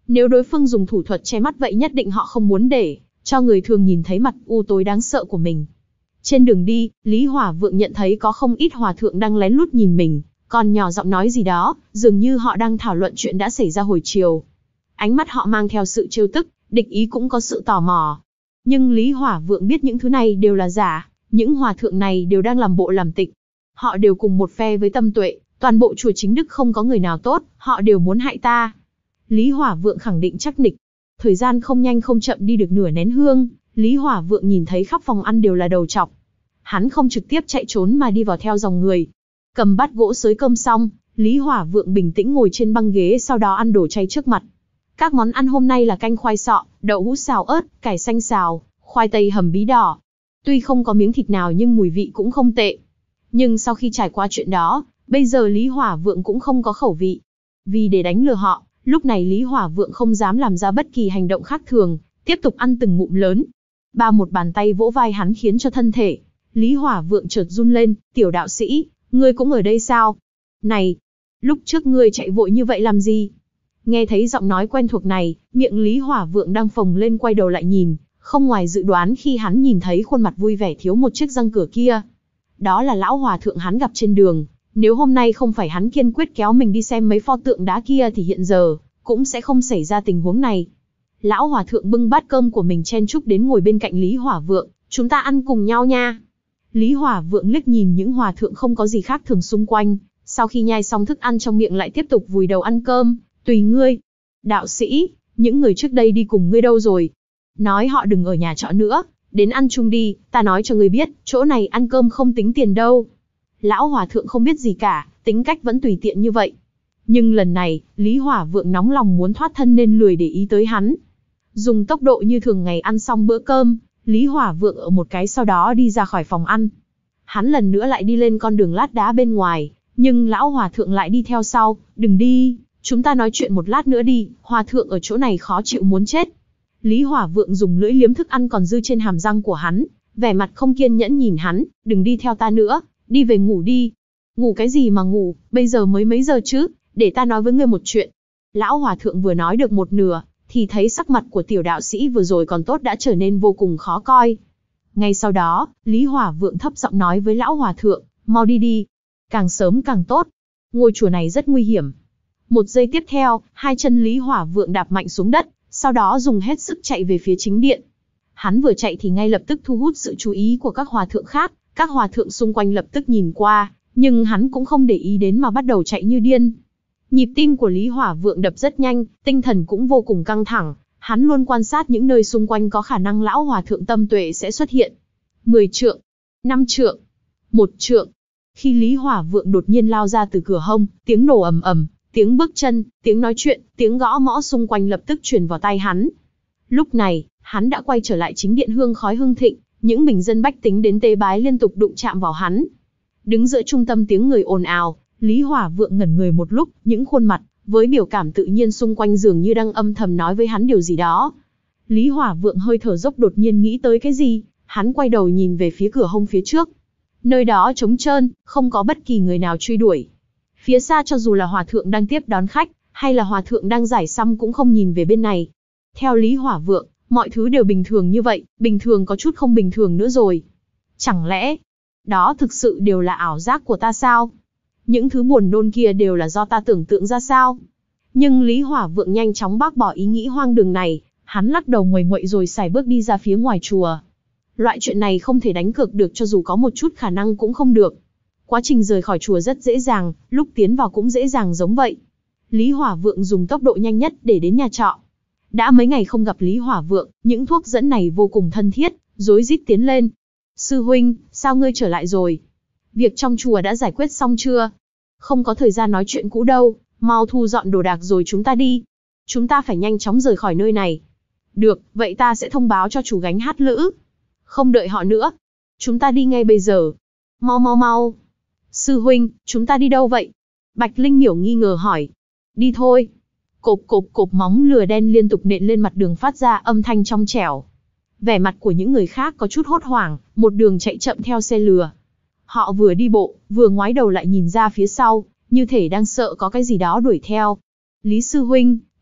Nếu đối phương dùng thủ thuật che mắt vậy nhất định họ không muốn để cho người thường nhìn thấy mặt u tối đáng sợ của mình. Trên đường đi, Lý Hỏa Vượng nhận thấy có không ít hòa thượng đang lén lút nhìn mình, còn nhỏ giọng nói gì đó, dường như họ đang thảo luận chuyện đã xảy ra hồi chiều. Ánh mắt họ mang theo sự trêu tức, địch ý cũng có sự tò mò. Nhưng Lý Hỏa Vượng biết những thứ này đều là giả, những hòa thượng này đều đang làm bộ làm tịch. Họ đều cùng một phe với Tâm Tuệ, toàn bộ chùa Chính Đức không có người nào tốt, họ đều muốn hại ta. Lý Hỏa Vượng khẳng định chắc nịch. Thời gian không nhanh không chậm đi được nửa nén hương, Lý Hỏa Vượng nhìn thấy khắp phòng ăn đều là đầu trọc. Hắn không trực tiếp chạy trốn mà đi vào theo dòng người. Cầm bát gỗ xới cơm xong, Lý Hỏa Vượng bình tĩnh ngồi trên băng ghế sau đó ăn đồ chay trước mặt. Các món ăn hôm nay là canh khoai sọ, đậu hũ xào ớt, cải xanh xào, khoai tây hầm bí đỏ. Tuy không có miếng thịt nào nhưng mùi vị cũng không tệ. Nhưng sau khi trải qua chuyện đó, bây giờ Lý Hỏa Vượng cũng không có khẩu vị. Vì để đánh lừa họ, lúc này Lý Hỏa Vượng không dám làm ra bất kỳ hành động khác thường, tiếp tục ăn từng ngụm lớn. Ba một bàn tay vỗ vai hắn khiến cho thân thể Lý Hỏa Vượng chợt run lên. Tiểu đạo sĩ, ngươi cũng ở đây sao? Này, lúc trước ngươi chạy vội như vậy làm gì? Nghe thấy giọng nói quen thuộc này, miệng Lý Hỏa Vượng đang phồng lên quay đầu lại nhìn, không ngoài dự đoán khi hắn nhìn thấy khuôn mặt vui vẻ thiếu một chiếc răng cửa kia. Đó là lão hòa thượng hắn gặp trên đường, nếu hôm nay không phải hắn kiên quyết kéo mình đi xem mấy pho tượng đá kia thì hiện giờ cũng sẽ không xảy ra tình huống này. Lão hòa thượng bưng bát cơm của mình chen chúc đến ngồi bên cạnh Lý Hỏa Vượng, chúng ta ăn cùng nhau nha. Lý Hỏa Vượng liếc nhìn những hòa thượng không có gì khác thường xung quanh, sau khi nhai xong thức ăn trong miệng lại tiếp tục vùi đầu ăn cơm. Tùy ngươi. Đạo sĩ, những người trước đây đi cùng ngươi đâu rồi? Nói họ đừng ở nhà trọ nữa, đến ăn chung đi, ta nói cho ngươi biết, chỗ này ăn cơm không tính tiền đâu. Lão hòa thượng không biết gì cả, tính cách vẫn tùy tiện như vậy. Nhưng lần này, Lý Hỏa Vượng nóng lòng muốn thoát thân nên lười để ý tới hắn. Dùng tốc độ như thường ngày ăn xong bữa cơm, Lý Hỏa Vượng ở một cái sau đó đi ra khỏi phòng ăn. Hắn lần nữa lại đi lên con đường lát đá bên ngoài, nhưng lão hòa thượng lại đi theo sau. Đừng đi, chúng ta nói chuyện một lát nữa đi, hòa thượng ở chỗ này khó chịu muốn chết. Lý Hỏa Vượng dùng lưỡi liếm thức ăn còn dư trên hàm răng của hắn, vẻ mặt không kiên nhẫn nhìn hắn. Đừng đi theo ta nữa, đi về ngủ đi. Ngủ cái gì mà ngủ, bây giờ mới mấy giờ chứ, để ta nói với ngươi một chuyện. Lão hòa thượng vừa nói được một nửa, thì thấy sắc mặt của tiểu đạo sĩ vừa rồi còn tốt đã trở nên vô cùng khó coi. Ngay sau đó, Lý Hỏa Vượng thấp giọng nói với lão hòa thượng, mau đi đi, càng sớm càng tốt. Ngôi chùa này rất nguy hiểm. Một giây tiếp theo, hai chân Lý Hỏa Vượng đạp mạnh xuống đất, sau đó dùng hết sức chạy về phía chính điện. Hắn vừa chạy thì ngay lập tức thu hút sự chú ý của các hòa thượng khác, các hòa thượng xung quanh lập tức nhìn qua, nhưng hắn cũng không để ý đến mà bắt đầu chạy như điên. Nhịp tim của Lý Hỏa Vượng đập rất nhanh, tinh thần cũng vô cùng căng thẳng, hắn luôn quan sát những nơi xung quanh có khả năng lão hòa thượng Tâm Tuệ sẽ xuất hiện. Mười trượng, năm trượng, một trượng. Khi Lý Hỏa Vượng đột nhiên lao ra từ cửa hông, tiếng nổ ầm ầm, tiếng bước chân, tiếng nói chuyện, tiếng gõ mõ xung quanh lập tức truyền vào tai hắn. Lúc này, hắn đã quay trở lại chính điện hương khói hưng thịnh, những bình dân bách tính đến tế bái liên tục đụng chạm vào hắn. Đứng giữa trung tâm tiếng người ồn ào, Lý Hỏa Vượng ngẩn người một lúc, những khuôn mặt với biểu cảm tự nhiên xung quanh dường như đang âm thầm nói với hắn điều gì đó. Lý Hỏa Vượng hơi thở dốc đột nhiên nghĩ tới cái gì, hắn quay đầu nhìn về phía cửa hông phía trước. Nơi đó trống trơn, không có bất kỳ người nào truy đuổi. Phía xa cho dù là hòa thượng đang tiếp đón khách, hay là hòa thượng đang giải săm cũng không nhìn về bên này. Theo Lý Hỏa Vượng, mọi thứ đều bình thường như vậy, bình thường có chút không bình thường nữa rồi. Chẳng lẽ, đó thực sự đều là ảo giác của ta sao? Những thứ buồn nôn kia đều là do ta tưởng tượng ra sao? Nhưng Lý Hỏa Vượng nhanh chóng bác bỏ ý nghĩ hoang đường này, hắn lắc đầu nguầy nguậy rồi sải bước đi ra phía ngoài chùa. Loại chuyện này không thể đánh cược được, cho dù có một chút khả năng cũng không được. Quá trình rời khỏi chùa rất dễ dàng, lúc tiến vào cũng dễ dàng giống vậy. Lý Hỏa Vượng dùng tốc độ nhanh nhất để đến nhà trọ. Đã mấy ngày không gặp Lý Hỏa Vượng, những thuốc dẫn này vô cùng thân thiết, rối rít tiến lên. Sư huynh, sao ngươi trở lại rồi? Việc trong chùa đã giải quyết xong chưa? Không có thời gian nói chuyện cũ đâu, mau thu dọn đồ đạc rồi chúng ta đi. Chúng ta phải nhanh chóng rời khỏi nơi này. Được, vậy ta sẽ thông báo cho chủ gánh hát lữ. Không đợi họ nữa. Chúng ta đi ngay bây giờ. Mau mau mau. Sư huynh, chúng ta đi đâu vậy? Bạch Linh Miểu nghi ngờ hỏi. Đi thôi. Cộp cộp cộp, móng lừa đen liên tục nện lên mặt đường phát ra âm thanh trong trẻo. Vẻ mặt của những người khác có chút hốt hoảng, một đường chạy chậm theo xe lừa. Họ vừa đi bộ, vừa ngoái đầu lại nhìn ra phía sau, như thể đang sợ có cái gì đó đuổi theo. Lý sư huynh,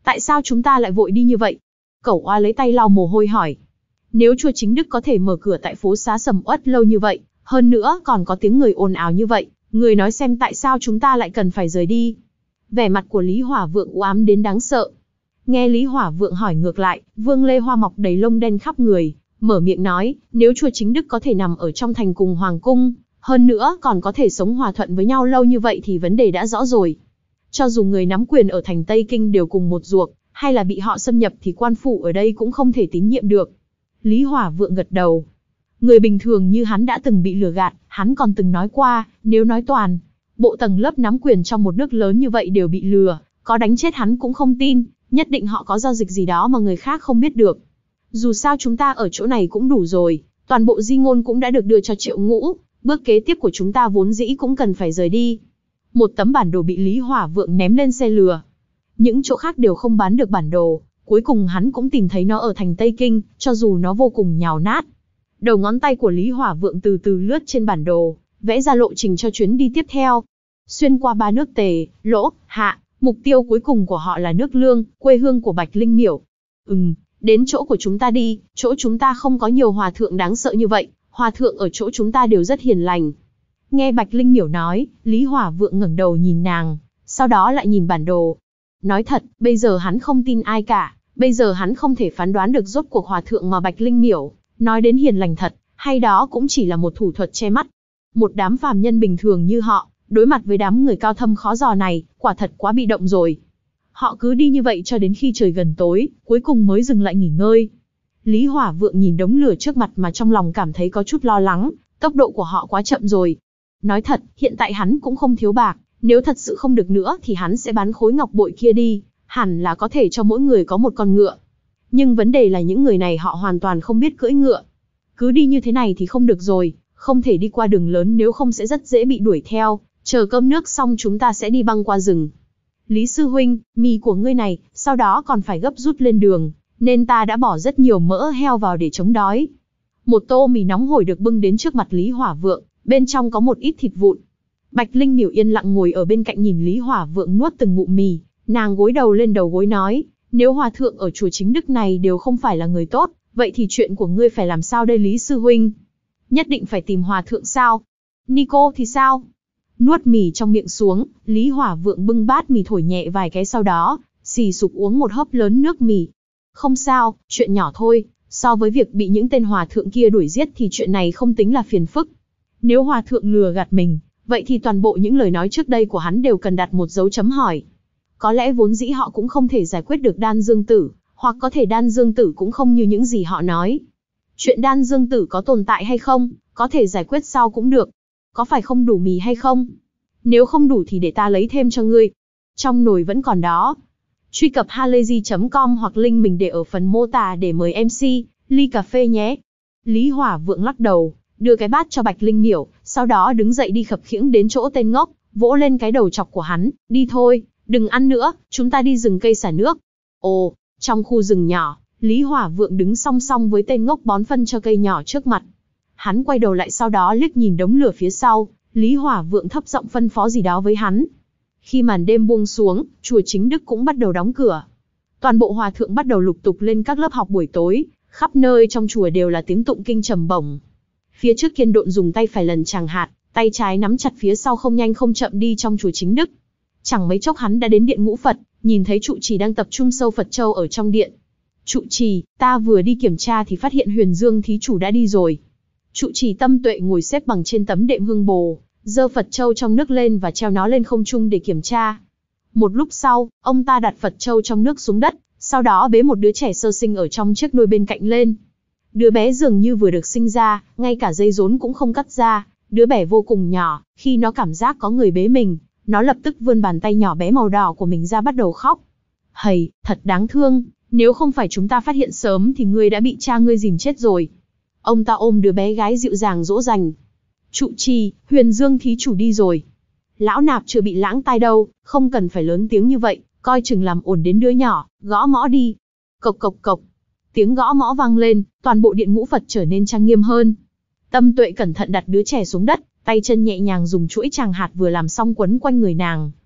Tại sao chúng ta lại vội đi như vậy? Cẩu Oa lấy tay lau mồ hôi hỏi. Nếu chùa Chính Đức có thể mở cửa tại phố xá sầm uất lâu như vậy, hơn nữa còn có tiếng người ồn ào như vậy, người nói xem tại sao chúng ta lại cần phải rời đi? Vẻ mặt của Lý Hỏa Vượng u ám đến đáng sợ. Nghe Lý Hỏa Vượng hỏi ngược lại, Vương Lê Hoa mọc đầy lông đen khắp người, mở miệng nói, nếu chùa Chính Đức có thể nằm ở trong thành cùng hoàng cung, hơn nữa còn có thể sống hòa thuận với nhau lâu như vậy thì vấn đề đã rõ rồi. Cho dù người nắm quyền ở thành Tây Kinh đều cùng một ruột, hay là bị họ xâm nhập thì quan phủ ở đây cũng không thể tín nhiệm được. Lý Hỏa Vượng gật đầu. Người bình thường như hắn đã từng bị lừa gạt, hắn còn từng nói qua, nếu nói toàn bộ tầng lớp nắm quyền trong một nước lớn như vậy đều bị lừa, có đánh chết hắn cũng không tin, nhất định họ có giao dịch gì đó mà người khác không biết được. Dù sao chúng ta ở chỗ này cũng đủ rồi, toàn bộ di ngôn cũng đã được đưa cho Triệu Ngũ, bước kế tiếp của chúng ta vốn dĩ cũng cần phải rời đi. Một tấm bản đồ bị Lý Hỏa Vượng ném lên xe lừa. Những chỗ khác đều không bán được bản đồ, cuối cùng hắn cũng tìm thấy nó ở thành Tây Kinh, cho dù nó vô cùng nhào nát. Đầu ngón tay của Lý Hỏa Vượng từ từ lướt trên bản đồ, vẽ ra lộ trình cho chuyến đi tiếp theo. Xuyên qua ba nước Tề, Lỗ, Hạ, mục tiêu cuối cùng của họ là nước Lương, quê hương của Bạch Linh Miểu. Ừm, đến chỗ của chúng ta đi, chỗ chúng ta không có nhiều hòa thượng đáng sợ như vậy, hòa thượng ở chỗ chúng ta đều rất hiền lành. Nghe Bạch Linh Miểu nói, Lý Hỏa Vượng ngẩng đầu nhìn nàng, sau đó lại nhìn bản đồ. Nói thật, bây giờ hắn không tin ai cả, bây giờ hắn không thể phán đoán được rốt cuộc hòa thượng mà Bạch Linh Miểu nói đến hiền lành thật, hay đó cũng chỉ là một thủ thuật che mắt. Một đám phàm nhân bình thường như họ, đối mặt với đám người cao thâm khó dò này, quả thật quá bị động rồi. Họ cứ đi như vậy cho đến khi trời gần tối, cuối cùng mới dừng lại nghỉ ngơi. Lý Hỏa Vượng nhìn đống lửa trước mặt mà trong lòng cảm thấy có chút lo lắng, tốc độ của họ quá chậm rồi. Nói thật, hiện tại hắn cũng không thiếu bạc, nếu thật sự không được nữa thì hắn sẽ bán khối ngọc bội kia đi, hẳn là có thể cho mỗi người có một con ngựa. Nhưng vấn đề là những người này họ hoàn toàn không biết cưỡi ngựa. Cứ đi như thế này thì không được rồi, không thể đi qua đường lớn nếu không sẽ rất dễ bị đuổi theo, chờ cơm nước xong chúng ta sẽ đi băng qua rừng. Lý sư huynh, mì của ngươi này, sau đó còn phải gấp rút lên đường, nên ta đã bỏ rất nhiều mỡ heo vào để chống đói. Một tô mì nóng hổi được bưng đến trước mặt Lý Hỏa Vượng, bên trong có một ít thịt vụn. Bạch Linh Miểu yên lặng ngồi ở bên cạnh nhìn Lý Hỏa Vượng nuốt từng ngụm mì, nàng gối đầu lên đầu gối nói, nếu hòa thượng ở chùa Chính Đức này đều không phải là người tốt, vậy thì chuyện của ngươi phải làm sao đây Lý sư huynh? Nhất định phải tìm hòa thượng sao? Nico thì sao? Nuốt mì trong miệng xuống, Lý Hỏa Vượng bưng bát mì thổi nhẹ vài cái sau đó, xì sụp uống một hớp lớn nước mì. Không sao, chuyện nhỏ thôi, so với việc bị những tên hòa thượng kia đuổi giết thì chuyện này không tính là phiền phức. Nếu hòa thượng lừa gạt mình, vậy thì toàn bộ những lời nói trước đây của hắn đều cần đặt một dấu chấm hỏi. Có lẽ vốn dĩ họ cũng không thể giải quyết được đan dương tử, hoặc có thể đan dương tử cũng không như những gì họ nói. Chuyện đan dương tử có tồn tại hay không, có thể giải quyết sau cũng được. Có phải không đủ mì hay không? Nếu không đủ thì để ta lấy thêm cho ngươi. Trong nồi vẫn còn đó. Truy cập halayzi chấm com hoặc link mình để ở phần mô tả để mời em xê, ly cà phê nhé. Lý Hỏa Vượng lắc đầu, đưa cái bát cho Bạch Linh Miểu, sau đó đứng dậy đi khập khiễng đến chỗ tên ngốc, vỗ lên cái đầu chọc của hắn, đi thôi, đừng ăn nữa, chúng ta đi rừng cây xả nước. Ồ, trong khu rừng nhỏ, Lý Hỏa Vượng đứng song song với tên ngốc bón phân cho cây nhỏ trước mặt. Hắn quay đầu lại sau đó liếc nhìn đống lửa phía sau, Lý Hỏa Vượng thấp giọng phân phó gì đó với hắn. Khi màn đêm buông xuống, chùa Chính Đức cũng bắt đầu đóng cửa. Toàn bộ hòa thượng bắt đầu lục tục lên các lớp học buổi tối, khắp nơi trong chùa đều là tiếng tụng kinh trầm bổng. Phía trước Kiên Độn dùng tay phải lần tràng hạt, tay trái nắm chặt phía sau không nhanh không chậm đi trong chùa Chính Đức. Chẳng mấy chốc hắn đã đến điện Ngũ Phật, nhìn thấy trụ trì đang tập trung sâu Phật châu ở trong điện. Trụ trì, ta vừa đi kiểm tra thì phát hiện Huyền Dương thí chủ đã đi rồi. Trụ trì Tâm Tuệ ngồi xếp bằng trên tấm đệm hương bồ, giơ Phật châu trong nước lên và treo nó lên không trung để kiểm tra. Một lúc sau, ông ta đặt Phật châu trong nước xuống đất, sau đó bế một đứa trẻ sơ sinh ở trong chiếc nôi bên cạnh lên. Đứa bé dường như vừa được sinh ra, ngay cả dây rốn cũng không cắt ra, đứa bé vô cùng nhỏ, khi nó cảm giác có người bế mình, nó lập tức vươn bàn tay nhỏ bé màu đỏ của mình ra bắt đầu khóc. Hầy, thật đáng thương, nếu không phải chúng ta phát hiện sớm thì ngươi đã bị cha ngươi dìm chết rồi. Ông ta ôm đứa bé gái dịu dàng dỗ dành. Trụ trì, Huyền Dương thí chủ đi rồi. Lão nạp chưa bị lãng tai đâu, không cần phải lớn tiếng như vậy, coi chừng làm ổn đến đứa nhỏ, gõ mõ đi. Cộc cộc cộc. Tiếng gõ mõ vang lên, toàn bộ điện Ngũ Phật trở nên trang nghiêm hơn. Tâm Tuệ cẩn thận đặt đứa trẻ xuống đất, tay chân nhẹ nhàng dùng chuỗi tràng hạt vừa làm xong quấn quanh người nàng.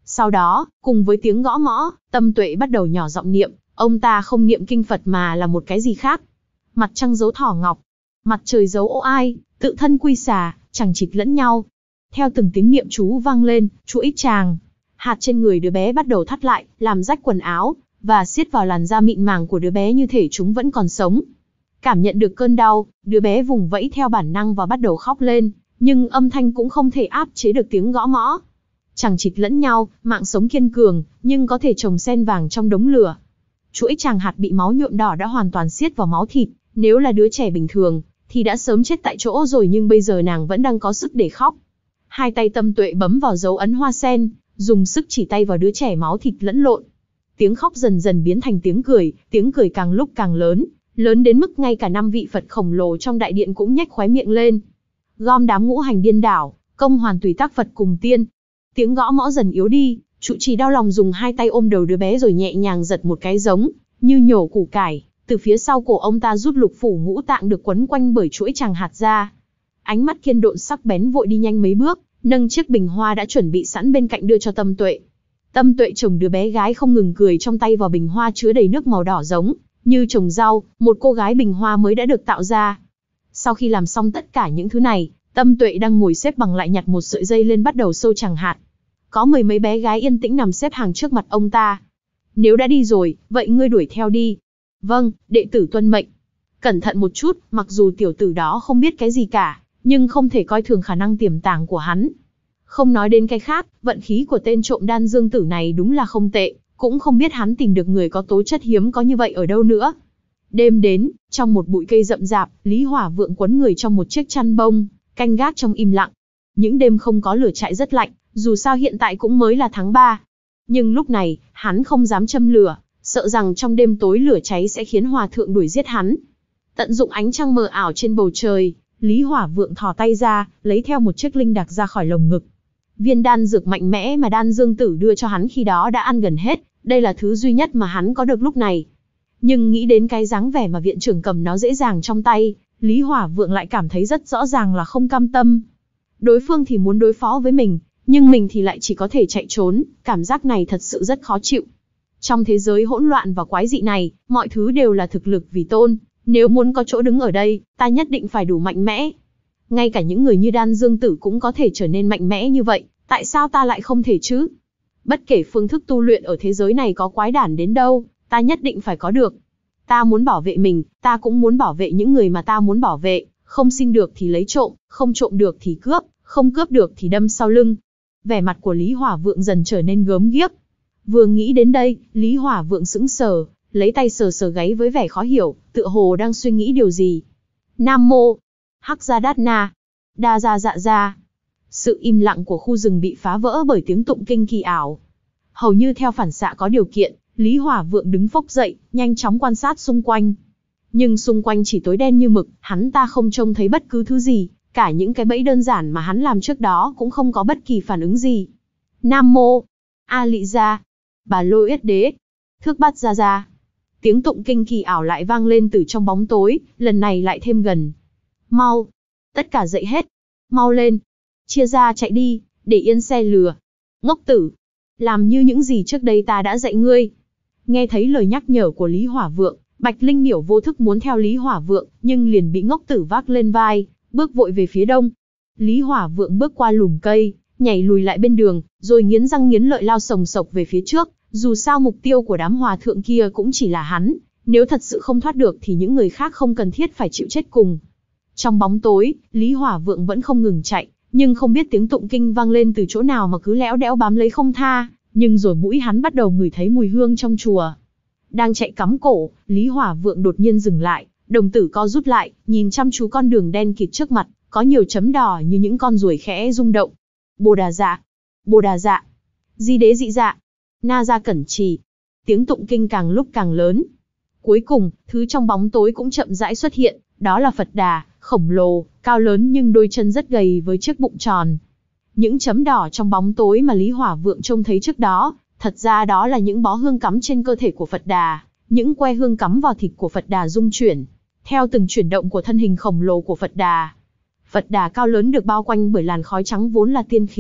Sau đó, cùng với tiếng gõ mõ, Tâm Tuệ bắt đầu nhỏ giọng niệm, ông ta không niệm kinh Phật mà là một cái gì khác. Mặt trăng giấu thỏ ngọc, mặt trời giấu ô ai, tự thân quy xà, chẳng chịt lẫn nhau. Theo từng tiếng niệm chú vang lên, chuỗi tràng hạt trên người đứa bé bắt đầu thắt lại, làm rách quần áo, và siết vào làn da mịn màng của đứa bé như thể chúng vẫn còn sống. Cảm nhận được cơn đau, đứa bé vùng vẫy theo bản năng và bắt đầu khóc lên, nhưng âm thanh cũng không thể áp chế được tiếng gõ mõ. Chẳng chịt lẫn nhau, mạng sống kiên cường, nhưng có thể trồng sen vàng trong đống lửa. Chuỗi tràng hạt bị máu nhuộm đỏ đã hoàn toàn siết vào máu thịt, nếu là đứa trẻ bình thường, thì đã sớm chết tại chỗ rồi, nhưng bây giờ nàng vẫn đang có sức để khóc. Hai tay Tâm Tuệ bấm vào dấu ấn hoa sen, dùng sức chỉ tay vào đứa trẻ máu thịt lẫn lộn. Tiếng khóc dần dần biến thành tiếng cười, tiếng cười càng lúc càng lớn, lớn đến mức ngay cả năm vị Phật khổng lồ trong đại điện cũng nhếch khóe miệng lên. Gom đám ngũ hành điên đảo, công hoàn tùy tác Phật cùng tiên. Tiếng gõ mõ dần yếu đi, trụ trì đau lòng dùng hai tay ôm đầu đứa bé rồi nhẹ nhàng giật một cái giống như nhổ củ cải, từ phía sau cổ ông ta rút lục phủ ngũ tạng được quấn quanh bởi chuỗi tràng hạt ra. Ánh mắt kiên độn sắc bén vội đi nhanh mấy bước, nâng chiếc bình hoa đã chuẩn bị sẵn bên cạnh đưa cho Tâm Tuệ. Tâm Tuệ chồng đứa bé gái không ngừng cười trong tay vào bình hoa chứa đầy nước màu đỏ giống như trồng rau, một cô gái bình hoa mới đã được tạo ra. Sau khi làm xong tất cả những thứ này, Tâm Tuệ đang ngồi xếp bằng lại nhặt một sợi dây lên bắt đầu sâu tràng hạt. Có mười mấy bé gái yên tĩnh nằm xếp hàng trước mặt ông ta. Nếu đã đi rồi, vậy ngươi đuổi theo đi. Vâng, đệ tử tuân mệnh. Cẩn thận một chút, mặc dù tiểu tử đó không biết cái gì cả, nhưng không thể coi thường khả năng tiềm tàng của hắn. Không nói đến cái khác, vận khí của tên trộm đan dương tử này đúng là không tệ, cũng không biết hắn tìm được người có tố chất hiếm có như vậy ở đâu nữa. Đêm đến, trong một bụi cây rậm rạp, Lý Hỏa Vượng quấn người trong một chiếc chăn bông, canh gác trong im lặng. Những đêm không có lửa trại rất lạnh, dù sao hiện tại cũng mới là tháng ba. Nhưng lúc này, hắn không dám châm lửa, sợ rằng trong đêm tối lửa cháy sẽ khiến Hòa Thượng đuổi giết hắn. Tận dụng ánh trăng mờ ảo trên bầu trời, Lý Hỏa Vượng thò tay ra, lấy theo một chiếc linh đặc ra khỏi lồng ngực. Viên đan dược mạnh mẽ mà đan dương tử đưa cho hắn khi đó đã ăn gần hết, đây là thứ duy nhất mà hắn có được lúc này. Nhưng nghĩ đến cái dáng vẻ mà viện trưởng cầm nó dễ dàng trong tay, Lý Hỏa Vượng lại cảm thấy rất rõ ràng là không cam tâm. Đối phương thì muốn đối phó với mình, nhưng mình thì lại chỉ có thể chạy trốn, cảm giác này thật sự rất khó chịu. Trong thế giới hỗn loạn và quái dị này, mọi thứ đều là thực lực vì tôn, nếu muốn có chỗ đứng ở đây, ta nhất định phải đủ mạnh mẽ. Ngay cả những người như đan dương tử cũng có thể trở nên mạnh mẽ như vậy, tại sao ta lại không thể chứ? Bất kể phương thức tu luyện ở thế giới này có quái đản đến đâu, ta nhất định phải có được. Ta muốn bảo vệ mình, ta cũng muốn bảo vệ những người mà ta muốn bảo vệ, không xin được thì lấy trộm, không trộm được thì cướp, không cướp được thì đâm sau lưng. Vẻ mặt của Lý Hỏa Vượng dần trở nên gớm ghiếc. Vừa nghĩ đến đây, Lý Hỏa Vượng sững sờ, lấy tay sờ sờ gáy với vẻ khó hiểu, tựa hồ đang suy nghĩ điều gì. Nam mô Hắc Gia Đát Na, Đa Gia Dạ Gia. Sự im lặng của khu rừng bị phá vỡ bởi tiếng tụng kinh kỳ ảo. Hầu như theo phản xạ có điều kiện, Lý Hỏa Vượng đứng phốc dậy, nhanh chóng quan sát xung quanh. Nhưng xung quanh chỉ tối đen như mực, hắn ta không trông thấy bất cứ thứ gì, cả những cái bẫy đơn giản mà hắn làm trước đó cũng không có bất kỳ phản ứng gì. Nam mô A Lị Gia, Bà Lô Yết Đế, Thước Bát Gia Gia. Tiếng tụng kinh kỳ ảo lại vang lên từ trong bóng tối, lần này lại thêm gần. Mau, tất cả dậy hết, mau lên, chia ra chạy đi, để yên xe lừa. Ngốc tử, làm như những gì trước đây ta đã dạy ngươi. Nghe thấy lời nhắc nhở của Lý Hỏa Vượng, Bạch Linh Miểu vô thức muốn theo Lý Hỏa Vượng, nhưng liền bị ngốc tử vác lên vai, bước vội về phía đông. Lý Hỏa Vượng bước qua lùm cây, nhảy lùi lại bên đường, rồi nghiến răng nghiến lợi lao sồng sộc về phía trước. Dù sao mục tiêu của đám hòa thượng kia cũng chỉ là hắn, nếu thật sự không thoát được thì những người khác không cần thiết phải chịu chết cùng. Trong bóng tối, Lý Hỏa Vượng vẫn không ngừng chạy, nhưng không biết tiếng tụng kinh vang lên từ chỗ nào mà cứ léo đẽo bám lấy không tha, nhưng rồi mũi hắn bắt đầu ngửi thấy mùi hương trong chùa. Đang chạy cắm cổ, Lý Hỏa Vượng đột nhiên dừng lại, đồng tử co rút lại, nhìn chăm chú con đường đen kịt trước mặt, có nhiều chấm đỏ như những con ruồi khẽ rung động. Bồ Đà Dạ, Bồ Đà Dạ, Di Đế Dị Dạ, Na Gia Cẩn Trì. Tiếng tụng kinh càng lúc càng lớn. Cuối cùng, thứ trong bóng tối cũng chậm rãi xuất hiện, đó là Phật Đà, khổng lồ, cao lớn nhưng đôi chân rất gầy với chiếc bụng tròn. Những chấm đỏ trong bóng tối mà Lý Hỏa Vượng trông thấy trước đó, thật ra đó là những bó hương cắm trên cơ thể của Phật Đà, những que hương cắm vào thịt của Phật Đà rung chuyển, theo từng chuyển động của thân hình khổng lồ của Phật Đà. Phật Đà cao lớn được bao quanh bởi làn khói trắng vốn là tiên khí,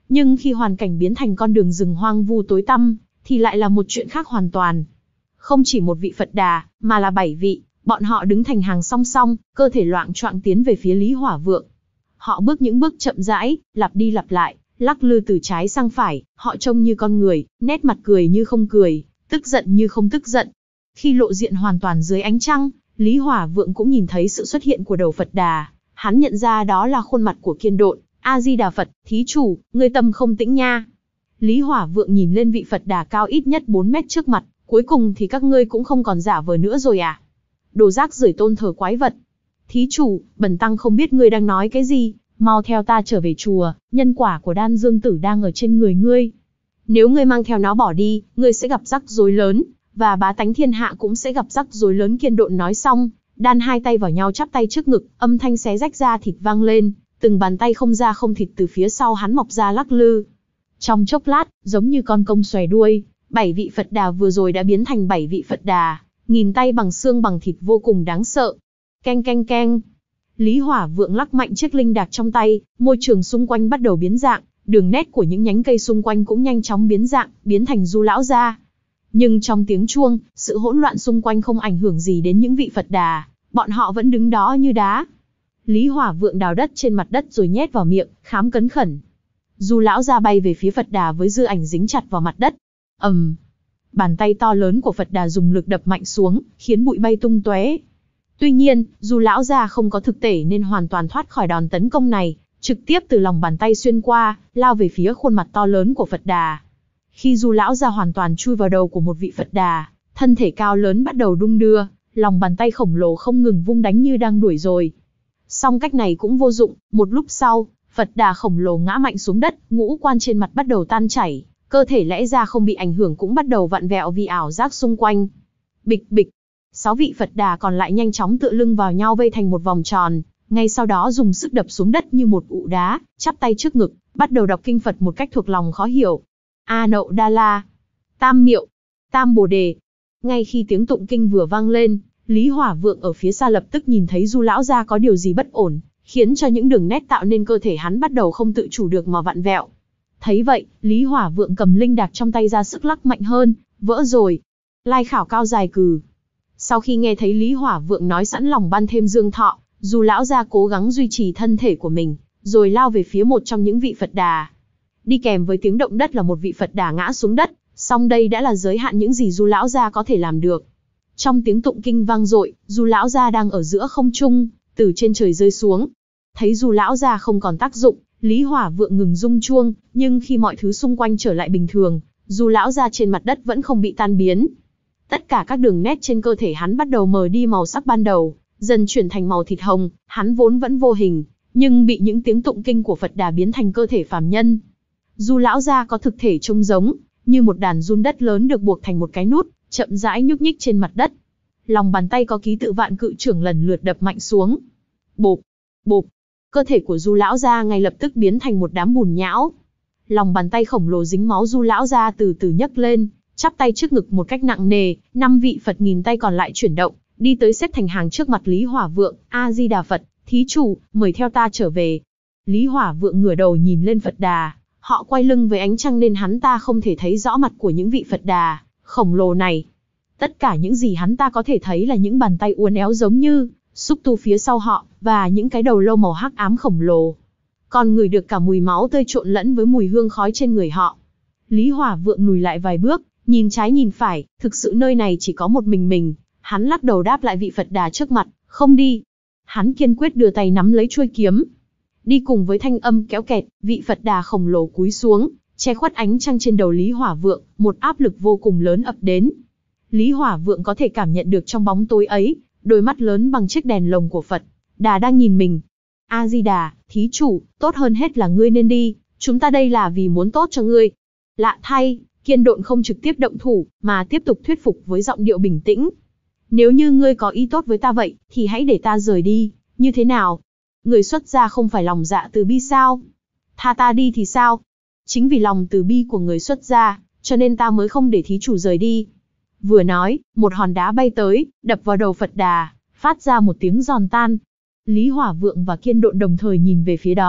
Nhưng khi hoàn cảnh biến thành con đường rừng hoang vu tối tăm, thì lại là một chuyện khác hoàn toàn. Không chỉ một vị Phật Đà, mà là bảy vị, bọn họ đứng thành hàng song song, cơ thể loạng choạng tiến về phía Lý Hỏa Vượng. Họ bước những bước chậm rãi, lặp đi lặp lại, lắc lư từ trái sang phải, họ trông như con người, nét mặt cười như không cười, tức giận như không tức giận. Khi lộ diện hoàn toàn dưới ánh trăng, Lý Hỏa Vượng cũng nhìn thấy sự xuất hiện của đầu Phật Đà, hắn nhận ra đó là khuôn mặt của Kiên Độn. A Di Đà Phật, thí chủ, ngươi tâm không tĩnh nha. Lý Hỏa Vượng nhìn lên vị Phật Đà cao ít nhất bốn mét trước mặt, cuối cùng thì các ngươi cũng không còn giả vờ nữa rồi à? Đồ rác rưởi tôn thờ quái vật. Thí chủ, bần tăng không biết ngươi đang nói cái gì, mau theo ta trở về chùa, nhân quả của Đan Dương Tử đang ở trên người ngươi. Nếu ngươi mang theo nó bỏ đi, ngươi sẽ gặp rắc rối lớn, và bá tánh thiên hạ cũng sẽ gặp rắc rối lớn. Kiên Độn nói xong, đan hai tay vào nhau chắp tay trước ngực, âm thanh xé rách da thịt vang lên, từng bàn tay không da không thịt từ phía sau hắn mọc ra lắc lư. Trong chốc lát, giống như con công xòe đuôi, bảy vị Phật Đà vừa rồi đã biến thành bảy vị Phật Đà, nghìn tay bằng xương bằng thịt vô cùng đáng sợ. Keng keng keng. Lý Hỏa Vượng lắc mạnh chiếc linh đạc trong tay, môi trường xung quanh bắt đầu biến dạng, đường nét của những nhánh cây xung quanh cũng nhanh chóng biến dạng, biến thành Du lão gia. Nhưng trong tiếng chuông, sự hỗn loạn xung quanh không ảnh hưởng gì đến những vị Phật Đà, bọn họ vẫn đứng đó như đá. Lý Hỏa Vượng đào đất trên mặt đất rồi nhét vào miệng, khám cấn khẩn. Du lão gia bay về phía Phật Đà với dư ảnh dính chặt vào mặt đất. ầm, um, bàn tay to lớn của Phật Đà dùng lực đập mạnh xuống, khiến bụi bay tung tóe. Tuy nhiên, Du lão gia không có thực thể nên hoàn toàn thoát khỏi đòn tấn công này, trực tiếp từ lòng bàn tay xuyên qua, lao về phía khuôn mặt to lớn của Phật Đà. Khi Du lão gia hoàn toàn chui vào đầu của một vị Phật Đà, thân thể cao lớn bắt đầu đung đưa, lòng bàn tay khổng lồ không ngừng vung đánh như đang đuổi rồi. Song cách này cũng vô dụng, một lúc sau, Phật Đà khổng lồ ngã mạnh xuống đất, ngũ quan trên mặt bắt đầu tan chảy, cơ thể lẽ ra không bị ảnh hưởng cũng bắt đầu vặn vẹo vì ảo giác xung quanh. Bịch bịch, sáu vị Phật Đà còn lại nhanh chóng tựa lưng vào nhau vây thành một vòng tròn, ngay sau đó dùng sức đập xuống đất như một ụ đá, chắp tay trước ngực, bắt đầu đọc kinh Phật một cách thuộc lòng khó hiểu. A Nậu Đa La, Tam Miệu, Tam Bồ Đề. Ngay khi tiếng tụng kinh vừa vang lên, Lý Hỏa Vượng ở phía xa lập tức nhìn thấy Du lão gia có điều gì bất ổn, khiến cho những đường nét tạo nên cơ thể hắn bắt đầu không tự chủ được mà vặn vẹo. Thấy vậy, Lý Hỏa Vượng cầm linh đạc trong tay ra sức lắc mạnh hơn, vỡ rồi. Lai khảo cao dài cừ. Sau khi nghe thấy Lý Hỏa Vượng nói sẵn lòng ban thêm dương thọ, Du lão gia cố gắng duy trì thân thể của mình, rồi lao về phía một trong những vị Phật Đà. Đi kèm với tiếng động đất là một vị Phật Đà ngã xuống đất, song đây đã là giới hạn những gì Du lão gia có thể làm được. Trong tiếng tụng kinh vang dội, Du lão gia đang ở giữa không trung, từ trên trời rơi xuống. Thấy Du lão gia không còn tác dụng, Lý Hỏa Vượng ngừng rung chuông, nhưng khi mọi thứ xung quanh trở lại bình thường, Du lão gia trên mặt đất vẫn không bị tan biến. Tất cả các đường nét trên cơ thể hắn bắt đầu mờ đi màu sắc ban đầu, dần chuyển thành màu thịt hồng, hắn vốn vẫn vô hình, nhưng bị những tiếng tụng kinh của Phật Đà biến thành cơ thể phàm nhân. Du lão gia có thực thể trông giống như một đàn giun đất lớn được buộc thành một cái nút, chậm rãi nhúc nhích trên mặt đất. Lòng bàn tay có ký tự Vạn Cự Trưởng lần lượt đập mạnh xuống. Bộp, bộp, cơ thể của Du lão gia ngay lập tức biến thành một đám bùn nhão. Lòng bàn tay khổng lồ dính máu Du lão gia từ từ nhấc lên, chắp tay trước ngực một cách nặng nề, năm vị Phật nghìn tay còn lại chuyển động, đi tới xếp thành hàng trước mặt Lý Hỏa Vượng. A Di Đà Phật, thí chủ, mời theo ta trở về. Lý Hỏa Vượng ngửa đầu nhìn lên Phật Đà, họ quay lưng với ánh trăng nên hắn ta không thể thấy rõ mặt của những vị Phật Đà khổng lồ này. Tất cả những gì hắn ta có thể thấy là những bàn tay uốn éo giống như xúc tu phía sau họ, và những cái đầu lâu màu hắc ám khổng lồ. Còn ngửi được cả mùi máu tươi trộn lẫn với mùi hương khói trên người họ. Lý Hỏa Vượng lùi lại vài bước, nhìn trái nhìn phải, thực sự nơi này chỉ có một mình mình. Hắn lắc đầu đáp lại vị Phật Đà trước mặt, không đi. Hắn kiên quyết đưa tay nắm lấy chuôi kiếm. Đi cùng với thanh âm kéo kẹt, vị Phật Đà khổng lồ cúi xuống, che khuất ánh trăng trên đầu Lý Hỏa Vượng, một áp lực vô cùng lớn ập đến. Lý Hỏa Vượng có thể cảm nhận được trong bóng tối ấy, đôi mắt lớn bằng chiếc đèn lồng của Phật Đà đang nhìn mình. A Di Đà, thí chủ, tốt hơn hết là ngươi nên đi, chúng ta đây là vì muốn tốt cho ngươi. Lạ thay, Kiên Độn không trực tiếp động thủ, mà tiếp tục thuyết phục với giọng điệu bình tĩnh. Nếu như ngươi có ý tốt với ta vậy, thì hãy để ta rời đi, như thế nào? Người xuất gia không phải lòng dạ từ bi sao? Tha ta đi thì sao? Chính vì lòng từ bi của người xuất gia, cho nên ta mới không để thí chủ rời đi. Vừa nói, một hòn đá bay tới, đập vào đầu Phật Đà, phát ra một tiếng giòn tan. Lý Hỏa Vượng và Kiên Độn đồng thời nhìn về phía đó,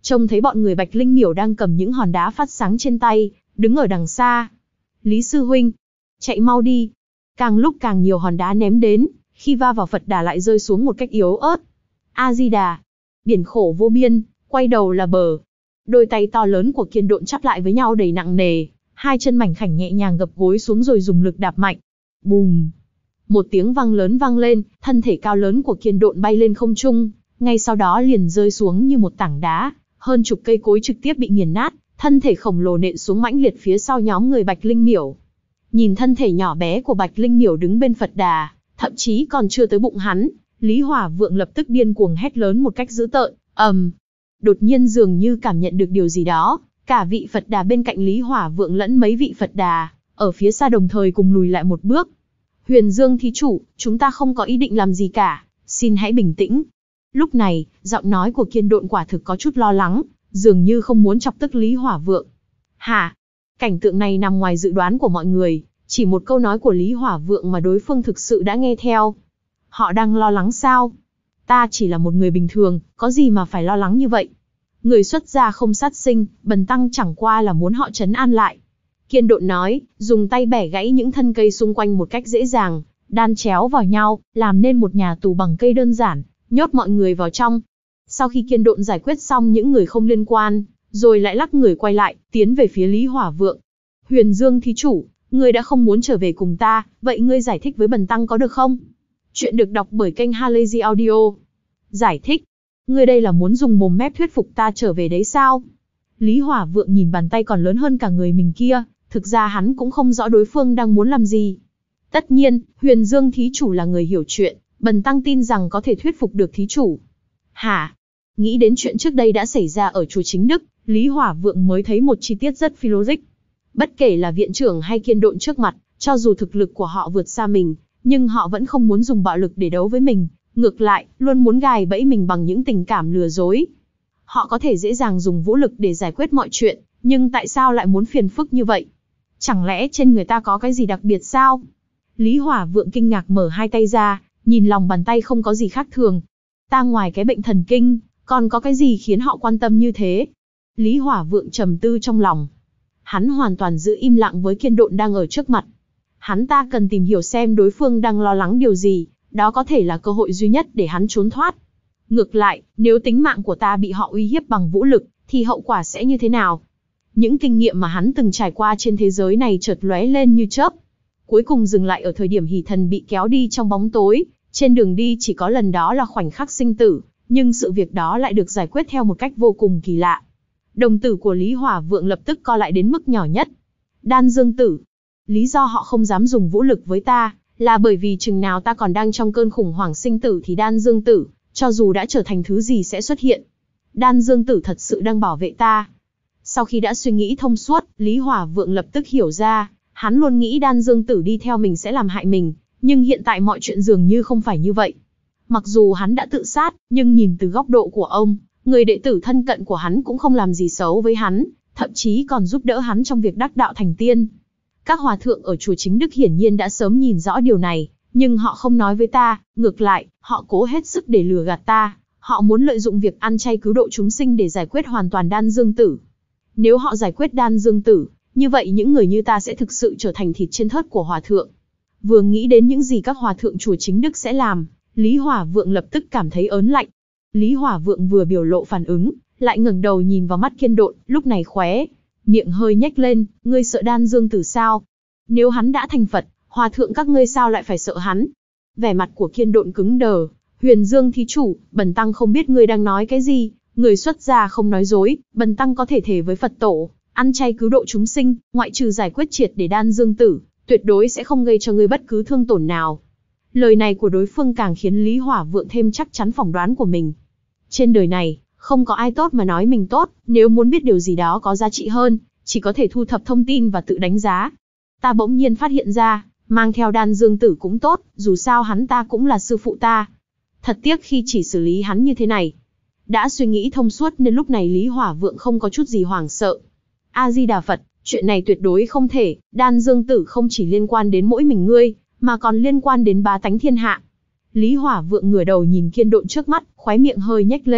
trông thấy bọn người Bạch Linh Miểu đang cầm những hòn đá phát sáng trên tay, đứng ở đằng xa. Lý sư huynh, chạy mau đi. Càng lúc càng nhiều hòn đá ném đến, khi va vào Phật Đà lại rơi xuống một cách yếu ớt. A-di-đà, biển khổ vô biên, quay đầu là bờ. Đôi tay to lớn của Kiên Độn chắp lại với nhau đầy nặng nề, hai chân mảnh khảnh nhẹ nhàng gập gối xuống rồi dùng lực đạp mạnh. Bùm! Một tiếng vang lớn vang lên, thân thể cao lớn của Kiên Độn bay lên không trung, ngay sau đó liền rơi xuống như một tảng đá, hơn chục cây cối trực tiếp bị nghiền nát, thân thể khổng lồ nện xuống mãnh liệt phía sau nhóm người Bạch Linh Miểu. Nhìn thân thể nhỏ bé của Bạch Linh Miểu đứng bên Phật Đà, thậm chí còn chưa tới bụng hắn, Lý Hỏa Vượng lập tức điên cuồng hét lớn một cách dữ tợn, ầm. Um. Đột nhiên dường như cảm nhận được điều gì đó, cả vị Phật Đà bên cạnh Lý Hỏa Vượng lẫn mấy vị Phật Đà ở phía xa đồng thời cùng lùi lại một bước. Huyền Dương thí chủ, chúng ta không có ý định làm gì cả, xin hãy bình tĩnh. Lúc này, giọng nói của Kiên Độn quả thực có chút lo lắng, dường như không muốn chọc tức Lý Hỏa Vượng. Hả? Cảnh tượng này nằm ngoài dự đoán của mọi người, chỉ một câu nói của Lý Hỏa Vượng mà đối phương thực sự đã nghe theo. Họ đang lo lắng sao? Ta chỉ là một người bình thường, có gì mà phải lo lắng như vậy? Người xuất gia không sát sinh, bần tăng chẳng qua là muốn họ trấn an lại. Kiên Độn nói, dùng tay bẻ gãy những thân cây xung quanh một cách dễ dàng, đan chéo vào nhau, làm nên một nhà tù bằng cây đơn giản, nhốt mọi người vào trong. Sau khi Kiên Độn giải quyết xong những người không liên quan, rồi lại lắc người quay lại, tiến về phía Lý Hỏa Vượng. Huyền Dương thí chủ, ngươi đã không muốn trở về cùng ta, vậy ngươi giải thích với bần tăng có được không? Chuyện được đọc bởi kênh Halazy Audio. Giải thích? Ngươi đây là muốn dùng mồm mép thuyết phục ta trở về đấy sao? Lý Hỏa Vượng nhìn bàn tay còn lớn hơn cả người mình kia, thực ra hắn cũng không rõ đối phương đang muốn làm gì. Tất nhiên, Huyền Dương thí chủ là người hiểu chuyện, bần tăng tin rằng có thể thuyết phục được thí chủ. Hả? Nghĩ đến chuyện trước đây đã xảy ra ở chùa Chính Đức, Lý Hỏa Vượng mới thấy một chi tiết rất phi logic. Bất kể là viện trưởng hay Kiên Độn trước mặt, cho dù thực lực của họ vượt xa mình, nhưng họ vẫn không muốn dùng bạo lực để đấu với mình, ngược lại, luôn muốn gài bẫy mình bằng những tình cảm lừa dối. Họ có thể dễ dàng dùng vũ lực để giải quyết mọi chuyện, nhưng tại sao lại muốn phiền phức như vậy? Chẳng lẽ trên người ta có cái gì đặc biệt sao? Lý Hỏa Vượng kinh ngạc mở hai tay ra, nhìn lòng bàn tay không có gì khác thường. Ta ngoài cái bệnh thần kinh, còn có cái gì khiến họ quan tâm như thế? Lý Hỏa Vượng trầm tư trong lòng. Hắn hoàn toàn giữ im lặng với Kiên Độn đang ở trước mặt. Hắn ta cần tìm hiểu xem đối phương đang lo lắng điều gì, đó có thể là cơ hội duy nhất để hắn trốn thoát. Ngược lại, nếu tính mạng của ta bị họ uy hiếp bằng vũ lực, thì hậu quả sẽ như thế nào? Những kinh nghiệm mà hắn từng trải qua trên thế giới này chợt lóe lên như chớp. Cuối cùng dừng lại ở thời điểm Hỷ Thần bị kéo đi trong bóng tối, trên đường đi chỉ có lần đó là khoảnh khắc sinh tử, nhưng sự việc đó lại được giải quyết theo một cách vô cùng kỳ lạ. Đồng tử của Lý Hỏa Vượng lập tức co lại đến mức nhỏ nhất. Đan Dương Tử. Lý do họ không dám dùng vũ lực với ta, là bởi vì chừng nào ta còn đang trong cơn khủng hoảng sinh tử thì Đan Dương Tử, cho dù đã trở thành thứ gì sẽ xuất hiện. Đan Dương Tử thật sự đang bảo vệ ta. Sau khi đã suy nghĩ thông suốt, Lý Hỏa Vượng lập tức hiểu ra, hắn luôn nghĩ Đan Dương Tử đi theo mình sẽ làm hại mình, nhưng hiện tại mọi chuyện dường như không phải như vậy. Mặc dù hắn đã tự sát, nhưng nhìn từ góc độ của ông, người đệ tử thân cận của hắn cũng không làm gì xấu với hắn, thậm chí còn giúp đỡ hắn trong việc đắc đạo thành tiên. Các hòa thượng ở chùa Chính Đức hiển nhiên đã sớm nhìn rõ điều này, nhưng họ không nói với ta, ngược lại, họ cố hết sức để lừa gạt ta, họ muốn lợi dụng việc ăn chay cứu độ chúng sinh để giải quyết hoàn toàn Đan Dương Tử. Nếu họ giải quyết Đan Dương Tử, như vậy những người như ta sẽ thực sự trở thành thịt trên thớt của hòa thượng. Vừa nghĩ đến những gì các hòa thượng chùa Chính Đức sẽ làm, Lý Hỏa Vượng lập tức cảm thấy ớn lạnh. Lý Hỏa Vượng vừa biểu lộ phản ứng, lại ngẩng đầu nhìn vào mắt Kiên Độn, lúc này khóe miệng hơi nhếch lên, ngươi sợ Đan Dương Tử sao? Nếu hắn đã thành Phật, hòa thượng các ngươi sao lại phải sợ hắn? Vẻ mặt của Kiên Độn cứng đờ. Huyền Dương thí chủ, bần tăng không biết ngươi đang nói cái gì, người xuất gia không nói dối, bần tăng có thể thề với Phật tổ, ăn chay cứu độ chúng sinh, ngoại trừ giải quyết triệt để Đan Dương Tử, tuyệt đối sẽ không gây cho ngươi bất cứ thương tổn nào. Lời này của đối phương càng khiến Lý Hỏa Vượng thêm chắc chắn phỏng đoán của mình. Trên đời này, không có ai tốt mà nói mình tốt, nếu muốn biết điều gì đó có giá trị hơn, chỉ có thể thu thập thông tin và tự đánh giá. Ta bỗng nhiên phát hiện ra, mang theo Đan Dương Tử cũng tốt, dù sao hắn ta cũng là sư phụ ta. Thật tiếc khi chỉ xử lý hắn như thế này. Đã suy nghĩ thông suốt nên lúc này Lý Hỏa Vượng không có chút gì hoảng sợ. A-di-đà Phật, chuyện này tuyệt đối không thể, Đan Dương Tử không chỉ liên quan đến mỗi mình ngươi, mà còn liên quan đến bá tánh thiên hạ. Lý Hỏa Vượng ngửa đầu nhìn Kiên Độn trước mắt, khóe miệng hơi nhếch lên,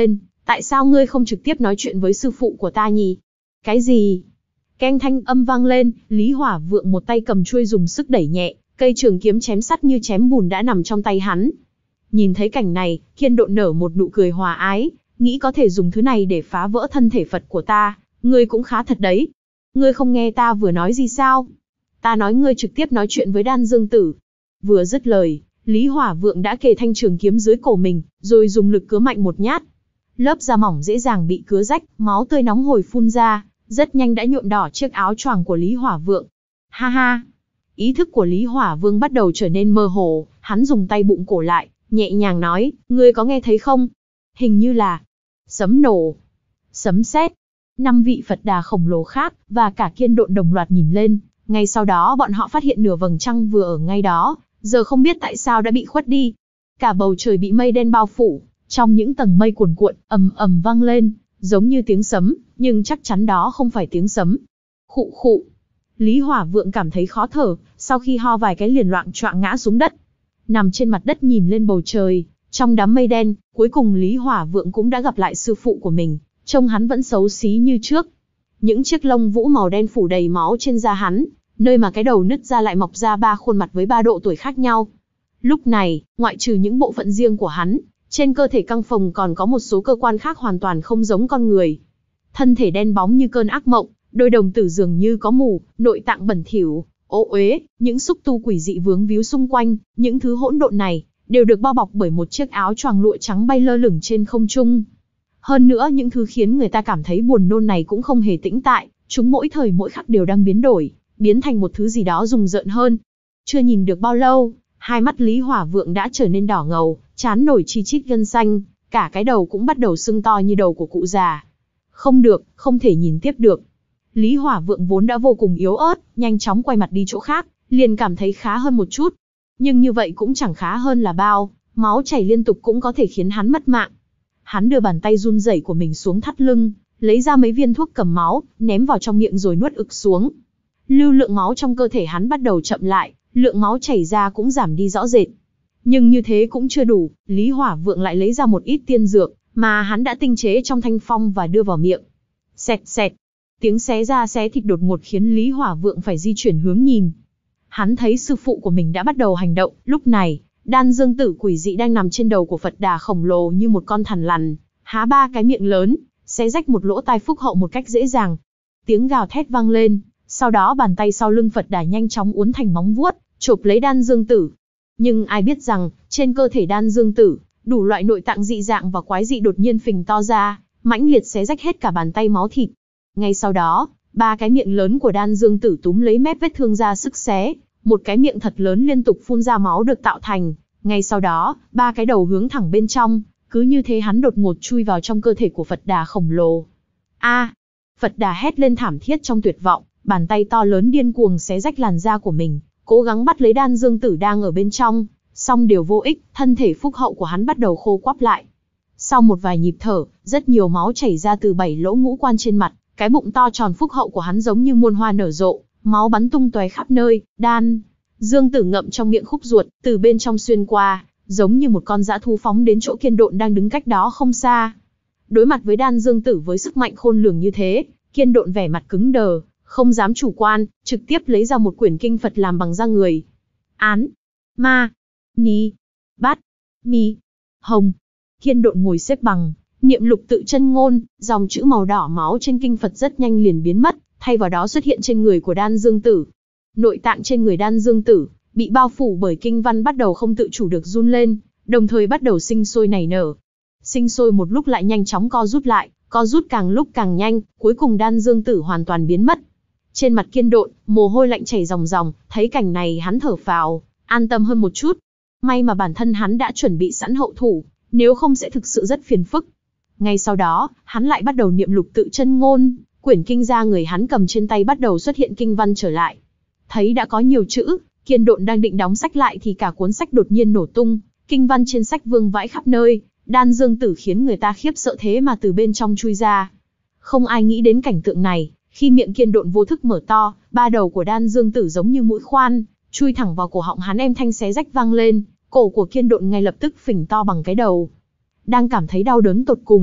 Tại sao ngươi không trực tiếp nói chuyện với sư phụ của ta nhỉ? Cái gì? Keng thanh âm vang lên, Lý Hỏa Vượng một tay cầm chuôi dùng sức đẩy nhẹ, cây trường kiếm chém sắt như chém bùn đã nằm trong tay hắn. Nhìn thấy cảnh này, Kiên Độn nở một nụ cười hòa ái, nghĩ có thể dùng thứ này để phá vỡ thân thể Phật của ta, ngươi cũng khá thật đấy. Ngươi không nghe ta vừa nói gì sao? Ta nói ngươi trực tiếp nói chuyện với Đan Dương Tử. Vừa dứt lời, Lý Hỏa Vượng đã kề thanh trường kiếm dưới cổ mình, rồi dùng lực cứa mạnh một nhát. Lớp da mỏng dễ dàng bị cứa rách, máu tươi nóng hổi phun ra, rất nhanh đã nhuộm đỏ chiếc áo choàng của Lý Hỏa Vượng. Ha ha! Ý thức của Lý Hỏa Vương bắt đầu trở nên mơ hồ, hắn dùng tay bụng cổ lại, nhẹ nhàng nói, ngươi có nghe thấy không? Hình như là sấm nổ, sấm sét. Năm vị Phật Đà khổng lồ khác, và cả Kiên Độn đồng loạt nhìn lên, ngay sau đó bọn họ phát hiện nửa vầng trăng vừa ở ngay đó, giờ không biết tại sao đã bị khuất đi. Cả bầu trời bị mây đen bao phủ, trong những tầng mây cuồn cuộn, ầm ầm vang lên, giống như tiếng sấm, nhưng chắc chắn đó không phải tiếng sấm. Khụ khụ. Lý Hỏa Vượng cảm thấy khó thở, sau khi ho vài cái liền loạng choạng ngã xuống đất. Nằm trên mặt đất nhìn lên bầu trời, trong đám mây đen, cuối cùng Lý Hỏa Vượng cũng đã gặp lại sư phụ của mình, trông hắn vẫn xấu xí như trước. Những chiếc lông vũ màu đen phủ đầy máu trên da hắn, nơi mà cái đầu nứt ra lại mọc ra ba khuôn mặt với ba độ tuổi khác nhau. Lúc này, ngoại trừ những bộ phận riêng của hắn, trên cơ thể căng phồng còn có một số cơ quan khác hoàn toàn không giống con người. Thân thể đen bóng như cơn ác mộng, đôi đồng tử dường như có mù, nội tạng bẩn thỉu, ô uế, những xúc tu quỷ dị vướng víu xung quanh, những thứ hỗn độn này đều được bao bọc bởi một chiếc áo choàng lụa trắng bay lơ lửng trên không trung. Hơn nữa những thứ khiến người ta cảm thấy buồn nôn này cũng không hề tĩnh tại, chúng mỗi thời mỗi khắc đều đang biến đổi, biến thành một thứ gì đó rùng rợn hơn. Chưa nhìn được bao lâu, hai mắt Lý Hỏa Vượng đã trở nên đỏ ngầu, trán nổi chi chít gân xanh, cả cái đầu cũng bắt đầu sưng to như đầu của cụ già. Không được, không thể nhìn tiếp được. Lý Hỏa Vượng vốn đã vô cùng yếu ớt, nhanh chóng quay mặt đi chỗ khác, liền cảm thấy khá hơn một chút. Nhưng như vậy cũng chẳng khá hơn là bao, máu chảy liên tục cũng có thể khiến hắn mất mạng. Hắn đưa bàn tay run rẩy của mình xuống thắt lưng, lấy ra mấy viên thuốc cầm máu, ném vào trong miệng rồi nuốt ực xuống. Lưu lượng máu trong cơ thể hắn bắt đầu chậm lại, lượng máu chảy ra cũng giảm đi rõ rệt. Nhưng như thế cũng chưa đủ, Lý Hỏa Vượng lại lấy ra một ít tiên dược, mà hắn đã tinh chế trong thanh phong và đưa vào miệng. Xẹt xẹt, tiếng xé da xé thịt đột ngột khiến Lý Hỏa Vượng phải di chuyển hướng nhìn. Hắn thấy sư phụ của mình đã bắt đầu hành động, lúc này, Đan Dương Tử quỷ dị đang nằm trên đầu của Phật Đà khổng lồ như một con thằn lằn, há ba cái miệng lớn, xé rách một lỗ tai Phúc Hậu một cách dễ dàng. Tiếng gào thét vang lên, sau đó bàn tay sau lưng Phật Đà nhanh chóng uốn thành móng vuốt, chộp lấy Đan Dương Tử. Nhưng ai biết rằng, trên cơ thể Đan Dương Tử, đủ loại nội tạng dị dạng và quái dị đột nhiên phình to ra, mãnh liệt xé rách hết cả bàn tay máu thịt. Ngay sau đó, ba cái miệng lớn của Đan Dương Tử túm lấy mép vết thương ra sức xé, một cái miệng thật lớn liên tục phun ra máu được tạo thành. Ngay sau đó, ba cái đầu hướng thẳng bên trong, cứ như thế hắn đột ngột chui vào trong cơ thể của Phật Đà khổng lồ. A! Phật Đà hét lên thảm thiết trong tuyệt vọng, bàn tay to lớn điên cuồng xé rách làn da của mình, cố gắng bắt lấy Đan Dương Tử đang ở bên trong, song đều vô ích, thân thể Phúc Hậu của hắn bắt đầu khô quắp lại. Sau một vài nhịp thở, rất nhiều máu chảy ra từ bảy lỗ ngũ quan trên mặt, cái bụng to tròn Phúc Hậu của hắn giống như muôn hoa nở rộ, máu bắn tung tóe khắp nơi. Đan Dương Tử ngậm trong miệng khúc ruột, từ bên trong xuyên qua, giống như một con dã thú phóng đến chỗ Kiên Độn đang đứng cách đó không xa. Đối mặt với Đan Dương Tử với sức mạnh khôn lường như thế, Kiên Độn vẻ mặt cứng đờ, không dám chủ quan, trực tiếp lấy ra một quyển kinh Phật làm bằng da người. Án, Ma, Ni, Bát, Mi, Hồng. Kiên Độn ngồi xếp bằng, niệm lục tự chân ngôn, dòng chữ màu đỏ máu trên kinh Phật rất nhanh liền biến mất, thay vào đó xuất hiện trên người của Đan Dương Tử. Nội tạng trên người Đan Dương Tử bị bao phủ bởi kinh văn bắt đầu không tự chủ được run lên, đồng thời bắt đầu sinh sôi nảy nở. Sinh sôi một lúc lại nhanh chóng co rút lại, co rút càng lúc càng nhanh, cuối cùng Đan Dương Tử hoàn toàn biến mất. Trên mặt Kiên Độn, mồ hôi lạnh chảy ròng ròng, thấy cảnh này hắn thở phào, an tâm hơn một chút. May mà bản thân hắn đã chuẩn bị sẵn hậu thủ, nếu không sẽ thực sự rất phiền phức. Ngay sau đó, hắn lại bắt đầu niệm lục tự chân ngôn, quyển kinh da người hắn cầm trên tay bắt đầu xuất hiện kinh văn trở lại. Thấy đã có nhiều chữ, Kiên Độn đang định đóng sách lại thì cả cuốn sách đột nhiên nổ tung, kinh văn trên sách vương vãi khắp nơi, Đan Dương Tử khiến người ta khiếp sợ thế mà từ bên trong chui ra. Không ai nghĩ đến cảnh tượng này, khi miệng Kiên Độn vô thức mở to, ba đầu của Đan Dương Tử giống như mũi khoan, chui thẳng vào cổ họng hắn, em thanh xé rách vang lên, cổ của Kiên Độn ngay lập tức phình to bằng cái đầu. Đang cảm thấy đau đớn tột cùng,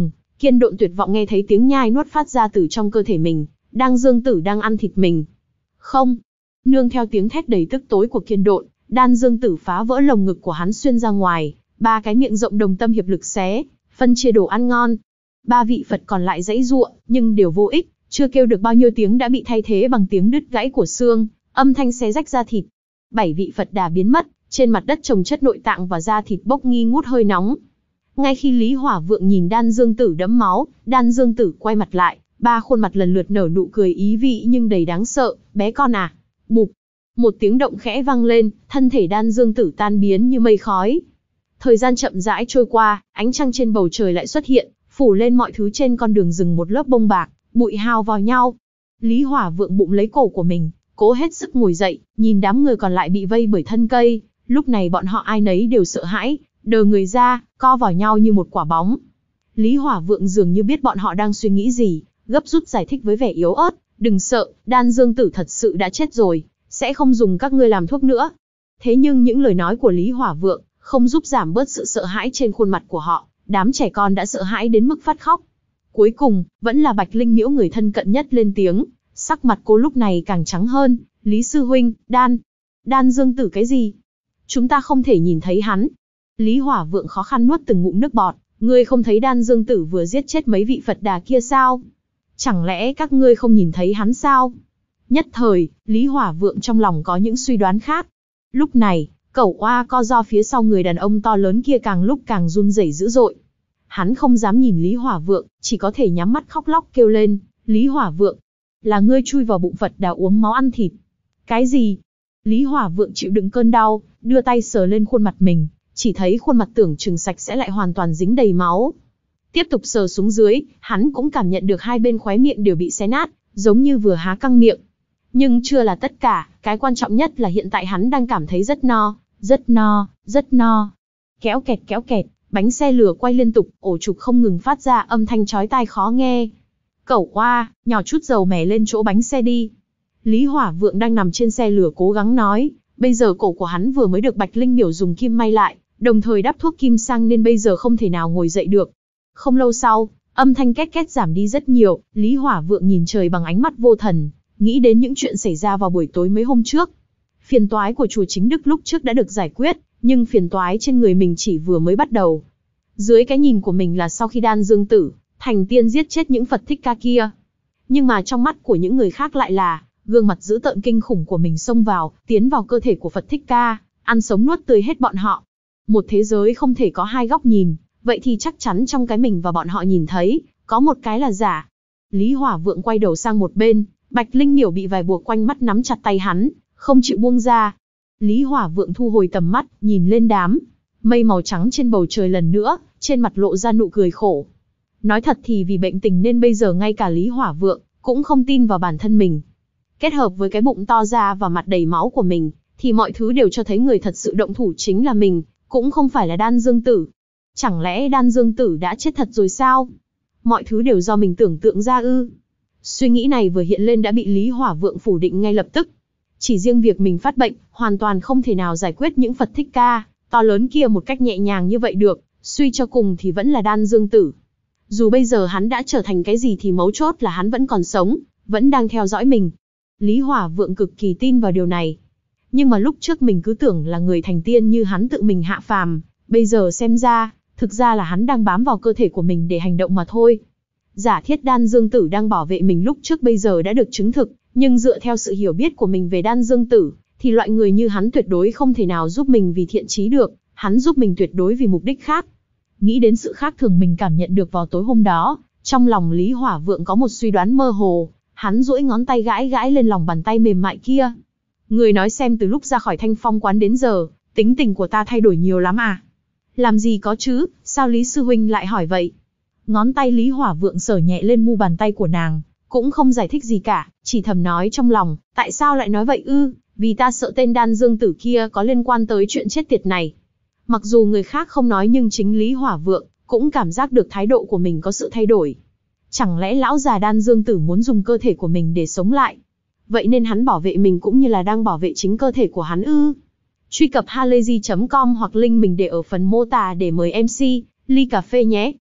Kiên Độn tuyệt vọng nghe thấy tiếng nhai nuốt phát ra từ trong cơ thể mình, Đan Dương Tử đang ăn thịt mình. Không! Nương theo tiếng thét đầy tức tối của Kiên Độn, Đan Dương Tử phá vỡ lồng ngực của hắn xuyên ra ngoài, ba cái miệng rộng đồng tâm hiệp lực xé, phân chia đồ ăn ngon. Ba vị Phật còn lại giãy giụa, nhưng đều vô ích, chưa kêu được bao nhiêu tiếng đã bị thay thế bằng tiếng đứt gãy của xương, âm thanh xé rách da thịt. Bảy vị Phật Đà biến mất, trên mặt đất chồng chất nội tạng và da thịt bốc nghi ngút hơi nóng. Ngay khi Lý Hỏa Vượng nhìn Đan Dương Tử đẫm máu, Đan Dương Tử quay mặt lại, ba khuôn mặt lần lượt nở nụ cười ý vị nhưng đầy đáng sợ. Bé con à? Bụp! Một tiếng động khẽ vang lên, thân thể Đan Dương Tử tan biến như mây khói. Thời gian chậm rãi trôi qua, ánh trăng trên bầu trời lại xuất hiện, phủ lên mọi thứ trên con đường rừng một lớp bông bạc, bụi hao vào nhau. Lý Hỏa Vượng bụng lấy cổ của mình, cố hết sức ngồi dậy, nhìn đám người còn lại bị vây bởi thân cây. Lúc này bọn họ ai nấy đều sợ hãi, đờ người ra, co vào nhau như một quả bóng. Lý Hỏa Vượng dường như biết bọn họ đang suy nghĩ gì, gấp rút giải thích với vẻ yếu ớt, đừng sợ, Đan Dương Tử thật sự đã chết rồi, sẽ không dùng các ngươi làm thuốc nữa. Thế nhưng những lời nói của Lý Hỏa Vượng không giúp giảm bớt sự sợ hãi trên khuôn mặt của họ, đám trẻ con đã sợ hãi đến mức phát khóc. Cuối cùng, vẫn là Bạch Linh Miễu người thân cận nhất lên tiếng, sắc mặt cô lúc này càng trắng hơn. Lý sư huynh, Đan, Đan Dương Tử cái gì? Chúng ta không thể nhìn thấy hắn. Lý Hỏa Vượng khó khăn nuốt từng ngụm nước bọt, ngươi không thấy Đan Dương Tử vừa giết chết mấy vị Phật Đà kia sao? Chẳng lẽ các ngươi không nhìn thấy hắn sao? Nhất thời, Lý Hỏa Vượng trong lòng có những suy đoán khác. Lúc này, cẩu oa co do phía sau người đàn ông to lớn kia càng lúc càng run rẩy dữ dội. Hắn không dám nhìn Lý Hỏa Vượng, chỉ có thể nhắm mắt khóc lóc kêu lên, Lý Hỏa Vượng, là ngươi chui vào bụng Phật Đà uống máu ăn thịt. Cái gì? Lý Hỏa Vượng chịu đựng cơn đau, đưa tay sờ lên khuôn mặt mình, chỉ thấy khuôn mặt tưởng chừng sạch sẽ lại hoàn toàn dính đầy máu. Tiếp tục sờ xuống dưới, hắn cũng cảm nhận được hai bên khóe miệng đều bị xé nát, giống như vừa há căng miệng. Nhưng chưa là tất cả, cái quan trọng nhất là hiện tại hắn đang cảm thấy rất no, rất no, rất no. Kéo kẹt kéo kẹt, bánh xe lửa quay liên tục, ổ trục không ngừng phát ra âm thanh chói tai khó nghe. Cẩu oa, nhỏ chút dầu mè lên chỗ bánh xe đi. Lý Hỏa Vượng đang nằm trên xe lửa cố gắng nói, bây giờ cổ của hắn vừa mới được Bạch Linh Miểu dùng kim may lại, đồng thời đắp thuốc kim sang nên bây giờ không thể nào ngồi dậy được. Không lâu sau, âm thanh két két giảm đi rất nhiều, Lý Hỏa Vượng nhìn trời bằng ánh mắt vô thần, nghĩ đến những chuyện xảy ra vào buổi tối mấy hôm trước. Phiền toái của chùa Chính Đức lúc trước đã được giải quyết, nhưng phiền toái trên người mình chỉ vừa mới bắt đầu. Dưới cái nhìn của mình là sau khi Đan Dương Tử thành tiên giết chết những Phật Thích Ca kia. Nhưng mà trong mắt của những người khác lại là, gương mặt dữ tợn kinh khủng của mình xông vào, tiến vào cơ thể của Phật Thích Ca, ăn sống nuốt tươi hết bọn họ. Một thế giới không thể có hai góc nhìn, vậy thì chắc chắn trong cái mình và bọn họ nhìn thấy, có một cái là giả. Lý Hỏa Vượng quay đầu sang một bên, Bạch Linh Miểu bị vải buộc quanh mắt nắm chặt tay hắn, không chịu buông ra. Lý Hỏa Vượng thu hồi tầm mắt, nhìn lên đám mây màu trắng trên bầu trời lần nữa, trên mặt lộ ra nụ cười khổ. Nói thật thì vì bệnh tình nên bây giờ ngay cả Lý Hỏa Vượng cũng không tin vào bản thân mình. Kết hợp với cái bụng to ra và mặt đầy máu của mình, thì mọi thứ đều cho thấy người thật sự động thủ chính là mình, cũng không phải là Đan Dương Tử. Chẳng lẽ Đan Dương Tử đã chết thật rồi sao? Mọi thứ đều do mình tưởng tượng ra ư? Suy nghĩ này vừa hiện lên đã bị Lý Hỏa Vượng phủ định ngay lập tức. Chỉ riêng việc mình phát bệnh, hoàn toàn không thể nào giải quyết những Phật Thích Ca to lớn kia một cách nhẹ nhàng như vậy được, suy cho cùng thì vẫn là Đan Dương Tử. Dù bây giờ hắn đã trở thành cái gì thì mấu chốt là hắn vẫn còn sống, vẫn đang theo dõi mình. Lý Hỏa Vượng cực kỳ tin vào điều này. Nhưng mà lúc trước mình cứ tưởng là người thành tiên như hắn tự mình hạ phàm, bây giờ xem ra, thực ra là hắn đang bám vào cơ thể của mình để hành động mà thôi. Giả thiết Đan Dương Tử đang bảo vệ mình lúc trước bây giờ đã được chứng thực, nhưng dựa theo sự hiểu biết của mình về Đan Dương Tử, thì loại người như hắn tuyệt đối không thể nào giúp mình vì thiện chí được, hắn giúp mình tuyệt đối vì mục đích khác. Nghĩ đến sự khác thường mình cảm nhận được vào tối hôm đó, trong lòng Lý Hỏa Vượng có một suy đoán mơ hồ, hắn duỗi ngón tay gãi gãi lên lòng bàn tay mềm mại kia. Người nói xem từ lúc ra khỏi Thanh Phong quán đến giờ, tính tình của ta thay đổi nhiều lắm à? Làm gì có chứ, sao Lý sư huynh lại hỏi vậy? Ngón tay Lý Hỏa Vượng sờ nhẹ lên mu bàn tay của nàng, cũng không giải thích gì cả, chỉ thầm nói trong lòng, tại sao lại nói vậy ư? Vì ta sợ tên Đan Dương Tử kia có liên quan tới chuyện chết tiệt này. Mặc dù người khác không nói nhưng chính Lý Hỏa Vượng cũng cảm giác được thái độ của mình có sự thay đổi. Chẳng lẽ lão già Đan Dương Tử muốn dùng cơ thể của mình để sống lại? Vậy nên hắn bảo vệ mình cũng như là đang bảo vệ chính cơ thể của hắn ư? Truy cập halayzi chấm com hoặc link mình để ở phần mô tả để mời em xê ly cà phê nhé.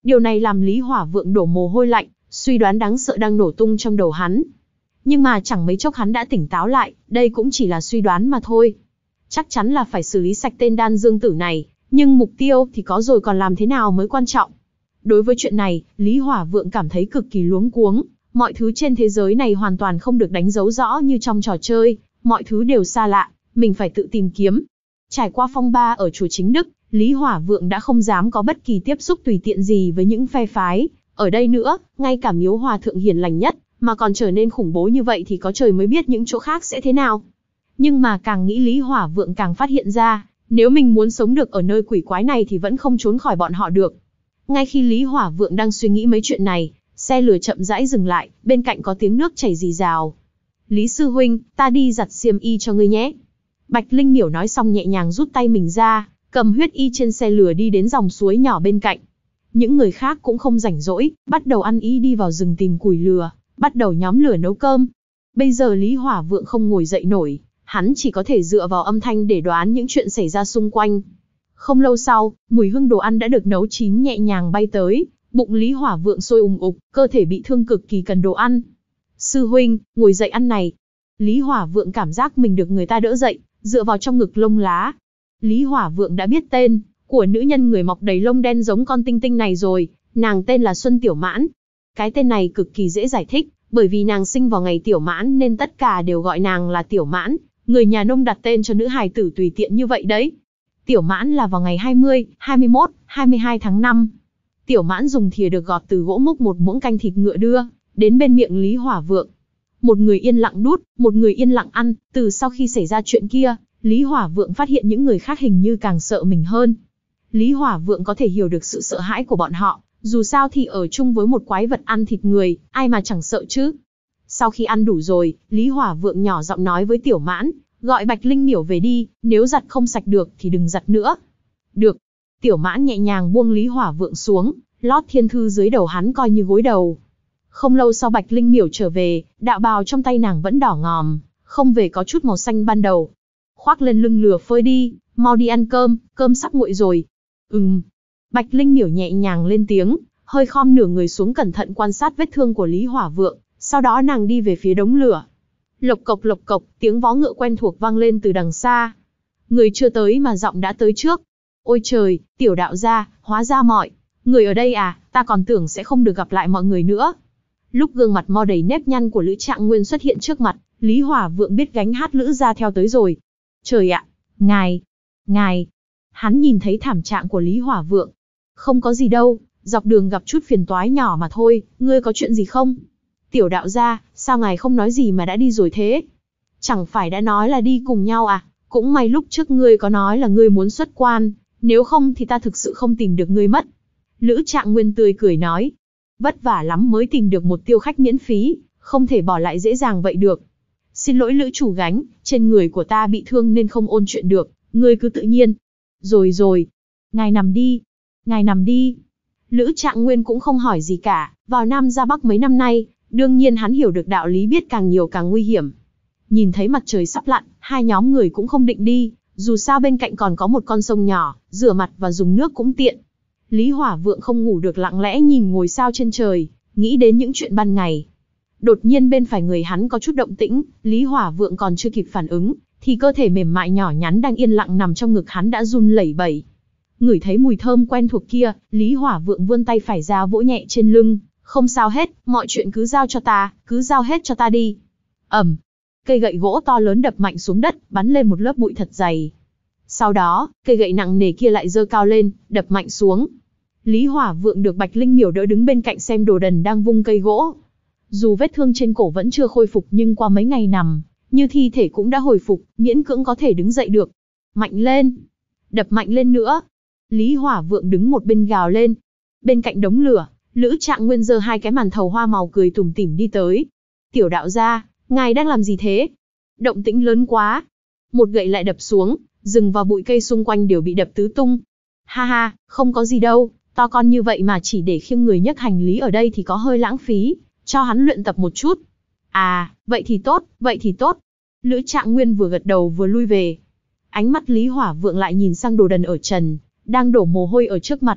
Điều này làm Lý Hỏa Vượng đổ mồ hôi lạnh, suy đoán đáng sợ đang nổ tung trong đầu hắn. Nhưng mà chẳng mấy chốc hắn đã tỉnh táo lại, đây cũng chỉ là suy đoán mà thôi. Chắc chắn là phải xử lý sạch tên Đan Dương Tử này, nhưng mục tiêu thì có rồi còn làm thế nào mới quan trọng. Đối với chuyện này, Lý Hỏa Vượng cảm thấy cực kỳ luống cuống, mọi thứ trên thế giới này hoàn toàn không được đánh dấu rõ như trong trò chơi, mọi thứ đều xa lạ, mình phải tự tìm kiếm. Trải qua phong ba ở chùa Chính Đức, Lý Hỏa Vượng đã không dám có bất kỳ tiếp xúc tùy tiện gì với những phe phái. Ở đây nữa, ngay cả miếu hòa thượng hiền lành nhất, mà còn trở nên khủng bố như vậy thì có trời mới biết những chỗ khác sẽ thế nào. Nhưng mà càng nghĩ Lý Hỏa Vượng càng phát hiện ra, nếu mình muốn sống được ở nơi quỷ quái này thì vẫn không trốn khỏi bọn họ được. Ngay khi Lý Hỏa Vượng đang suy nghĩ mấy chuyện này, xe lửa chậm rãi dừng lại, bên cạnh có tiếng nước chảy rì rào. Lý sư huynh, ta đi giặt xiêm y cho ngươi nhé. Bạch Linh Miểu nói xong nhẹ nhàng rút tay mình ra, cầm huyết y trên xe lửa đi đến dòng suối nhỏ bên cạnh. Những người khác cũng không rảnh rỗi, bắt đầu ăn ý đi vào rừng tìm củi lửa, bắt đầu nhóm lửa nấu cơm. Bây giờ Lý Hỏa Vượng không ngồi dậy nổi, hắn chỉ có thể dựa vào âm thanh để đoán những chuyện xảy ra xung quanh. Không lâu sau, mùi hương đồ ăn đã được nấu chín nhẹ nhàng bay tới, bụng Lý Hỏa Vượng sôi ùng ục, cơ thể bị thương cực kỳ cần đồ ăn. Sư huynh, ngồi dậy ăn này. Lý Hỏa Vượng cảm giác mình được người ta đỡ dậy, dựa vào trong ngực lông lá. Lý Hỏa Vượng đã biết tên của nữ nhân người mọc đầy lông đen giống con tinh tinh này rồi, nàng tên là Xuân Tiểu Mãn. Cái tên này cực kỳ dễ giải thích, bởi vì nàng sinh vào ngày Tiểu Mãn nên tất cả đều gọi nàng là Tiểu Mãn, người nhà nông đặt tên cho nữ hài tử tùy tiện như vậy đấy. Tiểu Mãn là vào ngày hai mươi, hai mươi mốt, hai mươi hai tháng năm. Tiểu Mãn dùng thìa được gọt từ gỗ múc một muỗng canh thịt ngựa đưa đến bên miệng Lý Hỏa Vượng. Một người yên lặng đút, một người yên lặng ăn. Từ sau khi xảy ra chuyện kia, Lý Hỏa Vượng phát hiện những người khác hình như càng sợ mình hơn. Lý Hỏa Vượng có thể hiểu được sự sợ hãi của bọn họ, dù sao thì ở chung với một quái vật ăn thịt người, ai mà chẳng sợ chứ. Sau khi ăn đủ rồi, Lý Hỏa Vượng nhỏ giọng nói với Tiểu Mãn, gọi Bạch Linh Miểu về đi, nếu giặt không sạch được thì đừng giặt nữa. Được. Tiểu Mãn nhẹ nhàng buông Lý Hỏa Vượng xuống, lót thiên thư dưới đầu hắn coi như gối đầu. Không lâu sau Bạch Linh Miểu trở về, đạo bào trong tay nàng vẫn đỏ ngòm, không về có chút màu xanh ban đầu. Khoác lên lưng lừa phơi đi, mau đi ăn cơm, cơm sắp nguội rồi. Ừm. Bạch Linh Miểu nhẹ nhàng lên tiếng, hơi khom nửa người xuống cẩn thận quan sát vết thương của Lý Hỏa Vượng, sau đó nàng đi về phía đống lửa. Lộc cộc lộc cộc, tiếng vó ngựa quen thuộc vang lên từ đằng xa. Người chưa tới mà giọng đã tới trước. Ôi trời, Tiểu đạo gia, hóa ra mọi người ở đây à, ta còn tưởng sẽ không được gặp lại mọi người nữa. Lúc gương mặt mo đầy nếp nhăn của Lữ Trạng Nguyên xuất hiện trước mặt, Lý Hỏa Vượng biết gánh hát Lữ gia theo tới rồi. Trời ạ, ngài, ngài, hắn nhìn thấy thảm trạng của Lý Hỏa Vượng. Không có gì đâu, dọc đường gặp chút phiền toái nhỏ mà thôi, ngươi có chuyện gì không? Tiểu đạo gia, sao ngài không nói gì mà đã đi rồi thế? Chẳng phải đã nói là đi cùng nhau à? Cũng may lúc trước ngươi có nói là ngươi muốn xuất quan, nếu không thì ta thực sự không tìm được ngươi mất. Lữ Trạng Nguyên tươi cười nói, vất vả lắm mới tìm được một tiêu khách miễn phí, không thể bỏ lại dễ dàng vậy được. Xin lỗi Lữ chủ gánh, trên người của ta bị thương nên không ôn chuyện được, ngươi cứ tự nhiên. Rồi rồi, ngài nằm đi, ngài nằm đi. Lữ Trạng Nguyên cũng không hỏi gì cả, vào Nam ra Bắc mấy năm nay, đương nhiên hắn hiểu được đạo lý biết càng nhiều càng nguy hiểm. Nhìn thấy mặt trời sắp lặn, hai nhóm người cũng không định đi, dù sao bên cạnh còn có một con sông nhỏ, rửa mặt và dùng nước cũng tiện. Lý Hỏa Vượng không ngủ được lặng lẽ nhìn ngôi sao trên trời, nghĩ đến những chuyện ban ngày. Đột nhiên bên phải người hắn có chút động tĩnh, Lý Hỏa Vượng còn chưa kịp phản ứng, thì cơ thể mềm mại nhỏ nhắn đang yên lặng nằm trong ngực hắn đã run lẩy bẩy. Ngửi thấy mùi thơm quen thuộc kia, Lý Hỏa Vượng vươn tay phải ra vỗ nhẹ trên lưng, không sao hết, mọi chuyện cứ giao cho ta, cứ giao hết cho ta đi. Ầm, cây gậy gỗ to lớn đập mạnh xuống đất, bắn lên một lớp bụi thật dày. Sau đó, cây gậy nặng nề kia lại giơ cao lên, đập mạnh xuống. Lý Hỏa Vượng được Bạch Linh Miểu đỡ đứng bên cạnh xem đồ đần đang vung cây gỗ. Dù vết thương trên cổ vẫn chưa khôi phục nhưng qua mấy ngày nằm, như thi thể cũng đã hồi phục, miễn cưỡng có thể đứng dậy được. Mạnh lên, đập mạnh lên nữa. Lý Hỏa Vượng đứng một bên gào lên. Bên cạnh đống lửa, Lữ Trạng Nguyên giơ hai cái màn thầu hoa màu cười tủm tỉm đi tới. Tiểu đạo gia, ngài đang làm gì thế? Động tĩnh lớn quá. Một gậy lại đập xuống, rừng và bụi cây xung quanh đều bị đập tứ tung. Ha ha, không có gì đâu, to con như vậy mà chỉ để khiêng người nhấc hành lý ở đây thì có hơi lãng phí, cho hắn luyện tập một chút. À, vậy thì tốt, vậy thì tốt. Lữ Trạng Nguyên vừa gật đầu vừa lui về. Ánh mắt Lý Hỏa Vượng lại nhìn sang đồ đần ở trần, đang đổ mồ hôi ở trước mặt.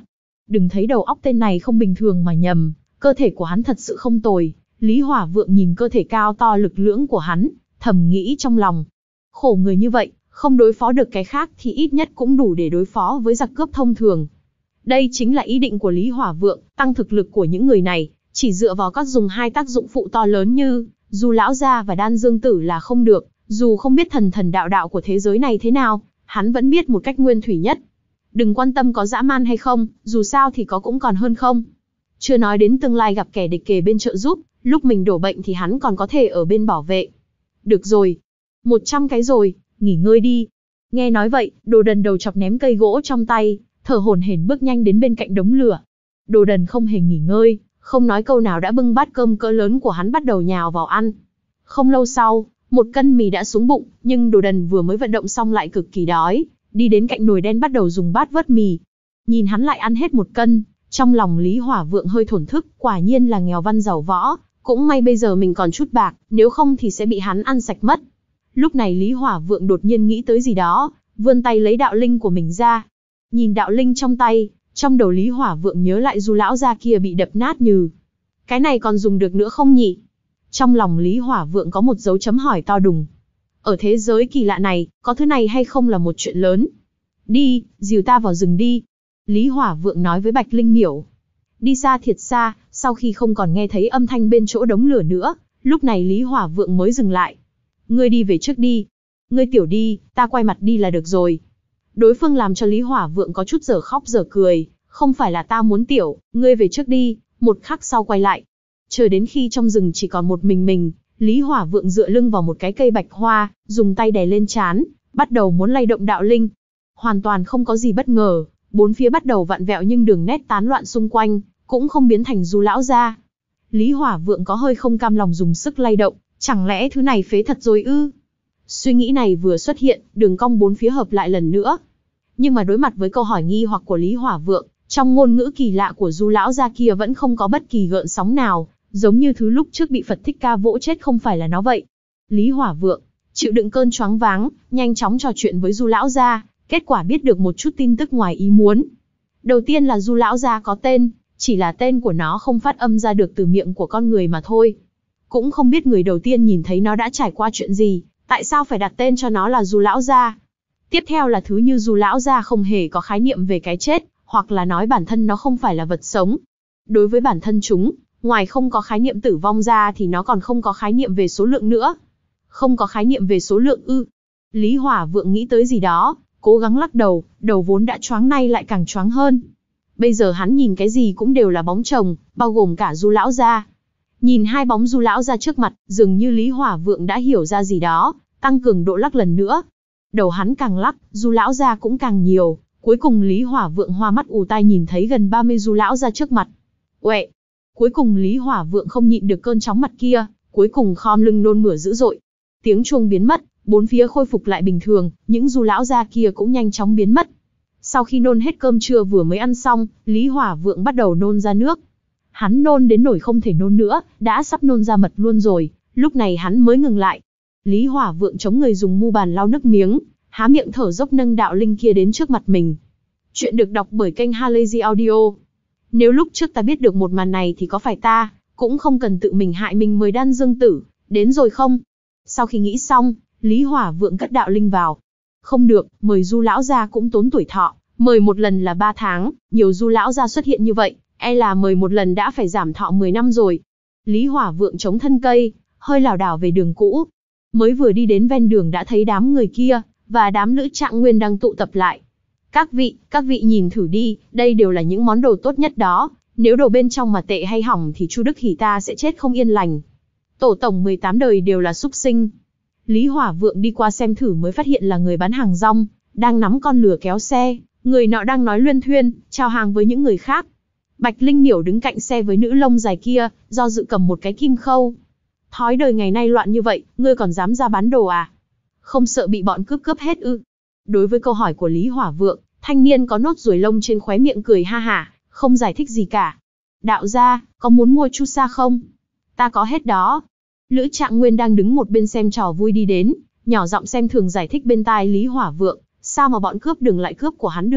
Đừng thấy đầu óc tên này không bình thường mà nhầm, cơ thể của hắn thật sự không tồi. Lý Hỏa Vượng nhìn cơ thể cao to lực lưỡng của hắn, thầm nghĩ trong lòng. Khổ người như vậy, không đối phó được cái khác thì ít nhất cũng đủ để đối phó với giặc cướp thông thường. Đây chính là ý định của Lý Hỏa Vượng, tăng thực lực của những người này, chỉ dựa vào các dùng hai tác dụng phụ to lớn như Du Lão Gia và Đan Dương Tử là không được, dù không biết thần thần đạo đạo của thế giới này thế nào, hắn vẫn biết một cách nguyên thủy nhất. Đừng quan tâm có dã man hay không, dù sao thì có cũng còn hơn không. Chưa nói đến tương lai gặp kẻ địch kề bên trợ giúp, lúc mình đổ bệnh thì hắn còn có thể ở bên bảo vệ. Được rồi, một trăm cái rồi, nghỉ ngơi đi. Nghe nói vậy, Đồ Đần đầu chọc ném cây gỗ trong tay, thở hổn hển bước nhanh đến bên cạnh đống lửa. Đồ Đần không hề nghỉ ngơi, không nói câu nào đã bưng bát cơm cỡ lớn của hắn bắt đầu nhào vào ăn. Không lâu sau, một cân mì đã xuống bụng, nhưng Đồ Đần vừa mới vận động xong lại cực kỳ đói, đi đến cạnh nồi đen bắt đầu dùng bát vớt mì. Nhìn hắn lại ăn hết một cân, trong lòng Lý Hỏa Vượng hơi thổn thức, quả nhiên là nghèo văn giàu võ, cũng may bây giờ mình còn chút bạc, nếu không thì sẽ bị hắn ăn sạch mất. Lúc này Lý Hỏa Vượng đột nhiên nghĩ tới gì đó, vươn tay lấy đạo linh của mình ra. Nhìn đạo linh trong tay, trong đầu Lý Hỏa Vượng nhớ lại Du lão gia kia bị đập nát nhừ. Cái này còn dùng được nữa không nhỉ? Trong lòng Lý Hỏa Vượng có một dấu chấm hỏi to đùng. Ở thế giới kỳ lạ này, có thứ này hay không là một chuyện lớn. Đi, dìu ta vào rừng đi. Lý Hỏa Vượng nói với Bạch Linh Miểu. Đi xa thiệt xa, sau khi không còn nghe thấy âm thanh bên chỗ đống lửa nữa, lúc này Lý Hỏa Vượng mới dừng lại. Ngươi đi về trước đi. Ngươi tiểu đi, ta quay mặt đi là được rồi. Đối phương làm cho Lý Hỏa Vượng có chút dở khóc dở cười. Không phải là ta muốn tiểu, ngươi về trước đi, một khắc sau quay lại. Chờ đến khi trong rừng chỉ còn một mình mình, Lý Hỏa Vượng dựa lưng vào một cái cây bạch hoa, dùng tay đè lên trán, bắt đầu muốn lay động đạo linh. Hoàn toàn không có gì bất ngờ, bốn phía bắt đầu vặn vẹo nhưng đường nét tán loạn xung quanh, cũng không biến thành Du lão gia. Lý Hỏa Vượng có hơi không cam lòng dùng sức lay động, chẳng lẽ thứ này phế thật rồi ư? Suy nghĩ này vừa xuất hiện, đường cong bốn phía hợp lại lần nữa. Nhưng mà đối mặt với câu hỏi nghi hoặc của Lý Hỏa Vượng, trong ngôn ngữ kỳ lạ của Du lão gia kia vẫn không có bất kỳ gợn sóng nào, giống như thứ lúc trước bị Phật Thích Ca vỗ chết không phải là nó vậy. Lý Hỏa Vượng chịu đựng cơn choáng váng, nhanh chóng trò chuyện với Du lão gia, kết quả biết được một chút tin tức ngoài ý muốn. Đầu tiên là Du lão gia có tên, chỉ là tên của nó không phát âm ra được từ miệng của con người mà thôi. Cũng không biết người đầu tiên nhìn thấy nó đã trải qua chuyện gì, tại sao phải đặt tên cho nó là Du lão gia. Tiếp theo là thứ như Du lão gia không hề có khái niệm về cái chết, hoặc là nói bản thân nó không phải là vật sống. Đối với bản thân chúng, ngoài không có khái niệm tử vong ra thì nó còn không có khái niệm về số lượng nữa. Không có khái niệm về số lượng ư? Lý Hỏa Vượng nghĩ tới gì đó, cố gắng lắc đầu, đầu vốn đã choáng nay lại càng choáng hơn. Bây giờ hắn nhìn cái gì cũng đều là bóng chồng, bao gồm cả Du lão gia. Nhìn hai bóng Du lão gia trước mặt, dường như Lý Hỏa Vượng đã hiểu ra gì đó, tăng cường độ lắc lần nữa. Đầu hắn càng lắc, Du lão gia cũng càng nhiều, cuối cùng Lý Hỏa Vượng hoa mắt ù tai nhìn thấy gần ba mươi Du lão gia trước mặt. Uệ! Cuối cùng Lý Hỏa Vượng không nhịn được cơn chóng mặt kia, cuối cùng khom lưng nôn mửa dữ dội. Tiếng chuông biến mất, bốn phía khôi phục lại bình thường, những Du lão gia kia cũng nhanh chóng biến mất. Sau khi nôn hết cơm trưa vừa mới ăn xong, Lý Hỏa Vượng bắt đầu nôn ra nước. Hắn nôn đến nỗi không thể nôn nữa, đã sắp nôn ra mật luôn rồi, lúc này hắn mới ngừng lại. Lý Hỏa Vượng chống người dùng mu bàn lau nước miếng, há miệng thở dốc nâng đạo linh kia đến trước mặt mình. Chuyện được đọc bởi kênh Halazy Audio. Nếu lúc trước ta biết được một màn này thì có phải ta cũng không cần tự mình hại mình mời Đan Dương Tử đến rồi không? Sau khi nghĩ xong, Lý Hỏa Vượng cất đạo linh vào. Không được, mời Du lão gia cũng tốn tuổi thọ, mời một lần là ba tháng, nhiều Du lão gia xuất hiện như vậy, e là mời một lần đã phải giảm thọ mười năm rồi. Lý Hỏa Vượng chống thân cây, hơi lảo đảo về đường cũ. Mới vừa đi đến ven đường đã thấy đám người kia và đám nữ trạng nguyên đang tụ tập lại. Các vị, các vị nhìn thử đi, đây đều là những món đồ tốt nhất đó, nếu đồ bên trong mà tệ hay hỏng thì Chu Đức Hỉ ta sẽ chết không yên lành. Tổ tổng mười tám đời đều là súc sinh. Lý Hỏa Vượng đi qua xem thử mới phát hiện là người bán hàng rong, đang nắm con lừa kéo xe, người nọ đang nói luyên thuyên, chào hàng với những người khác. Bạch Linh Miểu đứng cạnh xe với nữ lông dài kia, do dự cầm một cái kim khâu. Thói đời ngày nay loạn như vậy, ngươi còn dám ra bán đồ à? Không sợ bị bọn cướp cướp hết ư? Đối với câu hỏi của Lý Hỏa Vượng, thanh niên có nốt ruồi lông trên khóe miệng cười ha hả, không giải thích gì cả. Đạo gia, có muốn mua chu sa không? Ta có hết đó. Lữ Trạng Nguyên đang đứng một bên xem trò vui đi đến, nhỏ giọng xem thường giải thích bên tai Lý Hỏa Vượng, sao mà bọn cướp đừng lại cướp của hắn được,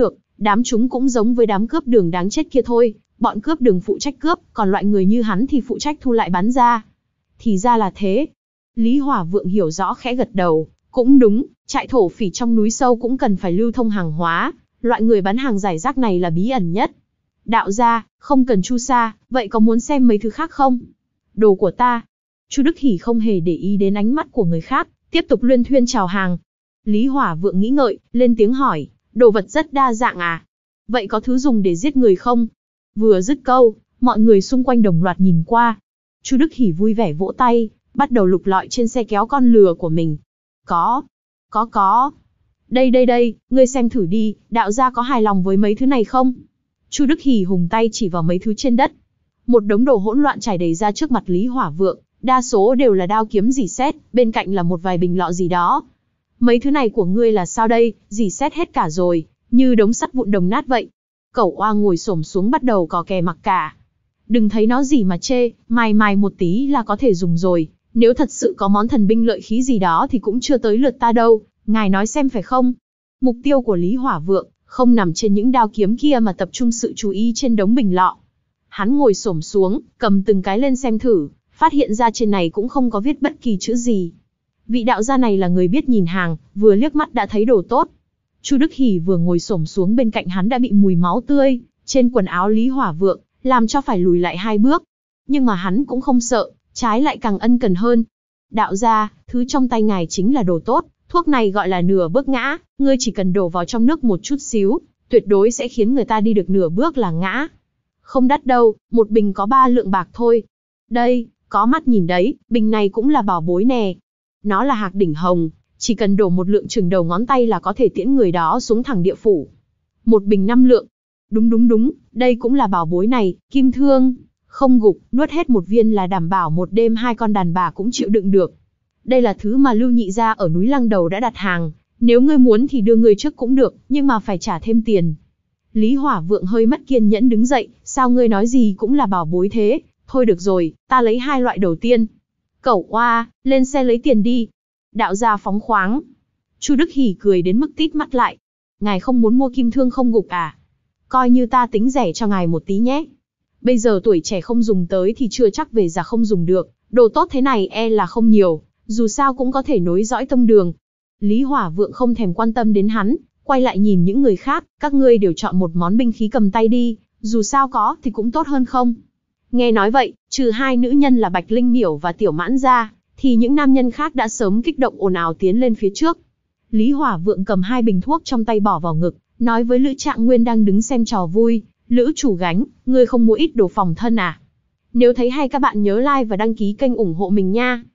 Đám chúng cũng giống với đám cướp đường đáng chết kia thôi, bọn cướp đường phụ trách cướp, còn loại người như hắn thì phụ trách thu lại bán ra. Thì ra là thế. Lý Hỏa Vượng hiểu rõ khẽ gật đầu, cũng đúng, trại thổ phỉ trong núi sâu cũng cần phải lưu thông hàng hóa, loại người bán hàng rải rác này là bí ẩn nhất. Đạo gia, không cần chu sa, vậy có muốn xem mấy thứ khác không? Đồ của ta. Chu Đức Hỉ không hề để ý đến ánh mắt của người khác, tiếp tục luyên thuyên chào hàng. Lý Hỏa Vượng nghĩ ngợi, lên tiếng hỏi, đồ vật rất đa dạng à? Vậy có thứ dùng để giết người không? Vừa dứt câu, mọi người xung quanh đồng loạt nhìn qua. Chu Đức Hỉ vui vẻ vỗ tay, bắt đầu lục lọi trên xe kéo con lừa của mình. Có, có có. Đây đây đây, ngươi xem thử đi, đạo gia có hài lòng với mấy thứ này không? Chu Đức Hỉ hùng tay chỉ vào mấy thứ trên đất. Một đống đồ hỗn loạn trải đầy ra trước mặt Lý Hỏa Vượng, đa số đều là đao kiếm rỉ sét, bên cạnh là một vài bình lọ gì đó. Mấy thứ này của ngươi là sao đây, rỉ sét hết cả rồi, như đống sắt vụn đồng nát vậy. Cẩu Oa ngồi xổm xuống bắt đầu cò kè mặc cả. Đừng thấy nó gì mà chê, mài mài một tí là có thể dùng rồi, nếu thật sự có món thần binh lợi khí gì đó thì cũng chưa tới lượt ta đâu, ngài nói xem phải không? Mục tiêu của Lý Hỏa Vượng không nằm trên những đao kiếm kia mà tập trung sự chú ý trên đống bình lọ. Hắn ngồi xổm xuống, cầm từng cái lên xem thử, phát hiện ra trên này cũng không có viết bất kỳ chữ gì. Vị đạo gia này là người biết nhìn hàng, vừa liếc mắt đã thấy đồ tốt. Chu Đức Hỉ vừa ngồi xổm xuống bên cạnh hắn đã bị mùi máu tươi trên quần áo Lý Hỏa Vượng làm cho phải lùi lại hai bước. Nhưng mà hắn cũng không sợ, trái lại càng ân cần hơn. Đạo gia, thứ trong tay ngài chính là đồ tốt, thuốc này gọi là nửa bước ngã, ngươi chỉ cần đổ vào trong nước một chút xíu, tuyệt đối sẽ khiến người ta đi được nửa bước là ngã. Không đắt đâu, một bình có ba lượng bạc thôi. Đây, có mắt nhìn đấy, bình này cũng là bảo bối nè. Nó là hạc đỉnh hồng, chỉ cần đổ một lượng chừng đầu ngón tay là có thể tiễn người đó xuống thẳng địa phủ. Một bình năm lượng. Đúng đúng đúng, đây cũng là bảo bối này, kim thương. Không gục, nuốt hết một viên là đảm bảo một đêm hai con đàn bà cũng chịu đựng được. Đây là thứ mà Lưu Nhị gia ở núi Lăng Đầu đã đặt hàng, nếu ngươi muốn thì đưa ngươi trước cũng được, nhưng mà phải trả thêm tiền. Lý Hỏa Vượng hơi mất kiên nhẫn đứng dậy, sao ngươi nói gì cũng là bảo bối thế, thôi được rồi, ta lấy hai loại đầu tiên. Cẩu Oa, lên xe lấy tiền đi. Đạo gia phóng khoáng. Chu Đức Hỉ cười đến mức tít mắt lại. Ngài không muốn mua kim thương không gục à? Coi như ta tính rẻ cho ngài một tí nhé. Bây giờ tuổi trẻ không dùng tới thì chưa chắc về già không dùng được, đồ tốt thế này e là không nhiều, dù sao cũng có thể nối dõi tông đường. Lý Hỏa Vượng không thèm quan tâm đến hắn, quay lại nhìn những người khác, các ngươi đều chọn một món binh khí cầm tay đi, dù sao có thì cũng tốt hơn không. Nghe nói vậy, trừ hai nữ nhân là Bạch Linh Miểu và Tiểu Mãn ra, thì những nam nhân khác đã sớm kích động ồn ào tiến lên phía trước. Lý Hỏa Vượng cầm hai bình thuốc trong tay bỏ vào ngực, nói với Lữ Trạng Nguyên đang đứng xem trò vui, Lữ chủ gánh, ngươi không mua ít đồ phòng thân à? Nếu thấy hay các bạn nhớ like và đăng ký kênh ủng hộ mình nha.